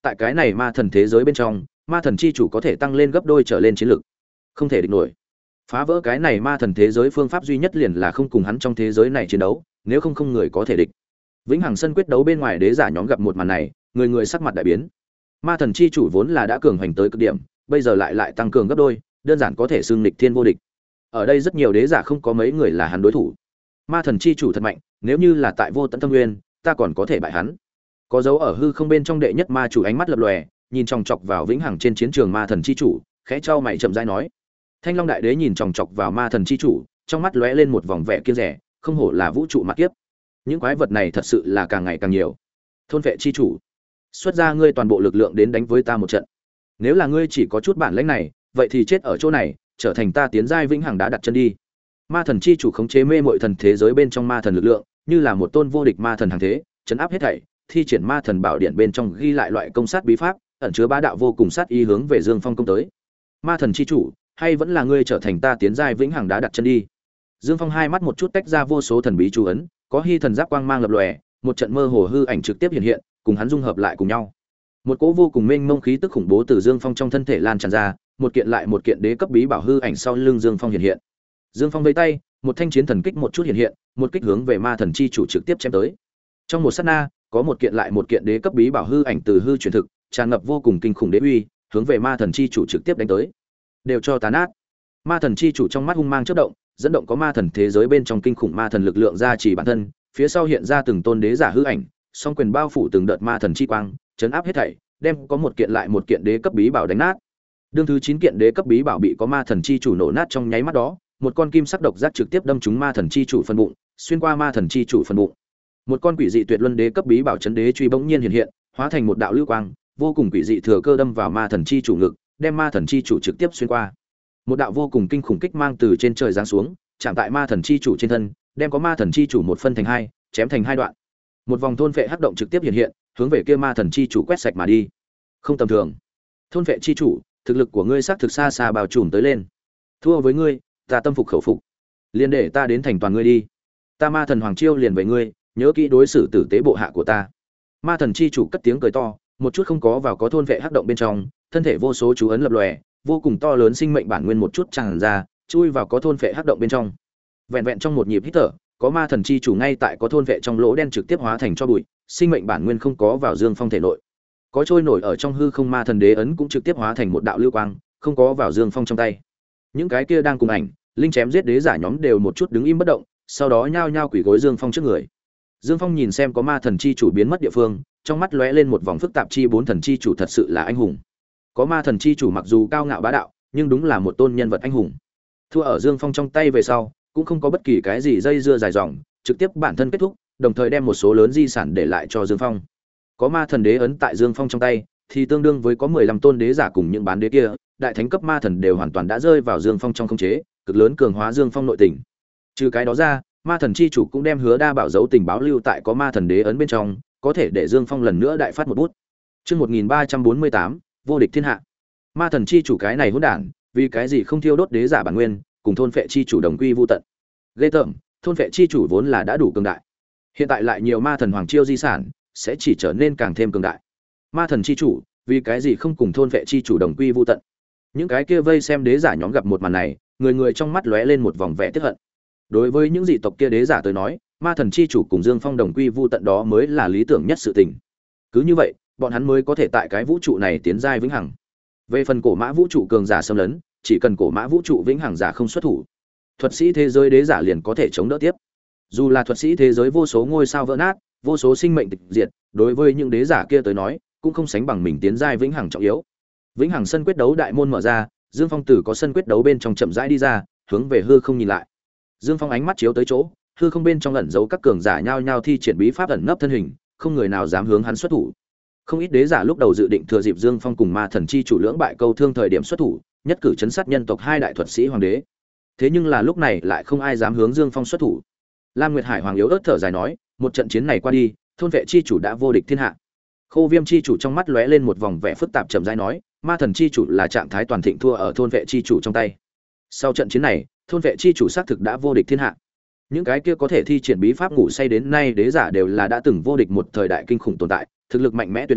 Tại cái này ma thần thế giới bên trong, ma thần chi chủ có thể tăng lên gấp đôi trở lên chiến lực, không thể địch nổi. Phá vỡ cái này ma thần thế giới phương pháp duy nhất liền là không cùng hắn trong thế giới này chiến đấu, nếu không không người có thể địch. Vĩnh Hằng sân quyết đấu bên ngoài đế giả nhóm gặp một màn này, người người sắc mặt đại biến. Ma thần chi chủ vốn là đã cường hành tới cực điểm, bây giờ lại lại tăng cường gấp đôi, đơn giản có thể xưng nghịch thiên vô địch. Ở đây rất nhiều đế giả không có mấy người là hắn đối thủ. Ma thần chi chủ thật mạnh, nếu như là tại Vô Tận Thâm Nguyên, ta còn có thể bại hắn. Có dấu ở hư không bên trong đệ nhất ma chủ ánh mắt lập lòe, nhìn chòng chọc vào Vĩnh Hằng trên chiến trường ma thần chi chủ, khẽ chau mày chậm rãi nói. Thanh Long đại đế nhìn chòng chọc vào ma thần chi chủ, trong mắt lóe lên một vòng vẻ kiêng dè, không hổ là vũ trụ mặt kiếp. Những quái vật này thật sự là càng ngày càng nhiều. Thôn vệ chi chủ, xuất ra ngươi toàn bộ lực lượng đến đánh với ta một trận. Nếu là ngươi chỉ có chút bản lĩnh này, vậy thì chết ở chỗ này, trở thành ta tiến giai Vĩnh Hằng đã đặt chân đi. Ma thần chi chủ khống chế mê muội thần thế giới bên trong ma thần lực lượng, như là một tôn vô địch ma thần hàng thế, chấn áp hết thảy, thi triển ma thần bảo điện bên trong ghi lại loại công sát bí pháp, ẩn chứa bá đạo vô cùng sát ý hướng về Dương Phong công tới. Ma thần chi chủ, hay vẫn là ngươi trở thành ta tiến giai Vĩnh Hằng đã đặt chân đi. Dương Phong hai mắt một chút tách ra vô số thần bí chú ấn, có hy thần giáp quang mang lập lòe, một trận mơ hồ hư ảnh trực tiếp hiện hiện, cùng hắn dung hợp lại cùng nhau. Một cỗ vô cùng mênh mông khí tức khủng bố từ Dương Phong trong thân thể lan tràn ra, một kiện lại một kiện đế cấp bí bảo hư ảnh sau lưng Dương Phong hiện hiện. Dương Phong vẫy tay, một thanh chiến thần kích một chút hiện hiện, một kích hướng về ma thần chi chủ trực tiếp chém tới. Trong một sát na, có một kiện lại một kiện đế cấp bí bảo hư ảnh từ hư chuyển thực, tràn ngập vô cùng kinh khủng đế uy, hướng về ma thần chi chủ trực tiếp đánh tới. Đều cho tàn nát. Ma thần chi chủ trong mắt hung mang chớp động, dẫn động có ma thần thế giới bên trong kinh khủng ma thần lực lượng ra chỉ bản thân, phía sau hiện ra từng tôn đế giả hư ảnh, song quyền bao phủ từng đợt ma thần chi quang, chấn áp hết thảy, đem có một kiện lại một kiện đế cấp bí bảo đánh nát. Đương thứ chín kiện đế cấp bí bảo bị có ma thần chi chủ nổ nát trong nháy mắt đó, một con kim sắc độc giác trực tiếp đâm trúng ma thần chi chủ phần bụng, xuyên qua ma thần chi chủ phần bụng. Một con quỷ dị tuyệt luân đế cấp bí bảo chấn đế truy bỗng nhiên hiện hiện, hóa thành một đạo lưu quang, vô cùng quỷ dị thừa cơ đâm vào ma thần chi chủ ngực, đem ma thần chi chủ trực tiếp xuyên qua. Một đạo vô cùng kinh khủng kích mang từ trên trời giáng xuống, chạm tại ma thần chi chủ trên thân, đem có ma thần chi chủ một phân thành hai, chém thành hai đoạn. Một vòng thôn phệ hắc động trực tiếp hiện hiện, hướng về kia ma thần chi chủ quét sạch mà đi. Không tầm thường. Thôn phệ chi chủ, thực lực của ngươi xác thực xa xa bao trùm tới lên. Thua với ngươi, ta tâm phục khẩu phục. Liền để ta đến thành toàn ngươi đi. Ta ma thần hoàng chiêu liền về ngươi, nhớ kỹ đối xử tử tế bộ hạ của ta. Ma thần chi chủ cất tiếng cười to, một chút không có vào có thôn vệ hắc động bên trong, thân thể vô số chú ấn lập lòe, vô cùng to lớn sinh mệnh bản nguyên một chút tràn ra, chui vào có thôn vệ hắc động bên trong. Vẹn vẹn trong một nhịp hít thở, có ma thần chi chủ ngay tại có thôn vệ trong lỗ đen trực tiếp hóa thành cho bụi, sinh mệnh bản nguyên không có vào Dương Phong thể nội. Có trôi nổi ở trong hư không ma thần đế ấn cũng trực tiếp hóa thành một đạo lưu quang, không có vào Dương Phong trong tay. Những cái kia đang cùng ảnh, linh chém giết đế giả nhóm đều một chút đứng im bất động, sau đó nhao nhao quỳ gối Dương Phong trước người. Dương Phong nhìn xem có ma thần chi chủ biến mất địa phương, trong mắt lóe lên một vòng phức tạp chi bốn thần chi chủ thật sự là anh hùng. Có ma thần chi chủ mặc dù cao ngạo bá đạo, nhưng đúng là một tôn nhân vật anh hùng. Thua ở Dương Phong trong tay về sau, cũng không có bất kỳ cái gì dây dưa dài dòng, trực tiếp bản thân kết thúc, đồng thời đem một số lớn di sản để lại cho Dương Phong. Có ma thần đế ấn tại Dương Phong trong tay, thì tương đương với có mười lăm tôn đế giả cùng những bán đế kia, đại thánh cấp ma thần đều hoàn toàn đã rơi vào Dương Phong trong khống chế, cực lớn cường hóa Dương Phong nội tình. Trừ cái đó ra, ma thần chi chủ cũng đem hứa đa bảo dấu tình báo lưu tại có ma thần đế ấn bên trong, có thể để Dương Phong lần nữa đại phát một bút. Chương một nghìn ba trăm bốn mươi tám, vô địch thiên hạ. Ma thần chi chủ cái này hỗn đản, vì cái gì không thiêu đốt đế giả bản nguyên, cùng thôn phệ chi chủ đồng quy vu tận. Ghê tởm, thôn phệ chi chủ vốn là đã đủ cường đại. Hiện tại lại nhiều ma thần hoàng chiêu di sản, sẽ chỉ trở nên càng thêm cường đại. Ma thần chi chủ, vì cái gì không cùng thôn phệ chi chủ đồng quy vu tận. Những cái kia vây xem đế giả nhóm gặp một màn này, người người trong mắt lóe lên một vòng vẻ tiếc hận. Đối với những dị tộc kia đế giả tới nói, ma thần chi chủ cùng Dương Phong đồng quy vu tận đó mới là lý tưởng nhất sự tình. Cứ như vậy, bọn hắn mới có thể tại cái vũ trụ này tiến giai vĩnh hằng. Về phần cổ mã vũ trụ cường giả xâm lấn, chỉ cần cổ mã vũ trụ vĩnh hằng giả không xuất thủ, thuật sĩ thế giới đế giả liền có thể chống đỡ tiếp. Dù là thuật sĩ thế giới vô số ngôi sao vỡ nát, vô số sinh mệnh tịch diệt, đối với những đế giả kia tới nói, cũng không sánh bằng mình tiến giai vĩnh hằng trọng yếu. Vĩnh hằng sân quyết đấu đại môn mở ra, Dương Phong tử có sân quyết đấu bên trong chậm rãi đi ra, hướng về hư không nhìn lại. Dương Phong ánh mắt chiếu tới chỗ, hư không bên trong ẩn giấu các cường giả nhao nhao thi triển bí pháp ẩn nấp thân hình, không người nào dám hướng hắn xuất thủ. Không ít đế giả lúc đầu dự định thừa dịp Dương Phong cùng ma thần chi chủ lưỡng bại câu thương thời điểm xuất thủ, nhất cử chấn sát nhân tộc hai đại thuật sĩ hoàng đế. Thế nhưng là lúc này lại không ai dám hướng Dương Phong xuất thủ. Lam Nguyệt Hải hoàng yếu ớt thở dài nói, một trận chiến này qua đi, thôn vệ chi chủ đã vô địch thiên hạ. Khô Viêm chi chủ trong mắt lóe lên một vòng vẻ phức tạp trầm rãi nói, ma thần chi chủ là trạng thái toàn thịnh thua ở thôn vệ chi chủ trong tay. Sau trận chiến này, thôn vệ chi chủ xác thực đã vô địch thiên hạ. Những cái kia có thể thi triển bí pháp ngủ say đến nay đế giả đều là đã từng vô địch một thời đại kinh khủng tồn tại, thực lực mạnh mẽ tuyệt luân,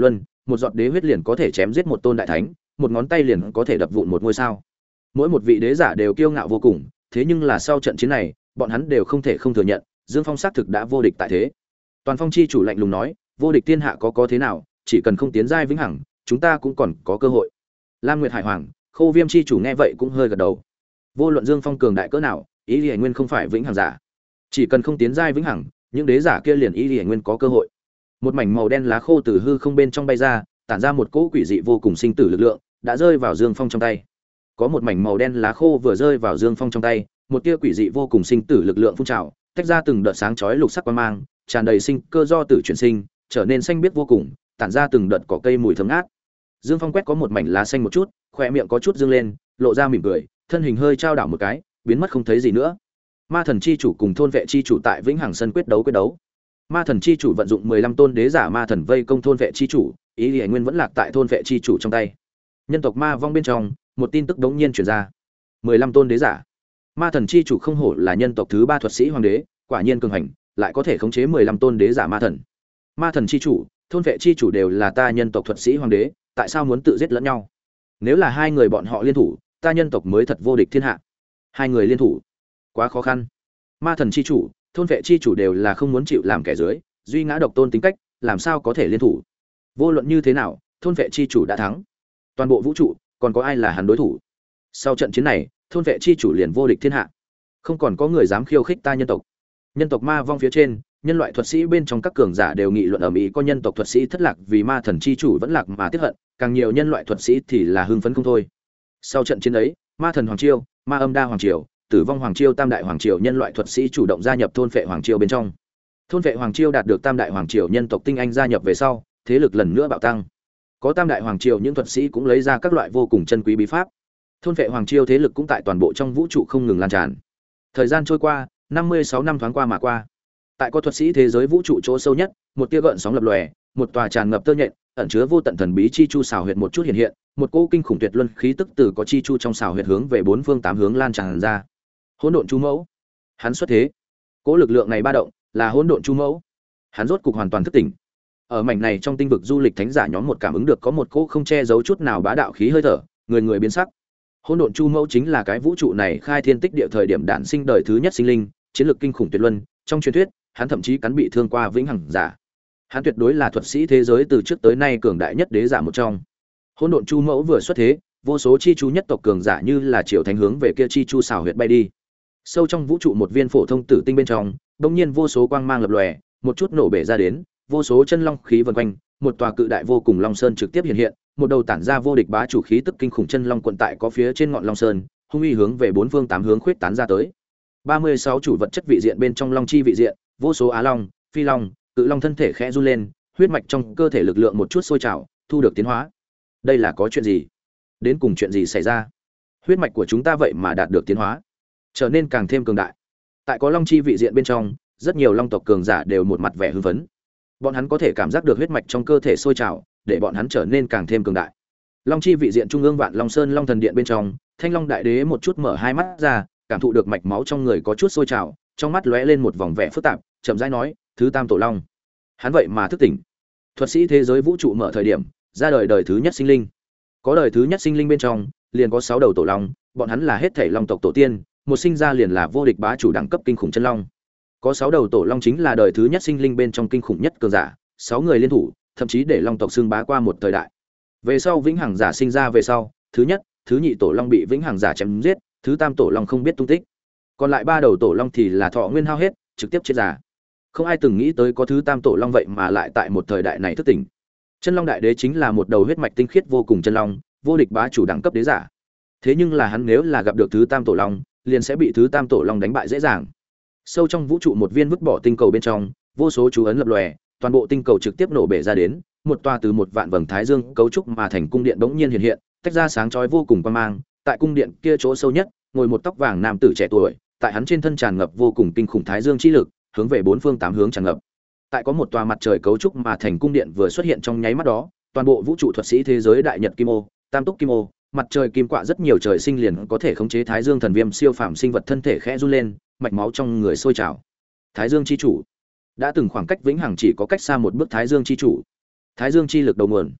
một giọt đế huyết liền có thể chém giết một tôn đại thánh, một ngón tay liền có thể đập vụn một ngôi sao. Mỗi một vị đế giả đều kiêu ngạo vô cùng, thế nhưng là sau trận chiến này, bọn hắn đều không thể không thừa nhận, Dương Phong xác thực đã vô địch tại thế. Toàn Phong chi chủ lạnh lùng nói, vô địch thiên hạ có có thế nào, chỉ cần không tiến giai vĩnh hằng, chúng ta cũng còn có cơ hội. Lam Nguyệt Hải Hoàng, Khô Viêm chi chủ nghe vậy cũng hơi gật đầu. Vô luận Dương Phong cường đại cỡ nào, ý Lý Nguyên không phải vĩnh hằng giả. Chỉ cần không tiến giai vĩnh hằng, những đế giả kia liền ý Lý Nguyên có cơ hội. Một mảnh màu đen lá khô từ hư không bên trong bay ra, tản ra một cỗ quỷ dị vô cùng sinh tử lực lượng, đã rơi vào Dương Phong trong tay. Có một mảnh màu đen lá khô vừa rơi vào Dương Phong trong tay, một tia quỷ dị vô cùng sinh tử lực lượng phun trào, tách ra từng đợt sáng chói lục sắc quang mang, tràn đầy sinh cơ do tử chuyển sinh, trở nên xanh biếc vô cùng, tản ra từng đợt cỏ cây mùi thơm ngát. Dương Phong quét có một mảnh lá xanh một chút, khóe miệng có chút dương lên, lộ ra mỉm cười, thân hình hơi trao đảo một cái, biến mất không thấy gì nữa. Ma thần chi chủ cùng thôn vệ chi chủ tại Vĩnh Hằng Sân quyết đấu quyết đấu. Ma thần chi chủ vận dụng mười lăm tôn đế giả ma thần vây công thôn vệ chi chủ, ý Lý Nguyên vẫn lạc tại thôn vệ chi chủ trong tay. Nhân tộc ma vong bên trong, một tin tức đống nhiên truyền ra. mười lăm tôn đế giả. Ma thần chi chủ không hổ là nhân tộc thứ ba thuật sĩ hoàng đế, quả nhiên cường hành, lại có thể khống chế mười lăm tôn đế giả ma thần. Ma thần chi chủ, thôn vệ chi chủ đều là ta nhân tộc thuật sĩ hoàng đế, tại sao muốn tự giết lẫn nhau? Nếu là hai người bọn họ liên thủ, ta nhân tộc mới thật vô địch thiên hạ. Hai người liên thủ, quá khó khăn. Ma thần chi chủ, thôn vệ chi chủ đều là không muốn chịu làm kẻ dưới, duy ngã độc tôn tính cách, làm sao có thể liên thủ? Vô luận như thế nào, thôn vệ chi chủ đã thắng. Toàn bộ vũ trụ, còn có ai là hắn đối thủ? Sau trận chiến này, thôn vệ chi chủ liền vô địch thiên hạ. Không còn có người dám khiêu khích ta nhân tộc. Nhân tộc ma vong phía trên, nhân loại thuật sĩ bên trong các cường giả đều nghị luận ở mỹ có nhân tộc thuật sĩ thất lạc vì ma thần chi chủ vẫn lạc mà tiếc hận, càng nhiều nhân loại thuật sĩ thì là hưng phấn không thôi. Sau trận chiến ấy, ma thần hoàng triều, ma âm đa hoàng triều, tử vong hoàng triều, tam đại hoàng triều nhân loại thuật sĩ chủ động gia nhập thôn vệ hoàng triều bên trong. Thôn vệ hoàng triều đạt được tam đại hoàng triều nhân tộc tinh anh gia nhập về sau, thế lực lần nữa bạo tăng. Có tam đại hoàng triều những thuật sĩ cũng lấy ra các loại vô cùng chân quý bí pháp. Thôn vệ hoàng triều thế lực cũng tại toàn bộ trong vũ trụ không ngừng lan tràn. Thời gian trôi qua, năm mươi sáu năm thoáng qua mà qua. Tại có thuật sĩ thế giới vũ trụ chỗ sâu nhất, một tia gợn sóng lập lòe, một tòa tràn ngập tơ nhện, ẩn chứa vô tận thần bí chi chu xào huyệt một chút hiện hiện, một cỗ kinh khủng tuyệt luân khí tức từ có chi chu trong xào huyệt hướng về bốn phương tám hướng lan tràn ra. Hỗn độn chu mẫu, hắn xuất thế. Cỗ lực lượng này ba động, là hỗn độn chu mẫu. Hắn rốt cục hoàn toàn thức tỉnh. Ở mảnh này trong tinh vực du lịch thánh giả nhóm một cảm ứng được có một cỗ không che giấu chút nào bá đạo khí hơi thở, người người biến sắc. Hỗn độn chu mẫu chính là cái vũ trụ này khai thiên tích địa thời điểm đản sinh đời thứ nhất sinh linh, chiến lược kinh khủng tuyệt luân, trong truyền thuyết, hắn thậm chí cắn bị thương qua vĩnh hằng giả. Hắn tuyệt đối là thuật sĩ thế giới từ trước tới nay cường đại nhất đế giả một trong. Hỗn độn chu mẫu vừa xuất thế, vô số chi chu nhất tộc cường giả như là triều thánh hướng về kia chi chu xảo huyệt bay đi. Sâu trong vũ trụ một viên phổ thông tử tinh bên trong, bỗng nhiên vô số quang mang lập lòe, một chút nổ bể ra đến, vô số chân long khí vần quanh, một tòa cự đại vô cùng long sơn trực tiếp hiện hiện, một đầu tản ra vô địch bá chủ khí tức kinh khủng chân long quận tại có phía trên ngọn long sơn, hung uy hướng về bốn phương tám hướng khuyết tán ra tới. ba mươi sáu chủ vật chất vị diện bên trong long chi vị diện, vô số á long, phi long, cự long thân thể khẽ run lên, huyết mạch trong cơ thể lực lượng một chút sôi trào, thu được tiến hóa. Đây là có chuyện gì? Đến cùng chuyện gì xảy ra? Huyết mạch của chúng ta vậy mà đạt được tiến hóa, trở nên càng thêm cường đại. Tại có long chi vị diện bên trong, rất nhiều long tộc cường giả đều một mặt vẻ hưng phấn. Bọn hắn có thể cảm giác được huyết mạch trong cơ thể sôi trào, để bọn hắn trở nên càng thêm cường đại. Long chi vị diện trung ương Vạn Long Sơn Long Thần Điện bên trong, Thanh Long Đại Đế một chút mở hai mắt ra, cảm thụ được mạch máu trong người có chút sôi trào, trong mắt lóe lên một vòng vẻ phức tạp, chậm rãi nói, "Thứ Tam Tổ Long." Hắn vậy mà thức tỉnh. Thuật sĩ thế giới vũ trụ mở thời điểm, ra đời đời thứ nhất sinh linh. Có đời thứ nhất sinh linh bên trong, liền có sáu đầu tổ long, bọn hắn là hết thảy long tộc tổ tiên, một sinh ra liền là vô địch bá chủ đẳng cấp kinh khủng chân long. Có sáu đầu tổ long chính là đời thứ nhất sinh linh bên trong kinh khủng nhất cường giả, sáu người liên thủ, thậm chí để long tộc xưng bá qua một thời đại. Về sau vĩnh hằng giả sinh ra về sau, thứ nhất, thứ nhị tổ long bị vĩnh hằng giả chém giết, thứ tam tổ long không biết tung tích. Còn lại ba đầu tổ long thì là thọ nguyên hao hết, trực tiếp chết giả. Không ai từng nghĩ tới có thứ tam tổ long vậy mà lại tại một thời đại này thức tỉnh. Chân Long Đại Đế chính là một đầu huyết mạch tinh khiết vô cùng chân long, vô địch bá chủ đẳng cấp đế giả. Thế nhưng là hắn nếu là gặp được thứ tam tổ long, liền sẽ bị thứ tam tổ long đánh bại dễ dàng. Sâu trong vũ trụ một viên vứt bỏ tinh cầu bên trong, vô số chú ấn lập lòe, toàn bộ tinh cầu trực tiếp nổ bể ra đến, một tòa từ một vạn vầng thái dương cấu trúc mà thành cung điện bỗng nhiên hiện hiện, tách ra sáng chói vô cùng quang mang, tại cung điện kia chỗ sâu nhất, ngồi một tóc vàng nam tử trẻ tuổi, tại hắn trên thân tràn ngập vô cùng kinh khủng thái dương chi lực, hướng về bốn phương tám hướng tràn ngập. Tại có một tòa mặt trời cấu trúc mà thành cung điện vừa xuất hiện trong nháy mắt đó, toàn bộ vũ trụ thuật sĩ thế giới đại nhật kim ô, tam túc kim ô, mặt trời kim quạ rất nhiều trời sinh liền có thể khống chế thái dương thần viêm siêu phàm sinh vật thân thể khẽ run lên, mạch máu trong người sôi trào. Thái dương chi chủ, đã từng khoảng cách vĩnh hằng chỉ có cách xa một bước thái dương chi chủ. Thái dương chi lực đầu nguồn,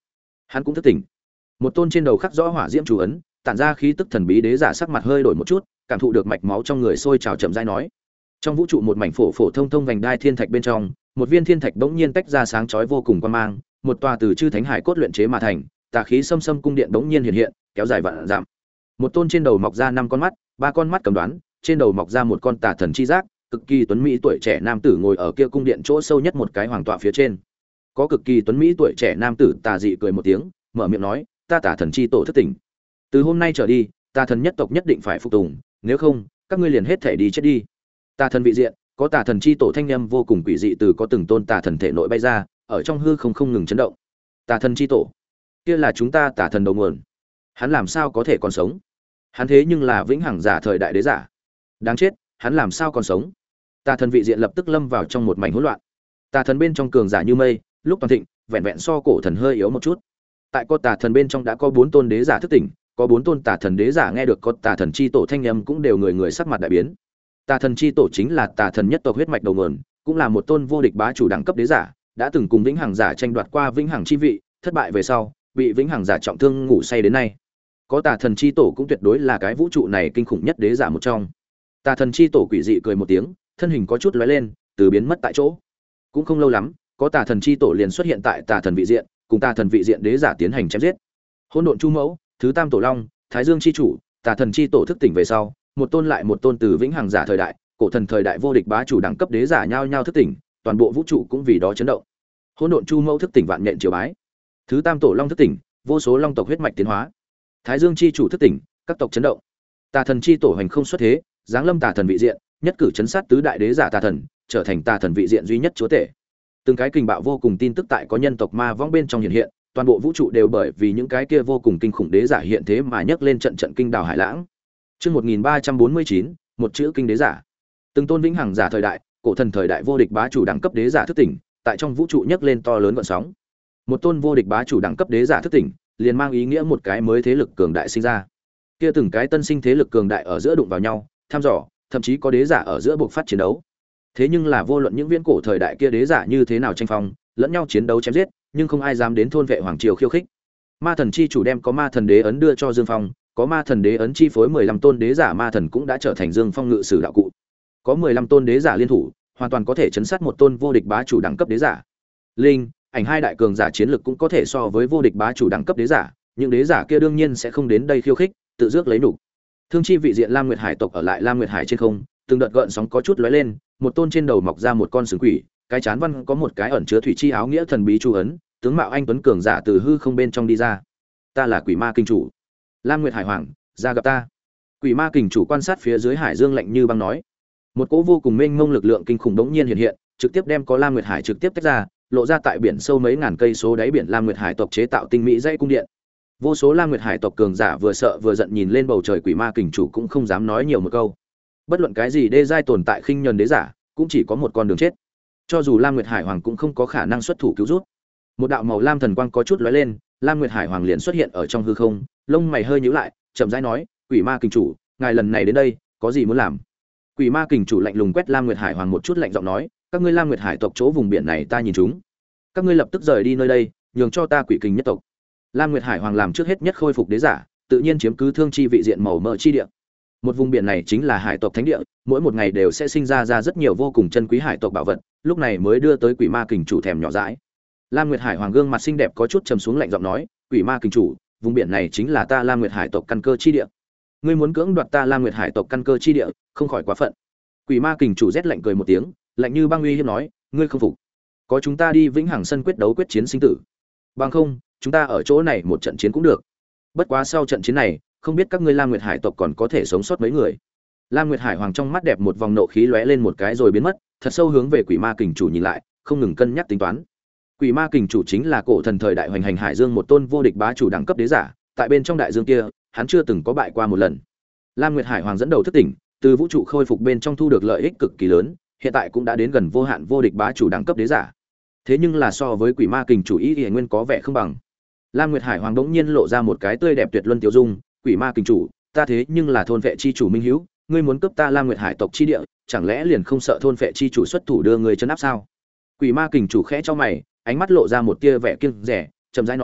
Hắn cũng thức tỉnh. Một tôn trên đầu khắc rõ hỏa diễm chú ấn, tản ra khí tức thần bí đế giả sắc mặt hơi đổi một chút, cảm thụ được mạch máu trong người sôi trào chậm rãi nói. Trong vũ trụ một mảnh phổ phổ thông thông vành đai thiên thạch bên trong, một viên thiên thạch bỗng nhiên tách ra sáng chói vô cùng quang mang, một tòa từ chư thánh hải cốt luyện chế mà thành, tà khí xâm xâm cung điện bỗng nhiên hiện hiện, kéo dài vạn dặm. Một tôn trên đầu mọc ra năm con mắt, ba con mắt cầm đoán, trên đầu mọc ra một con tà thần chi giác, cực kỳ tuấn mỹ tuổi trẻ nam tử ngồi ở kia cung điện chỗ sâu nhất một cái hoàng tọa phía trên. Có cực kỳ tuấn mỹ tuổi trẻ nam tử tà dị cười một tiếng, mở miệng nói, ta tà thần chi tổ thức tỉnh. Từ hôm nay trở đi, tà thần nhất tộc nhất định phải phục tùng, nếu không, các ngươi liền hết thể đi chết đi. Tà thần vị diện, có tà thần chi tổ thanh âm vô cùng quỷ dị từ có từng tôn tà thần thể nội bay ra, ở trong hư không không ngừng chấn động. Tà thần chi tổ, kia là chúng ta tà thần đầu nguồn. Hắn làm sao có thể còn sống? Hắn thế nhưng là vĩnh hằng giả thời đại đế giả. Đáng chết, hắn làm sao còn sống? Tà thần vị diện lập tức lâm vào trong một mảnh hỗn loạn. Tà thần bên trong cường giả như mây, lúc toàn thịnh, vẹn vẹn so cổ thần hơi yếu một chút. Tại có tà thần bên trong đã có bốn tôn đế giả thức tỉnh, có bốn tôn tà thần đế giả nghe được có tà thần chi tổ thanh âm cũng đều người người sắc mặt đại biến. Tà thần chi tổ chính là tà thần nhất tộc huyết mạch đầu nguồn, cũng là một tôn vô địch bá chủ đẳng cấp đế giả, đã từng cùng vĩnh hằng giả tranh đoạt qua vĩnh hằng chi vị, thất bại về sau, bị vĩnh hằng giả trọng thương ngủ say đến nay. Có tà thần chi tổ cũng tuyệt đối là cái vũ trụ này kinh khủng nhất đế giả một trong. Tà thần chi tổ quỷ dị cười một tiếng, thân hình có chút lóe lên, từ biến mất tại chỗ. Cũng không lâu lắm, có tà thần chi tổ liền xuất hiện tại tà thần vị diện, cùng tà thần vị diện đế giả tiến hành chém giết. Hỗn độn chu mẫu, thứ tam tổ long, thái dương chi chủ, tà thần chi tổ thức tỉnh về sau, một tôn lại một tôn từ vĩnh hằng giả thời đại, cổ thần thời đại vô địch bá chủ đẳng cấp đế giả nhao nhao thức tỉnh, toàn bộ vũ trụ cũng vì đó chấn động. Hỗn độn chu mẫu thức tỉnh vạn nhện triều bái, thứ tam tổ long thức tỉnh, vô số long tộc huyết mạch tiến hóa. Thái dương chi chủ thức tỉnh, các tộc chấn động. Tà thần chi tổ hành không xuất thế, giáng lâm tà thần vị diện, nhất cử chấn sát tứ đại đế giả tà thần, trở thành tà thần vị diện duy nhất chúa tể. Từng cái kinh bạo vô cùng tin tức tại có nhân tộc ma vong bên trong hiện hiện, toàn bộ vũ trụ đều bởi vì những cái kia vô cùng kinh khủng đế giả hiện thế mà nhấc lên trận trận kinh đảo hải lãng. Chương một nghìn ba trăm bốn mươi chín, một chữ kinh đế giả. Từng tôn vĩnh hằng giả thời đại, cổ thần thời đại vô địch bá chủ đẳng cấp đế giả thức tỉnh, tại trong vũ trụ nhấc lên to lớn gợn sóng. Một tôn vô địch bá chủ đẳng cấp đế giả thức tỉnh, liền mang ý nghĩa một cái mới thế lực cường đại sinh ra. Kia từng cái tân sinh thế lực cường đại ở giữa đụng vào nhau, thăm dò, thậm chí có đế giả ở giữa buộc phát chiến đấu. Thế nhưng là vô luận những viễn cổ thời đại kia đế giả như thế nào tranh phong, lẫn nhau chiến đấu chém giết, nhưng không ai dám đến thôn vệ hoàng triều khiêu khích. Ma thần chi chủ đem có ma thần đế ấn đưa cho Dương Phong, có ma thần đế ấn chi phối mười lăm tôn đế giả ma thần cũng đã trở thành Dương Phong ngự sử đạo cụ. Có mười lăm tôn đế giả liên thủ, hoàn toàn có thể chấn sát một tôn vô địch bá chủ đẳng cấp đế giả. Linh, ảnh hai đại cường giả chiến lực cũng có thể so với vô địch bá chủ đẳng cấp đế giả, những đế giả kia đương nhiên sẽ không đến đây khiêu khích, tự rước lấy nục. Thương chi vị diện Lam Nguyệt Hải tộc ở lại Lam Nguyệt Hải trên không, từng đợt gợn sóng có chút lóe lên, một tôn trên đầu mọc ra một con sừng quỷ, cái chán văn có một cái ẩn chứa thủy chi áo nghĩa thần bí chú ấn, tướng mạo anh tuấn cường giả từ hư không bên trong đi ra. Ta là Quỷ Ma Kình chủ. Lam Nguyệt Hải Hoàng, ra gặp ta. Quỷ Ma Kình chủ quan sát phía dưới hải dương lạnh như băng nói. Một cỗ vô cùng mênh mông lực lượng kinh khủng đống nhiên hiện hiện, trực tiếp đem có Lam Nguyệt Hải trực tiếp tách ra, lộ ra tại biển sâu mấy ngàn cây số đáy biển Lam Nguyệt Hải tộc chế tạo tinh mỹ dãy cung điện. Vô số Lam Nguyệt Hải tộc cường giả vừa sợ vừa giận nhìn lên bầu trời Quỷ Ma Kình chủ cũng không dám nói nhiều một câu. Bất luận cái gì đê giai tồn tại khinh nhẫn đế giả, cũng chỉ có một con đường chết. Cho dù Lam Nguyệt Hải Hoàng cũng không có khả năng xuất thủ cứu giúp. Một đạo màu lam thần quang có chút lóe lên, Lam Nguyệt Hải Hoàng liền xuất hiện ở trong hư không, lông mày hơi nhíu lại, chậm rãi nói, "Quỷ Ma Kình chủ, ngài lần này đến đây, có gì muốn làm?" Quỷ Ma Kình chủ lạnh lùng quét Lam Nguyệt Hải Hoàng một chút lạnh giọng nói, "Các ngươi Lam Nguyệt Hải tộc chỗ vùng biển này ta nhìn chúng, các ngươi lập tức rời đi nơi đây, nhường cho ta Quỷ Kình nhất tộc." Lam Nguyệt Hải Hoàng làm trước hết nhất khôi phục đế giả, tự nhiên chiếm cứ thương chi vị diện màu mỡ chi địa. Một vùng biển này chính là hải tộc thánh địa, mỗi một ngày đều sẽ sinh ra ra rất nhiều vô cùng chân quý hải tộc bảo vật, lúc này mới đưa tới Quỷ Ma Kình chủ thèm nhỏ dãi. Lam Nguyệt Hải Hoàng gương mặt xinh đẹp có chút trầm xuống lạnh giọng nói, "Quỷ Ma Kình chủ, vùng biển này chính là ta Lam Nguyệt Hải tộc căn cơ chi địa. Ngươi muốn cưỡng đoạt ta Lam Nguyệt Hải tộc căn cơ chi địa, không khỏi quá phận." Quỷ Ma Kình chủ rét lạnh cười một tiếng, lạnh như băng uy hiếp nói, "Ngươi không phục? Có chúng ta đi Vĩnh Hằng sân quyết đấu quyết chiến sinh tử. Bằng không, chúng ta ở chỗ này một trận chiến cũng được. Bất quá sau trận chiến này, không biết các ngươi Lam Nguyệt Hải tộc còn có thể sống sót mấy người." Lam Nguyệt Hải Hoàng trong mắt đẹp một vòng nộ khí lóe lên một cái rồi biến mất, thật sâu hướng về Quỷ Ma Kình chủ nhìn lại, không ngừng cân nhắc tính toán. Quỷ Ma Kình chủ chính là cổ thần thời đại hoành hành hải dương một tôn vô địch bá chủ đẳng cấp đế giả, tại bên trong đại dương kia, hắn chưa từng có bại qua một lần. Lam Nguyệt Hải Hoàng dẫn đầu thức tỉnh, từ vũ trụ khôi phục bên trong thu được lợi ích cực kỳ lớn, hiện tại cũng đã đến gần vô hạn vô địch bá chủ đẳng cấp đế giả. Thế nhưng là so với Quỷ Ma Kình chủ ý thì nguyên có vẻ không bằng. Lam Nguyệt Hải Hoàng đống nhiên lộ ra một cái tươi đẹp tuyệt luân tiêu dung, "Quỷ Ma Kình chủ, ta thế nhưng là thôn vệ chi chủ minh hữu, ngươi muốn cướp ta Lam Nguyệt Hải tộc chi địa, chẳng lẽ liền không sợ thôn vệ chi chủ xuất thủ đưa người trấn áp sao?" Quỷ Ma Kình chủ khẽ cho mày, ánh mắt lộ ra một tia vẻ kiêng dè, chậm rãi nói,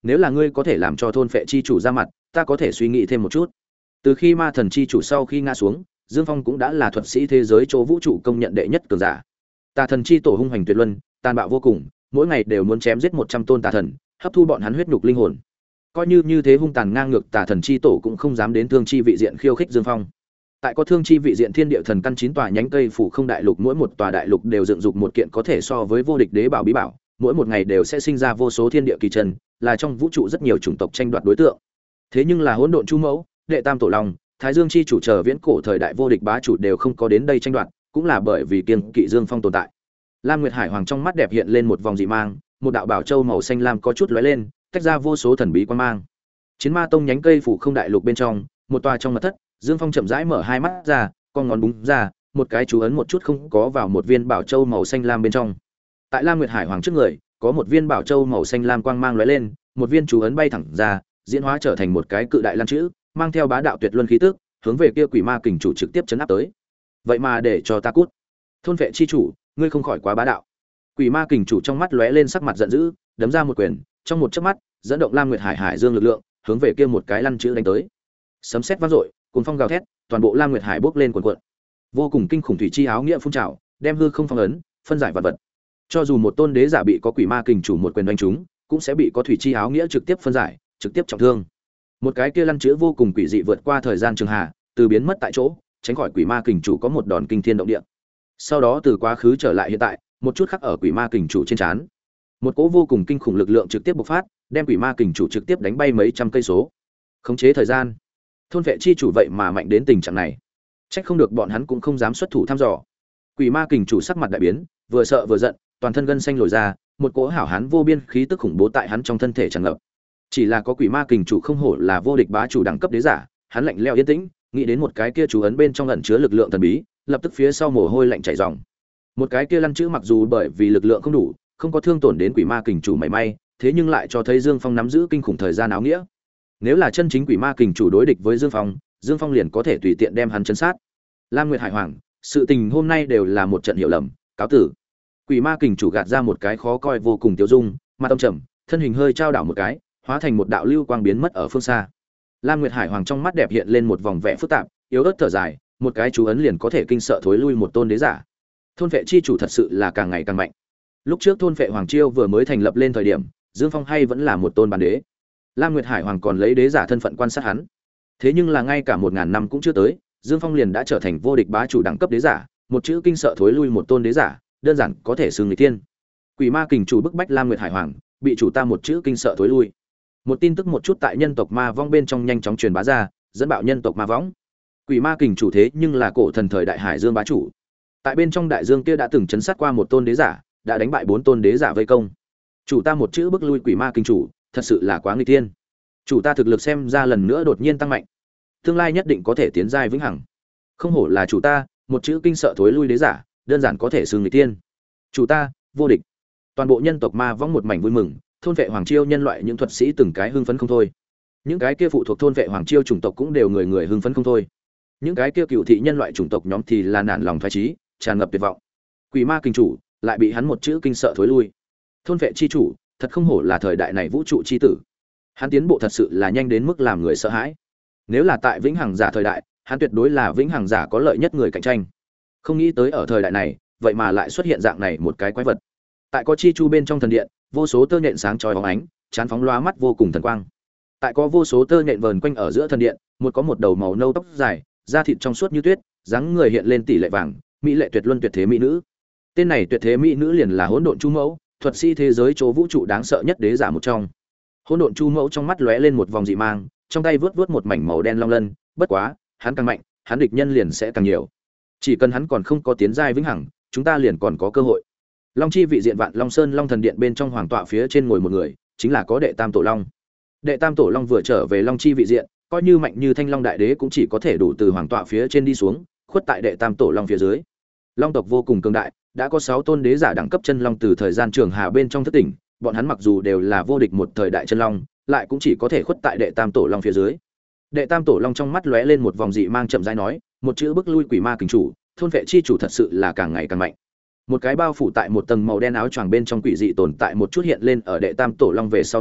nếu là ngươi có thể làm cho thôn phệ chi chủ ra mặt, ta có thể suy nghĩ thêm một chút. Từ khi ma thần chi chủ sau khi ngã xuống, Dương Phong cũng đã là thuật sĩ thế giới chỗ vũ trụ công nhận đệ nhất cường giả. Tà thần chi tổ hung hành tuyệt luân, tàn bạo vô cùng, mỗi ngày đều muốn chém giết một trăm tôn tà thần, hấp thu bọn hắn huyết nhục linh hồn. Coi như như thế hung tàn ngang ngược, tà thần chi tổ cũng không dám đến thương chi vị diện khiêu khích Dương Phong. Tại có thương chi vị diện thiên địa thần căn chín tòa nhánh cây phủ không đại lục, mỗi một tòa đại lục đều dựng dục một kiện có thể so với vô địch đế bảo bí bảo, mỗi một ngày đều sẽ sinh ra vô số thiên địa kỳ chân, là trong vũ trụ rất nhiều chủng tộc tranh đoạt đối tượng. Thế nhưng là hỗn độn chu mẫu, đệ tam tổ long, thái dương chi chủ chờ viễn cổ thời đại vô địch bá chủ đều không có đến đây tranh đoạt, cũng là bởi vì kiêng kỵ Dương Phong tồn tại. Lam Nguyệt Hải Hoàng trong mắt đẹp hiện lên một vòng dị mang, một đạo bảo châu màu xanh lam có chút lóe lên, tách ra vô số thần bí quan mang. Chiến ma tông nhánh cây phủ không đại lục bên trong, một tòa trong mật thất, Dương Phong chậm rãi mở hai mắt ra, con ngón búng ra, một cái chú ấn một chút không có vào một viên bảo châu màu xanh lam bên trong. Tại Lam Nguyệt Hải Hoàng trước người, có một viên bảo châu màu xanh lam quang mang lóe lên, một viên chú ấn bay thẳng ra, diễn hóa trở thành một cái cự đại lan chữ, mang theo bá đạo tuyệt luân khí tức, hướng về kia quỷ ma kình chủ trực tiếp chấn áp tới. Vậy mà để cho ta cút. Thôn vệ chi chủ, ngươi không khỏi quá bá đạo. Quỷ ma kình chủ trong mắt lóe lên sắc mặt giận dữ, đấm ra một quyền, trong một chớp mắt, dẫn động Lam Nguyệt Hải Hải Dương lực lượng, hướng về kia một cái lăn chữ đánh tới. Sấm sét vang dội, cuồng phong gào thét, toàn bộ Lam Nguyệt Hải bốc lên cuồn cuộn. Vô cùng kinh khủng thủy chi áo nghĩa phun trào, đem hư không phong ấn, phân giải vật vật. Cho dù một tôn đế giả bị có quỷ ma kình chủ một quyền đánh trúng, cũng sẽ bị có thủy chi áo nghĩa trực tiếp phân giải, trực tiếp trọng thương. Một cái kia lăn chữ vô cùng quỷ dị vượt qua thời gian trường hà, từ biến mất tại chỗ, tránh khỏi quỷ ma kình chủ có một đòn kinh thiên động địa. Sau đó từ quá khứ trở lại hiện tại, một chút khắc ở quỷ ma kình chủ trên trán. Một cỗ vô cùng kinh khủng lực lượng trực tiếp bộc phát, đem quỷ ma kình chủ trực tiếp đánh bay mấy trăm cây số. Khống chế thời gian. Thôn vệ chi chủ vậy mà mạnh đến tình trạng này. Trách không được bọn hắn cũng không dám xuất thủ thăm dò. Quỷ ma kình chủ sắc mặt đại biến, vừa sợ vừa giận, toàn thân gân xanh lồi ra, một cỗ hảo hán vô biên khí tức khủng bố tại hắn trong thân thể tràn ngập. Chỉ là có quỷ ma kình chủ không hổ là vô địch bá chủ đẳng cấp đế giả, hắn lạnh lẽo yên tĩnh, nghĩ đến một cái kia chú ấn bên trong ẩn chứa lực lượng thần bí, lập tức phía sau mồ hôi lạnh chảy ròng. Một cái kia lăn chữ mặc dù bởi vì lực lượng không đủ, không có thương tổn đến quỷ ma kình chủ mảy may, thế nhưng lại cho thấy Dương Phong nắm giữ kinh khủng thời gian áo nghĩa. Nếu là chân chính quỷ ma kình chủ đối địch với Dương Phong, Dương Phong liền có thể tùy tiện đem hắn chấn sát. Lam Nguyệt Hải Hoàng, sự tình hôm nay đều là một trận hiểu lầm, cáo tử. Quỷ ma kình chủ gạt ra một cái khó coi vô cùng tiêu dung, mặt âm trầm, thân hình hơi trao đảo một cái, hóa thành một đạo lưu quang biến mất ở phương xa. Lam Nguyệt Hải Hoàng trong mắt đẹp hiện lên một vòng vẻ phức tạp, yếu ớt thở dài, một cái chú ấn liền có thể kinh sợ thối lui một tôn đế giả. Thôn vệ chi chủ thật sự là càng ngày càng mạnh. Lúc trước thôn vệ Hoàng Chiêu vừa mới thành lập lên thời điểm, Dương Phong hay vẫn là một tôn bản đế. Lam Nguyệt Hải Hoàng còn lấy đế giả thân phận quan sát hắn. Thế nhưng là ngay cả một ngàn năm cũng chưa tới, Dương Phong liền đã trở thành vô địch bá chủ đẳng cấp đế giả, một chữ kinh sợ thối lui một tôn đế giả, đơn giản có thể xưng người tiên. Quỷ ma kình chủ bức bách Lam Nguyệt Hải Hoàng, bị chủ ta một chữ kinh sợ thối lui. Một tin tức một chút tại nhân tộc ma vong bên trong nhanh chóng truyền bá ra, dẫn bạo nhân tộc ma võng. Quỷ ma kình chủ thế nhưng là cổ thần thời đại Hải Dương bá chủ. Tại bên trong đại dương kia đã từng chấn sát qua một tôn đế giả, đã đánh bại bốn tôn đế giả vây công. Chủ ta một chữ bức lui quỷ ma kình chủ, thật sự là quá nguy tiên. Chủ ta thực lực xem ra lần nữa đột nhiên tăng mạnh, tương lai nhất định có thể tiến giai vĩnh hằng. Không hổ là chủ ta, một chữ kinh sợ thối lui đế giả, đơn giản có thể xưng người tiên. Chủ ta vô địch. Toàn bộ nhân tộc ma võng một mảnh vui mừng, thôn vệ Hoàng Chiêu nhân loại những thuật sĩ từng cái hưng phấn không thôi. Những cái kia phụ thuộc thôn vệ Hoàng Chiêu chủng tộc cũng đều người người hưng phấn không thôi. Những cái kia cựu thị nhân loại chủng tộc nhóm thì là nản lòng thoái chí, tràn ngập tuyệt vọng. Quỷ ma kình chủ lại bị hắn một chữ kinh sợ thối lui. Thôn vệ chi chủ, thật không hổ là thời đại này vũ trụ chi tử. Hắn tiến bộ thật sự là nhanh đến mức làm người sợ hãi. Nếu là tại vĩnh hằng giả thời đại, hắn tuyệt đối là vĩnh hằng giả có lợi nhất người cạnh tranh. Không nghĩ tới ở thời đại này, vậy mà lại xuất hiện dạng này một cái quái vật. Tại có chi chu bên trong thần điện, vô số tơ nhện sáng chói bóng ánh, chán phóng loa mắt vô cùng thần quang. Tại có vô số tơ nhện vờn quanh ở giữa thần điện, một có một đầu màu nâu tóc dài, da thịt trong suốt như tuyết, dáng người hiện lên tỷ lệ vàng, mỹ lệ tuyệt luân tuyệt thế mỹ nữ. Tên này tuyệt thế mỹ nữ liền là Hỗn Độn Chu Mẫu, thuật sĩ thế giới chỗ vũ trụ đáng sợ nhất đế giả một trong. Hỗn Độn Chu Mẫu trong mắt lóe lên một vòng dị mang, trong tay vướt vướt một mảnh màu đen long lân, bất quá, hắn càng mạnh, hắn địch nhân liền sẽ càng nhiều. Chỉ cần hắn còn không có tiến giai vĩnh hằng, chúng ta liền còn có cơ hội. Long chi vị diện Vạn Long Sơn Long thần điện bên trong hoàng tọa phía trên ngồi một người, chính là có đệ tam tổ long. Đệ tam tổ long vừa trở về Long chi vị diện, coi như mạnh như Thanh Long đại đế cũng chỉ có thể đủ từ hoàng tọa phía trên đi xuống, khuất tại đệ tam tổ long phía dưới. Long tộc vô cùng cường đại, đã có sáu tôn đế giả đẳng cấp chân long từ thời gian trường hà bên trong thất tỉnh, bọn hắn mặc dù đều là vô địch một thời đại chân long, lại cũng chỉ có thể khuất tại đệ tam tổ long phía dưới. Đệ tam tổ long trong mắt lóe lên một vòng dị mang chậm rãi nói, một chữ bức lui quỷ ma kình chủ, thôn vệ chi chủ thật sự là càng ngày càng mạnh. Một cái bao phủ tại một tầng màu đen áo choàng bên trong quỷ dị tồn tại một chút hiện lên ở đệ tam tổ long về sau nói,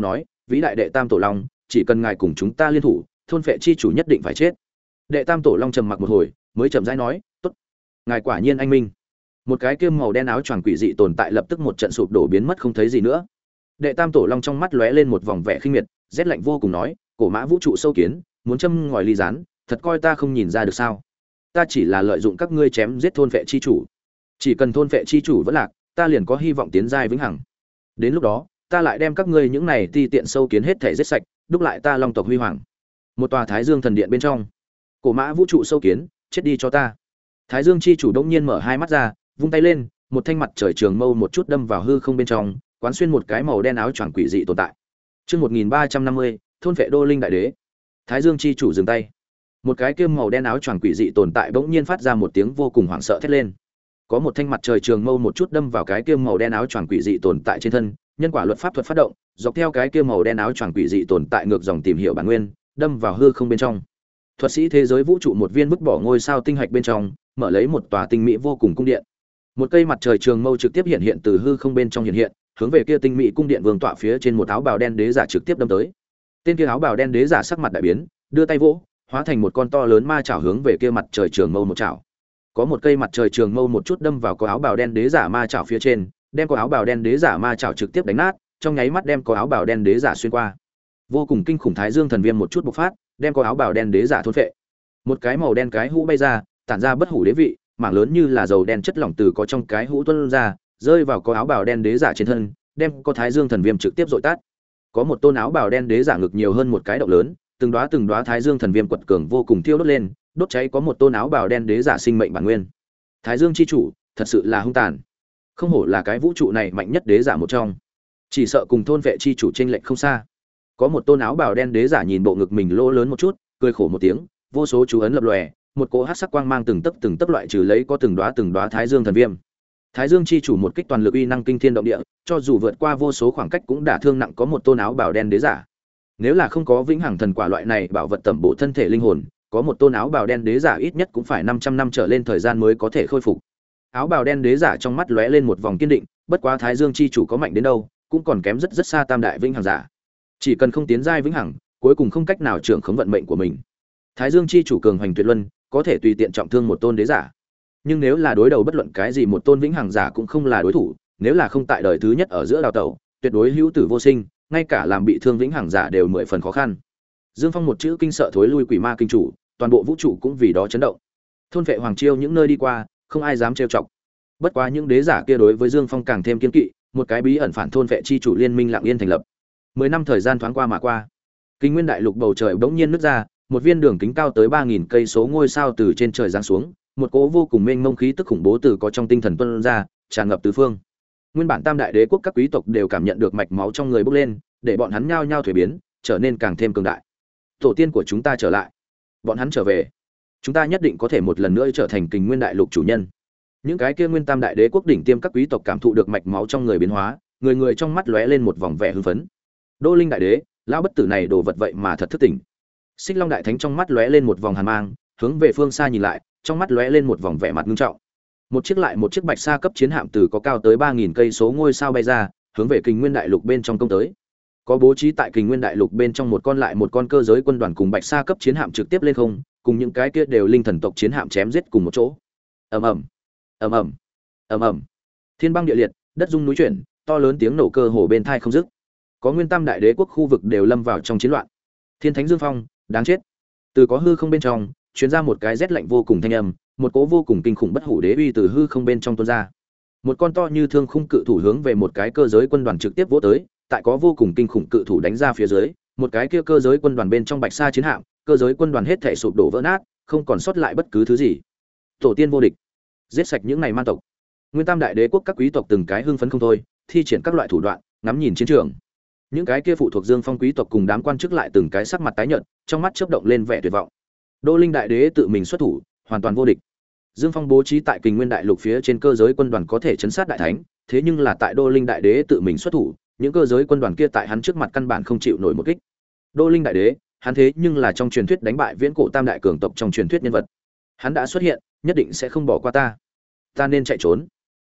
vĩ đại đệ tam tổ long, chỉ cần ngài cùng chúng ta liên thủ, thôn phệ chi chủ nhất định phải chết. Đệ tam tổ long trầm mặc một hồi, mới chậm rãi nói, tốt, ngài quả nhiên anh minh. Một cái kiêm màu đen áo choàng quỷ dị tồn tại lập tức một trận sụp đổ biến mất không thấy gì nữa. Đệ tam tổ long trong mắt lóe lên một vòng vẻ khinh miệt, rét lạnh vô cùng nói, cổ mã vũ trụ sâu kiến, muốn châm ngòi ly rán, thật coi ta không nhìn ra được sao? Ta chỉ là lợi dụng các ngươi chém giết thôn phệ chi chủ, chỉ cần thôn phệ chi chủ vẫn lạc, ta liền có hy vọng tiến giai vĩnh hằng. Đến lúc đó, ta lại đem các ngươi những này ti tiện sâu kiến hết thể giết sạch, đúc lại ta long tộc huy hoàng. Một tòa Thái Dương thần điện bên trong, cổ mã vũ trụ sâu kiến, chết đi cho ta. Thái Dương chi chủ đông nhiên mở hai mắt ra, vung tay lên, một thanh mặt trời trường mâu một chút đâm vào hư không bên trong, quán xuyên một cái màu đen áo choàng quỷ dị tồn tại. Chương một nghìn ba trăm năm mươi, thôn vệ đô linh đại đế. Thái Dương chi chủ dừng tay. Một cái kiêm màu đen áo choàng quỷ dị tồn tại bỗng nhiên phát ra một tiếng vô cùng hoảng sợ thét lên. Có một thanh mặt trời trường mâu một chút đâm vào cái kiêm màu đen áo choàng quỷ dị tồn tại trên thân, nhân quả luật pháp thuật phát động, dọc theo cái kiêm màu đen áo choàng quỷ dị tồn tại ngược dòng tìm hiểu bản nguyên, đâm vào hư không bên trong. Thuật sĩ thế giới vũ trụ một viên vứt bỏ ngôi sao tinh hạch bên trong, mở lấy một tòa tinh mỹ vô cùng cung điện. Một cây mặt trời trường mâu trực tiếp hiện hiện từ hư không bên trong hiện hiện, hướng về kia tinh mỹ cung điện vương tọa phía trên một áo bào đen đế giả trực tiếp đâm tới. Tên kia áo bào đen đế giả sắc mặt đại biến, đưa tay vỗ, hóa thành một con to lớn ma chảo hướng về kia mặt trời trường mâu một chảo. Có một cây mặt trời trường mâu một chút đâm vào có áo bào đen đế giả ma chảo phía trên, đem có áo bào đen đế giả ma chảo trực tiếp đánh nát, trong nháy mắt đem có áo bào đen đế giả xuyên qua. Vô cùng kinh khủng Thái Dương thần viêm một chút bộc phát, đem có áo bào đen đế giả thôn phệ. Một cái màu đen cái hũ bay ra, tản ra bất hủ đế vị, mảng lớn như là dầu đen chất lỏng từ có trong cái hũ tuôn ra, rơi vào có áo bào đen đế giả trên thân, đem có Thái Dương thần viêm trực tiếp dội tát. Có một tôn áo bào đen đế giả ngực nhiều hơn một cái động lớn, từng đóa từng đóa Thái Dương thần viêm quật cường vô cùng thiêu đốt lên, đốt cháy có một tôn áo bào đen đế giả sinh mệnh bản nguyên. Thái Dương chi chủ, thật sự là hung tàn. Không hổ là cái vũ trụ này mạnh nhất đế giả một trong. Chỉ sợ cùng thôn vệ chi chủ chênh lệch không xa. Có một tôn áo bào đen đế giả nhìn bộ ngực mình lỗ lớn một chút, cười khổ một tiếng, vô số chú ấn lập lòe, một cỗ hắc sắc quang mang từng tấc từng tấc loại trừ lấy có từng đóa từng đóa Thái Dương thần viêm. Thái Dương chi chủ một kích toàn lực uy năng kinh thiên động địa, cho dù vượt qua vô số khoảng cách cũng đả thương nặng có một tôn áo bào đen đế giả. Nếu là không có vĩnh hằng thần quả loại này bảo vật tẩm bổ thân thể linh hồn, có một tôn áo bào đen đế giả ít nhất cũng phải 500 năm trở lên thời gian mới có thể khôi phục. Áo bào đen đế giả trong mắt lóe lên một vòng kiên định, bất quá Thái Dương chi chủ có mạnh đến đâu, cũng còn kém rất rất xa tam đại vĩnh hằng giả. Chỉ cần không tiến giai vĩnh hằng, cuối cùng không cách nào trưởng khống vận mệnh của mình. Thái Dương chi chủ cường hành tuyệt luân, có thể tùy tiện trọng thương một tôn đế giả. Nhưng nếu là đối đầu bất luận cái gì một tôn vĩnh hằng giả cũng không là đối thủ, nếu là không tại đời thứ nhất ở giữa đào tẩu, tuyệt đối hữu tử vô sinh, ngay cả làm bị thương vĩnh hằng giả đều mười phần khó khăn. Dương Phong một chữ kinh sợ thối lui quỷ ma kinh chủ, toàn bộ vũ trụ cũng vì đó chấn động. Thôn vệ hoàng chiêu những nơi đi qua, không ai dám trêu chọc. Bất quá những đế giả kia đối với Dương Phong càng thêm kiên kỵ, một cái bí ẩn phản thôn vệ chi chủ liên minh lặng yên thành lập. Mười năm thời gian thoáng qua mà qua. Kinh nguyên đại lục bầu trời bỗng nhiên nứt ra, một viên đường kính cao tới ba nghìn cây số ngôi sao từ trên trời giáng xuống, một cỗ vô cùng mênh mông khí tức khủng bố từ có trong tinh thần tuôn ra, tràn ngập tứ phương. Nguyên bản tam đại đế quốc các quý tộc đều cảm nhận được mạch máu trong người bốc lên, để bọn hắn nhao nhao thuế biến, trở nên càng thêm cường đại. Tổ tiên của chúng ta trở lại, bọn hắn trở về, chúng ta nhất định có thể một lần nữa trở thành Kình Nguyên đại lục chủ nhân. Những cái kia nguyên tam đại đế quốc đỉnh tiêm các quý tộc cảm thụ được mạch máu trong người biến hóa, người người trong mắt lóe lên một vòng vẻ hưng phấn. Đô Linh đại đế, lão bất tử này đồ vật vậy mà thật thức tỉnh. Xích Long đại thánh trong mắt lóe lên một vòng hàn mang, hướng về phương xa nhìn lại, trong mắt lóe lên một vòng vẻ mặt nghiêm trọng. Một chiếc lại một chiếc bạch sa cấp chiến hạm từ có cao tới ba nghìn cây số ngôi sao bay ra, hướng về Kình Nguyên đại lục bên trong công tới. Có bố trí tại Kình Nguyên đại lục bên trong một con lại một con cơ giới quân đoàn cùng bạch sa cấp chiến hạm trực tiếp lên không, cùng những cái kia đều linh thần tộc chiến hạm chém giết cùng một chỗ. Ầm ầm, ầm ầm, ầm ầm. Thiên băng địa liệt, đất rung núi chuyển, to lớn tiếng nổ cơ hồ bên tai không dứt. Có nguyên tam đại đế quốc khu vực đều lâm vào trong chiến loạn. Thiên Thánh Dương Phong, đáng chết. Từ có hư không bên trong, truyền ra một cái rét lạnh vô cùng thanh âm, một cỗ vô cùng kinh khủng bất hủ đế uy từ hư không bên trong tuôn ra. Một con to như thương khung cự thủ hướng về một cái cơ giới quân đoàn trực tiếp vỗ tới, tại có vô cùng kinh khủng cự thủ đánh ra phía dưới, một cái kia cơ giới quân đoàn bên trong bạch sa chiến hạm, cơ giới quân đoàn hết thảy sụp đổ vỡ nát, không còn sót lại bất cứ thứ gì. Tổ tiên vô địch, giết sạch những này man tộc. Nguyên tam đại đế quốc các quý tộc từng cái hưng phấn không thôi, thi triển các loại thủ đoạn, ngắm nhìn chiến trường. Những cái kia phụ thuộc Dương Phong quý tộc cùng đám quan chức lại từng cái sắc mặt tái nhợt, trong mắt chớp động lên vẻ tuyệt vọng. Đô Linh đại đế tự mình xuất thủ, hoàn toàn vô địch. Dương Phong bố trí tại Kình Nguyên đại lục phía trên cơ giới quân đoàn có thể chấn sát đại thánh, thế nhưng là tại Đô Linh đại đế tự mình xuất thủ, những cơ giới quân đoàn kia tại hắn trước mặt căn bản không chịu nổi một kích. Đô Linh đại đế, hắn thế nhưng là trong truyền thuyết đánh bại viễn cổ tam đại cường tộc trong truyền thuyết nhân vật. Hắn đã xuất hiện, nhất định sẽ không bỏ qua ta. Ta nên chạy trốn.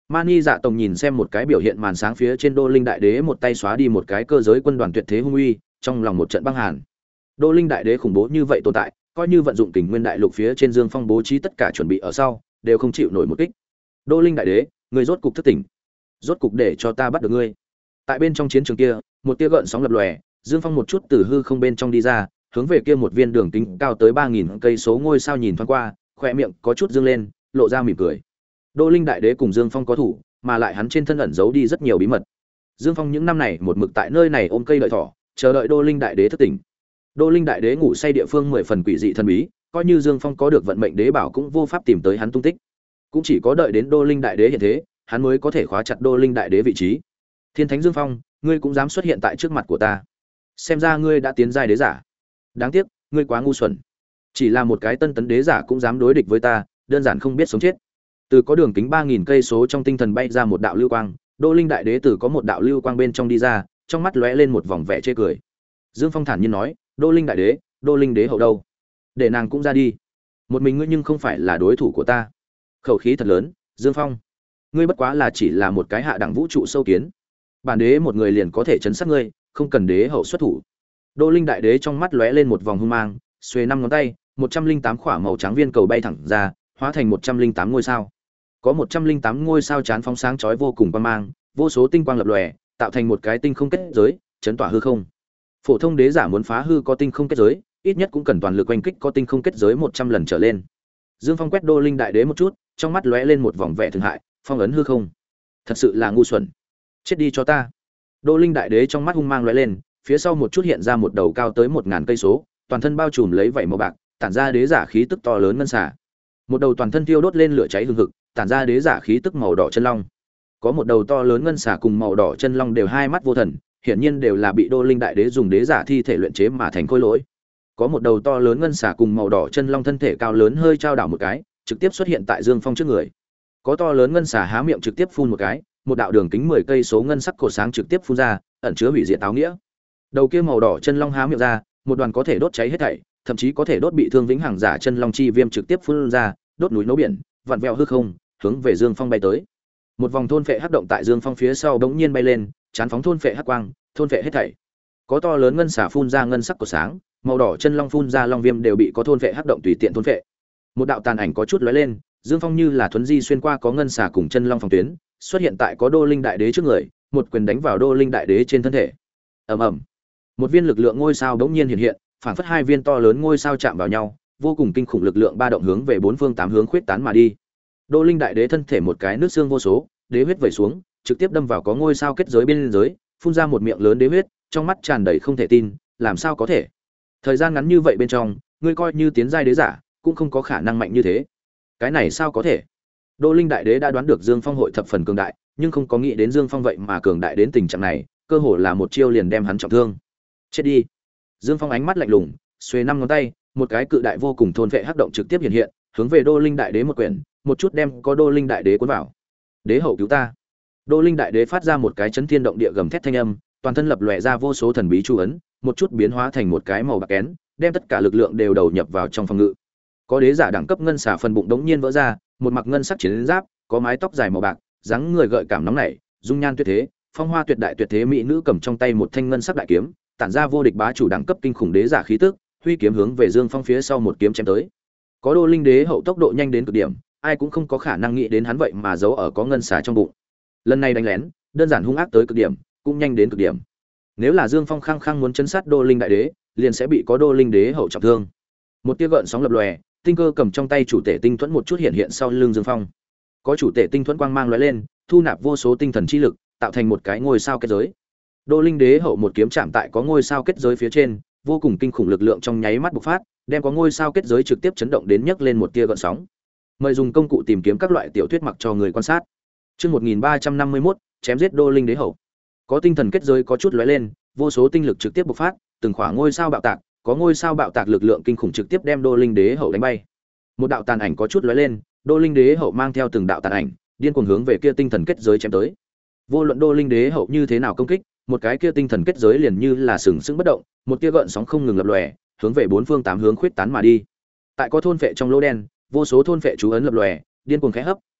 Mani Dạ Tổng nhìn xem một cái biểu hiện màn sáng phía trên Đô Linh Đại Đế, một tay xóa đi một cái cơ giới quân đoàn tuyệt thế hung uy, trong lòng một trận băng hàn. Đô Linh Đại Đế khủng bố như vậy tồn tại, coi như vận dụng Kình Nguyên Đại Lục phía trên Dương Phong bố trí tất cả chuẩn bị ở sau, đều không chịu nổi một kích. Đô Linh Đại Đế, ngươi rốt cục thức tỉnh. Rốt cục để cho ta bắt được ngươi. Tại bên trong chiến trường kia, một tia gợn sóng lập lòe, Dương Phong một chút từ hư không bên trong đi ra, hướng về kia một viên đường kính cao tới ba nghìn cây số ngôi sao nhìn thoáng qua, khóe miệng có chút dương lên, lộ ra mỉm cười. Đô Linh Đại Đế cùng Dương Phong có thủ, mà lại hắn trên thân ẩn giấu đi rất nhiều bí mật. Dương Phong những năm này một mực tại nơi này ôm cây đợi thỏ, chờ đợi Đô Linh Đại Đế thức tỉnh. Đô Linh Đại Đế ngủ say địa phương mười phần quỷ dị thần bí, coi như Dương Phong có được vận mệnh đế bảo cũng vô pháp tìm tới hắn tung tích. Cũng chỉ có đợi đến Đô Linh Đại Đế hiện thế, hắn mới có thể khóa chặt Đô Linh Đại Đế vị trí. Thiên Thánh Dương Phong, ngươi cũng dám xuất hiện tại trước mặt của ta? Xem ra ngươi đã tiến giai đế giả. Đáng tiếc, ngươi quá ngu xuẩn. Chỉ là một cái tân tấn đế giả cũng dám đối địch với ta, đơn giản không biết sống chết. Từ có đường kính ba nghìn cây số trong tinh thần bay ra một đạo lưu quang, Đô Linh Đại Đế từ có một đạo lưu quang bên trong đi ra, trong mắt lóe lên một vòng vẻ chê cười. Dương Phong thản nhiên nói, Đô Linh Đại Đế, Đô Linh Đế hậu đâu? Để nàng cũng ra đi. Một mình ngươi nhưng không phải là đối thủ của ta. Khẩu khí thật lớn, Dương Phong. Ngươi bất quá là chỉ là một cái hạ đẳng vũ trụ sâu kiến. Bản đế một người liền có thể chấn sát ngươi, không cần đế hậu xuất thủ. Đô Linh Đại Đế trong mắt lóe lên một vòng hung mang, xuề năm ngón tay, một trăm linh tám quả màu trắng viên cầu bay thẳng ra, hóa thành một trăm linh tám ngôi sao. Có một trăm linh tám ngôi sao chán phóng sáng chói vô cùng quang mang, vô số tinh quang lập lòe, tạo thành một cái tinh không kết giới, chấn tỏa hư không. Phổ thông đế giả muốn phá hư có tinh không kết giới, ít nhất cũng cần toàn lực oanh kích có tinh không kết giới một trăm lần trở lên. Dương Phong quét Đô Linh Đại Đế một chút, trong mắt lóe lên một vòng vẻ thương hại, phong ấn hư không. Thật sự là ngu xuẩn. Chết đi cho ta. Đô Linh Đại Đế trong mắt hung mang lóe lên, phía sau một chút hiện ra một đầu cao tới một ngàn cây số, toàn thân bao trùm lấy vảy màu bạc, tản ra đế giả khí tức to lớn ngân xà. Một đầu toàn thân thiêu đốt lên lửa cháy hừng hực, tản ra đế giả khí tức màu đỏ chân long. Có một đầu to lớn ngân xà cùng màu đỏ chân long đều hai mắt vô thần, hiển nhiên đều là bị Đô Linh Đại Đế dùng đế giả thi thể luyện chế mà thành khôi lỗi. Có một đầu to lớn ngân xà cùng màu đỏ chân long thân thể cao lớn hơi trao đảo một cái, trực tiếp xuất hiện tại Dương Phong trước người. Có to lớn ngân xà há miệng trực tiếp phun một cái, một đạo đường kính mười cây số ngân sắc cột sáng trực tiếp phun ra, ẩn chứa hủy diệt táo nghĩa. Đầu kia màu đỏ chân long há miệng ra, một đoàn có thể đốt cháy hết thảy, thậm chí có thể đốt bị thương vĩnh hằng giả chân long chi viêm trực tiếp phun ra, đốt núi nấu biển, vặn vẹo hư không, hướng về Dương Phong bay tới. Một vòng thôn phệ hắc động tại Dương Phong phía sau bỗng nhiên bay lên, chán phóng thôn phệ hắc quang, thôn phệ hết thảy. Có to lớn ngân xà phun ra ngân sắc của sáng, màu đỏ chân long phun ra long viêm đều bị có thôn phệ hắc động tùy tiện thôn phệ. Một đạo tàn ảnh có chút lóe lên, Dương Phong như là thuấn di xuyên qua có ngân xà cùng chân long phòng tuyến, xuất hiện tại có Đô Linh Đại Đế trước người, một quyền đánh vào Đô Linh Đại Đế trên thân thể. Ầm ầm. Một viên lực lượng ngôi sao bỗng nhiên hiện hiện, phảng phất hai viên to lớn ngôi sao chạm vào nhau, vô cùng kinh khủng lực lượng ba động hướng về bốn phương tám hướng khuyết tán mà đi. Đô Linh Đại Đế thân thể một cái nước xương vô số, đế huyết vẩy xuống, trực tiếp đâm vào có ngôi sao kết giới bên dưới, phun ra một miệng lớn đế huyết, trong mắt tràn đầy không thể tin, làm sao có thể? Thời gian ngắn như vậy bên trong, ngươi coi như tiến giai đế giả, cũng không có khả năng mạnh như thế. Cái này sao có thể? Đô Linh Đại Đế đã đoán được Dương Phong hội thập phần cường đại, nhưng không có nghĩ đến Dương Phong vậy mà cường đại đến tình trạng này, cơ hồ là một chiêu liền đem hắn trọng thương. Chết đi. Dương Phong ánh mắt lạnh lùng, xuề năm ngón tay, một cái cự đại vô cùng thôn vệ hắc động trực tiếp hiện hiện, hướng về Đô Linh Đại Đế một quyển, một chút đem có Đô Linh Đại Đế cuốn vào. Đế hậu cứu ta. Đô Linh Đại Đế phát ra một cái chấn thiên động địa gầm thét thanh âm, toàn thân lập lòe ra vô số thần bí chú ấn, một chút biến hóa thành một cái màu bạc kén, đem tất cả lực lượng đều đầu nhập vào trong phòng ngự. Có đế giả đẳng cấp ngân xà phần bụng đống nhiên vỡ ra, một mặc ngân sắc chiến giáp, có mái tóc dài màu bạc, dáng người gợi cảm nóng nảy, dung nhan tuyệt thế, phong hoa tuyệt đại tuyệt thế mỹ nữ cầm trong tay một thanh ngân sắc đại kiếm, tản ra vô địch bá chủ đẳng cấp kinh khủng đế giả khí tức, huy kiếm hướng về Dương Phong phía sau một kiếm chém tới. Có Đô Linh Đế hậu tốc độ nhanh đến cực điểm, ai cũng không có khả năng nghĩ đến hắn vậy mà giấu ở có ngân xà trong bụng. Lần này đánh lén, đơn giản hung ác tới cực điểm, cũng nhanh đến cực điểm. Nếu là Dương Phong khăng khăng muốn chấn sát Đô Linh Đại Đế, liền sẽ bị có Đô Linh Đế hậu trọng thương. Một tia gợn sóng lập lòe, tinh cơ cầm trong tay chủ tể tinh thuẫn một chút hiện hiện sau lưng Dương Phong. Có chủ tể tinh thuẫn quang mang lóe lên, thu nạp vô số tinh thần chi lực, tạo thành một cái ngôi sao kết giới. Đô Linh Đế hậu một kiếm chạm tại có ngôi sao kết giới phía trên, vô cùng kinh khủng lực lượng trong nháy mắt bộc phát, đem có ngôi sao kết giới trực tiếp chấn động đến nhấc lên một tia gợn sóng. Mời dùng công cụ tìm kiếm các loại tiểu thuyết mặc cho người quan sát. Chương một nghìn ba trăm năm mươi mốt, chém giết Đô Linh Đế hậu. Có tinh thần kết giới có chút lóe lên, vô số tinh lực trực tiếp bộc phát, từng khỏa ngôi sao bạo tạc, có ngôi sao bạo tạc lực lượng kinh khủng trực tiếp đem Đô Linh Đế hậu đánh bay. Một đạo tàn ảnh có chút lóe lên, Đô Linh Đế hậu mang theo từng đạo tàn ảnh, điên cuồng hướng về kia tinh thần kết giới chém tới. Vô luận Đô Linh Đế hậu như thế nào công kích, một cái kia tinh thần kết giới liền như là sừng sững bất động, một tia gợn sóng không ngừng lập lòe, hướng về bốn phương tám hướng khuyết tán mà đi. Tại có thôn phệ trong lỗ đen, vô số thôn phệ chú ấn lập lòe, điên cuồng khẽ hấp,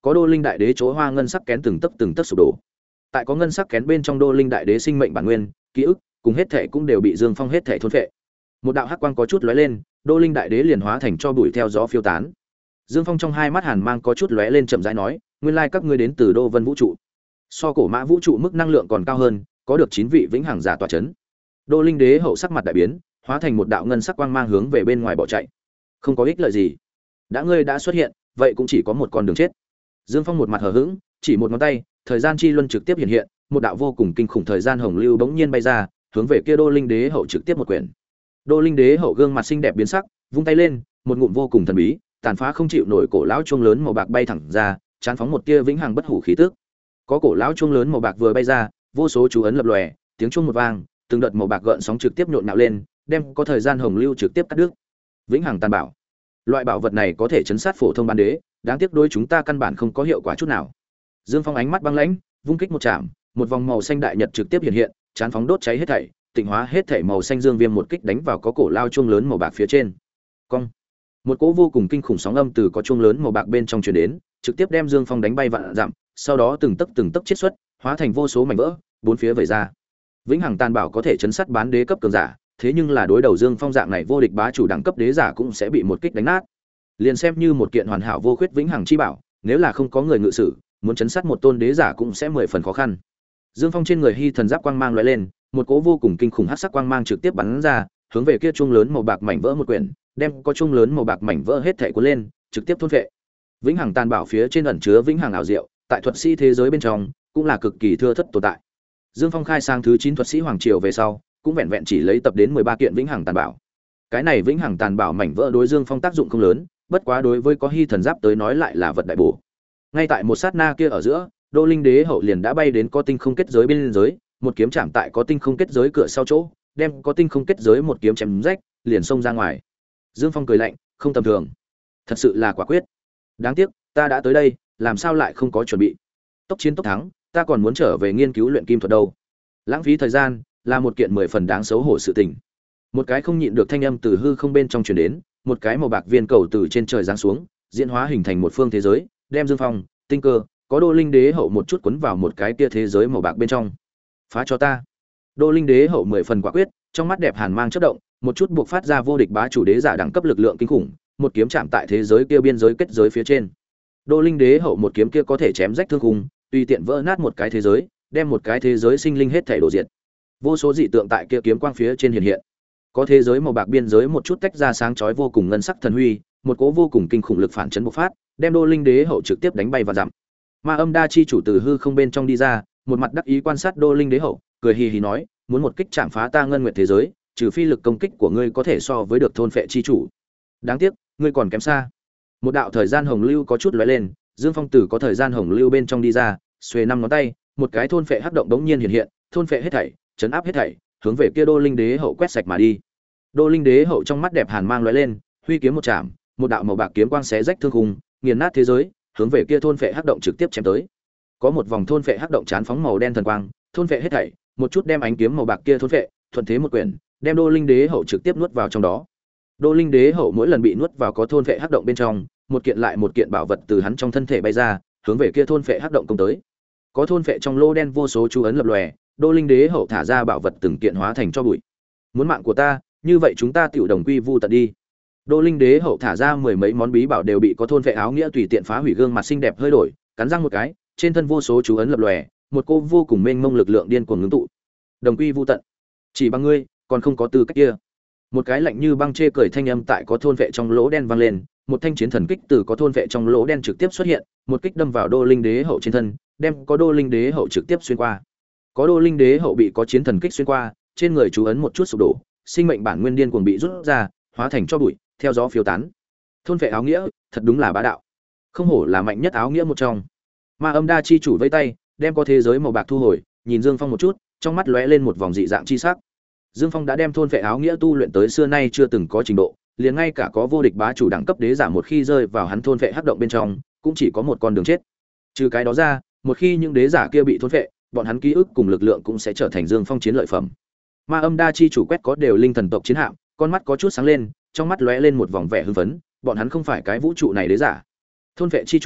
có đô linh đại đế chỗ hoa ngân sắc kén từng tấc từng tấc sụp đổ. Tại có ngân sắc kén bên trong đô linh đại đế sinh mệnh bản nguyên, ký ức, cùng hết thể cũng đều bị Dương Phong hết thể thôn phệ. Một đạo hắc quang có chút lóe lên, đô linh đại đế liền hóa thành cho bụi theo gió phiêu tán. Dương Phong trong hai mắt hàn mang có chút lóe lên chậm rãi nói, nguyên lai các ngươi đến từ Đô Vân vũ trụ. So cổ mã vũ trụ mức năng lượng còn cao hơn, có được chín vị vĩnh hằng giả tọa chấn. Đô linh đế hậu sắc mặt đại biến, hóa thành một đạo ngân sắc quang mang hướng về bên ngoài bỏ chạy. Không có ích lợi gì. Đã ngươi đã xuất hiện, vậy cũng chỉ có một con đường chết. Dương Phong một mặt hờ hững, chỉ một ngón tay, thời gian chi luân trực tiếp hiện hiện, một đạo vô cùng kinh khủng thời gian hồng lưu bỗng nhiên bay ra, hướng về kia Đô linh đế hậu trực tiếp một quyển. Đô linh đế hậu gương mặt xinh đẹp biến sắc, vung tay lên, một ngụm vô cùng thần bí, tàn phá không chịu nổi cổ lão chuông lớn màu bạc bay thẳng ra, chán phóng một tia vĩnh hằng bất hủ khí tức. Có cổ lão chuông lớn màu bạc vừa bay ra, vô số chú ấn lập lòe, tiếng chuông một vang, từng đợt màu bạc gợn sóng trực tiếp nhộn nhạo lên, đem có thời gian hồng lưu trực tiếp cắt đứt. Vĩnh hằng tàn bảo. Loại bảo vật này có thể chấn sát phổ thông ban đế, đáng tiếc đối chúng ta căn bản không có hiệu quả chút nào. Dương Phong ánh mắt băng lãnh, vung kích một chạm, một vòng màu xanh đại nhật trực tiếp hiện hiện, chán phóng đốt cháy hết thảy, tịnh hóa hết thảy màu xanh dương viêm một kích đánh vào có cổ lao chuông lớn màu bạc phía trên. Cong. Một cỗ vô cùng kinh khủng sóng âm từ có chuông lớn màu bạc bên trong truyền đến, trực tiếp đem Dương Phong đánh bay vạn dặm, sau đó từng tấc từng tấc chiết xuất, hóa thành vô số mảnh vỡ, bốn phía vẩy ra. Vĩnh hằng tàn bảo có thể chấn sát bán đế cấp cường giả, thế nhưng là đối đầu Dương Phong dạng này vô địch bá chủ đẳng cấp đế giả cũng sẽ bị một kích đánh nát. Liền xem như một kiện hoàn hảo vô khuyết vĩnh hằng chi bảo, nếu là không có người ngự sử, muốn chấn sát một tôn đế giả cũng sẽ mười phần khó khăn. Dương Phong trên người hy thần giáp quang mang lóe lên, một cỗ vô cùng kinh khủng hắc sắc quang mang trực tiếp bắn ra, hướng về kia chuông lớn màu bạc mảnh vỡ một quyển, đem có chuông lớn màu bạc mảnh vỡ hết thảy cuốn lên, trực tiếp thôn phệ. Vĩnh hằng tàn bảo phía trên ẩn chứa vĩnh hằng ảo diệu, tại thuật sĩ thế giới bên trong cũng là cực kỳ thưa thất tồn tại. Dương Phong khai sang thứ chín thuật sĩ hoàng triều về sau, cũng vẹn vẹn chỉ lấy tập đến mười ba kiện vĩnh hằng tàn bảo. Cái này vĩnh hằng tàn bảo mảnh vỡ đối Dương Phong tác dụng không lớn, bất quá đối với có hy thần giáp tới nói lại là vật đại bổ. Ngay tại một sát na kia ở giữa, Đô Linh Đế hậu liền đã bay đến có tinh không kết giới bên giới, một kiếm chạm tại có tinh không kết giới cửa sau chỗ, đem có tinh không kết giới một kiếm chém rách, liền xông ra ngoài. Dương Phong cười lạnh, không tầm thường, thật sự là quả quyết. Đáng tiếc, ta đã tới đây, làm sao lại không có chuẩn bị? Tốc chiến tốc thắng, ta còn muốn trở về nghiên cứu luyện kim thuật đâu. Lãng phí thời gian, là một kiện mười phần đáng xấu hổ sự tình. Một cái không nhịn được thanh âm từ hư không bên trong truyền đến, một cái màu bạc viên cầu từ trên trời giáng xuống, diễn hóa hình thành một phương thế giới, đem Dương Phong, Tinh Cơ, có Đô Linh Đế hậu một chút cuốn vào một cái kia thế giới màu bạc bên trong. Phá cho ta. Đô Linh Đế hậu mười phần quả quyết, trong mắt đẹp hàn mang chớp động, một chút buộc phát ra vô địch bá chủ đế giả đẳng cấp lực lượng kinh khủng, một kiếm chạm tại thế giới kia biên giới kết giới phía trên. Đô Linh Đế hậu một kiếm kia có thể chém rách thương khung, tùy tiện vỡ nát một cái thế giới, đem một cái thế giới sinh linh hết thảy đổ diệt. Vô số dị tượng tại kia kiếm quang phía trên hiện hiện. Có thế giới màu bạc biên giới một chút tách ra sáng chói vô cùng ngân sắc thần huy, một cỗ vô cùng kinh khủng lực phản chấn bộc phát, đem Đô Linh Đế hậu trực tiếp đánh bay và dặm. Ma Âm Đa chi chủ từ hư không bên trong đi ra, một mặt đắc ý quan sát Đô Linh Đế hậu, cười hì hì nói, muốn một kích chạm phá ta ngân nguyệt thế giới, trừ phi lực công kích của ngươi có thể so với được thôn phệ chi chủ. Đáng tiếc, ngươi còn kém xa. Một đạo thời gian hồng lưu có chút lóe lên, Dương Phong Tử có thời gian hồng lưu bên trong đi ra, xuề năm ngón tay, một cái thôn phệ hắc động đống nhiên hiện hiện, thôn phệ hết thảy, chấn áp hết thảy, hướng về kia Đô Linh Đế hậu quét sạch mà đi. Đô Linh Đế hậu trong mắt đẹp hàn mang lóe lên, huy kiếm một chạm, một đạo màu bạc kiếm quang xé rách thương khung, nghiền nát thế giới, hướng về kia thôn phệ hắc động trực tiếp chém tới. Có một vòng thôn phệ hắc động chán phóng màu đen thần quang, thôn phệ hết thảy, một chút đem ánh kiếm màu bạc kia thôn phệ, thuận thế một quyển, đem Đô Linh Đế hậu trực tiếp nuốt vào trong đó. Đô Linh Đế hậu mỗi lần bị nuốt vào có thôn phệ hắc động bên trong, một kiện lại một kiện bảo vật từ hắn trong thân thể bay ra, hướng về kia thôn phệ hắc động công tới. Có thôn phệ trong lô đen vô số chú ấn lập lòe, Đô Linh Đế hậu thả ra bảo vật từng kiện hóa thành cho bụi. Muốn mạng của ta, như vậy chúng ta tiểu đồng quy vu tận đi. Đô Linh Đế hậu thả ra mười mấy món bí bảo đều bị có thôn phệ áo nghĩa tùy tiện phá hủy, gương mặt xinh đẹp hơi đổi, cắn răng một cái, trên thân vô số chú ấn lập lòe, một cô vô cùng mênh mông lực lượng điên cuồng ngưng tụ. Đồng quy vu tận. Chỉ bằng ngươi, còn không có tư cách kia. Một cái lạnh như băng chê cười thanh âm tại có thôn vệ trong lỗ đen vang lên, một thanh chiến thần kích từ có thôn vệ trong lỗ đen trực tiếp xuất hiện, một kích đâm vào Đô Linh Đế hậu trên thân, đem có Đô Linh Đế hậu trực tiếp xuyên qua. Có Đô Linh Đế hậu bị có chiến thần kích xuyên qua, trên người chú ấn một chút sụp đổ, sinh mệnh bản nguyên điên cuồng bị rút ra, hóa thành cho bụi, theo gió phiêu tán. Thôn vệ áo nghĩa, thật đúng là bá đạo. Không hổ là mạnh nhất áo nghĩa một trong. Ma Âm Đa chi chủ vẫy tay, đem có thế giới màu bạc thu hồi, nhìn Dương Phong một chút, trong mắt lóe lên một vòng dị dạng chi sắc. Dương Phong đã đem thôn vệ áo nghĩa tu luyện tới xưa nay chưa từng có trình độ, liền ngay cả có vô địch bá chủ đẳng cấp đế giả một khi rơi vào hắn thôn vệ hắc động bên trong, cũng chỉ có một con đường chết. Trừ cái đó ra, một khi những đế giả kia bị thôn vệ, bọn hắn ký ức cùng lực lượng cũng sẽ trở thành Dương Phong chiến lợi phẩm. Ma Âm Đa chi chủ quét có đều linh thần tộc chiến hạm, con mắt có chút sáng lên, trong mắt lóe lên một vòng vẻ hưng phấn, bọn hắn không phải cái vũ trụ này đế giả. Thôn vệ chi chủ,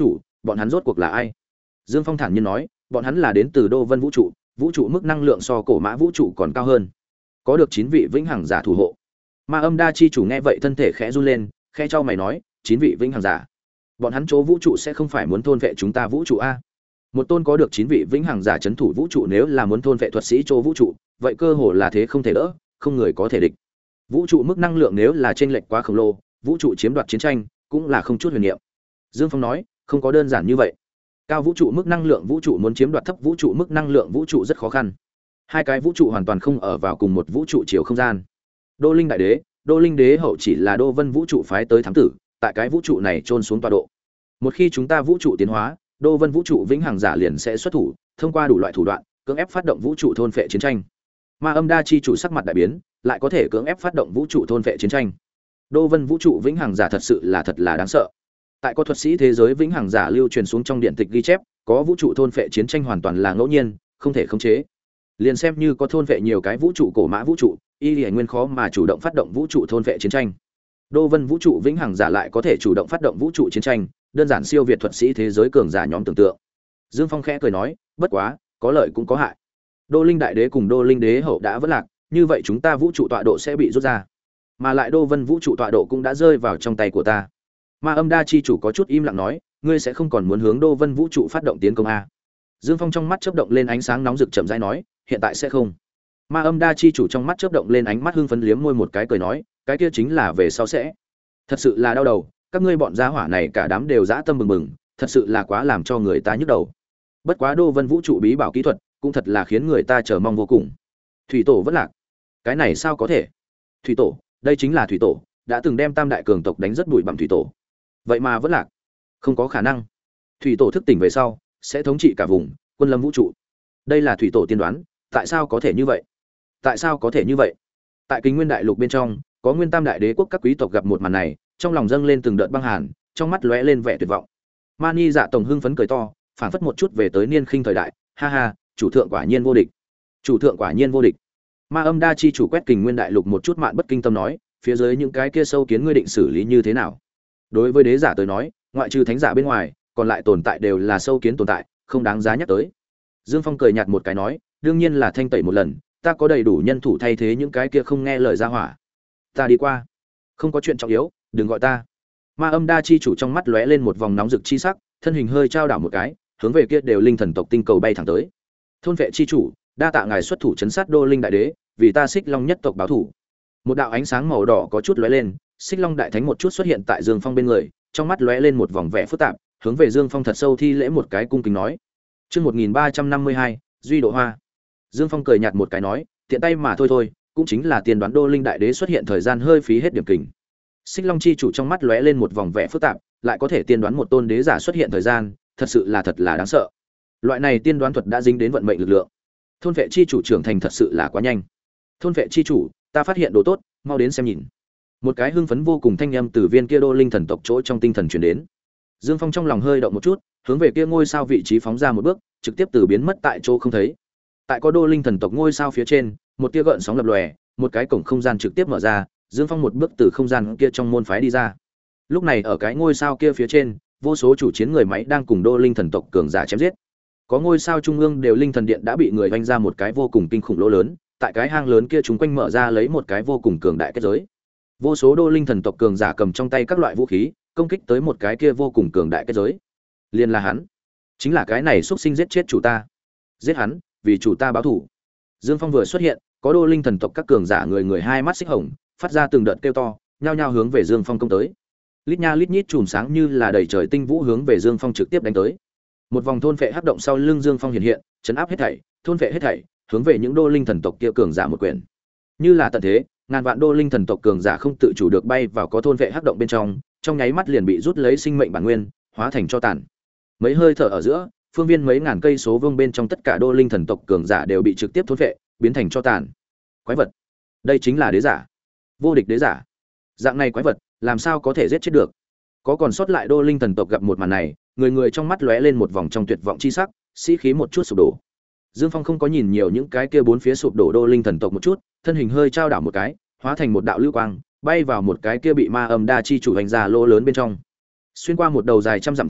bọn hắn rốt cuộc là ai? Dương Phong thản nhiên nói, bọn hắn là đến từ Đô Vân vũ trụ, vũ trụ mức năng lượng so cổ mã vũ trụ còn cao hơn, có được chín vị vĩnh hằng giả thủ hộ. Ma Âm Đa chi chủ nghe vậy thân thể khẽ run lên, khẽ chau mày nói, chín vị vĩnh hằng giả, bọn hắn chỗ vũ trụ sẽ không phải muốn thôn vệ chúng ta vũ trụ a? Một tôn có được chín vị vĩnh hằng giả chấn thủ vũ trụ, nếu là muốn thôn vệ thuật sĩ chỗ vũ trụ, vậy cơ hồ là thế không thể đỡ, không người có thể địch. Vũ trụ mức năng lượng nếu là chênh lệch quá khổng lồ, vũ trụ chiếm đoạt chiến tranh cũng là không chút huyền niệm. Dương Phong nói, không có đơn giản như vậy. Cao vũ trụ mức năng lượng vũ trụ muốn chiếm đoạt thấp vũ trụ mức năng lượng vũ trụ rất khó khăn. Hai cái vũ trụ hoàn toàn không ở vào cùng một vũ trụ chiều không gian. Đô Linh đại đế, Đô Linh đế hậu chỉ là Đô Vân vũ trụ phái tới thám tử, tại cái vũ trụ này trôn xuống tọa độ. Một khi chúng ta vũ trụ tiến hóa, Đô Vân vũ trụ vĩnh hằng giả liền sẽ xuất thủ, thông qua đủ loại thủ đoạn, cưỡng ép phát động vũ trụ thôn phệ chiến tranh. Ma Âm Đa chi chủ sắc mặt đại biến, lại có thể cưỡng ép phát động vũ trụ thôn phệ chiến tranh. Đô Vân vũ trụ vĩnh hằng giả thật sự là thật là đáng sợ. Tại có thuật sĩ thế giới vĩnh hằng giả lưu truyền xuống trong điện tịch ghi chép, có vũ trụ thôn phệ chiến tranh hoàn toàn là ngẫu nhiên, không thể khống chế. Liền xem như có thôn phệ nhiều cái vũ trụ cổ mã vũ trụ, y liền nguyên khó mà chủ động phát động vũ trụ thôn phệ chiến tranh. Đô Vân vũ trụ vĩnh hằng giả lại có thể chủ động phát động vũ trụ chiến tranh, đơn giản siêu việt thuật sĩ thế giới cường giả nhóm tưởng tượng. Dương Phong khẽ cười nói, bất quá, có lợi cũng có hại. Đô Linh đại đế cùng Đô Linh đế hậu đã vỡ lạc, như vậy chúng ta vũ trụ tọa độ sẽ bị rút ra. Mà lại Đô Vân vũ trụ tọa độ cũng đã rơi vào trong tay của ta. Ma Âm Đa chi chủ có chút im lặng nói, ngươi sẽ không còn muốn hướng Đô Vân vũ trụ phát động tiến công a? Dương Phong trong mắt chớp động lên ánh sáng nóng rực chậm rãi nói, hiện tại sẽ không. Ma Âm Đa chi chủ trong mắt chớp động lên ánh mắt hưng phấn liếm môi một cái cười nói, cái kia chính là về sau sẽ. Thật sự là đau đầu, các ngươi bọn gia hỏa này cả đám đều dã tâm bừng bừng, thật sự là quá làm cho người ta nhức đầu. Bất quá Đô Vân vũ trụ bí bảo kỹ thuật, cũng thật là khiến người ta chờ mong vô cùng. Thủy tổ vẫn lạc, cái này sao có thể? Thủy tổ, đây chính là thủy tổ, đã từng đem tam đại cường tộc đánh rất bụi bặm thủy tổ, vậy mà vẫn lạc, không có khả năng. Thủy tổ thức tỉnh về sau, sẽ thống trị cả vùng quân lâm vũ trụ. Đây là thủy tổ tiên đoán, tại sao có thể như vậy? Tại sao có thể như vậy? Tại Kình Nguyên đại lục bên trong, có Nguyên Tam đại đế quốc các quý tộc gặp một màn này, trong lòng dâng lên từng đợt băng hàn, trong mắt lóe lên vẻ tuyệt vọng. Mani Dạ tổng hưng phấn cười to, phảng phất một chút về tới niên khinh thời đại, ha ha, chủ thượng quả nhiên vô địch. Chủ thượng quả nhiên vô địch. Ma Âm Đa chi chủ quét Kình Nguyên đại lục một chút mạn bất kinh tâm nói, phía dưới những cái kia sâu kiến ngươi định xử lý như thế nào? Đối với đế giả tới nói, ngoại trừ thánh giả bên ngoài, còn lại tồn tại đều là sâu kiến tồn tại, không đáng giá nhắc tới. Dương Phong cười nhạt một cái nói, đương nhiên là thanh tẩy một lần, ta có đầy đủ nhân thủ thay thế những cái kia không nghe lời ra hỏa. Ta đi qua, không có chuyện trọng yếu, đừng gọi ta. Ma Âm Đa chi chủ trong mắt lóe lên một vòng nóng rực chi sắc, thân hình hơi trao đảo một cái, hướng về kia đều linh thần tộc tinh cầu bay thẳng tới. Thôn vệ chi chủ, đa tạ ngài xuất thủ trấn sát Đô Linh đại đế, vì ta Xích Long nhất tộc báo thủ. Một đạo ánh sáng màu đỏ có chút lóe lên, Xích Long đại thánh một chút xuất hiện tại Dương Phong bên người, trong mắt lóe lên một vòng vẻ phức tạp, hướng về Dương Phong thật sâu thi lễ một cái cung kính nói: "Chương một nghìn ba trăm năm mươi hai, Duy Độ Hoa." Dương Phong cười nhạt một cái nói: "Tiện tay mà thôi thôi, cũng chính là tiên đoán Đô Linh đại đế xuất hiện thời gian hơi phí hết điểm kình." Xích Long chi chủ trong mắt lóe lên một vòng vẻ phức tạp, lại có thể tiên đoán một tôn đế giả xuất hiện thời gian, thật sự là thật là đáng sợ. Loại này tiên đoán thuật đã dính đến vận mệnh lực lượng. Thôn vệ chi chủ trưởng thành thật sự là quá nhanh. Thôn vệ chi chủ, ta phát hiện đồ tốt, mau đến xem nhìn. Một cái hưng phấn vô cùng thanh âm từ viên kia Đô Linh thần tộc chỗ trong tinh thần truyền đến. Dương Phong trong lòng hơi động một chút, hướng về kia ngôi sao vị trí phóng ra một bước, trực tiếp từ biến mất tại chỗ không thấy. Tại có Đô Linh thần tộc ngôi sao phía trên, một tia gợn sóng lập lòe, một cái cổng không gian trực tiếp mở ra, Dương Phong một bước từ không gian kia trong môn phái đi ra. Lúc này ở cái ngôi sao kia phía trên, vô số chủ chiến người máy đang cùng Đô Linh thần tộc cường giả chém giết. Có ngôi sao trung ương đều linh thần điện đã bị người vanh ra một cái vô cùng kinh khủng lỗ lớn, tại cái hang lớn kia chúng quanh mở ra lấy một cái vô cùng cường đại kết giới. Vô số Đô Linh thần tộc cường giả cầm trong tay các loại vũ khí, công kích tới một cái kia vô cùng cường đại kết giới. Liên là hắn, chính là cái này xuất sinh giết chết chủ ta. Giết hắn, vì chủ ta báo thù. Dương Phong vừa xuất hiện, có Đô Linh thần tộc các cường giả người người hai mắt xích hồng, phát ra từng đợt kêu to, nhao nhao hướng về Dương Phong công tới. Lít nha lít nhít chùm sáng như là đầy trời tinh vũ hướng về Dương Phong trực tiếp đánh tới. Một vòng thôn phệ hắc động sau lưng Dương Phong hiện hiện, chấn áp hết thảy, thôn phệ hết thảy, hướng về những Đô Linh thần tộc kia cường giả một quyền. Như là tận thế, ngàn vạn Đô Linh thần tộc cường giả không tự chủ được bay vào có thôn phệ hắc động bên trong, trong nháy mắt liền bị rút lấy sinh mệnh bản nguyên, hóa thành tro tàn. Mấy hơi thở ở giữa, phương viên mấy ngàn cây số vương bên trong tất cả Đô Linh thần tộc cường giả đều bị trực tiếp thôn phệ, biến thành tro tàn. Quái vật, đây chính là đế giả, vô địch đế giả. Dạng này quái vật, làm sao có thể giết chết được? Có còn sót lại Đô Linh thần tộc gặp một màn này, người người trong mắt lóe lên một vòng trong tuyệt vọng chi sắc, sĩ khí một chút sụp đổ. Dương Phong không có nhìn nhiều những cái kia bốn phía sụp đổ Đô Linh thần tộc một chút, thân hình hơi trao đảo một cái, hóa thành một đạo lưu quang, bay vào một cái kia bị Ma Âm Đa chi chủ hành ra lỗ lớn bên trong. Xuyên qua một đầu dài trăm dặm thông đạo,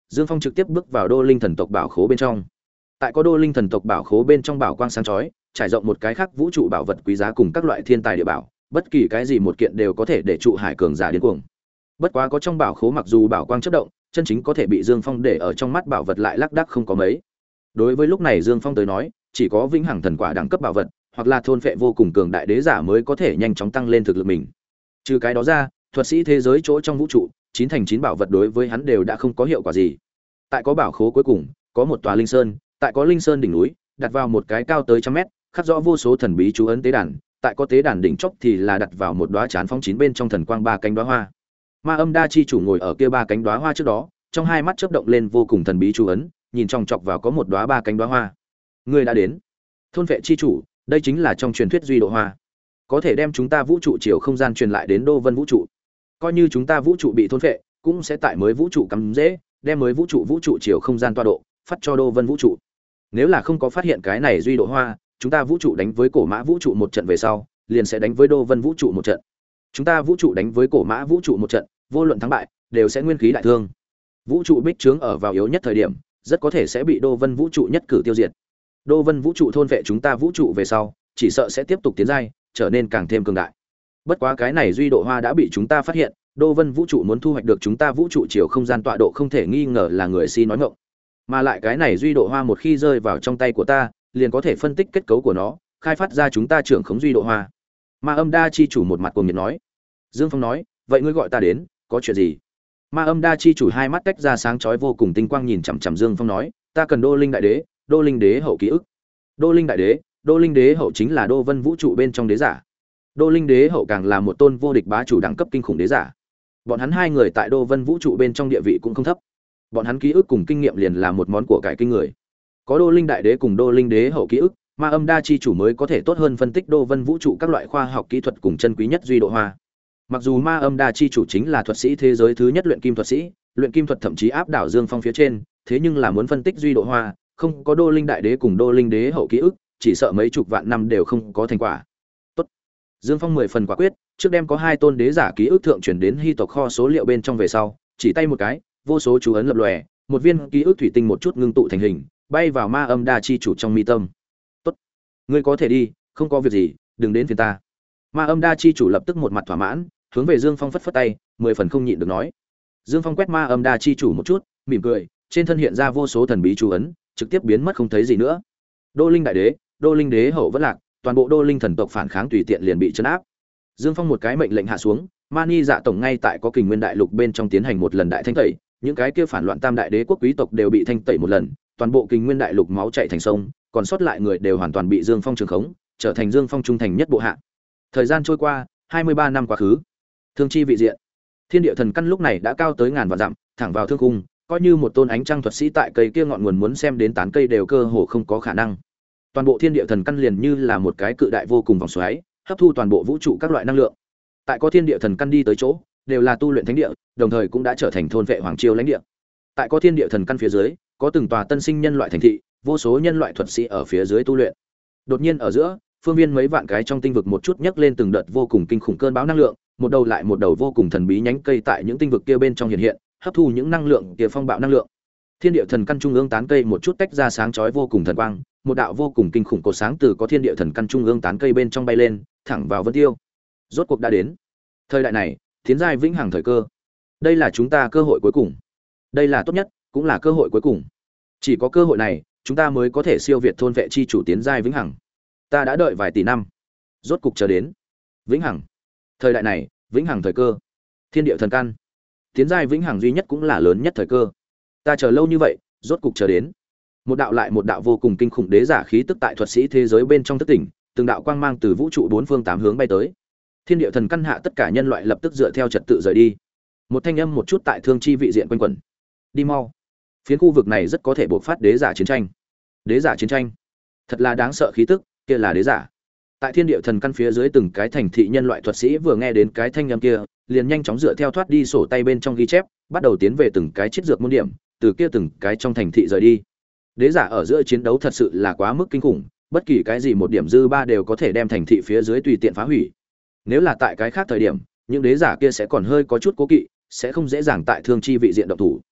Dương Phong trực tiếp bước vào Đô Linh thần tộc bảo khố bên trong. Tại có Đô Linh thần tộc bảo khố bên trong bảo quang sáng chói, trải rộng một cái khác vũ trụ bảo vật quý giá cùng các loại thiên tài địa bảo, bất kỳ cái gì một kiện đều có thể để trụ hải cường giả điên cuồng. Bất quá có trong bảo khố mặc dù bảo quang chớp động, chân chính có thể bị Dương Phong để ở trong mắt bảo vật lại lác đác không có mấy. Đối với lúc này Dương Phong tới nói, chỉ có vĩnh hằng thần quả đẳng cấp bảo vật, hoặc là thôn phệ vô cùng cường đại đế giả mới có thể nhanh chóng tăng lên thực lực mình. Trừ cái đó ra, thuật sĩ thế giới chỗ trong vũ trụ, chín thành chín bảo vật đối với hắn đều đã không có hiệu quả gì. Tại có bảo khố cuối cùng, có một tòa linh sơn, tại có linh sơn đỉnh núi, đặt vào một cái cao tới trăm mét, khắc rõ vô số thần bí chú ấn tế đàn, tại có tế đàn đỉnh chóp thì là đặt vào một đóa chán phong chín bên trong thần quang ba cánh đóa hoa. Ma Âm Đa chi chủ ngồi ở kia ba cánh đóa hoa trước đó, trong hai mắt chớp động lên vô cùng thần bí chú ấn, nhìn chòng chọc vào có một đóa ba cánh đóa hoa. Người đã đến. Thôn vệ chi chủ, đây chính là trong truyền thuyết duy độ hoa, có thể đem chúng ta vũ trụ chiều không gian truyền lại đến Đô Vân vũ trụ. Coi như chúng ta vũ trụ bị thôn vệ, cũng sẽ tại mới vũ trụ cắm dễ, đem mới vũ trụ vũ trụ chiều không gian tọa độ phát cho Đô Vân vũ trụ. Nếu là không có phát hiện cái này duy độ hoa, chúng ta vũ trụ đánh với cổ mã vũ trụ một trận về sau, liền sẽ đánh với Đô Vân vũ trụ một trận. Chúng ta vũ trụ đánh với cổ mã vũ trụ một trận, vô luận thắng bại, đều sẽ nguyên khí đại thương. Vũ trụ bích trướng ở vào yếu nhất thời điểm, rất có thể sẽ bị Đô Vân vũ trụ nhất cử tiêu diệt. Đô Vân vũ trụ thôn vệ chúng ta vũ trụ về sau, chỉ sợ sẽ tiếp tục tiến giai, trở nên càng thêm cường đại. Bất quá cái này duy độ hoa đã bị chúng ta phát hiện, Đô Vân vũ trụ muốn thu hoạch được chúng ta vũ trụ chiều không gian tọa độ không thể nghi ngờ là người si nói ngọng. Mà lại cái này duy độ hoa một khi rơi vào trong tay của ta, liền có thể phân tích kết cấu của nó, khai phát ra chúng ta trưởng khống duy độ hoa. Ma Âm Đa chi chủ một mặt cuồng nhiệt nói. Dương Phong nói, vậy ngươi gọi ta đến, có chuyện gì? Ma Âm Đa chi chủ hai mắt tách ra sáng chói vô cùng tinh quang nhìn chằm chằm Dương Phong nói, ta cần Đô Linh đại đế, Đô Linh đế hậu ký ức. Đô Linh đại đế, Đô Linh đế hậu chính là Đô Vân vũ trụ bên trong đế giả. Đô Linh đế hậu càng là một tôn vô địch bá chủ đẳng cấp kinh khủng đế giả. Bọn hắn hai người tại Đô Vân vũ trụ bên trong địa vị cũng không thấp. Bọn hắn ký ức cùng kinh nghiệm liền là một món của cải kinh người. Có Đô Linh đại đế cùng Đô Linh đế hậu ký ức, Ma Âm Đa chi chủ mới có thể tốt hơn phân tích Đô Vân vũ trụ các loại khoa học kỹ thuật cùng chân quý nhất duy độ hoa. Mặc dù Ma Âm Đa chi chủ chính là thuật sĩ thế giới thứ nhất luyện kim thuật sĩ, luyện kim thuật thậm chí áp đảo Dương Phong phía trên, thế nhưng là muốn phân tích duy độ hoa, không có Đô Linh đại đế cùng Đô Linh đế hậu ký ức, chỉ sợ mấy chục vạn năm đều không có thành quả. Tốt. Dương Phong mười phần quả quyết, trước đem có hai tôn đế giả ký ức thượng chuyển đến hy tộc kho số liệu bên trong về sau, chỉ tay một cái, vô số chú ấn lập lòe, một viên ký ức thủy tinh một chút ngưng tụ thành hình, bay vào Ma Âm Đa chi chủ trong mi tâm. Tốt, ngươi có thể đi, không có việc gì, đừng đến phiền ta. Ma Âm Đa chi chủ lập tức một mặt thỏa mãn, hướng về Dương Phong phất phất tay, mười phần không nhịn được nói. Dương Phong quét Ma Âm Đa chi chủ một chút, mỉm cười, trên thân hiện ra vô số thần bí chú ấn, trực tiếp biến mất không thấy gì nữa. Đô Linh đại đế, Đô Linh đế hậu vẫn lạc, toàn bộ Đô Linh thần tộc phản kháng tùy tiện liền bị trấn áp. Dương Phong một cái mệnh lệnh hạ xuống, Mani Dạ tổng ngay tại có Kình Nguyên đại lục bên trong tiến hành một lần đại thanh tẩy, những cái kia phản loạn tam đại đế quốc quý tộc đều bị thanh tẩy một lần, toàn bộ Kình Nguyên đại lục máu chảy thành sông, còn sót lại người đều hoàn toàn bị Dương Phong trường khống, trở thành Dương Phong trung thành nhất bộ hạ. Thời gian trôi qua, hai mươi ba năm quá khứ. Thương chi vị diện. Thiên địa thần căn lúc này đã cao tới ngàn vạn dặm, thẳng vào thương cung, coi như một tôn ánh trăng thuật sĩ tại cây kia ngọn nguồn muốn xem đến tán cây đều cơ hồ không có khả năng. Toàn bộ thiên địa thần căn liền như là một cái cự đại vô cùng vòng xoáy, hấp thu toàn bộ vũ trụ các loại năng lượng. Tại có thiên địa thần căn đi tới chỗ, đều là tu luyện thánh địa, đồng thời cũng đã trở thành thôn vệ hoàng triều lãnh địa. Tại có thiên địa thần căn phía dưới, có từng tòa tân sinh nhân loại thành thị, vô số nhân loại thuật sĩ ở phía dưới tu luyện. Đột nhiên ở giữa, phương viên mấy vạn cái trong tinh vực một chút nhấc lên từng đợt vô cùng kinh khủng cơn bão năng lượng, một đầu lại một đầu vô cùng thần bí nhánh cây tại những tinh vực kia bên trong hiện hiện, hấp thu những năng lượng kia phong bạo năng lượng. Thiên địa thần căn trung ương tán cây một chút tách ra sáng chói vô cùng thần quang, một đạo vô cùng kinh khủng cột sáng từ có thiên địa thần căn trung ương tán cây bên trong bay lên, thẳng vào vân tiêu. Rốt cuộc đã đến. Thời đại này, tiến giai vĩnh hằng thời cơ. Đây là chúng ta cơ hội cuối cùng. Đây là tốt nhất, cũng là cơ hội cuối cùng. Chỉ có cơ hội này, chúng ta mới có thể siêu việt thôn vệ chi chủ tiến giai vĩnh hằng. Ta đã đợi vài tỷ năm, rốt cục chờ đến. Vĩnh hằng. Thời đại này, vĩnh hằng thời cơ. Thiên địa thần căn. Tiến giai vĩnh hằng duy nhất cũng là lớn nhất thời cơ. Ta chờ lâu như vậy, rốt cục chờ đến. Một đạo lại một đạo vô cùng kinh khủng đế giả khí tức tại thuật sĩ thế giới bên trong thức tỉnh, từng đạo quang mang từ vũ trụ bốn phương tám hướng bay tới. Thiên địa thần căn hạ tất cả nhân loại lập tức dựa theo trật tự rời đi. Một thanh âm một chút tại thương chi vị diện quanh quẩn. Đi mau. Phiến khu vực này rất có thể bộc phát đế giả chiến tranh. Đế giả chiến tranh. Thật là đáng sợ khí tức, kia là đế giả. Tại thiên địa thần căn phía dưới từng cái thành thị nhân loại thuật sĩ vừa nghe đến cái thanh âm kia, liền nhanh chóng dựa theo thoát đi sổ tay bên trong ghi chép, bắt đầu tiến về từng cái chiết dược môn điểm, từ kia từng cái trong thành thị rời đi. Đế giả ở giữa chiến đấu thật sự là quá mức kinh khủng, bất kỳ cái gì một điểm dư ba đều có thể đem thành thị phía dưới tùy tiện phá hủy. Nếu là tại cái khác thời điểm, những đế giả kia sẽ còn hơi có chút cố kỵ, sẽ không dễ dàng tại thương chi vị diện động thủ.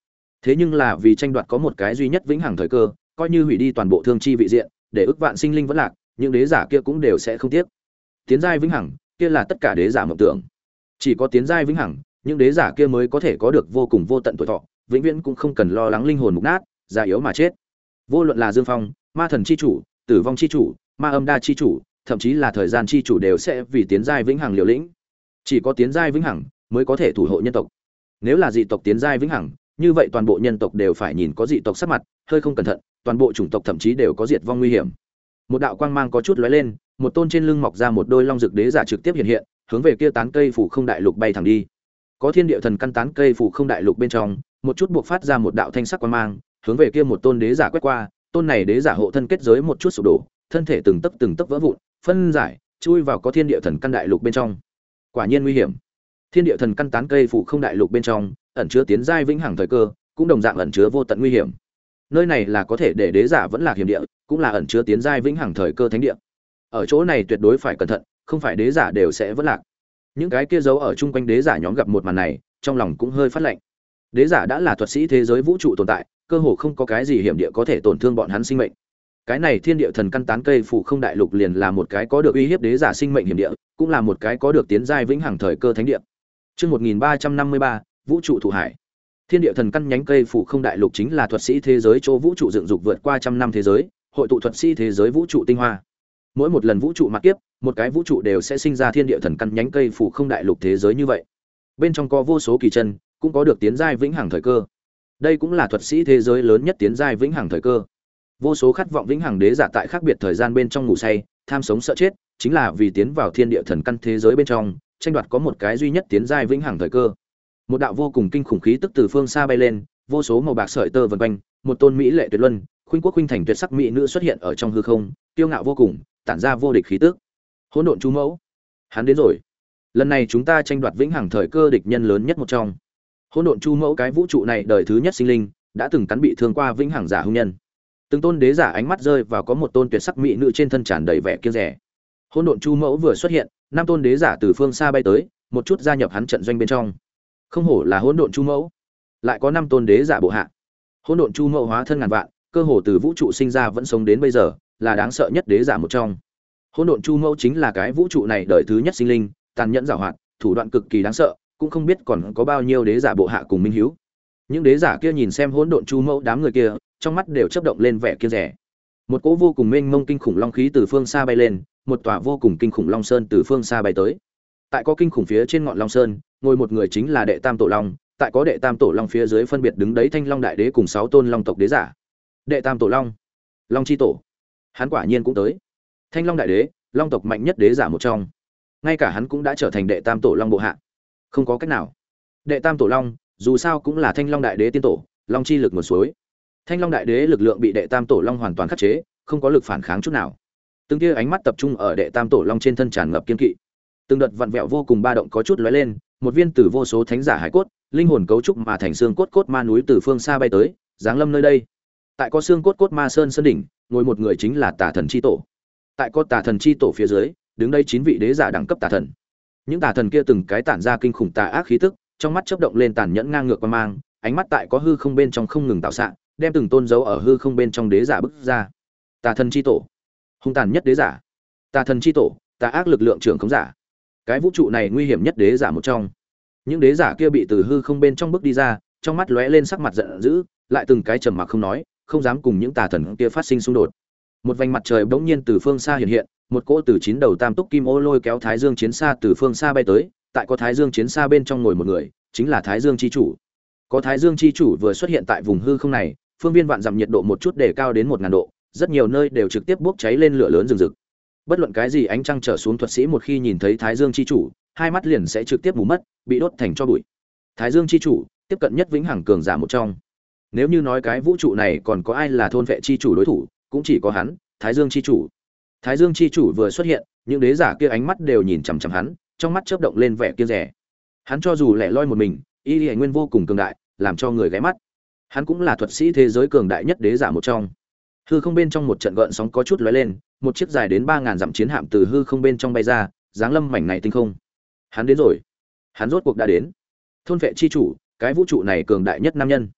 Thế nhưng là vì tranh đoạt có một cái duy nhất vĩnh hằng thời cơ, coi như hủy đi toàn bộ thương chi vị diện, để ức vạn sinh linh vẫn lạc, những đế giả kia cũng đều sẽ không tiếc. Tiến giai vĩnh hằng, kia là tất cả đế giả mộng tưởng. Chỉ có tiến giai vĩnh hằng, những đế giả kia mới có thể có được vô cùng vô tận tuổi thọ, vĩnh viễn cũng không cần lo lắng linh hồn mục nát, già yếu mà chết. Vô luận là Dương Phong, Ma Thần chi chủ, Tử vong chi chủ, Ma Âm Đa chi chủ, thậm chí là thời gian chi chủ đều sẽ vì tiến giai vĩnh hằng liều lĩnh. Chỉ có tiến giai vĩnh hằng mới có thể thủ hộ nhân tộc. Nếu là dị tộc tiến giai vĩnh hằng, như vậy toàn bộ nhân tộc đều phải nhìn có dị tộc sắc mặt, hơi không cẩn thận, toàn bộ chủng tộc thậm chí đều có diệt vong nguy hiểm. Một đạo quang mang có chút lóe lên, một tôn trên lưng mọc ra một đôi long dực đế giả trực tiếp hiện hiện, hướng về kia tán cây phủ không đại lục bay thẳng đi. Có thiên địa thần căn tán cây phủ không đại lục bên trong, một chút buộc phát ra một đạo thanh sắc quang mang, hướng về kia một tôn đế giả quét qua, tôn này đế giả hộ thân kết giới một chút sụp đổ, thân thể từng tấc từng tấc vỡ vụn, phân giải, chui vào có thiên địa thần căn đại lục bên trong. Quả nhiên nguy hiểm. Thiên địa thần căn tán cây phủ không đại lục bên trong, ẩn chứa tiến giai vĩnh hằng thời cơ, cũng đồng dạng ẩn chứa vô tận nguy hiểm. Nơi này là có thể để đế giả vẫn lạc hiểm địa, cũng là ẩn chứa tiến giai vĩnh hằng thời cơ thánh địa. Ở chỗ này tuyệt đối phải cẩn thận, không phải đế giả đều sẽ vẫn lạc. Những cái kia giấu ở chung quanh đế giả nhóm gặp một màn này, trong lòng cũng hơi phát lạnh. Đế giả đã là thuật sĩ thế giới vũ trụ tồn tại, cơ hồ không có cái gì hiểm địa có thể tổn thương bọn hắn sinh mệnh. Cái này thiên địa thần căn tán cây phủ không đại lục liền là một cái có được uy hiếp đế giả sinh mệnh hiểm địa, cũng là một cái có được tiến giai vĩnh hằng thời cơ thánh địa. Chương một nghìn ba trăm năm mươi ba, vũ trụ thụ hải. Thiên địa thần căn nhánh cây phủ không đại lục chính là thuật sĩ thế giới chỗ vũ trụ dựng dục vượt qua trăm năm thế giới, hội tụ thuật sĩ thế giới vũ trụ tinh hoa. Mỗi một lần vũ trụ mặc kiếp, một cái vũ trụ đều sẽ sinh ra thiên địa thần căn nhánh cây phủ không đại lục thế giới như vậy. Bên trong có vô số kỳ chân, cũng có được tiến giai vĩnh hằng thời cơ. Đây cũng là thuật sĩ thế giới lớn nhất tiến giai vĩnh hằng thời cơ. Vô số khát vọng vĩnh hằng đế giả tại khác biệt thời gian bên trong ngủ say, tham sống sợ chết, chính là vì tiến vào thiên địa thần căn thế giới bên trong, tranh đoạt có một cái duy nhất tiến giai vĩnh hằng thời cơ. Một đạo vô cùng kinh khủng khí tức từ phương xa bay lên, vô số màu bạc sợi tơ vần quanh, một tôn mỹ lệ tuyệt luân, khuynh quốc khuynh thành tuyệt sắc mỹ nữ xuất hiện ở trong hư không, kiêu ngạo vô cùng, tản ra vô địch khí tức. Hỗn độn chú mẫu, hắn đến rồi. Lần này chúng ta tranh đoạt vĩnh hằng thời cơ địch nhân lớn nhất một trong. Hỗn độn chu mẫu cái vũ trụ này đời thứ nhất sinh linh, đã từng cắn bị thương qua vĩnh hằng giả hung nhân. Từng tôn đế giả ánh mắt rơi vào có một tôn tuyệt sắc mỹ nữ trên thân tràn đầy vẻ kiêng dè. Hỗn độn chu mẫu vừa xuất hiện, năm tôn đế giả từ phương xa bay tới, một chút gia nhập hắn trận doanh bên trong. Không hổ là hỗn độn chu mẫu, lại có năm tôn đế giả bộ hạ. Hỗn độn chu mẫu hóa thân ngàn vạn, cơ hồ từ vũ trụ sinh ra vẫn sống đến bây giờ, là đáng sợ nhất đế giả một trong. Hỗn độn chu mẫu chính là cái vũ trụ này đời thứ nhất sinh linh, tàn nhẫn giàu hoạt, thủ đoạn cực kỳ đáng sợ, cũng không biết còn có bao nhiêu đế giả bộ hạ cùng minh hiếu. Những đế giả kia nhìn xem hỗn độn chu mẫu đám người kia, trong mắt đều chớp động lên vẻ kiêng dè. Một cỗ vô cùng mênh mông kinh khủng long khí từ phương xa bay lên, một tòa vô cùng kinh khủng long sơn từ phương xa bay tới. Tại có kinh khủng phía trên ngọn long sơn, ngồi một người chính là đệ tam tổ long, tại có đệ tam tổ long phía dưới phân biệt đứng đấy thanh long đại đế cùng sáu tôn long tộc đế giả. Đệ tam tổ long, long chi tổ, hắn quả nhiên cũng tới. Thanh long đại đế, long tộc mạnh nhất đế giả một trong, ngay cả hắn cũng đã trở thành đệ tam tổ long bộ hạ. Không có cách nào, đệ tam tổ long dù sao cũng là thanh long đại đế tiên tổ, long chi lực nguồn suối. Thanh long đại đế lực lượng bị đệ tam tổ long hoàn toàn khắc chế, không có lực phản kháng chút nào. Từng tia ánh mắt tập trung ở đệ tam tổ long trên thân tràn ngập kiên kỵ. Từng đợt vặn vẹo vô cùng ba động có chút lóe lên, một viên từ vô số thánh giả hải cốt, linh hồn cấu trúc mà thành xương cốt cốt ma núi từ phương xa bay tới, giáng lâm nơi đây. Tại có xương cốt cốt ma sơn sơn đỉnh, ngồi một người chính là Tà Thần chi tổ. Tại có Tà Thần chi tổ phía dưới, đứng đây chín vị đế giả đẳng cấp tà thần. Những tà thần kia từng cái tản ra kinh khủng tà ác khí tức, trong mắt chớp động lên tàn nhẫn ngang ngược quan mang, ánh mắt tại có hư không bên trong không ngừng tạo xạ, đem từng tôn dấu ở hư không bên trong đế giả bức ra. Tà Thần chi tổ, hung tàn nhất đế giả. Tà Thần chi tổ, tà ác lực lượng trưởng khống giả. Cái vũ trụ này nguy hiểm nhất đế giả một trong. Những đế giả kia bị từ hư không bên trong bước đi ra, trong mắt lóe lên sắc mặt giận dữ, lại từng cái trầm mặc không nói, không dám cùng những tà thần kia phát sinh xung đột. Một vành mặt trời bỗng nhiên từ phương xa hiện hiện, một cỗ từ chín đầu tam túc kim ô lôi kéo Thái Dương chiến xa từ phương xa bay tới, tại có Thái Dương chiến xa bên trong ngồi một người, chính là Thái Dương chi chủ. Có Thái Dương chi chủ vừa xuất hiện tại vùng hư không này, phương viên vạn dặm nhiệt độ một chút để cao đến một ngàn độ, rất nhiều nơi đều trực tiếp bốc cháy lên lửa lớn rừng rực. Bất luận cái gì ánh trăng trở xuống thuật sĩ một khi nhìn thấy Thái Dương chi chủ, hai mắt liền sẽ trực tiếp mù mất, bị đốt thành tro bụi. Thái Dương chi chủ, tiếp cận nhất vĩnh hằng cường giả một trong. Nếu như nói cái vũ trụ này còn có ai là thôn vệ chi chủ đối thủ, cũng chỉ có hắn, Thái Dương chi chủ. Thái Dương chi chủ vừa xuất hiện, những đế giả kia ánh mắt đều nhìn chằm chằm hắn, trong mắt chớp động lên vẻ kiêng dè. Hắn cho dù lẻ loi một mình, y lý nguyên vô cùng cường đại, làm cho người ghé mắt. Hắn cũng là thuật sĩ thế giới cường đại nhất đế giả một trong. Hư không bên trong một trận gợn sóng có chút lóe lên, một chiếc dài đến ba ngàn dặm chiến hạm từ hư không bên trong bay ra, giáng lâm mảnh này tinh không. Hắn đến rồi. Hắn rốt cuộc đã đến. Thôn vệ chi chủ, cái vũ trụ này cường đại nhất nam nhân.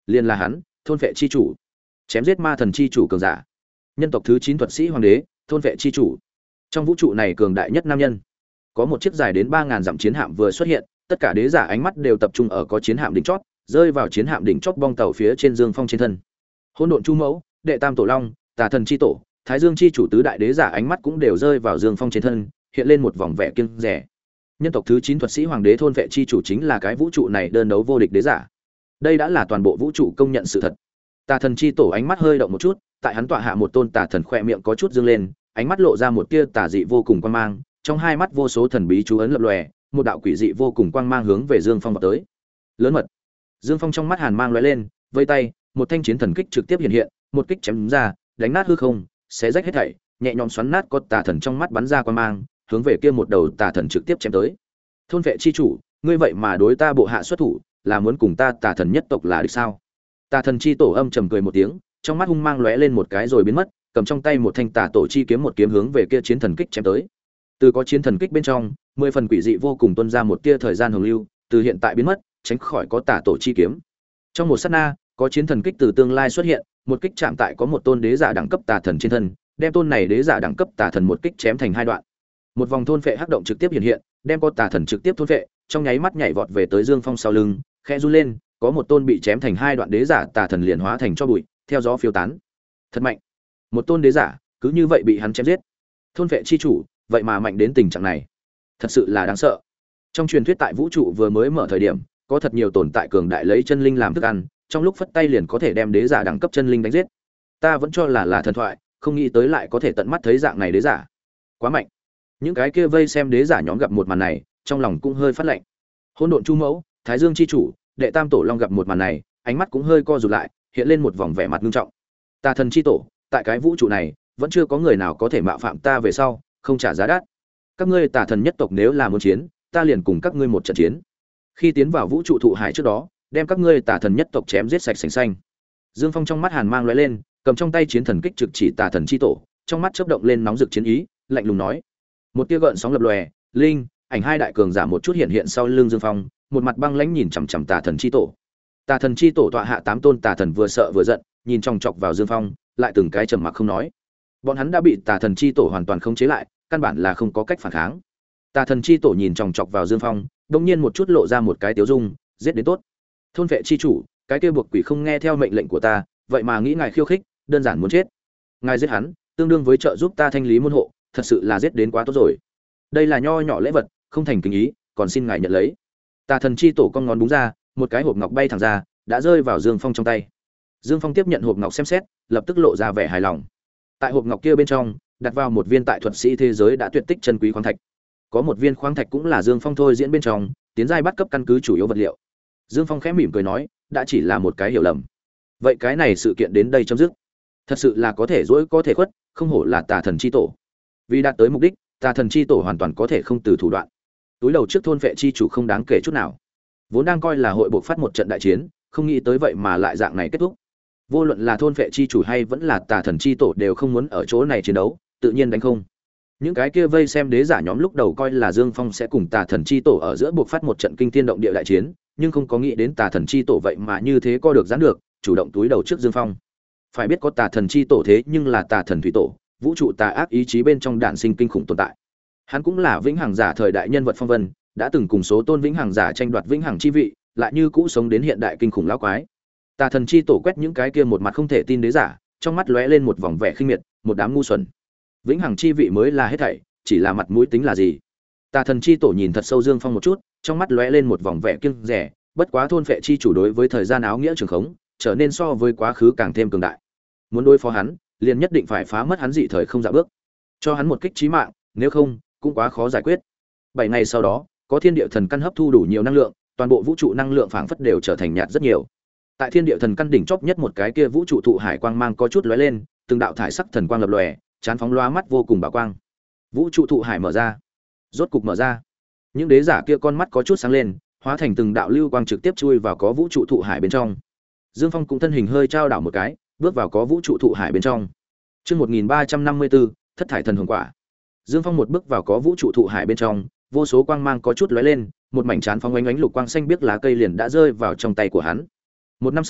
liền là hắn, thôn vệ chi chủ. Chém giết ma thần chi chủ cường giả. Nhân tộc thứ chín thuật sĩ hoàng đế, thôn vệ chi chủ. Trong vũ trụ này cường đại nhất nam nhân. Có một chiếc dài đến ba ngàn dặm chiến hạm vừa xuất hiện, tất cả đế giả ánh mắt đều tập trung ở có chiến hạm đỉnh chót, rơi vào chiến hạm đỉnh chót bong tàu phía trên Dương Phong trên thân. Hỗn độn chu mẫu, đệ tam tổ long, tà thần chi tổ, thái dương chi chủ tứ đại đế giả ánh mắt cũng đều rơi vào Dương Phong trên thân, hiện lên một vòng vẻ kiêng dè. Nhân tộc thứ chín thuật sĩ hoàng đế thôn vệ chi chủ chính là cái vũ trụ này đơn đấu vô địch đế giả. Đây đã là toàn bộ vũ trụ công nhận sự thật. Tà thần chi tổ ánh mắt hơi động một chút, tại hắn tọa hạ một tôn tà thần khỏe miệng có chút dương lên, ánh mắt lộ ra một tia tà dị vô cùng quang mang, trong hai mắt vô số thần bí chú ấn lập lòe, một đạo quỷ dị vô cùng quang mang hướng về Dương Phong vào tới. Lớn mật. Dương Phong trong mắt hàn mang lóe lên, vây tay, một thanh chiến thần kích trực tiếp hiện hiện, một kích chém ra, đánh nát hư không, xé rách hết thảy, nhẹ nhõm xoắn nát con tà thần trong mắt bắn ra quang mang, hướng về kia một đầu tà thần trực tiếp chém tới. Thôn vệ chi chủ, ngươi vậy mà đối ta bộ hạ xuất thủ, là muốn cùng ta tà thần nhất tộc là địch sao? Tà thần chi tổ âm trầm cười một tiếng, trong mắt hung mang lóe lên một cái rồi biến mất, cầm trong tay một thanh tà tổ chi kiếm một kiếm hướng về kia chiến thần kích chém tới. Từ có chiến thần kích bên trong, mười phần quỷ dị vô cùng tuôn ra một tia thời gian hồng lưu, từ hiện tại biến mất, tránh khỏi có tà tổ chi kiếm. Trong một sát na, có chiến thần kích từ tương lai xuất hiện, một kích chạm tại có một tôn đế giả đẳng cấp tà thần trên thân, đem tôn này đế giả đẳng cấp tà thần một kích chém thành hai đoạn. Một vòng thôn phệ hắc động trực tiếp hiện hiện, đem có tà thần trực tiếp thôn phệ, trong nháy mắt nhảy vọt về tới Dương Phong sau lưng, khẽ run lên, có một tôn bị chém thành hai đoạn đế giả tà thần liền hóa thành cho bụi, theo gió phiêu tán. Thật mạnh. Một tôn đế giả, cứ như vậy bị hắn chém giết. Thôn phệ chi chủ, vậy mà mạnh đến tình trạng này, thật sự là đáng sợ. Trong truyền thuyết tại vũ trụ vừa mới mở thời điểm, có thật nhiều tồn tại cường đại lấy chân linh làm thức ăn, trong lúc phất tay liền có thể đem đế giả đẳng cấp chân linh đánh giết. Ta vẫn cho là là thần thoại, không nghĩ tới lại có thể tận mắt thấy dạng này đế giả. Quá mạnh. Những cái kia vây xem đế giả nhóm gặp một màn này, trong lòng cũng hơi phát lạnh. Hỗn độn chu mẫu, thái dương chi chủ, đệ tam tổ long gặp một màn này, ánh mắt cũng hơi co rụt lại, hiện lên một vòng vẻ mặt nghiêm trọng. Tà thần chi tổ, tại cái vũ trụ này, vẫn chưa có người nào có thể mạo phạm ta về sau, không trả giá đắt. Các ngươi tà thần nhất tộc nếu là muốn chiến, ta liền cùng các ngươi một trận chiến. Khi tiến vào vũ trụ thụ hải trước đó, đem các ngươi tà thần nhất tộc chém giết sạch sành xanh. Dương Phong trong mắt hàn mang lóe lên, cầm trong tay chiến thần kích trực chỉ tà thần chi tổ, trong mắt chớp động lên nóng rực chiến ý, lạnh lùng nói. Một tia gợn sóng lập lòe, linh, ảnh hai đại cường giả một chút hiện hiện sau lưng Dương Phong, một mặt băng lãnh nhìn chằm chằm tà thần chi tổ. Tà thần chi tổ tọa hạ tám tôn tà thần vừa sợ vừa giận, nhìn chòng chọc vào Dương Phong, lại từng cái trầm mặc không nói. Bọn hắn đã bị tà thần chi tổ hoàn toàn khống chế lại, căn bản là không có cách phản kháng. Tà thần chi tổ nhìn chòng chọc vào Dương Phong, đột nhiên một chút lộ ra một cái tiếu dung, giết đến tốt. Thôn vệ chi chủ, cái kia buộc quỷ không nghe theo mệnh lệnh của ta, vậy mà nghĩ ngài khiêu khích, đơn giản muốn chết. Ngài giết hắn, tương đương với trợ giúp ta thanh lý môn hộ, thật sự là giết đến quá tốt rồi. Đây là nho nhỏ lễ vật, không thành kính ý, còn xin ngài nhận lấy. Tà thần chi tổ con ngón búng ra, một cái hộp ngọc bay thẳng ra, đã rơi vào Dương Phong trong tay. Dương Phong tiếp nhận hộp ngọc xem xét, lập tức lộ ra vẻ hài lòng. Tại hộp ngọc kia bên trong, đặt vào một viên tại thuật sĩ thế giới đã tuyệt tích chân quý khoáng thạch. Có một viên khoáng thạch cũng là Dương Phong thôi diễn bên trong, tiến giai bắt cấp căn cứ chủ yếu vật liệu. Dương Phong khẽ mỉm cười nói, đã chỉ là một cái hiểu lầm. Vậy cái này sự kiện đến đây chấm dứt. Thật sự là có thể dỗi có thể khuất, không hổ là tà thần chi tổ. Vì đạt tới mục đích, tà thần chi tổ hoàn toàn có thể không từ thủ đoạn. Túi đầu trước thôn vệ chi chủ không đáng kể chút nào. Vốn đang coi là hội buộc phát một trận đại chiến, không nghĩ tới vậy mà lại dạng này kết thúc. Vô luận là thôn vệ chi chủ hay vẫn là tà thần chi tổ đều không muốn ở chỗ này chiến đấu, tự nhiên đánh không. Những cái kia vây xem đế giả nhóm lúc đầu coi là Dương Phong sẽ cùng tà thần chi tổ ở giữa buộc phát một trận kinh thiên động địa đại chiến, nhưng không có nghĩ đến tà thần chi tổ vậy mà như thế co được giãn được, chủ động túi đầu trước Dương Phong. Phải biết có tà thần chi tổ thế nhưng là tà thần thủy tổ, vũ trụ tà ác ý chí bên trong đản sinh kinh khủng tồn tại. Hắn cũng là vĩnh hằng giả thời đại nhân vật phong vân, đã từng cùng số tôn vĩnh hằng giả tranh đoạt vĩnh hằng chi vị, lại như cũ sống đến hiện đại kinh khủng lão quái. Tà thần chi tổ quét những cái kia một mặt không thể tin đế giả, trong mắt lóe lên một vòng vẻ khinh miệt, một đám ngu xuẩn. Vĩnh hằng chi vị mới là hết thảy, chỉ là mặt mũi tính là gì? Tà thần chi tổ nhìn thật sâu Dương Phong một chút, trong mắt lóe lên một vòng vẻ kiêng dè, bất quá thôn phệ chi chủ đối với thời gian áo nghĩa trường khống, trở nên so với quá khứ càng thêm cường đại. Muốn đối phó hắn, liền nhất định phải phá mất hắn dị thời không dạ bước, cho hắn một kích chí mạng, nếu không, cũng quá khó giải quyết. Bảy ngày sau đó, có thiên địa thần căn hấp thu đủ nhiều năng lượng, toàn bộ vũ trụ năng lượng phảng phất đều trở thành nhạt rất nhiều. Tại thiên địa thần căn đỉnh chóp nhất một cái kia vũ trụ thụ hải quang mang có chút lóe lên, từng đạo thải sắc thần quang lập lòe, chán phóng lóa mắt vô cùng bảo quang. Vũ trụ thụ hải mở ra, rốt cục mở ra. Những đế giả kia con mắt có chút sáng lên, hóa thành từng đạo lưu quang trực tiếp chui vào có vũ trụ thụ hải bên trong. Dương Phong cũng thân hình hơi trao đảo một cái, bước vào có vũ trụ thụ hải bên trong. Chương một nghìn ba trăm năm mươi tư, thất thải thần hồng quả. Dương Phong một bước vào có vũ trụ thụ hải bên trong, vô số quang mang có chút lóe lên, một mảnh chán phóng ánh ánh lục quang xanh biếc lá cây liền đã rơi vào trong tay của hắn. Một năm sau,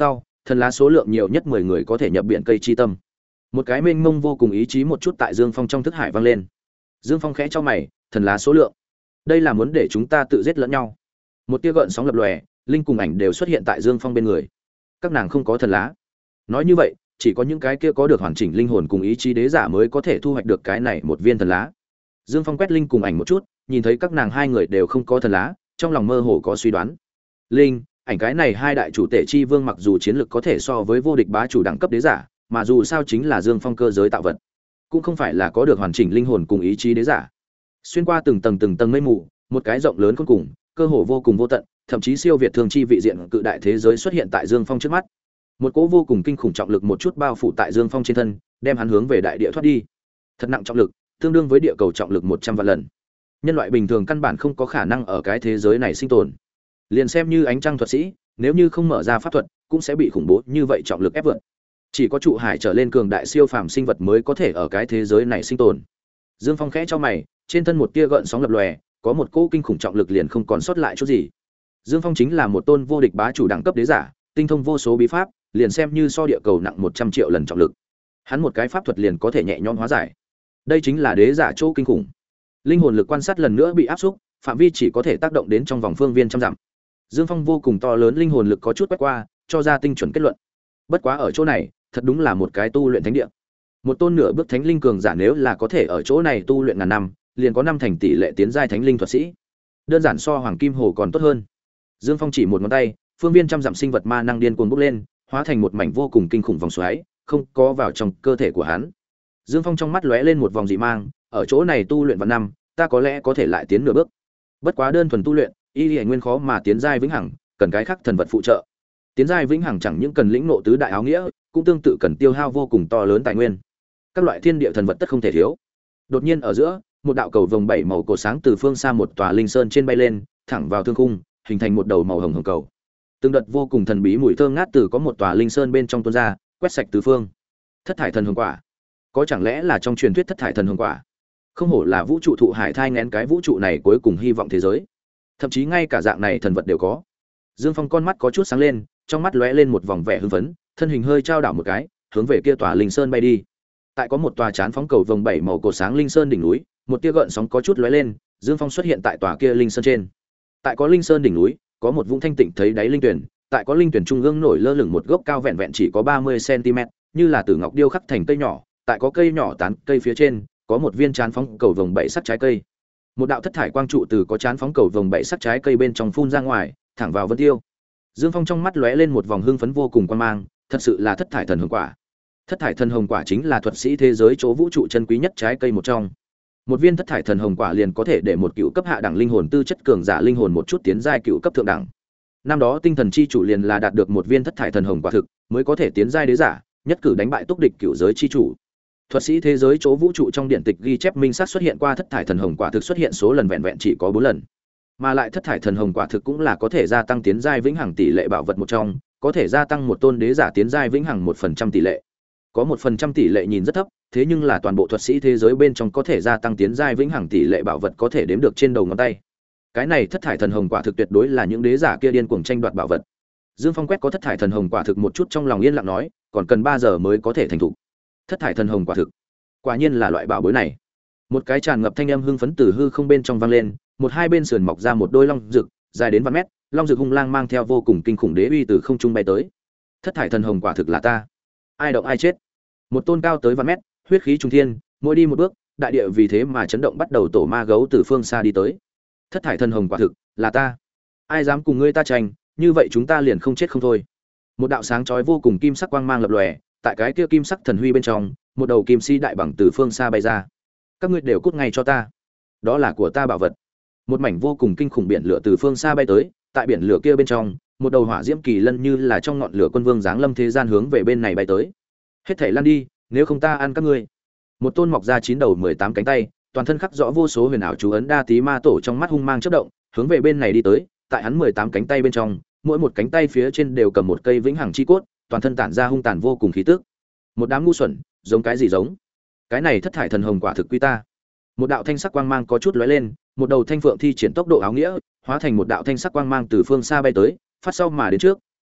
thần lá số lượng nhiều nhất mười người có thể nhập biển cây chi tâm. Một cái mênh mông vô cùng ý chí một chút tại Dương Phong trong thức hải vang lên. Dương Phong khẽ cho mày, thần lá số lượng. Đây là muốn để chúng ta tự giết lẫn nhau. Một tia gợn sóng lập lòe, linh cùng ảnh đều xuất hiện tại Dương Phong bên người. Các nàng không có thần lá. Nói như vậy, chỉ có những cái kia có được hoàn chỉnh linh hồn cùng ý chí đế giả mới có thể thu hoạch được cái này một viên thần lá. Dương Phong quét linh cùng ảnh một chút, nhìn thấy các nàng hai người đều không có thần lá, trong lòng mơ hồ có suy đoán. Linh, ảnh cái này hai đại chủ tể chi vương mặc dù chiến lực có thể so với vô địch bá chủ đẳng cấp đế giả, mà dù sao chính là Dương Phong cơ giới tạo vật, cũng không phải là có được hoàn chỉnh linh hồn cùng ý chí đế giả. Xuyên qua từng tầng từng tầng mây mù, một cái rộng lớn cuối cùng, cơ hồ vô cùng vô tận, thậm chí siêu việt thường chi vị diện cự đại thế giới xuất hiện tại Dương Phong trước mắt. Một cỗ vô cùng kinh khủng trọng lực một chút bao phủ tại Dương Phong trên thân, đem hắn hướng về đại địa thoát đi. Thật nặng trọng lực, tương đương với địa cầu trọng lực một trăm vạn lần. Nhân loại bình thường căn bản không có khả năng ở cái thế giới này sinh tồn. Liền xem như ánh trăng thuật sĩ, nếu như không mở ra pháp thuật, cũng sẽ bị khủng bố như vậy trọng lực ép vượt. Chỉ có trụ hải trở lên cường đại siêu phàm sinh vật mới có thể ở cái thế giới này sinh tồn. Dương Phong khẽ cho mày, trên thân một tia gợn sóng lập lòe, có một cỗ kinh khủng trọng lực liền không còn sót lại chút gì. Dương Phong chính là một tôn vô địch bá chủ đẳng cấp đế giả, tinh thông vô số bí pháp, liền xem như so địa cầu nặng một trăm triệu lần trọng lực, hắn một cái pháp thuật liền có thể nhẹ nhõm hóa giải. Đây chính là đế giả chỗ kinh khủng. Linh hồn lực quan sát lần nữa bị áp xúc, phạm vi chỉ có thể tác động đến trong vòng phương viên trăm dặm. Dương Phong vô cùng to lớn linh hồn lực có chút quét qua, cho ra tinh chuẩn kết luận. Bất quá ở chỗ này, thật đúng là một cái tu luyện thánh địa. Một tôn nửa bước thánh linh cường giả nếu là có thể ở chỗ này tu luyện ngàn năm, liền có năm thành tỷ lệ tiến giai thánh linh thuật sĩ. Đơn giản so hoàng kim hồ còn tốt hơn. Dương Phong chỉ một ngón tay, phương viên trăm dặm sinh vật ma năng điên cuồng bốc lên, hóa thành một mảnh vô cùng kinh khủng vòng xoáy, không có vào trong cơ thể của hắn. Dương Phong trong mắt lóe lên một vòng dị mang, ở chỗ này tu luyện vạn năm, ta có lẽ có thể lại tiến nửa bước. Bất quá đơn thuần tu luyện, y lý nguyên khó mà tiến giai vĩnh hằng, cần cái khác thần vật phụ trợ. Tiến giai vĩnh hằng chẳng những cần lĩnh ngộ tứ đại áo nghĩa, cũng tương tự cần tiêu hao vô cùng to lớn tài nguyên. Các loại thiên địa thần vật tất không thể thiếu. Đột nhiên ở giữa, một đạo cầu vồng bảy màu cổ sáng từ phương xa một tòa linh sơn trên bay lên, thẳng vào thương khung, hình thành một đầu màu hồng hồng cầu. Từng đợt vô cùng thần bí mùi thơm ngát từ có một tòa linh sơn bên trong tuôn ra, quét sạch tứ phương. Thất thải thần hồng quả, có chẳng lẽ là trong truyền thuyết thất thải thần hồng quả? Không hổ là vũ trụ thụ hải thai nghén cái vũ trụ này cuối cùng hy vọng thế giới. Thậm chí ngay cả dạng này thần vật đều có. Dương Phong con mắt có chút sáng lên, trong mắt lóe lên một vòng vẻ hưng phấn, thân hình hơi trao đảo một cái, hướng về kia tòa linh sơn bay đi. Tại có một tòa chán phóng cầu vồng bảy màu cột sáng linh sơn đỉnh núi, một tia gợn sóng có chút lóe lên, Dương Phong xuất hiện tại tòa kia linh sơn trên. Tại có linh sơn đỉnh núi, có một vũng thanh tịnh thấy đáy linh tuyển, tại có linh tuyển trung ương nổi lơ lửng một gốc cao vẹn vẹn chỉ có ba mươi xăng-ti-mét, như là từ ngọc điêu khắc thành cây nhỏ, tại có cây nhỏ tán cây phía trên, có một viên chán phóng cầu vồng bảy sắc trái cây. Một đạo thất thải quang trụ từ có chán phóng cầu vồng bảy sắc trái cây bên trong phun ra ngoài, thẳng vào Vân Tiêu. Dương Phong trong mắt lóe lên một vòng hưng phấn vô cùng quan mang, thật sự là thất thải thần hồng quả. Thất thải thần hồng quả chính là thuật sĩ thế giới chỗ vũ trụ chân quý nhất trái cây một trong. Một viên thất thải thần hồng quả liền có thể để một cựu cấp hạ đẳng linh hồn tư chất cường giả linh hồn một chút tiến giai cựu cấp thượng đẳng. Năm đó tinh thần chi chủ liền là đạt được một viên thất thải thần hồng quả thực, mới có thể tiến giai đế giả, nhất cử đánh bại túc địch cựu giới chi chủ. Thuật sĩ thế giới chỗ vũ trụ trong điện tịch ghi chép minh xác xuất hiện qua thất thải thần hồng quả thực xuất hiện số lần vẹn vẹn chỉ có bốn lần. Mà lại thất thải thần hồng quả thực cũng là có thể gia tăng tiến giai vĩnh hằng tỷ lệ bảo vật một trong, có thể gia tăng một tôn đế giả tiến giai vĩnh hằng một phần trăm tỷ lệ. Có một phần trăm tỷ lệ nhìn rất thấp, thế nhưng là toàn bộ thuật sĩ thế giới bên trong có thể gia tăng tiến giai vĩnh hằng tỷ lệ bảo vật có thể đếm được trên đầu ngón tay. Cái này thất thải thần hồng quả thực tuyệt đối là những đế giả kia điên cuồng tranh đoạt bảo vật. Dương Phong quét có thất thải thần hồng quả thực một chút trong lòng yên lặng nói, còn cần ba giờ mới có thể thành thủ. Thất thải thần hồng quả thực, quả nhiên là loại bảo bối này. Một cái tràn ngập thanh âm hưng phấn từ hư không bên trong vang lên, một hai bên sườn mọc ra một đôi long rực, dài đến vạn mét, long rực hung lang mang theo vô cùng kinh khủng đế uy từ không trung bay tới. Thất thải thần hồng quả thực là ta, ai động ai chết. Một tôn cao tới vạn mét, huyết khí trung thiên, mỗi đi một bước, đại địa vì thế mà chấn động bắt đầu tổ ma gấu từ phương xa đi tới. Thất thải thần hồng quả thực là ta, ai dám cùng ngươi ta tranh, như vậy chúng ta liền không chết không thôi. Một đạo sáng chói vô cùng kim sắc quang mang lập lòe, tại cái kia kim sắc thần huy bên trong, một đầu kim si đại bằng từ phương xa bay ra. Các ngươi đều cút ngay cho ta, đó là của ta bảo vật. Một mảnh vô cùng kinh khủng biển lửa từ phương xa bay tới, tại biển lửa kia bên trong, một đầu hỏa diễm kỳ lân như là trong ngọn lửa quân vương giáng lâm thế gian hướng về bên này bay tới. Hết thảy lăn đi, nếu không ta ăn các ngươi. Một tôn mọc ra chín đầu mười tám cánh tay, toàn thân khắc rõ vô số huyền ảo chú ấn đa tí ma tổ trong mắt hung mang chớp động, hướng về bên này đi tới, tại hắn mười tám cánh tay bên trong, mỗi một cánh tay phía trên đều cầm một cây vĩnh hằng chi cốt, toàn thân tản ra hung tàn vô cùng khí tức. Một đám ngu xuẩn, giống cái gì giống? Cái này thất thải thần hồng quả thực quy ta. Một đạo thanh sắc quang mang có chút lóe lên, một đầu thanh phượng thi triển tốc độ áo nghĩa, hóa thành một đạo thanh sắc quang mang từ phương xa bay tới, phát sau mà đến trước,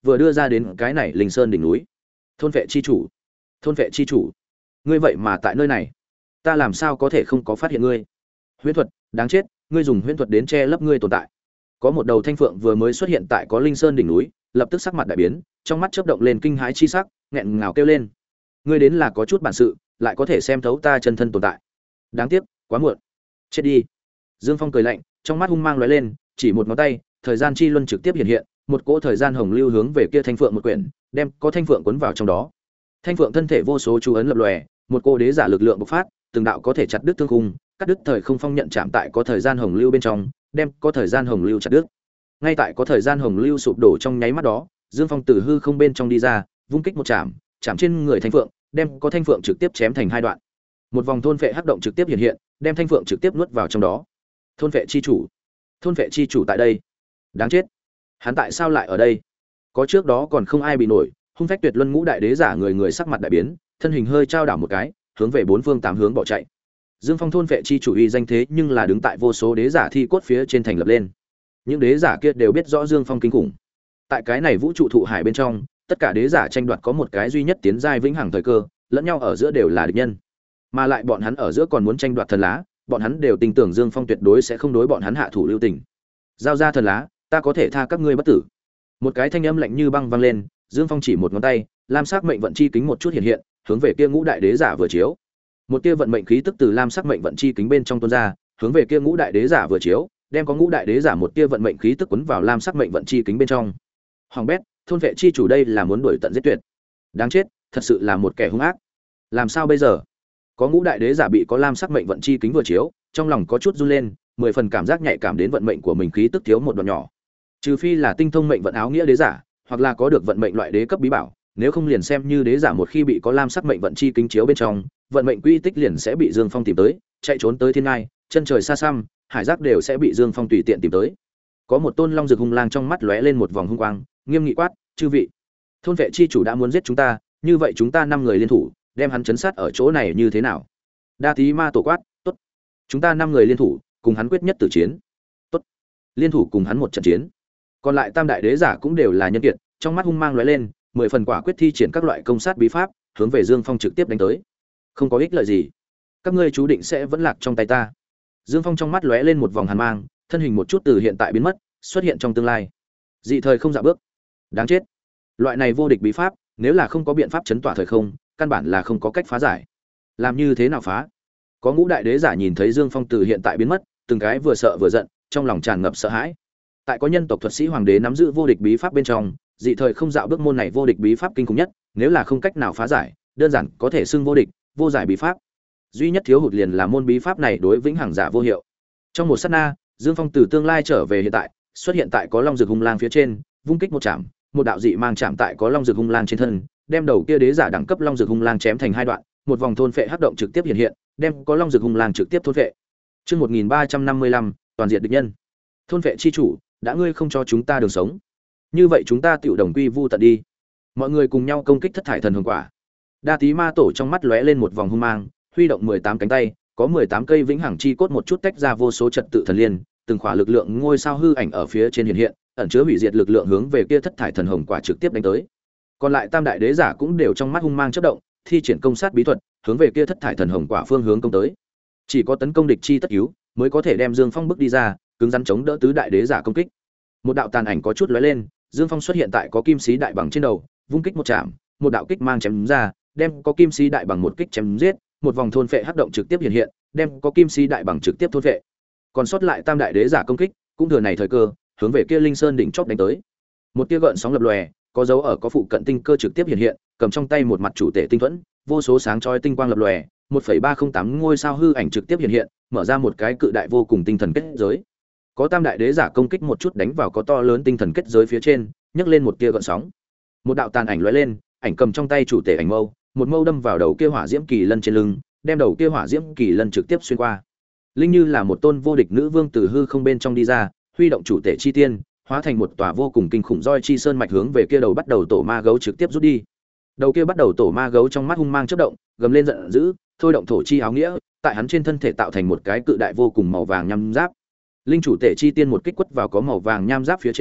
vừa đưa ra đến cái này linh sơn đỉnh núi. Thôn vệ chi chủ, thôn vệ chi chủ, ngươi vậy mà tại nơi này, ta làm sao có thể không có phát hiện ngươi? Huyễn thuật, đáng chết, ngươi dùng huyễn thuật đến che lấp ngươi tồn tại. Có một đầu thanh phượng vừa mới xuất hiện tại có linh sơn đỉnh núi, lập tức sắc mặt đại biến, trong mắt chớp động lên kinh hãi chi sắc, nghẹn ngào kêu lên: ngươi đến là có chút bản sự, lại có thể xem thấu ta chân thân tồn tại. Đáng tiếc, quá muộn. Chết đi. Dương Phong cười lạnh, trong mắt hung mang lóe lên, chỉ một ngón tay, thời gian chi luân trực tiếp hiện hiện, một cỗ thời gian hồng lưu hướng về kia thanh phượng một quyển, đem có thanh phượng cuốn vào trong đó. Thanh phượng thân thể vô số chú ấn lập lòe, một cô đế giả lực lượng bộc phát, từng đạo có thể chặt đứt thương khung, cắt đứt thời không phong nhận chạm tại có thời gian hồng lưu bên trong, đem có thời gian hồng lưu chặt đứt. Ngay tại có thời gian hồng lưu sụp đổ trong nháy mắt đó, Dương Phong từ hư không bên trong đi ra, vung kích một chạm, chạm trên người thanh phượng, đem có thanh phượng trực tiếp chém thành hai đoạn. Một vòng thôn phệ hắc động trực tiếp hiện hiện, đem thanh phượng trực tiếp nuốt vào trong đó. Thôn phệ chi chủ, thôn phệ chi chủ tại đây. Đáng chết, hắn tại sao lại ở đây? Có trước đó còn không ai bị nổi, hung phách tuyệt luân ngũ đại đế giả người người sắc mặt đại biến, thân hình hơi trao đảo một cái, hướng về bốn phương tám hướng bỏ chạy. Dương Phong thôn phệ chi chủ uy danh thế nhưng là đứng tại vô số đế giả thi cốt phía trên thành lập lên. Những đế giả kia đều biết rõ Dương Phong kinh khủng. Tại cái này vũ trụ thụ hải bên trong, tất cả đế giả tranh đoạt có một cái duy nhất tiến giai vĩnh hằng thời cơ, lẫn nhau ở giữa đều là địch nhân. Mà lại bọn hắn ở giữa còn muốn tranh đoạt thần lá, bọn hắn đều tin tưởng Dương Phong tuyệt đối sẽ không đối bọn hắn hạ thủ lưu tình. Giao ra thần lá, ta có thể tha các ngươi bất tử. Một cái thanh âm lạnh như băng vang lên, Dương Phong chỉ một ngón tay, lam sắc mệnh vận chi kính một chút hiện hiện, hướng về kia ngũ đại đế giả vừa chiếu. Một tia vận mệnh khí tức từ lam sắc mệnh vận chi kính bên trong tuôn ra, hướng về kia ngũ đại đế giả vừa chiếu, đem có ngũ đại đế giả một tia vận mệnh khí tức cuốn vào lam sắc mệnh vận chi kính bên trong. Hoàng bét, thôn vệ chi chủ đây là muốn đuổi tận giết tuyệt. Đáng chết, thật sự là một kẻ hung ác. Làm sao bây giờ? Có ngũ đại đế giả bị có lam sắc mệnh vận chi kính vừa chiếu, trong lòng có chút run lên, mười phần cảm giác nhạy cảm đến vận mệnh của mình khí tức thiếu một đoạn nhỏ. Trừ phi là tinh thông mệnh vận áo nghĩa đế giả, hoặc là có được vận mệnh loại đế cấp bí bảo, nếu không liền xem như đế giả một khi bị có lam sắc mệnh vận chi kính chiếu bên trong, vận mệnh quy tích liền sẽ bị Dương Phong tìm tới, chạy trốn tới thiên ngai, chân trời xa xăm, hải giác đều sẽ bị Dương Phong tùy tiện tìm tới. Có một tôn long rực hung lang trong mắt lóe lên một vòng hung quang, nghiêm nghị quát: "Chư vị, thôn vệ chi chủ đã muốn giết chúng ta, như vậy chúng ta năm người liên thủ, đem hắn chấn sát ở chỗ này như thế nào?" Đa Tí Ma tổ quát: "Tốt, chúng ta năm người liên thủ, cùng hắn quyết nhất tử chiến." "Tốt, liên thủ cùng hắn một trận chiến." Còn lại tam đại đế giả cũng đều là nhân kiệt, trong mắt hung mang lóe lên, mười phần quả quyết thi triển các loại công sát bí pháp, hướng về Dương Phong trực tiếp đánh tới. Không có ích lợi gì, các ngươi chú định sẽ vẫn lạc trong tay ta. Dương Phong trong mắt lóe lên một vòng hàn mang, thân hình một chút từ hiện tại biến mất, xuất hiện trong tương lai. Dị thời không dạ bước. Đáng chết. Loại này vô địch bí pháp, nếu là không có biện pháp chấn tỏa thời không, căn bản là không có cách phá giải. Làm như thế nào phá? Có ngũ đại đế giả nhìn thấy Dương Phong từ hiện tại biến mất, từng cái vừa sợ vừa giận, trong lòng tràn ngập sợ hãi. Tại có nhân tộc thuật sĩ hoàng đế nắm giữ vô địch bí pháp bên trong, dị thời không dạo bước môn này vô địch bí pháp kinh khủng nhất, nếu là không cách nào phá giải, đơn giản có thể xưng vô địch, vô giải bí pháp. Duy nhất thiếu hụt liền là môn bí pháp này đối vĩnh hằng giả vô hiệu. Trong một sát na, Dương Phong từ tương lai trở về hiện tại, xuất hiện tại có long rực hung lang phía trên, vung kích một chạm, một đạo dị mang chạm tại có long rực hung lang trên thân, đem đầu kia đế giả đẳng cấp long rực hung lang chém thành hai đoạn, một vòng thôn phệ hắc động trực tiếp hiện hiện, đem có long rực hung lang trực tiếp thôn phệ. Chương một nghìn ba trăm năm mươi lăm, toàn diện địch nhân. Thôn phệ chi chủ, đã ngươi không cho chúng ta đường sống, như vậy chúng ta tiểu đồng quy vu tận đi. Mọi người cùng nhau công kích thất thải thần hồn quả. Đa Tí Ma tổ trong mắt lóe lên một vòng hung mang, huy động mười tám cánh tay, có mười tám cây vĩnh hằng chi cốt một chút tách ra vô số trật tự thần liên, từng khỏa lực lượng ngôi sao hư ảnh ở phía trên hiện hiện, ẩn chứa hủy diệt lực lượng hướng về kia thất thải thần hồn quả trực tiếp đánh tới. Còn lại tam đại đế giả cũng đều trong mắt hung mang chớp động, thi triển công sát bí thuật, hướng về kia thất thải thần hồn quả phương hướng công tới. Chỉ có tấn công địch chi tất cứu, mới có thể đem Dương Phong bước đi ra, cứng rắn chống đỡ tứ đại đế giả công kích. Một đạo tàn ảnh có chút lóe lên, Dương Phong xuất hiện tại có kim sĩ đại bằng trên đầu, vung kích một chạm, một đạo kích mang chém ra, đem có kim sĩ đại bằng một kích chém giết, một vòng thôn phệ hắc động trực tiếp hiện hiện, đem có kim sĩ đại bằng trực tiếp thôn phệ. Còn sót lại tam đại đế giả công kích, cũng thừa này thời cơ, hướng về kia linh sơn đỉnh chóp đánh tới. Một tia gợn sóng lập lòe, có dấu ở có phụ cận tinh cơ trực tiếp hiện hiện, cầm trong tay một mặt chủ tể tinh thuẫn, vô số sáng chói tinh quang lập lòe, một phẩy ba không tám ngôi sao hư ảnh trực tiếp hiện hiện, mở ra một cái cự đại vô cùng tinh thần kết giới. Có tam đại đế giả công kích một chút đánh vào có to lớn tinh thần kết giới phía trên, nhấc lên một tia gợn sóng. Một đạo tàn ảnh lóe lên, ảnh cầm trong tay chủ tể ảnh mâu, một mâu đâm vào đầu kia hỏa diễm kỳ lân trên lưng, đem đầu kia hỏa diễm kỳ lân trực tiếp xuyên qua. Linh như là một tôn vô địch nữ vương từ hư không bên trong đi ra, huy động chủ tể chi tiên, hóa thành một tòa vô cùng kinh khủng roi chi sơn mạch hướng về kia đầu bắt đầu tổ ma gấu trực tiếp rút đi. Đầu kia bắt đầu tổ ma gấu trong mắt hung mang chớp động, gầm lên giận dữ, thôi động thổ chi áo nghĩa, tại hắn trên thân thể tạo thành một cái cự đại vô cùng màu vàng nhăm giáp. Linh chủ tể chi tiên một kích quất vào có màu vàng nham giáp phía trên,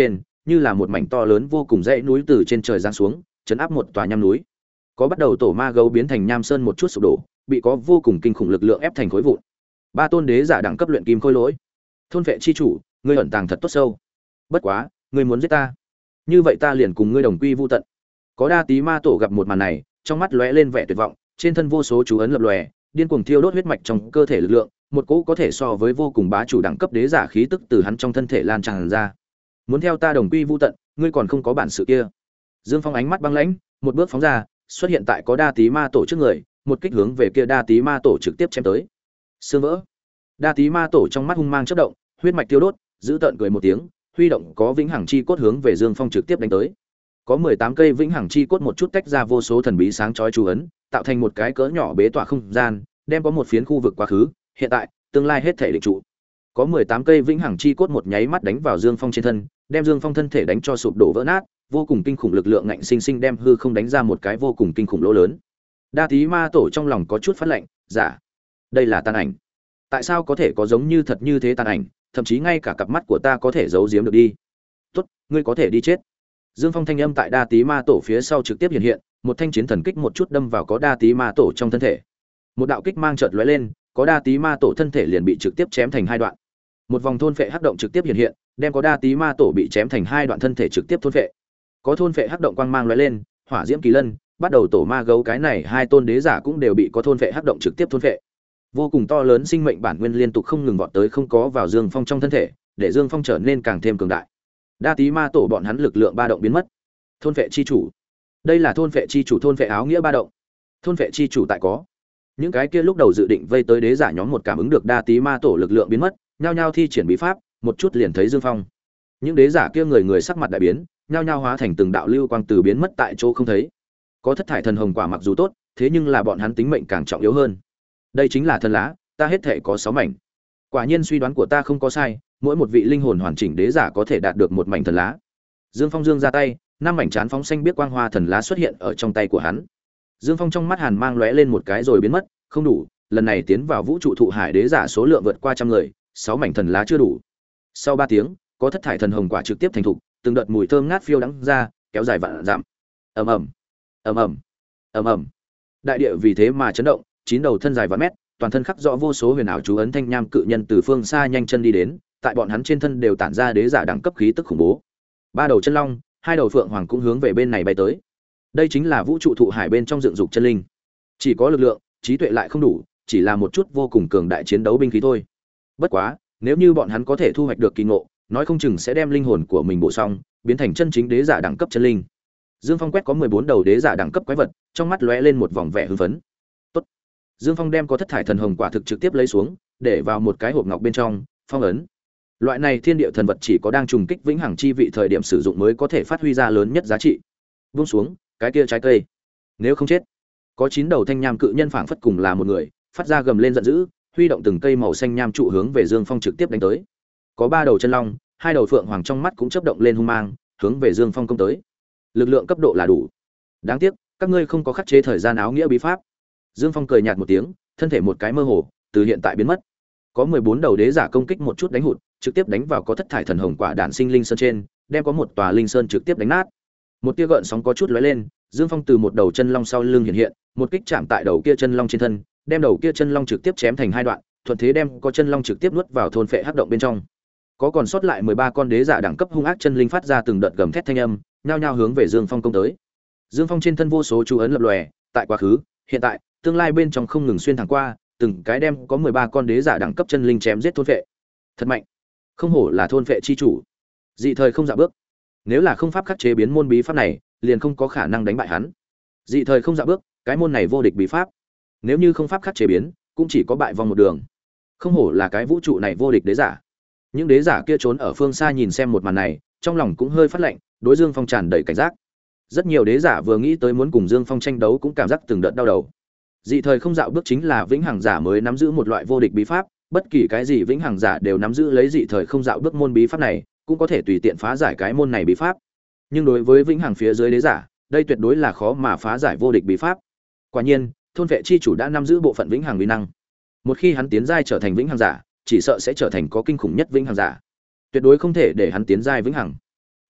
như là một mảnh to lớn vô cùng dãy núi từ trên trời giáng xuống, chấn áp một tòa nham núi. Có bắt đầu tổ ma gấu biến thành nham sơn một chút sụp đổ, bị có vô cùng kinh khủng lực lượng ép thành khối vụn. Ba tôn đế giả đẳng cấp luyện kim khôi lỗi. Thôn vệ chi chủ, ngươi ẩn tàng thật tốt sâu. Bất quá, ngươi muốn giết ta, như vậy ta liền cùng ngươi đồng quy vu tận. Có đa tí ma tổ gặp một màn này, trong mắt lóe lên vẻ tuyệt vọng, trên thân vô số chú ấn lập lòe, điên cuồng thiêu đốt huyết mạch trong cơ thể lực lượng, một cỗ có thể so với vô cùng bá chủ đẳng cấp đế giả khí tức từ hắn trong thân thể lan tràn ra. Muốn theo ta đồng quy vu tận, ngươi còn không có bản sự kia. Dương Phong ánh mắt băng lãnh, một bước phóng ra, xuất hiện tại có đa tí ma tổ trước người, một kích hướng về kia đa tí ma tổ trực tiếp chém tới. Xương vỡ. Đa tí ma tổ trong mắt hung mang chớp động, huyết mạch tiêu đốt, giữ tợn cười một tiếng, huy động có vĩnh hằng chi cốt hướng về Dương Phong trực tiếp đánh tới. Có mười tám cây vĩnh hằng chi cốt một chút tách ra vô số thần bí sáng chói chú ấn, tạo thành một cái cỡ nhỏ bế tỏa không gian, đem có một phiến khu vực quá khứ, hiện tại, tương lai hết thể định trụ. Có mười tám cây vĩnh hằng chi cốt một nháy mắt đánh vào Dương Phong trên thân, đem Dương Phong thân thể đánh cho sụp đổ vỡ nát, vô cùng kinh khủng lực lượng ngạnh sinh sinh đem hư không đánh ra một cái vô cùng kinh khủng lỗ lớn. Đa tí ma tổ trong lòng có chút phát lạnh, giả, đây là tàn ảnh. Tại sao có thể có giống như thật như thế tàn ảnh, thậm chí ngay cả cặp mắt của ta có thể giấu giếm được đi. Tốt, ngươi có thể đi chết. Dương Phong thanh âm tại đa tí ma tổ phía sau trực tiếp hiện hiện, một thanh chiến thần kích một chút đâm vào có đa tí ma tổ trong thân thể. Một đạo kích mang chợt lóe lên, có đa tí ma tổ thân thể liền bị trực tiếp chém thành hai đoạn. Một vòng thôn phệ hắc động trực tiếp hiện hiện, đem có đa tí ma tổ bị chém thành hai đoạn thân thể trực tiếp thôn phệ. Có thôn phệ hắc động quang mang lóe lên, hỏa diễm kỳ lân, bắt đầu tổ ma gấu cái này hai tôn đế giả cũng đều bị có thôn phệ hắc động trực tiếp thôn phệ. Vô cùng to lớn sinh mệnh bản nguyên liên tục không ngừng vọt tới không có vào Dương Phong trong thân thể, để Dương Phong trở nên càng thêm cường đại. Đa tí ma tổ bọn hắn lực lượng ba động biến mất. Thôn phệ chi chủ, đây là thôn phệ chi chủ thôn phệ áo nghĩa ba động. Thôn phệ chi chủ tại có. Những cái kia lúc đầu dự định vây tới đế giả nhóm một cảm ứng được đa tí ma tổ lực lượng biến mất, nhao nhao thi triển bí pháp, một chút liền thấy Dương Phong. Những đế giả kia người người sắc mặt đại biến, nhao nhao hóa thành từng đạo lưu quang từ biến mất tại chỗ không thấy. Có thất thải thần hồng quả mặc dù tốt, thế nhưng là bọn hắn tính mệnh càng trọng yếu hơn. Đây chính là thần lá, ta hết thể có sáu mảnh. Quả nhiên suy đoán của ta không có sai, mỗi một vị linh hồn hoàn chỉnh đế giả có thể đạt được một mảnh thần lá. Dương Phong giương ra tay, năm mảnh chán phóng xanh biết quang hoa thần lá xuất hiện ở trong tay của hắn. Dương Phong trong mắt hàn mang lóe lên một cái rồi biến mất, không đủ, lần này tiến vào vũ trụ thụ hải đế giả số lượng vượt qua trăm người, sáu mảnh thần lá chưa đủ. Sau ba tiếng, có thất thải thần hồng quả trực tiếp thành thục, từng đợt mùi thơm ngát phiêu đắng ra, kéo dài vạn dặm. Ầm ầm, ầm ầm, ầm ầm. Đại địa vì thế mà chấn động, chín đầu thân dài vạn mét, toàn thân khắc rõ vô số huyền ảo chú ấn thanh nham cự nhân từ phương xa nhanh chân đi đến, tại bọn hắn trên thân đều tản ra đế giả đẳng cấp khí tức khủng bố. Ba đầu chân long, hai đầu phượng hoàng cũng hướng về bên này bay tới. Đây chính là vũ trụ thụ hải bên trong dựng dục chân linh. Chỉ có lực lượng, trí tuệ lại không đủ, chỉ là một chút vô cùng cường đại chiến đấu binh khí thôi. Bất quá, nếu như bọn hắn có thể thu hoạch được kỳ ngộ, nói không chừng sẽ đem linh hồn của mình bổ xong, biến thành chân chính đế giả đẳng cấp chân linh. Dương Phong quét có mười bốn đầu đế giả đẳng cấp quái vật, trong mắt lóe lên một vòng vẻ hưng phấn. Tốt. Dương Phong đem có thất thải thần hồng quả thực trực tiếp lấy xuống, để vào một cái hộp ngọc bên trong, phong ấn. Loại này thiên địa thần vật chỉ có đang trùng kích vĩnh hằng chi vị thời điểm sử dụng mới có thể phát huy ra lớn nhất giá trị. Buông xuống, cái kia trái cây, nếu không chết. Có chín đầu thanh nham cự nhân phảng phất cùng là một người, phát ra gầm lên giận dữ, huy động từng cây màu xanh nham trụ hướng về Dương Phong trực tiếp đánh tới. Có ba đầu chân long, hai đầu phượng hoàng trong mắt cũng chớp động lên hung mang, hướng về Dương Phong công tới. Lực lượng cấp độ là đủ. Đáng tiếc, các ngươi không có khắc chế thời gian áo nghĩa bí pháp. Dương Phong cười nhạt một tiếng, thân thể một cái mơ hồ, từ hiện tại biến mất. Có mười bốn đầu đế giả công kích một chút đánh hụt, trực tiếp đánh vào có thất thải thần hồng quả đản sinh linh sơn trên, đem có một tòa linh sơn trực tiếp đánh nát. Một tia gợn sóng có chút lóe lên, Dương Phong từ một đầu chân long sau lưng hiện hiện, một kích chạm tại đầu kia chân long trên thân, đem đầu kia chân long trực tiếp chém thành hai đoạn, thuận thế đem có chân long trực tiếp nuốt vào thôn phệ hắc động bên trong. Có còn sót lại mười ba con đế giả đẳng cấp hung ác chân linh phát ra từng đợt gầm thét thanh âm, nhao nhao hướng về Dương Phong công tới. Dương Phong trên thân vô số chú ấn lập lòe, tại quá khứ, hiện tại, tương lai bên trong không ngừng xuyên thẳng qua, từng cái đem có mười ba con đế giả đẳng cấp chân linh chém giết thôn phệ. Thật mạnh. Không hổ là thôn phệ chi chủ. Dị thời không dạ bước. Nếu là không pháp khắc chế biến môn bí pháp này, liền không có khả năng đánh bại hắn. Dị thời không dạ bước, cái môn này vô địch bí pháp. Nếu như không pháp khắc chế biến, cũng chỉ có bại vòng một đường. Không hổ là cái vũ trụ này vô địch đế giả. Những đế giả kia trốn ở phương xa nhìn xem một màn này, trong lòng cũng hơi phát lạnh, đối Dương Phong tràn đầy cảnh giác. Rất nhiều đế giả vừa nghĩ tới muốn cùng Dương Phong tranh đấu cũng cảm giác từng đợt đau đầu. Dị thời không dạo bước chính là vĩnh hằng giả mới nắm giữ một loại vô địch bí pháp, bất kỳ cái gì vĩnh hằng giả đều nắm giữ lấy dị thời không dạo bước môn bí pháp này, cũng có thể tùy tiện phá giải cái môn này bí pháp. Nhưng đối với vĩnh hằng phía dưới đế giả, đây tuyệt đối là khó mà phá giải vô địch bí pháp. Quả nhiên, thôn vệ chi chủ đã nắm giữ bộ phận vĩnh hằng uy năng. Một khi hắn tiến giai trở thành vĩnh hằng giả, chỉ sợ sẽ trở thành có kinh khủng nhất vĩnh hằng giả. Tuyệt đối không thể để hắn tiến giai vĩnh hằng.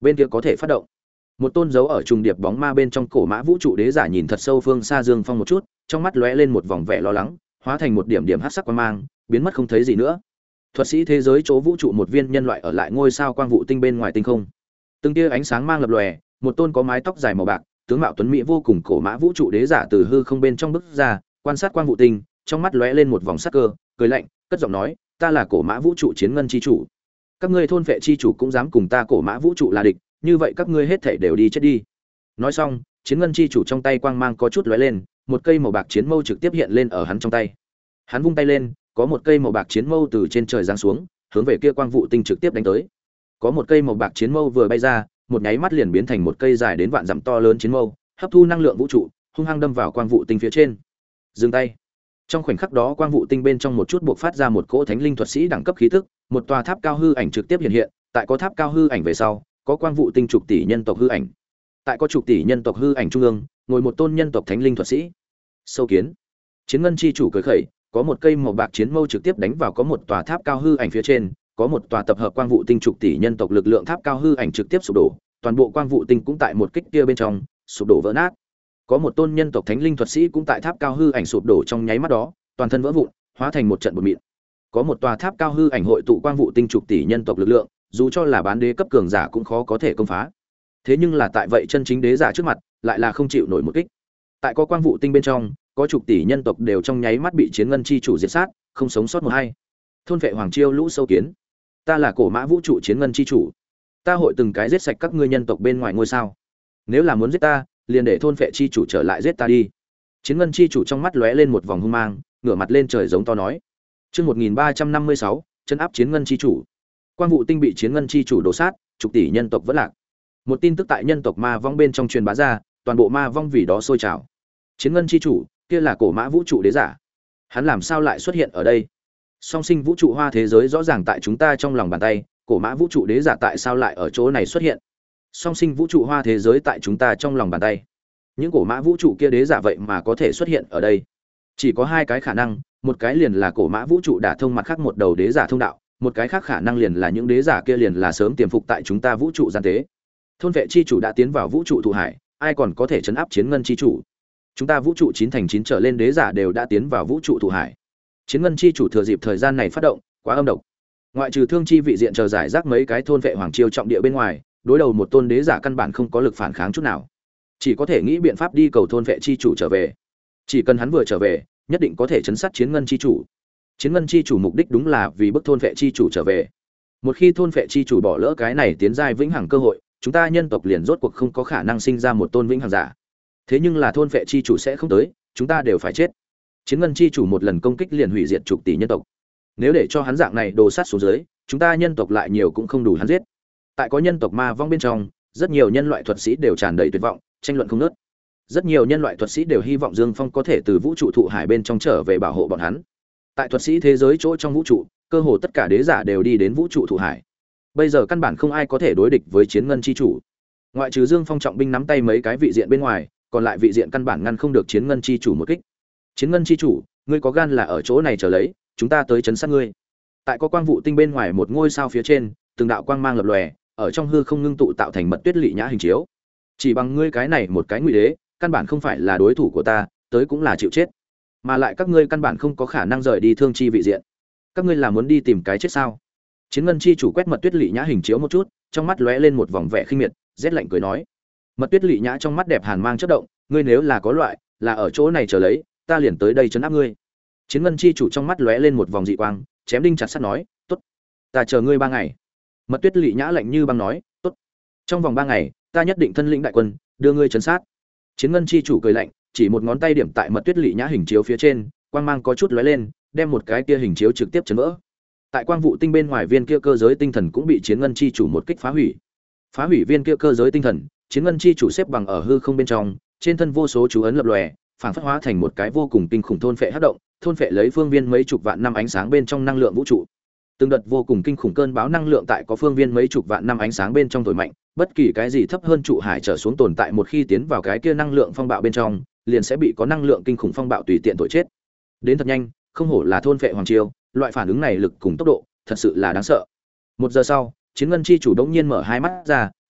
bên kia có thể phát động. Một tôn dấu ở trùng điệp bóng ma bên trong cổ mã vũ trụ đế giả nhìn thật sâu phương xa Dương Phong một chút, trong mắt lóe lên một vòng vẻ lo lắng, hóa thành một điểm điểm hắc sắc quang mang, biến mất không thấy gì nữa. Thuật sĩ thế giới chỗ vũ trụ một viên nhân loại ở lại ngôi sao quang vụ tinh bên ngoài tinh không. Từng tia ánh sáng mang lập lòe, một tôn có mái tóc dài màu bạc, tướng mạo tuấn mỹ vô cùng cổ mã vũ trụ đế giả từ hư không bên trong bước ra, quan sát quang vụ tinh, trong mắt lóe lên một vòng sắc cơ, cười lạnh, cất giọng nói, ta là cổ mã vũ trụ chiến ngân chi chủ. Các ngươi thôn vệ chi chủ cũng dám cùng ta cổ mã vũ trụ là địch, như vậy các ngươi hết thảy đều đi chết đi. Nói xong, chiến ngân chi chủ trong tay quang mang có chút lóe lên, một cây màu bạc chiến mâu trực tiếp hiện lên ở hắn trong tay. Hắn vung tay lên, có một cây màu bạc chiến mâu từ trên trời giáng xuống, hướng về kia quang vụ tinh trực tiếp đánh tới. Có một cây màu bạc chiến mâu vừa bay ra, một nháy mắt liền biến thành một cây dài đến vạn dặm to lớn chiến mâu, hấp thu năng lượng vũ trụ, hung hăng đâm vào quang vụ tinh phía trên. Dừng tay. Trong khoảnh khắc đó quang vụ tinh bên trong một chút bộc phát ra một cỗ thánh linh thuật sĩ đẳng cấp khí tức, một tòa tháp cao hư ảnh trực tiếp hiện hiện, tại có tháp cao hư ảnh về sau, có quang vụ tinh chục tỷ nhân tộc hư ảnh. Tại có chục tỷ nhân tộc hư ảnh trung ương, ngồi một tôn nhân tộc thánh linh thuật sĩ. Sâu kiến. Chiến ngân chi chủ cười khẩy, có một cây màu bạc chiến mâu trực tiếp đánh vào có một tòa tháp cao hư ảnh phía trên, có một tòa tập hợp quang vụ tinh chục tỷ nhân tộc lực lượng tháp cao hư ảnh trực tiếp sụp đổ, toàn bộ quang vụ tinh cũng tại một kích kia bên trong sụp đổ vỡ nát. Có một tôn nhân tộc thánh linh thuật sĩ cũng tại tháp cao hư ảnh sụp đổ trong nháy mắt đó, toàn thân vỡ vụn, hóa thành một trận bột mịn. Có một tòa tháp cao hư ảnh hội tụ quang vụ tinh chục tỷ nhân tộc lực lượng, dù cho là bán đế cấp cường giả cũng khó có thể công phá. Thế nhưng là tại vậy chân chính đế giả trước mặt, lại là không chịu nổi một kích. Tại có quang vụ tinh bên trong, có chục tỷ nhân tộc đều trong nháy mắt bị chiến ngân chi chủ diệt sát, không sống sót một hay. Thôn vệ hoàng chiêu lũ sâu kiến, ta là cổ mã vũ trụ chiến ngân chi chủ, ta hội từng cái giết sạch các ngươi nhân tộc bên ngoài ngôi sao. Nếu là muốn giết ta, liền để thôn vệ chi chủ trở lại giết ta đi. Chiến ngân chi chủ trong mắt lóe lên một vòng hung mang, ngửa mặt lên trời giống to nói. Chương một nghìn ba trăm năm mươi sáu, chân áp chiến ngân chi chủ. Quang vụ tinh bị chiến ngân chi chủ đổ sát, chục tỷ nhân tộc vẫn lạc. Một tin tức tại nhân tộc ma vong bên trong truyền bá ra, toàn bộ ma vong vì đó sôi trào. Chiến ngân chi chủ, kia là cổ mã vũ trụ đế giả. Hắn làm sao lại xuất hiện ở đây? Song sinh vũ trụ hoa thế giới rõ ràng tại chúng ta trong lòng bàn tay, cổ mã vũ trụ đế giả tại sao lại ở chỗ này xuất hiện? Song sinh vũ trụ hoa thế giới tại chúng ta trong lòng bàn tay. Những cổ mã vũ trụ kia đế giả vậy mà có thể xuất hiện ở đây. Chỉ có hai cái khả năng, một cái liền là cổ mã vũ trụ đả thông mặt khác một đầu đế giả thông đạo, một cái khác khả năng liền là những đế giả kia liền là sớm tiềm phục tại chúng ta vũ trụ gian tế. Thôn vệ chi chủ đã tiến vào vũ trụ thụ hải, ai còn có thể chấn áp chiến ngân chi chủ? Chúng ta vũ trụ chín thành chín trở lên đế giả đều đã tiến vào vũ trụ thụ hải. Chiến ngân chi chủ thừa dịp thời gian này phát động, quá âm độc. Ngoại trừ thương chi vị diện chờ giải rác mấy cái thôn vệ hoàng chiêu trọng địa bên ngoài, đối đầu một tôn đế giả căn bản không có lực phản kháng chút nào. Chỉ có thể nghĩ biện pháp đi cầu thôn vệ chi chủ trở về. Chỉ cần hắn vừa trở về, nhất định có thể chấn sát chiến ngân chi chủ. Chiến ngân chi chủ mục đích đúng là vì bức thôn vệ chi chủ trở về. Một khi thôn vệ chi chủ bỏ lỡ cái này tiến giai vĩnh hằng cơ hội, chúng ta nhân tộc liền rốt cuộc không có khả năng sinh ra một tôn vĩnh hằng giả. Thế nhưng là thôn vệ chi chủ sẽ không tới, chúng ta đều phải chết. Chiến ngân chi chủ một lần công kích liền hủy diệt chục tỷ nhân tộc. Nếu để cho hắn dạng này đồ sát xuống dưới, chúng ta nhân tộc lại nhiều cũng không đủ hắn giết. Tại có nhân tộc ma vong bên trong, rất nhiều nhân loại thuật sĩ đều tràn đầy tuyệt vọng, tranh luận không ngớt. Rất nhiều nhân loại thuật sĩ đều hy vọng Dương Phong có thể từ vũ trụ thụ hải bên trong trở về bảo hộ bọn hắn. Tại thuật sĩ thế giới chỗ trong vũ trụ, cơ hồ tất cả đế giả đều đi đến vũ trụ thụ hải. Bây giờ căn bản không ai có thể đối địch với chiến ngân chi chủ. Ngoại trừ Dương Phong trọng binh nắm tay mấy cái vị diện bên ngoài, còn lại vị diện căn bản ngăn không được chiến ngân chi chủ một kích. Chiến ngân chi chủ, ngươi có gan là ở chỗ này chờ lấy, chúng ta tới chấn sát ngươi. Tại có quang vụ tinh bên ngoài một ngôi sao phía trên, từng đạo quang mang lập lòe, ở trong hư không ngưng tụ tạo thành mật tuyết lị nhã hình chiếu. Chỉ bằng ngươi cái này một cái ngụy đế, căn bản không phải là đối thủ của ta, tới cũng là chịu chết. Mà lại các ngươi căn bản không có khả năng rời đi thương chi vị diện. Các ngươi là muốn đi tìm cái chết sao? Chiến ngân chi chủ quét mật tuyết lị nhã hình chiếu một chút, trong mắt lóe lên một vòng vẻ khinh miệt, rét lạnh cười nói. Mật tuyết lị nhã trong mắt đẹp hàn mang chớp động, ngươi nếu là có loại, là ở chỗ này chờ lấy, ta liền tới đây trấn áp ngươi. Chiến ngân chi chủ trong mắt lóe lên một vòng dị quang, chém đinh chặt sắt nói, tốt, ta chờ ngươi ba ngày. Mật tuyết lị nhã lạnh như băng nói, tốt, trong vòng ba ngày, ta nhất định thân lĩnh đại quân, đưa ngươi trấn sát. Chiến ngân chi chủ cười lạnh, chỉ một ngón tay điểm tại mật tuyết lị nhã hình chiếu phía trên, quang mang có chút lóe lên, đem một cái kia hình chiếu trực tiếp chấn vỡ. Tại quang vụ tinh bên ngoài viên kia cơ giới tinh thần cũng bị chiến ngân chi chủ một kích phá hủy. Phá hủy viên kia cơ giới tinh thần, chiến ngân chi chủ xếp bằng ở hư không bên trong, trên thân vô số chú ấn lập lòe, phản phất hóa thành một cái vô cùng kinh khủng thôn phệ hấp động, thôn phệ lấy phương viên mấy chục vạn năm ánh sáng bên trong năng lượng vũ trụ. Từng đợt vô cùng kinh khủng cơn bão năng lượng tại có phương viên mấy chục vạn năm ánh sáng bên trong thổi mạnh, bất kỳ cái gì thấp hơn trụ hải trở xuống tồn tại một khi tiến vào cái kia năng lượng phong bạo bên trong, liền sẽ bị có năng lượng kinh khủng phong bạo tùy tiện thổi chết. Đến thật nhanh, không hổ là thôn phệ hoàng triều, loại phản ứng này lực cùng tốc độ, thật sự là đáng sợ. Một giờ sau, chiến ngân chi chủ đống nhiên mở hai mắt ra,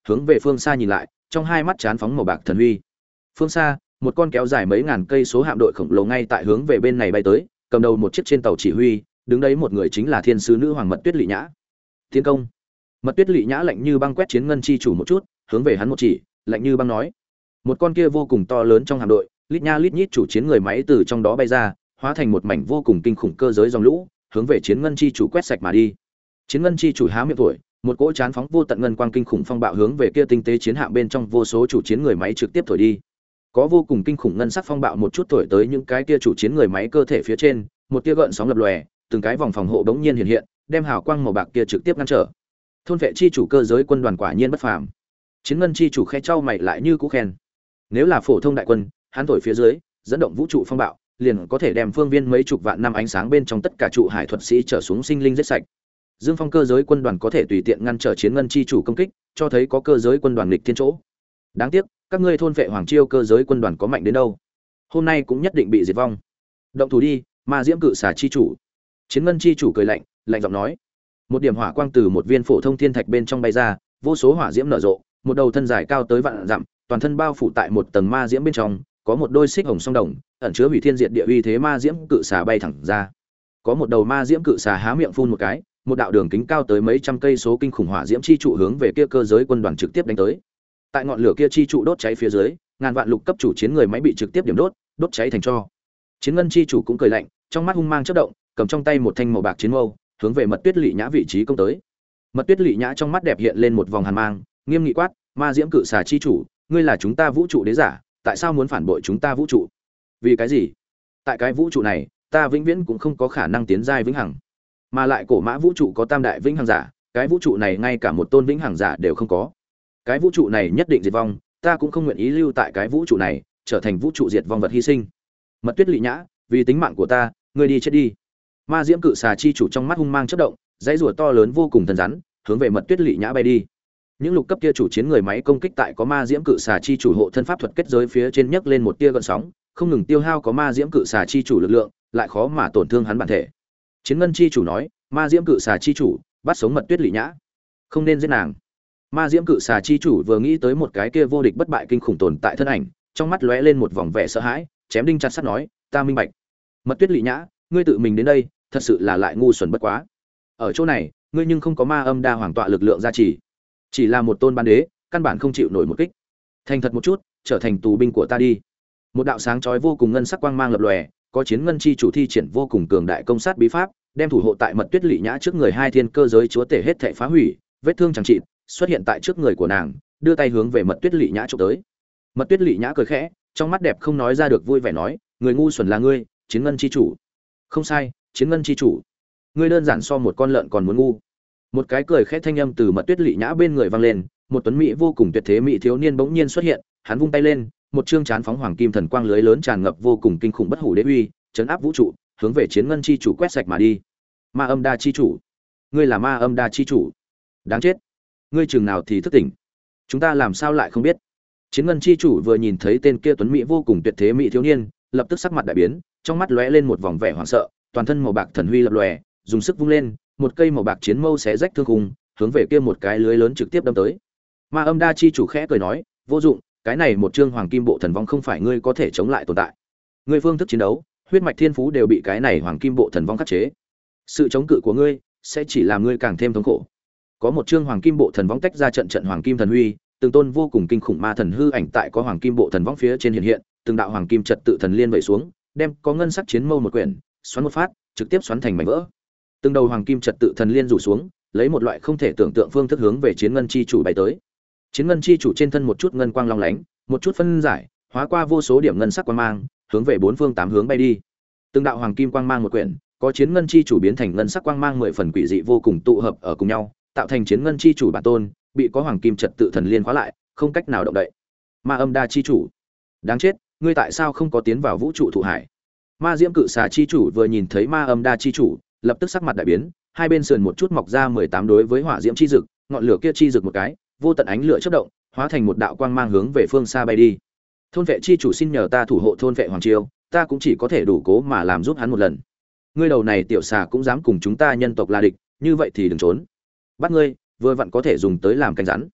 hướng về phương xa nhìn lại, trong hai mắt chán phóng màu bạc thần huy. Phương xa, một con kéo dài mấy ngàn cây số hạm đội khổng lồ ngay tại hướng về bên này bay tới, cầm đầu một chiếc trên tàu chỉ huy, đứng đấy một người chính là thiên sứ nữ hoàng Mật Tuyết Lệ Nhã. Tiến công. Mật Tuyết Lệ Nhã lạnh như băng quét Chiến Ngân chi chủ một chút, hướng về hắn một chỉ, lạnh như băng nói: một con kia vô cùng to lớn trong hạm đội, lít nha lít nhít chủ chiến người máy từ trong đó bay ra, hóa thành một mảnh vô cùng kinh khủng cơ giới dòng lũ, hướng về Chiến Ngân chi chủ quét sạch mà đi. Chiến Ngân chi chủ há miệng thổi, một cỗ chán phóng vô tận ngân quang kinh khủng phong bạo hướng về kia tinh tế chiến hạm bên trong vô số chủ chiến người máy trực tiếp thổi đi. Có vô cùng kinh khủng ngân sắc phong bạo một chút thổi tới những cái kia chủ chiến người máy cơ thể phía trên, một tia gợn sóng lập lòe, từng cái vòng phòng hộ bỗng nhiên hiện hiện, đem hào quang màu bạc kia trực tiếp ngăn trở. Thôn vệ chi chủ cơ giới quân đoàn quả nhiên bất phàm. Chiến Ngân chi chủ khẽ trao mày lại như cũ khen. Nếu là phổ thông đại quân, hắn thổi phía dưới, dẫn động vũ trụ phong bạo, liền có thể đem phương viên mấy chục vạn năm ánh sáng bên trong tất cả trụ hải thuật sĩ trở xuống sinh linh giết sạch. Dương Phong cơ giới quân đoàn có thể tùy tiện ngăn trở Chiến Ngân chi chủ công kích, cho thấy có cơ giới quân đoàn nghịch thiên chỗ. Đáng tiếc, các ngươi thôn vệ hoàng chiêu cơ giới quân đoàn có mạnh đến đâu, hôm nay cũng nhất định bị diệt vong. Động thủ đi, Ma Diễm Cự Xà chi chủ. Chiến Ngân chi chủ cười lạnh, lạnh giọng nói. Một điểm hỏa quang từ một viên phổ thông thiên thạch bên trong bay ra, vô số hỏa diễm nở rộ, một đầu thân dài cao tới vạn dặm, toàn thân bao phủ tại một tầng ma diễm bên trong, có một đôi xích hồng song đồng, ẩn chứa hủy thiên diệt địa uy thế ma diễm cự xà bay thẳng ra. Có một đầu ma diễm cự xà há miệng phun một cái, một đạo đường kính cao tới mấy trăm cây số kinh khủng hỏa diễm chi trụ hướng về kia cơ giới quân đoàn trực tiếp đánh tới. Tại ngọn lửa kia chi trụ đốt cháy phía dưới, ngàn vạn lục cấp chủ chiến người máy bị trực tiếp điểm đốt, đốt cháy thành tro. Chiến Ngân chi chủ cũng cười lạnh, trong mắt hung mang chớp động, cầm trong tay một thanh màu bạc chiến mâu, hướng về Mật Tuyết Lệ Nhã vị trí công tới. Mật Tuyết Lệ Nhã trong mắt đẹp hiện lên một vòng hàn mang, nghiêm nghị quát: "Ma Diễm Cự Xà chi chủ, ngươi là chúng ta vũ trụ đế giả, tại sao muốn phản bội chúng ta vũ trụ? Vì cái gì? Tại cái vũ trụ này, ta vĩnh viễn cũng không có khả năng tiến giai vĩnh hằng. Mà lại cổ mã vũ trụ có tam đại vĩnh hằng giả, cái vũ trụ này ngay cả một tôn vĩnh hằng giả đều không có. Cái vũ trụ này nhất định diệt vong, ta cũng không nguyện ý lưu tại cái vũ trụ này, trở thành vũ trụ diệt vong vật hy sinh. Mật Tuyết Lệ Nhã, vì tính mạng của ta, ngươi đi chết đi." Ma Diễm Cự Xà chi chủ trong mắt hung mang chớp động, dãy rùa to lớn vô cùng thần rắn, hướng về Mật Tuyết Lệ Nhã bay đi. Những lục cấp kia chủ chiến người máy công kích tại có Ma Diễm Cự Xà chi chủ hộ thân pháp thuật kết giới phía trên nhấc lên một tia gợn sóng, không ngừng tiêu hao có Ma Diễm Cự Xà chi chủ lực lượng, lại khó mà tổn thương hắn bản thể. Chiến Ngân chi chủ nói: "Ma Diễm Cự Xà chi chủ, bắt sống Mật Tuyết Lệ Nhã, không nên giết nàng." Ma Diễm Cự Xà chi chủ vừa nghĩ tới một cái kia vô địch bất bại kinh khủng tồn tại thân ảnh, trong mắt lóe lên một vòng vẻ sợ hãi, chém đinh chặt sắt nói: "Ta minh bạch. Mật Tuyết Lệ Nhã, ngươi tự mình đến đây, thật sự là lại ngu xuẩn bất quá. Ở chỗ này, ngươi nhưng không có Ma Âm Đa Hoàng tọa lực lượng gia trì, chỉ là một tôn ban đế, căn bản không chịu nổi một kích. Thành thật một chút, trở thành tù binh của ta đi." Một đạo sáng chói vô cùng ngân sắc quang mang lập lòe, có Chiến Ngân chi chủ thi triển vô cùng cường đại công sát bí pháp, đem thủ hộ tại Mật Tuyết Lệ Nhã trước người hai thiên cơ giới chúa tể hết thảy phá hủy, vết thương chẳng trị, xuất hiện tại trước người của nàng, đưa tay hướng về Mật Tuyết Lệ Nhã chụp tới. Mật Tuyết Lệ Nhã cười khẽ, trong mắt đẹp không nói ra được vui vẻ nói: "Người ngu xuẩn là ngươi, Chiến Ngân chi chủ." "Không sai, Chiến Ngân chi chủ. Ngươi đơn giản so một con lợn còn muốn ngu." Một cái cười khẽ thanh âm từ Mật Tuyết Lệ Nhã bên người vang lên, một tuấn mỹ vô cùng tuyệt thế mỹ thiếu niên bỗng nhiên xuất hiện, hắn vung tay lên, một chương chán phóng hoàng kim thần quang lưới lớn tràn ngập vô cùng kinh khủng bất hủ đế uy, chấn áp vũ trụ, hướng về Chiến Ngân chi chủ quét sạch mà đi. Ma Âm Đa chi chủ, ngươi là Ma Âm Đa chi chủ? Đáng chết, ngươi chừng nào thì thức tỉnh? Chúng ta làm sao lại không biết? Chiến Ngân chi chủ vừa nhìn thấy tên kia tuấn mỹ vô cùng tuyệt thế mỹ thiếu niên, lập tức sắc mặt đại biến, trong mắt lóe lên một vòng vẻ hoảng sợ, toàn thân màu bạc thần huy lập lòe, dùng sức vung lên, một cây màu bạc chiến mâu xé rách thương khung, hướng về kia một cái lưới lớn trực tiếp đâm tới. Ma Âm Đa chi chủ khẽ cười nói: "Vô dụng, cái này một chương hoàng kim bộ thần vong không phải ngươi có thể chống lại tồn tại. Ngươi phương thức chiến đấu, huyết mạch thiên phú đều bị cái này hoàng kim bộ thần vong khắc chế. Sự chống cự của ngươi sẽ chỉ làm ngươi càng thêm thống khổ." Có một chương hoàng kim bộ thần vong tách ra trận trận hoàng kim thần huy, từng tôn vô cùng kinh khủng ma thần hư ảnh tại có hoàng kim bộ thần vong phía trên hiện hiện, từng đạo hoàng kim trật tự thần liên vẩy xuống, đem có ngân sắc chiến mâu một quyển, xoắn một phát, trực tiếp xoắn thành mảnh vỡ. Từng đầu hoàng kim trật tự thần liên rủ xuống, lấy một loại không thể tưởng tượng phương thức hướng về Chiến Ngân chi chủ bay tới. Chiến Ngân chi chủ trên thân một chút ngân quang long lánh, một chút phân giải, hóa qua vô số điểm ngân sắc quang mang, hướng về bốn phương tám hướng bay đi. Từng đạo hoàng kim quang mang một quyển, có Chiến Ngân chi chủ biến thành ngân sắc quang mang mười phần quỷ dị vô cùng tụ hợp ở cùng nhau, tạo thành Chiến Ngân chi chủ bản tôn, bị có hoàng kim trật tự thần liên khóa lại, không cách nào động đậy. Ma Âm Đa chi chủ, đáng chết, ngươi tại sao không có tiến vào vũ trụ thụ hải? Ma Diễm Cự Xà chi chủ vừa nhìn thấy Ma Âm Đa chi chủ, lập tức sắc mặt đại biến, hai bên sườn một chút mọc ra mười tám đối với hỏa diễm chi dực, ngọn lửa kia chi dực một cái, vô tận ánh lửa chớp động, hóa thành một đạo quang mang hướng về phương xa bay đi. Thôn vệ chi chủ xin nhờ ta thủ hộ thôn vệ hoàng triều, ta cũng chỉ có thể đủ cố mà làm giúp hắn một lần. Ngươi đầu này tiểu xà cũng dám cùng chúng ta nhân tộc là địch, như vậy thì đừng trốn. Bắt ngươi, vừa vặn có thể dùng tới làm canh rắn.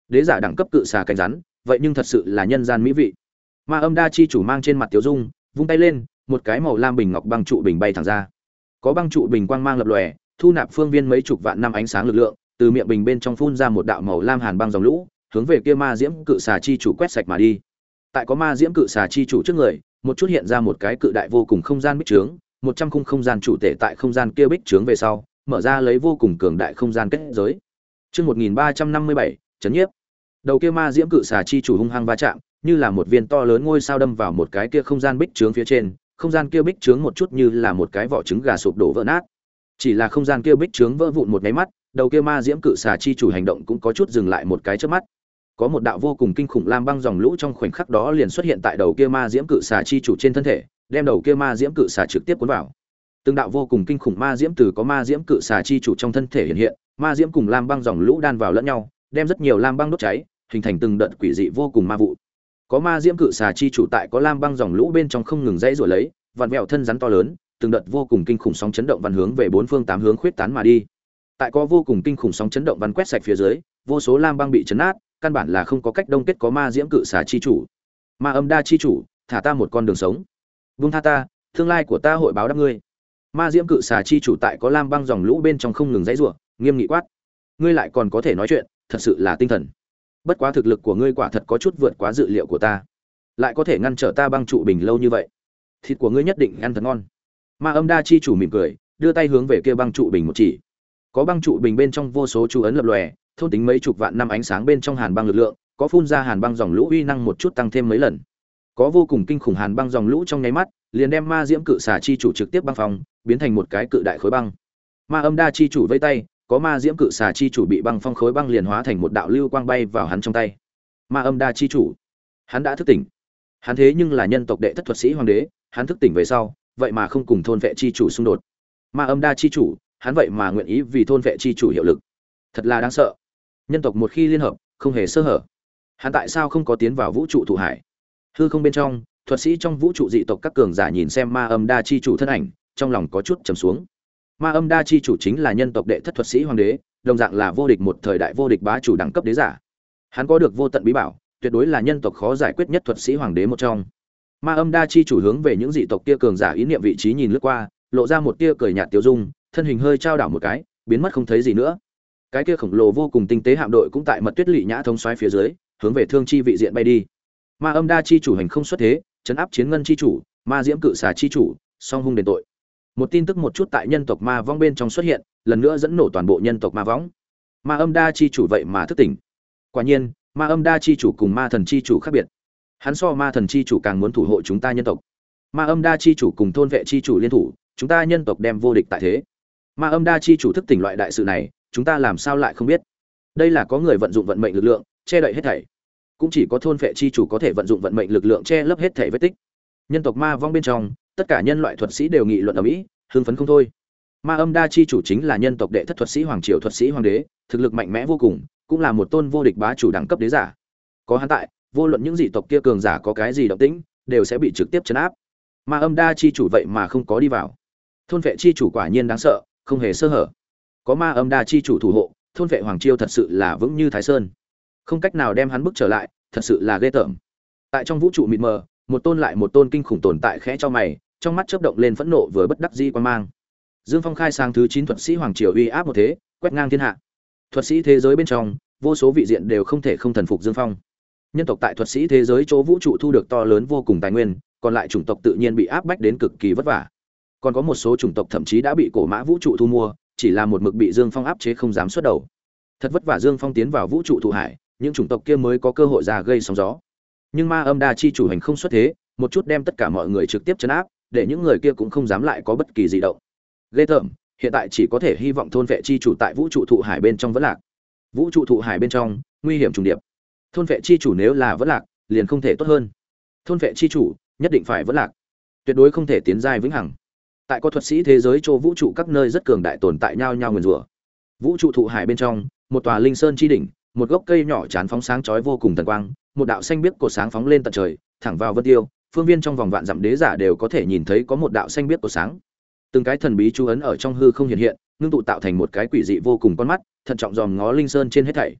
Đế giả đẳng cấp cự xà cánh rắn, vậy nhưng thật sự là nhân gian mỹ vị. Ma Âm Đa chi chủ mang trên mặt tiểu dung, vung tay lên, một cái màu lam bình ngọc băng trụ bình bay thẳng ra. Có băng trụ bình quang mang lập lòe, thu nạp phương viên mấy chục vạn năm ánh sáng lực lượng, từ miệng bình bên trong phun ra một đạo màu lam hàn băng dòng lũ, hướng về kia ma diễm cự xà chi chủ quét sạch mà đi. Tại có ma diễm cự xà chi chủ trước người, một chút hiện ra một cái cự đại vô cùng không gian bích trướng, một trăm khung không gian chủ thể tại không gian kia bích trướng về sau, mở ra lấy vô cùng cường đại không gian kết giới. Chương một nghìn ba trăm năm mươi bảy, chấn nhiếp. Đầu kia ma diễm cự xà chi chủ hung hăng va chạm, như là một viên to lớn ngôi sao đâm vào một cái kia không gian bích trướng phía trên, không gian kia bích trướng một chút như là một cái vỏ trứng gà sụp đổ vỡ nát. Chỉ là không gian kia bích trướng vỡ vụn một cái mắt, đầu kia ma diễm cự xà chi chủ hành động cũng có chút dừng lại một cái chớp mắt. Có một đạo vô cùng kinh khủng lam băng dòng lũ trong khoảnh khắc đó liền xuất hiện tại đầu kia ma diễm cự xà chi chủ trên thân thể, đem đầu kia ma diễm cự xà trực tiếp cuốn vào. Từng đạo vô cùng kinh khủng ma diễm từ có ma diễm cự xà chi chủ trong thân thể hiện hiện, ma diễm cùng lam băng dòng lũ đan vào lẫn nhau, đem rất nhiều lam băng đốt cháy, hình thành từng đợt quỷ dị vô cùng ma vụ. Có ma diễm cự xà chi chủ tại có lam băng dòng lũ bên trong không ngừng dãy rủa lấy, vặn vẹo thân rắn to lớn, từng đợt vô cùng kinh khủng sóng chấn động văn hướng về bốn phương tám hướng khuyết tán mà đi. Tại có vô cùng kinh khủng sóng chấn động văn quét sạch phía dưới, vô số lam băng bị chấn nát, căn bản là không có cách đông kết có ma diễm cự xà chi chủ. Ma Âm Đa chi chủ, thả ta một con đường sống. Vung tha ta, tương lai của ta hội báo đáp ngươi. Ma diễm cự xà chi chủ tại có lam băng dòng lũ bên trong không ngừng dãy rủa, nghiêm nghị quát. Ngươi lại còn có thể nói chuyện, thật sự là tinh thần. Bất quá thực lực của ngươi quả thật có chút vượt quá dự liệu của ta, lại có thể ngăn trở ta băng trụ bình lâu như vậy. Thịt của ngươi nhất định ăn thật ngon. Ma Âm Đa chi chủ mỉm cười, đưa tay hướng về kia băng trụ bình một chỉ. Có băng trụ bình bên trong vô số chú ấn lập lòe, thôn tính mấy chục vạn năm ánh sáng bên trong hàn băng lực lượng, có phun ra hàn băng dòng lũ uy năng một chút tăng thêm mấy lần. Có vô cùng kinh khủng hàn băng dòng lũ trong nháy mắt, liền đem ma diễm cự xà chi chủ trực tiếp băng phong, biến thành một cái cự đại khối băng. Ma Âm Đa chi chủ vẫy tay, có ma diễm cự xà chi chủ bị băng phong khối băng liền hóa thành một đạo lưu quang bay vào hắn trong tay. Ma Âm Đa chi chủ, hắn đã thức tỉnh. Hắn thế nhưng là nhân tộc đệ thất thuật sĩ hoàng đế, hắn thức tỉnh về sau, vậy mà không cùng thôn vệ chi chủ xung đột. Ma Âm Đa chi chủ, hắn vậy mà nguyện ý vì thôn vệ chi chủ hiệu lực. Thật là đáng sợ. Nhân tộc một khi liên hợp, không hề sơ hở. Hắn tại sao không có tiến vào vũ trụ thụ hải? Hư không bên trong, thuật sĩ trong vũ trụ dị tộc các cường giả nhìn xem Ma Âm Đa chi chủ thân ảnh, trong lòng có chút trầm xuống. Ma Âm Đa chi chủ chính là nhân tộc đệ thất thuật sĩ hoàng đế, đồng dạng là vô địch một thời đại vô địch bá chủ đẳng cấp đế giả. Hắn có được vô tận bí bảo, tuyệt đối là nhân tộc khó giải quyết nhất thuật sĩ hoàng đế một trong. Ma Âm Đa chi chủ hướng về những dị tộc kia cường giả ý niệm vị trí nhìn lướt qua, lộ ra một tia cười nhạt tiêu dung, thân hình hơi trao đảo một cái, biến mất không thấy gì nữa. Cái kia khổng lồ vô cùng tinh tế hạm đội cũng tại mật tuyết lị nhã thống xoáy phía dưới, hướng về thương chi vị diện bay đi. Ma Âm Đa chi chủ hành không xuất thế, trấn áp chiến ngân chi chủ, ma diễm cự xà chi chủ, song hung đền tội. Một tin tức một chút tại nhân tộc ma vong bên trong xuất hiện, lần nữa dẫn nổ toàn bộ nhân tộc ma vong. Ma Âm Đa chi chủ vậy mà thức tỉnh. Quả nhiên, Ma Âm Đa chi chủ cùng ma thần chi chủ khác biệt. Hắn so ma thần chi chủ càng muốn thủ hộ chúng ta nhân tộc. Ma Âm Đa chi chủ cùng thôn vệ chi chủ liên thủ, chúng ta nhân tộc đem vô địch tại thế. Ma Âm Đa chi chủ thức tỉnh loại đại sự này, chúng ta làm sao lại không biết? Đây là có người vận dụng vận mệnh lực lượng che đậy hết thảy, cũng chỉ có thôn vệ chi chủ có thể vận dụng vận mệnh lực lượng che lấp hết thảy vết tích. Nhân tộc ma vong bên trong, tất cả nhân loại thuật sĩ đều nghị luận ầm ĩ, hưng phấn không thôi. Ma Âm Đa chi chủ chính là nhân tộc đệ thất thuật sĩ hoàng triều thuật sĩ hoàng đế, thực lực mạnh mẽ vô cùng, cũng là một tôn vô địch bá chủ đẳng cấp đế giả. Có hắn tại, vô luận những dị tộc kia cường giả có cái gì động tĩnh, đều sẽ bị trực tiếp trấn áp. Ma Âm Đa chi chủ vậy mà không có đi vào. Thôn vệ chi chủ quả nhiên đáng sợ, không hề sơ hở. Có Ma Âm Đa chi chủ thủ hộ, thôn vệ hoàng triều thật sự là vững như Thái Sơn, không cách nào đem hắn bức trở lại, thật sự là ghê tởm. Tại trong vũ trụ mịt mờ, một tôn lại một tôn kinh khủng tồn tại khẽ cho mày, trong mắt chớp động lên phẫn nộ vừa bất đắc dĩ quan mang. Dương Phong khai sang thứ chín thuật sĩ hoàng triều uy áp một thế, quét ngang thiên hạ. Thuật sĩ thế giới bên trong, vô số vị diện đều không thể không thần phục Dương Phong. Nhân tộc tại thuật sĩ thế giới chỗ vũ trụ thu được to lớn vô cùng tài nguyên, còn lại chủng tộc tự nhiên bị áp bách đến cực kỳ vất vả. Còn có một số chủng tộc thậm chí đã bị cổ mã vũ trụ thu mua, chỉ là một mực bị Dương Phong áp chế không dám xuất đầu. Thật vất vả Dương Phong tiến vào vũ trụ thụ hải, những chủng tộc kia mới có cơ hội ra gây sóng gió. Nhưng Ma Âm Đa chi chủ hành không xuất thế, một chút đem tất cả mọi người trực tiếp trấn áp, để những người kia cũng không dám lại có bất kỳ dị động. Ghê tởm, hiện tại chỉ có thể hy vọng thôn vệ chi chủ tại vũ trụ thụ hải bên trong vẫn lạc. Vũ trụ thụ hải bên trong, nguy hiểm trùng điệp. Thôn vệ chi chủ nếu là vẫn lạc, liền không thể tốt hơn. Thôn vệ chi chủ nhất định phải vẫn lạc, tuyệt đối không thể tiến giai vĩnh hằng. Tại có thuật sĩ thế giới chỗ vũ trụ các nơi rất cường đại tồn tại nhau nhau nguyền rủa. Vũ trụ thụ hải bên trong, một tòa linh sơn chi đỉnh, một gốc cây nhỏ chán phóng sáng chói vô cùng thần quang, một đạo xanh biếc cột sáng phóng lên tận trời, thẳng vào vân tiêu, phương viên trong vòng vạn dặm đế giả đều có thể nhìn thấy có một đạo xanh biếc cột sáng. Từng cái thần bí chú ấn ở trong hư không hiện hiện, ngưng tụ tạo thành một cái quỷ dị vô cùng con mắt, thận trọng dòm ngó linh sơn trên hết thảy.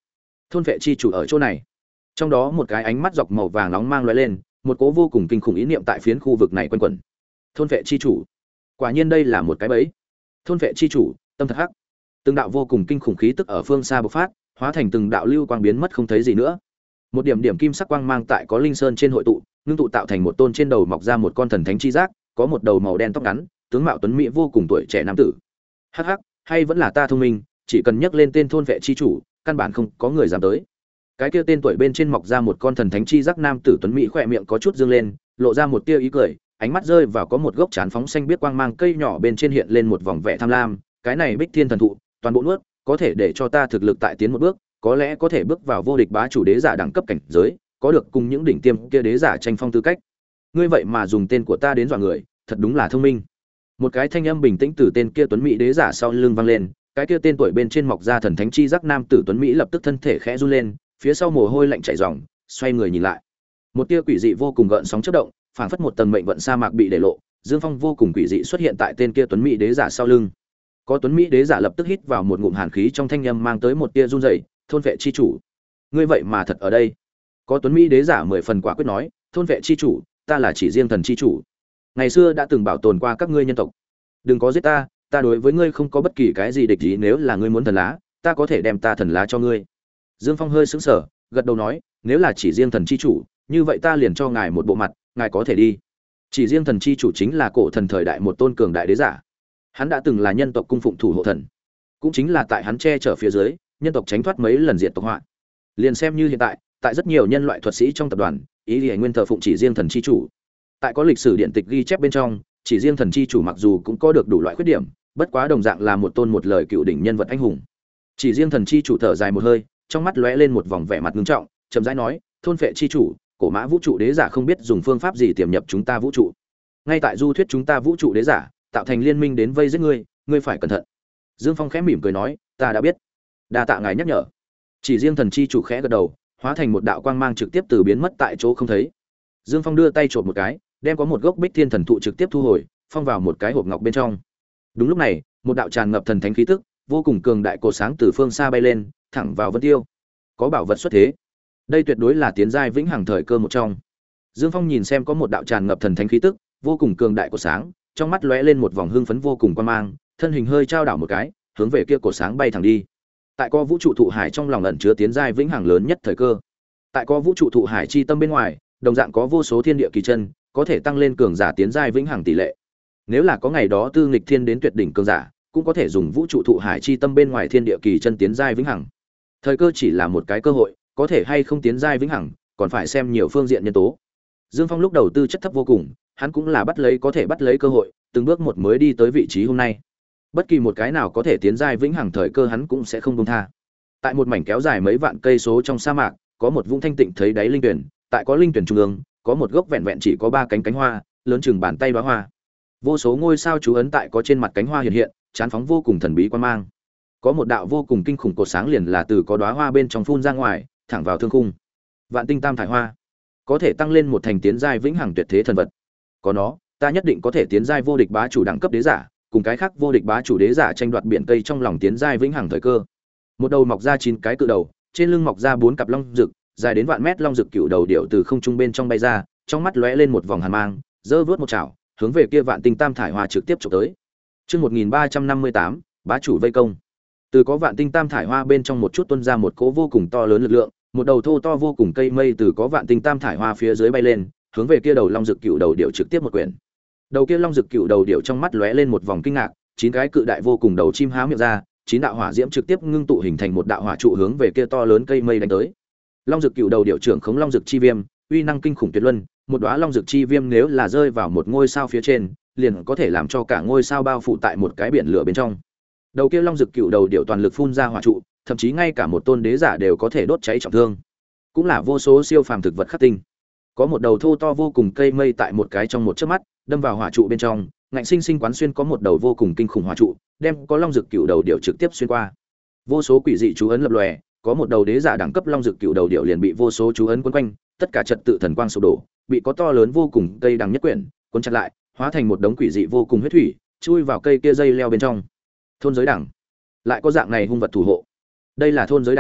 Thôn vệ chi chủ ở chỗ này. Trong đó một cái ánh mắt dọc màu vàng nóng mang lóe lên, một cố vô cùng kinh khủng ý niệm tại phiến khu vực này quanh quẩn. Thôn vệ chi chủ, quả nhiên đây là một cái bẫy. Thôn vệ chi chủ, tâm thật hắc. Từng đạo vô cùng kinh khủng khí tức ở phương xa bộc phát, hóa thành từng đạo lưu quang biến mất không thấy gì nữa. Một điểm điểm kim sắc quang mang tại có linh sơn trên hội tụ, ngưng tụ tạo thành một tôn trên đầu mọc ra một con thần thánh chi giác, có một đầu màu đen tóc ngắn, tướng mạo tuấn mỹ vô cùng tuổi trẻ nam tử. Hắc hắc, hay vẫn là ta thông minh, chỉ cần nhắc lên tên thôn vệ chi chủ, căn bản không có người dám tới. Cái kia tên tuổi bên trên mọc ra một con thần thánh chi giác nam tử tuấn mỹ khỏe miệng có chút dương lên, lộ ra một tia ý cười, ánh mắt rơi vào có một gốc chán phóng xanh biết quang mang cây nhỏ bên trên hiện lên một vòng vẻ tham lam, cái này Bích Thiên thần thụ, toàn bộ nuốt, có thể để cho ta thực lực tại tiến một bước, có lẽ có thể bước vào vô địch bá chủ đế giả đẳng cấp cảnh giới, có được cùng những đỉnh tiêm kia đế giả tranh phong tư cách. Ngươi vậy mà dùng tên của ta đến dọa người, thật đúng là thông minh. Một cái thanh âm bình tĩnh từ tên kia tuấn mỹ đế giả sau lưng vang lên, cái kia tên tuổi bên trên mọc ra thần thánh chi giác nam tử tuấn mỹ lập tức thân thể khẽ run lên, phía sau mồ hôi lạnh chảy ròng, xoay người nhìn lại. Một tia quỷ dị vô cùng gợn sóng chớp động, phảng phất một tầng mệnh vận sa mạc bị để lộ, dương phong vô cùng quỷ dị xuất hiện tại tên kia tuấn mỹ đế giả sau lưng. Có tuấn mỹ đế giả lập tức hít vào một ngụm hàn khí trong thanh âm mang tới một tia run rẩy, thôn vệ chi chủ, ngươi vậy mà thật ở đây. Có tuấn mỹ đế giả mười phần quả quyết nói, thôn vệ chi chủ, ta là chỉ riêng thần chi chủ, ngày xưa đã từng bảo tồn qua các ngươi nhân tộc, đừng có giết ta, ta đối với ngươi không có bất kỳ cái gì địch ý, nếu là ngươi muốn thần lá, ta có thể đem ta thần lá cho ngươi. Dương Phong hơi sững sờ, gật đầu nói, nếu là chỉ riêng thần chi chủ, như vậy ta liền cho ngài một bộ mặt, ngài có thể đi. Chỉ riêng thần chi chủ chính là cổ thần thời đại một tôn cường đại đế giả, hắn đã từng là nhân tộc cung phụng thủ hộ thần, cũng chính là tại hắn che chở phía dưới, nhân tộc tránh thoát mấy lần diệt tộc họa. Liền xem như hiện tại, tại rất nhiều nhân loại thuật sĩ trong tập đoàn, ý liễu nguyên thờ phụng chỉ riêng thần chi chủ. Tại có lịch sử điện tịch ghi chép bên trong, chỉ riêng thần chi chủ mặc dù cũng có được đủ loại khuyết điểm, bất quá đồng dạng là một tôn một lời cựu đỉnh nhân vật anh hùng. Chỉ riêng thần chi chủ thở dài một hơi, trong mắt lóe lên một vòng vẻ mặt nghiêm trọng, chậm rãi nói, thôn phệ chi chủ, cổ mã vũ trụ đế giả không biết dùng phương pháp gì tiềm nhập chúng ta vũ trụ. Ngay tại du thuyết chúng ta vũ trụ đế giả, tạo thành liên minh đến vây giết ngươi, ngươi phải cẩn thận. Dương Phong khẽ mỉm cười nói, ta đã biết. Đa tạ ngài nhắc nhở. Chỉ riêng thần chi chủ khẽ gật đầu, hóa thành một đạo quang mang trực tiếp từ biến mất tại chỗ không thấy. Dương Phong đưa tay chộp một cái, đem có một gốc Bích Thiên thần thụ trực tiếp thu hồi, phong vào một cái hộp ngọc bên trong. Đúng lúc này, một đạo tràn ngập thần thánh khí tức, vô cùng cường đại cột sáng từ phương xa bay lên, thẳng vào Vân Tiêu. Có bảo vật xuất thế. Đây tuyệt đối là tiến giai vĩnh hằng thời cơ một trong. Dương Phong nhìn xem có một đạo tràn ngập thần thánh khí tức, vô cùng cường đại cột sáng, trong mắt lóe lên một vòng hưng phấn vô cùng quan mang, thân hình hơi trao đảo một cái, hướng về kia cột sáng bay thẳng đi. Tại có vũ trụ thụ hải trong lòng ẩn chứa tiến giai vĩnh hằng lớn nhất thời cơ. Tại có vũ trụ thụ hải chi tâm bên ngoài, đồng dạng có vô số thiên địa kỳ chân, có thể tăng lên cường giả tiến giai vĩnh hằng tỷ lệ. Nếu là có ngày đó tư nghịch thiên đến tuyệt đỉnh cường giả, cũng có thể dùng vũ trụ thụ hải chi tâm bên ngoài thiên địa kỳ chân tiến giai vĩnh hằng. Thời cơ chỉ là một cái cơ hội, có thể hay không tiến giai vĩnh hằng, còn phải xem nhiều phương diện nhân tố. Dương Phong lúc đầu tư chất thấp vô cùng, hắn cũng là bắt lấy có thể bắt lấy cơ hội, từng bước một mới đi tới vị trí hôm nay. Bất kỳ một cái nào có thể tiến giai vĩnh hằng thời cơ hắn cũng sẽ không buông tha. Tại một mảnh kéo dài mấy vạn cây số trong sa mạc, có một vũng thanh tịnh thấy đáy linh tuyển, tại có linh tuyển trung ương, có một gốc vẹn vẹn chỉ có ba cánh cánh hoa, lớn chừng bàn tay đóa hoa. Vô số ngôi sao chú ấn tại có trên mặt cánh hoa hiện hiện, chán phóng vô cùng thần bí quan mang. Có một đạo vô cùng kinh khủng cột sáng liền là từ có đóa hoa bên trong phun ra ngoài, thẳng vào thương khung. Vạn tinh tam thải hoa, có thể tăng lên một thành tiến giai vĩnh hằng tuyệt thế thần vật. Có nó, ta nhất định có thể tiến giai vô địch bá chủ đẳng cấp đế giả, cùng cái khác vô địch bá chủ đế giả tranh đoạt biển cây trong lòng tiến giai vĩnh hằng thời cơ. Một đầu mọc ra chín cái cự đầu, trên lưng mọc ra bốn cặp long rực, dài đến vạn mét long rực cựu đầu điệu từ không trung bên trong bay ra, trong mắt lóe lên một vòng hàn mang, giơ vớt một chảo, hướng về kia vạn tinh tam thải hoa trực tiếp chụp tới. Chương một nghìn ba trăm năm mươi tám, bá chủ vây công. Từ có vạn tinh tam thải hoa bên trong một chút tuôn ra một cỗ vô cùng to lớn lực lượng, một đầu thô to vô cùng cây mây từ có vạn tinh tam thải hoa phía dưới bay lên, hướng về kia đầu long rực cựu đầu điệu trực tiếp một quyển. Đầu kia long rực cựu đầu điệu trong mắt lóe lên một vòng kinh ngạc, chín cái cự đại vô cùng đầu chim há miệng ra, chín đạo hỏa diễm trực tiếp ngưng tụ hình thành một đạo hỏa trụ hướng về kia to lớn cây mây đánh tới. Long rực cựu đầu điệu trưởng khống long rực chi viêm, uy năng kinh khủng tuyệt luân, một đóa long rực chi viêm nếu là rơi vào một ngôi sao phía trên, liền có thể làm cho cả ngôi sao bao phủ tại một cái biển lửa bên trong. Đầu kia long rực cựu đầu điệu toàn lực phun ra hỏa trụ, thậm chí ngay cả một tôn đế giả đều có thể đốt cháy trọng thương. Cũng là vô số siêu phàm thực vật khắc tinh. Có một đầu thô to vô cùng cây mây tại một cái trong một chớp mắt, đâm vào hỏa trụ bên trong, ngạnh sinh sinh quán xuyên có một đầu vô cùng kinh khủng hỏa trụ, đem có long rực cựu đầu điệu trực tiếp xuyên qua. Vô số quỷ dị chú ấn lập lòe, có một đầu đế giả đẳng cấp long rực cựu đầu điệu liền bị vô số chú ấn quấn quanh, tất cả trật tự thần quang sụp đổ, bị có to lớn vô cùng cây đằng nhất quyển cuốn chặt lại, hóa thành một đống quỷ dị vô cùng huyết thủy, chui vào cây kia dây leo bên trong. Thôn giới đẳng, lại có dạng này hung vật thủ hộ. Đây là thôn giới đẳng,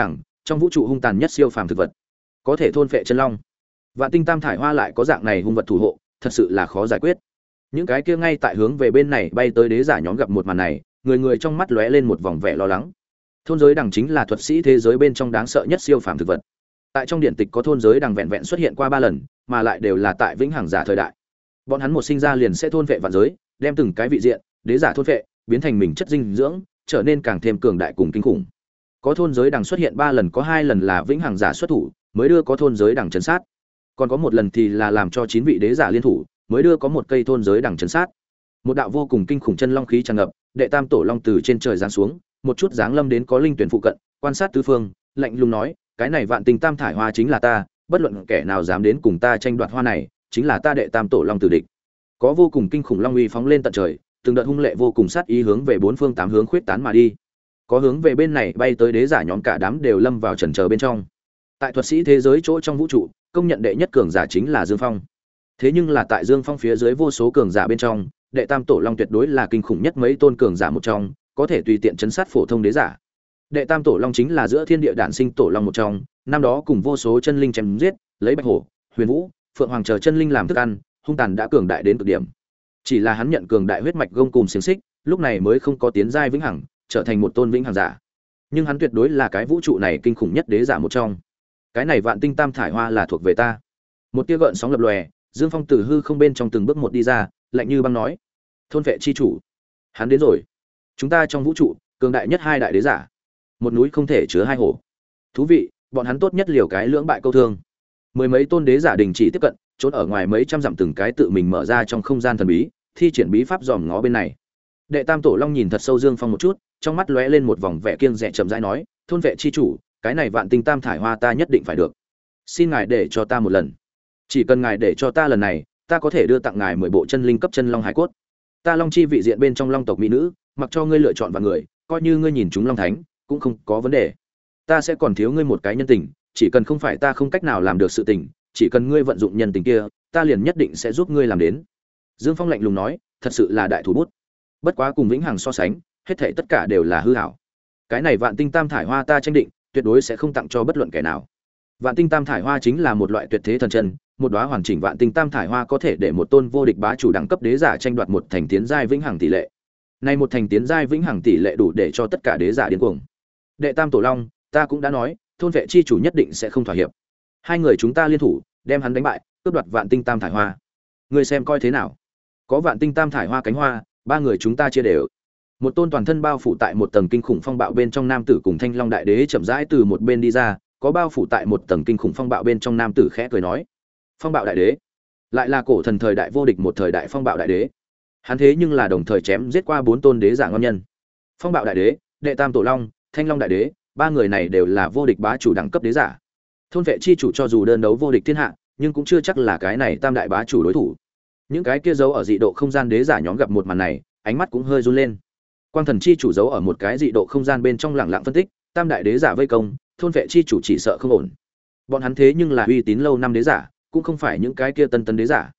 trong vũ trụ hung tàn nhất siêu phàm thực vật, có thể thôn phệ chân long. Vạn tinh tam thải hoa lại có dạng này hung vật thủ hộ, thật sự là khó giải quyết. Những cái kia ngay tại hướng về bên này bay tới đế giả nhóm gặp một màn này, người người trong mắt lóe lên một vòng vẻ lo lắng. Thôn giới đằng chính là thuật sĩ thế giới bên trong đáng sợ nhất siêu phàm thực vật. Tại trong điện tịch có thôn giới đằng vẹn vẹn xuất hiện qua ba lần, mà lại đều là tại vĩnh hằng giả thời đại. Bọn hắn một sinh ra liền sẽ thôn vệ vạn giới, đem từng cái vị diện, đế giả thôn vệ, biến thành mình chất dinh dưỡng, trở nên càng thêm cường đại cùng kinh khủng. Có thôn giới đằng xuất hiện ba lần, có hai lần là vĩnh hằng giả xuất thủ, mới đưa có thôn giới đằng trấn sát. Còn có một lần thì là làm cho chín vị đế giả liên thủ, mới đưa có một cây thôn giới đằng trấn sát. Một đạo vô cùng kinh khủng chân long khí tràn ngập, đệ tam tổ long từ trên trời giáng xuống, một chút giáng lâm đến có linh tuyển phụ cận, quan sát tứ phương, lạnh lùng nói, cái này vạn tinh tam thải hoa chính là ta, bất luận kẻ nào dám đến cùng ta tranh đoạt hoa này, chính là ta đệ tam tổ long tử địch. Có vô cùng kinh khủng long uy phóng lên tận trời, từng đợt hung lệ vô cùng sát ý hướng về bốn phương tám hướng khuyết tán mà đi. Có hướng về bên này bay tới đế giả nhóm cả đám đều lâm vào chần chờ bên trong. Tại thuật sĩ thế giới chỗ trong vũ trụ, công nhận đệ nhất cường giả chính là Dương Phong. Thế nhưng là tại Dương Phong phía dưới vô số cường giả bên trong, đệ tam tổ long tuyệt đối là kinh khủng nhất mấy tôn cường giả một trong, có thể tùy tiện chấn sát phổ thông đế giả. Đệ tam tổ long chính là giữa thiên địa đản sinh tổ long một trong, năm đó cùng vô số chân linh chém giết, lấy bạch hổ, huyền vũ, phượng hoàng chờ chân linh làm thức ăn, hung tàn đã cường đại đến cực điểm. Chỉ là hắn nhận cường đại huyết mạch gông cùng xiềng xích, lúc này mới không có tiến giai vĩnh hằng, trở thành một tôn vĩnh hằng giả. Nhưng hắn tuyệt đối là cái vũ trụ này kinh khủng nhất đế giả một trong. Cái này vạn tinh tam thải hoa là thuộc về ta. Một tia gợn sóng lập lòe, Dương Phong từ hư không bên trong từng bước một đi ra, lạnh như băng nói: "Thôn vệ chi chủ, hắn đến rồi. Chúng ta trong vũ trụ, cường đại nhất hai đại đế giả, một núi không thể chứa hai hổ. Thú vị, bọn hắn tốt nhất liều cái lưỡng bại câu thương." Mười mấy tôn đế giả đình chỉ tiếp cận, trốn ở ngoài mấy trăm dặm từng cái tự mình mở ra trong không gian thần bí, thi triển bí pháp dòm ngó bên này. Đệ tam tổ long nhìn thật sâu Dương Phong một chút, trong mắt lóe lên một vòng vẻ kiêng dè, chậm rãi nói: "Thôn vệ chi chủ, cái này vạn tinh tam thải hoa ta nhất định phải được. Xin ngài để cho ta một lần. Chỉ cần ngài để cho ta lần này, ta có thể đưa tặng ngài mười bộ chân linh cấp chân long hải cốt. Ta long chi vị diện bên trong long tộc mỹ nữ, mặc cho ngươi lựa chọn và người, coi như ngươi nhìn chúng long thánh, cũng không có vấn đề. Ta sẽ còn thiếu ngươi một cái nhân tình, chỉ cần không phải ta không cách nào làm được sự tình, chỉ cần ngươi vận dụng nhân tình kia, ta liền nhất định sẽ giúp ngươi làm đến." Dương Phong lạnh lùng nói, thật sự là đại thủ bút. Bất quá cùng vĩnh hằng so sánh, hết thảy tất cả đều là hư ảo. Cái này vạn tinh tam thải hoa ta tranh định, tuyệt đối sẽ không tặng cho bất luận kẻ nào. Vạn tinh tam thải hoa chính là một loại tuyệt thế thần chân, một đóa hoàn chỉnh vạn tinh tam thải hoa có thể để một tôn vô địch bá chủ đẳng cấp đế giả tranh đoạt một thành tiến giai vĩnh hằng tỷ lệ. Này một thành tiến giai vĩnh hằng tỷ lệ đủ để cho tất cả đế giả điên cuồng. Đệ tam tổ long, ta cũng đã nói, thôn vệ chi chủ nhất định sẽ không thỏa hiệp. Hai người chúng ta liên thủ, đem hắn đánh bại, cướp đoạt vạn tinh tam thải hoa. Ngươi xem coi thế nào? Có vạn tinh tam thải hoa cánh hoa, ba người chúng ta chia đều. Một tôn toàn thân bao phủ tại một tầng kinh khủng phong bạo bên trong nam tử cùng Thanh Long đại đế chậm rãi từ một bên đi ra, có bao phủ tại một tầng kinh khủng phong bạo bên trong nam tử khẽ cười nói: "Phong bạo đại đế, lại là cổ thần thời đại vô địch một thời đại phong bạo đại đế. Hắn thế nhưng là đồng thời chém giết qua bốn tôn đế giả ngon nhân. Phong bạo đại đế, đệ tam tổ long, Thanh Long đại đế, ba người này đều là vô địch bá chủ đẳng cấp đế giả. Thôn vệ chi chủ cho dù đơn đấu vô địch thiên hạ, nhưng cũng chưa chắc là cái này tam đại bá chủ đối thủ." Những cái kia giấu ở dị độ không gian đế giả nhóm gặp một màn này, ánh mắt cũng hơi run lên. Quang thần chi chủ giấu ở một cái dị độ không gian bên trong lặng lặng phân tích, tam đại đế giả vây công, thôn vệ chi chủ chỉ sợ không ổn. Bọn hắn thế nhưng là uy tín lâu năm đế giả, cũng không phải những cái kia tân tân đế giả.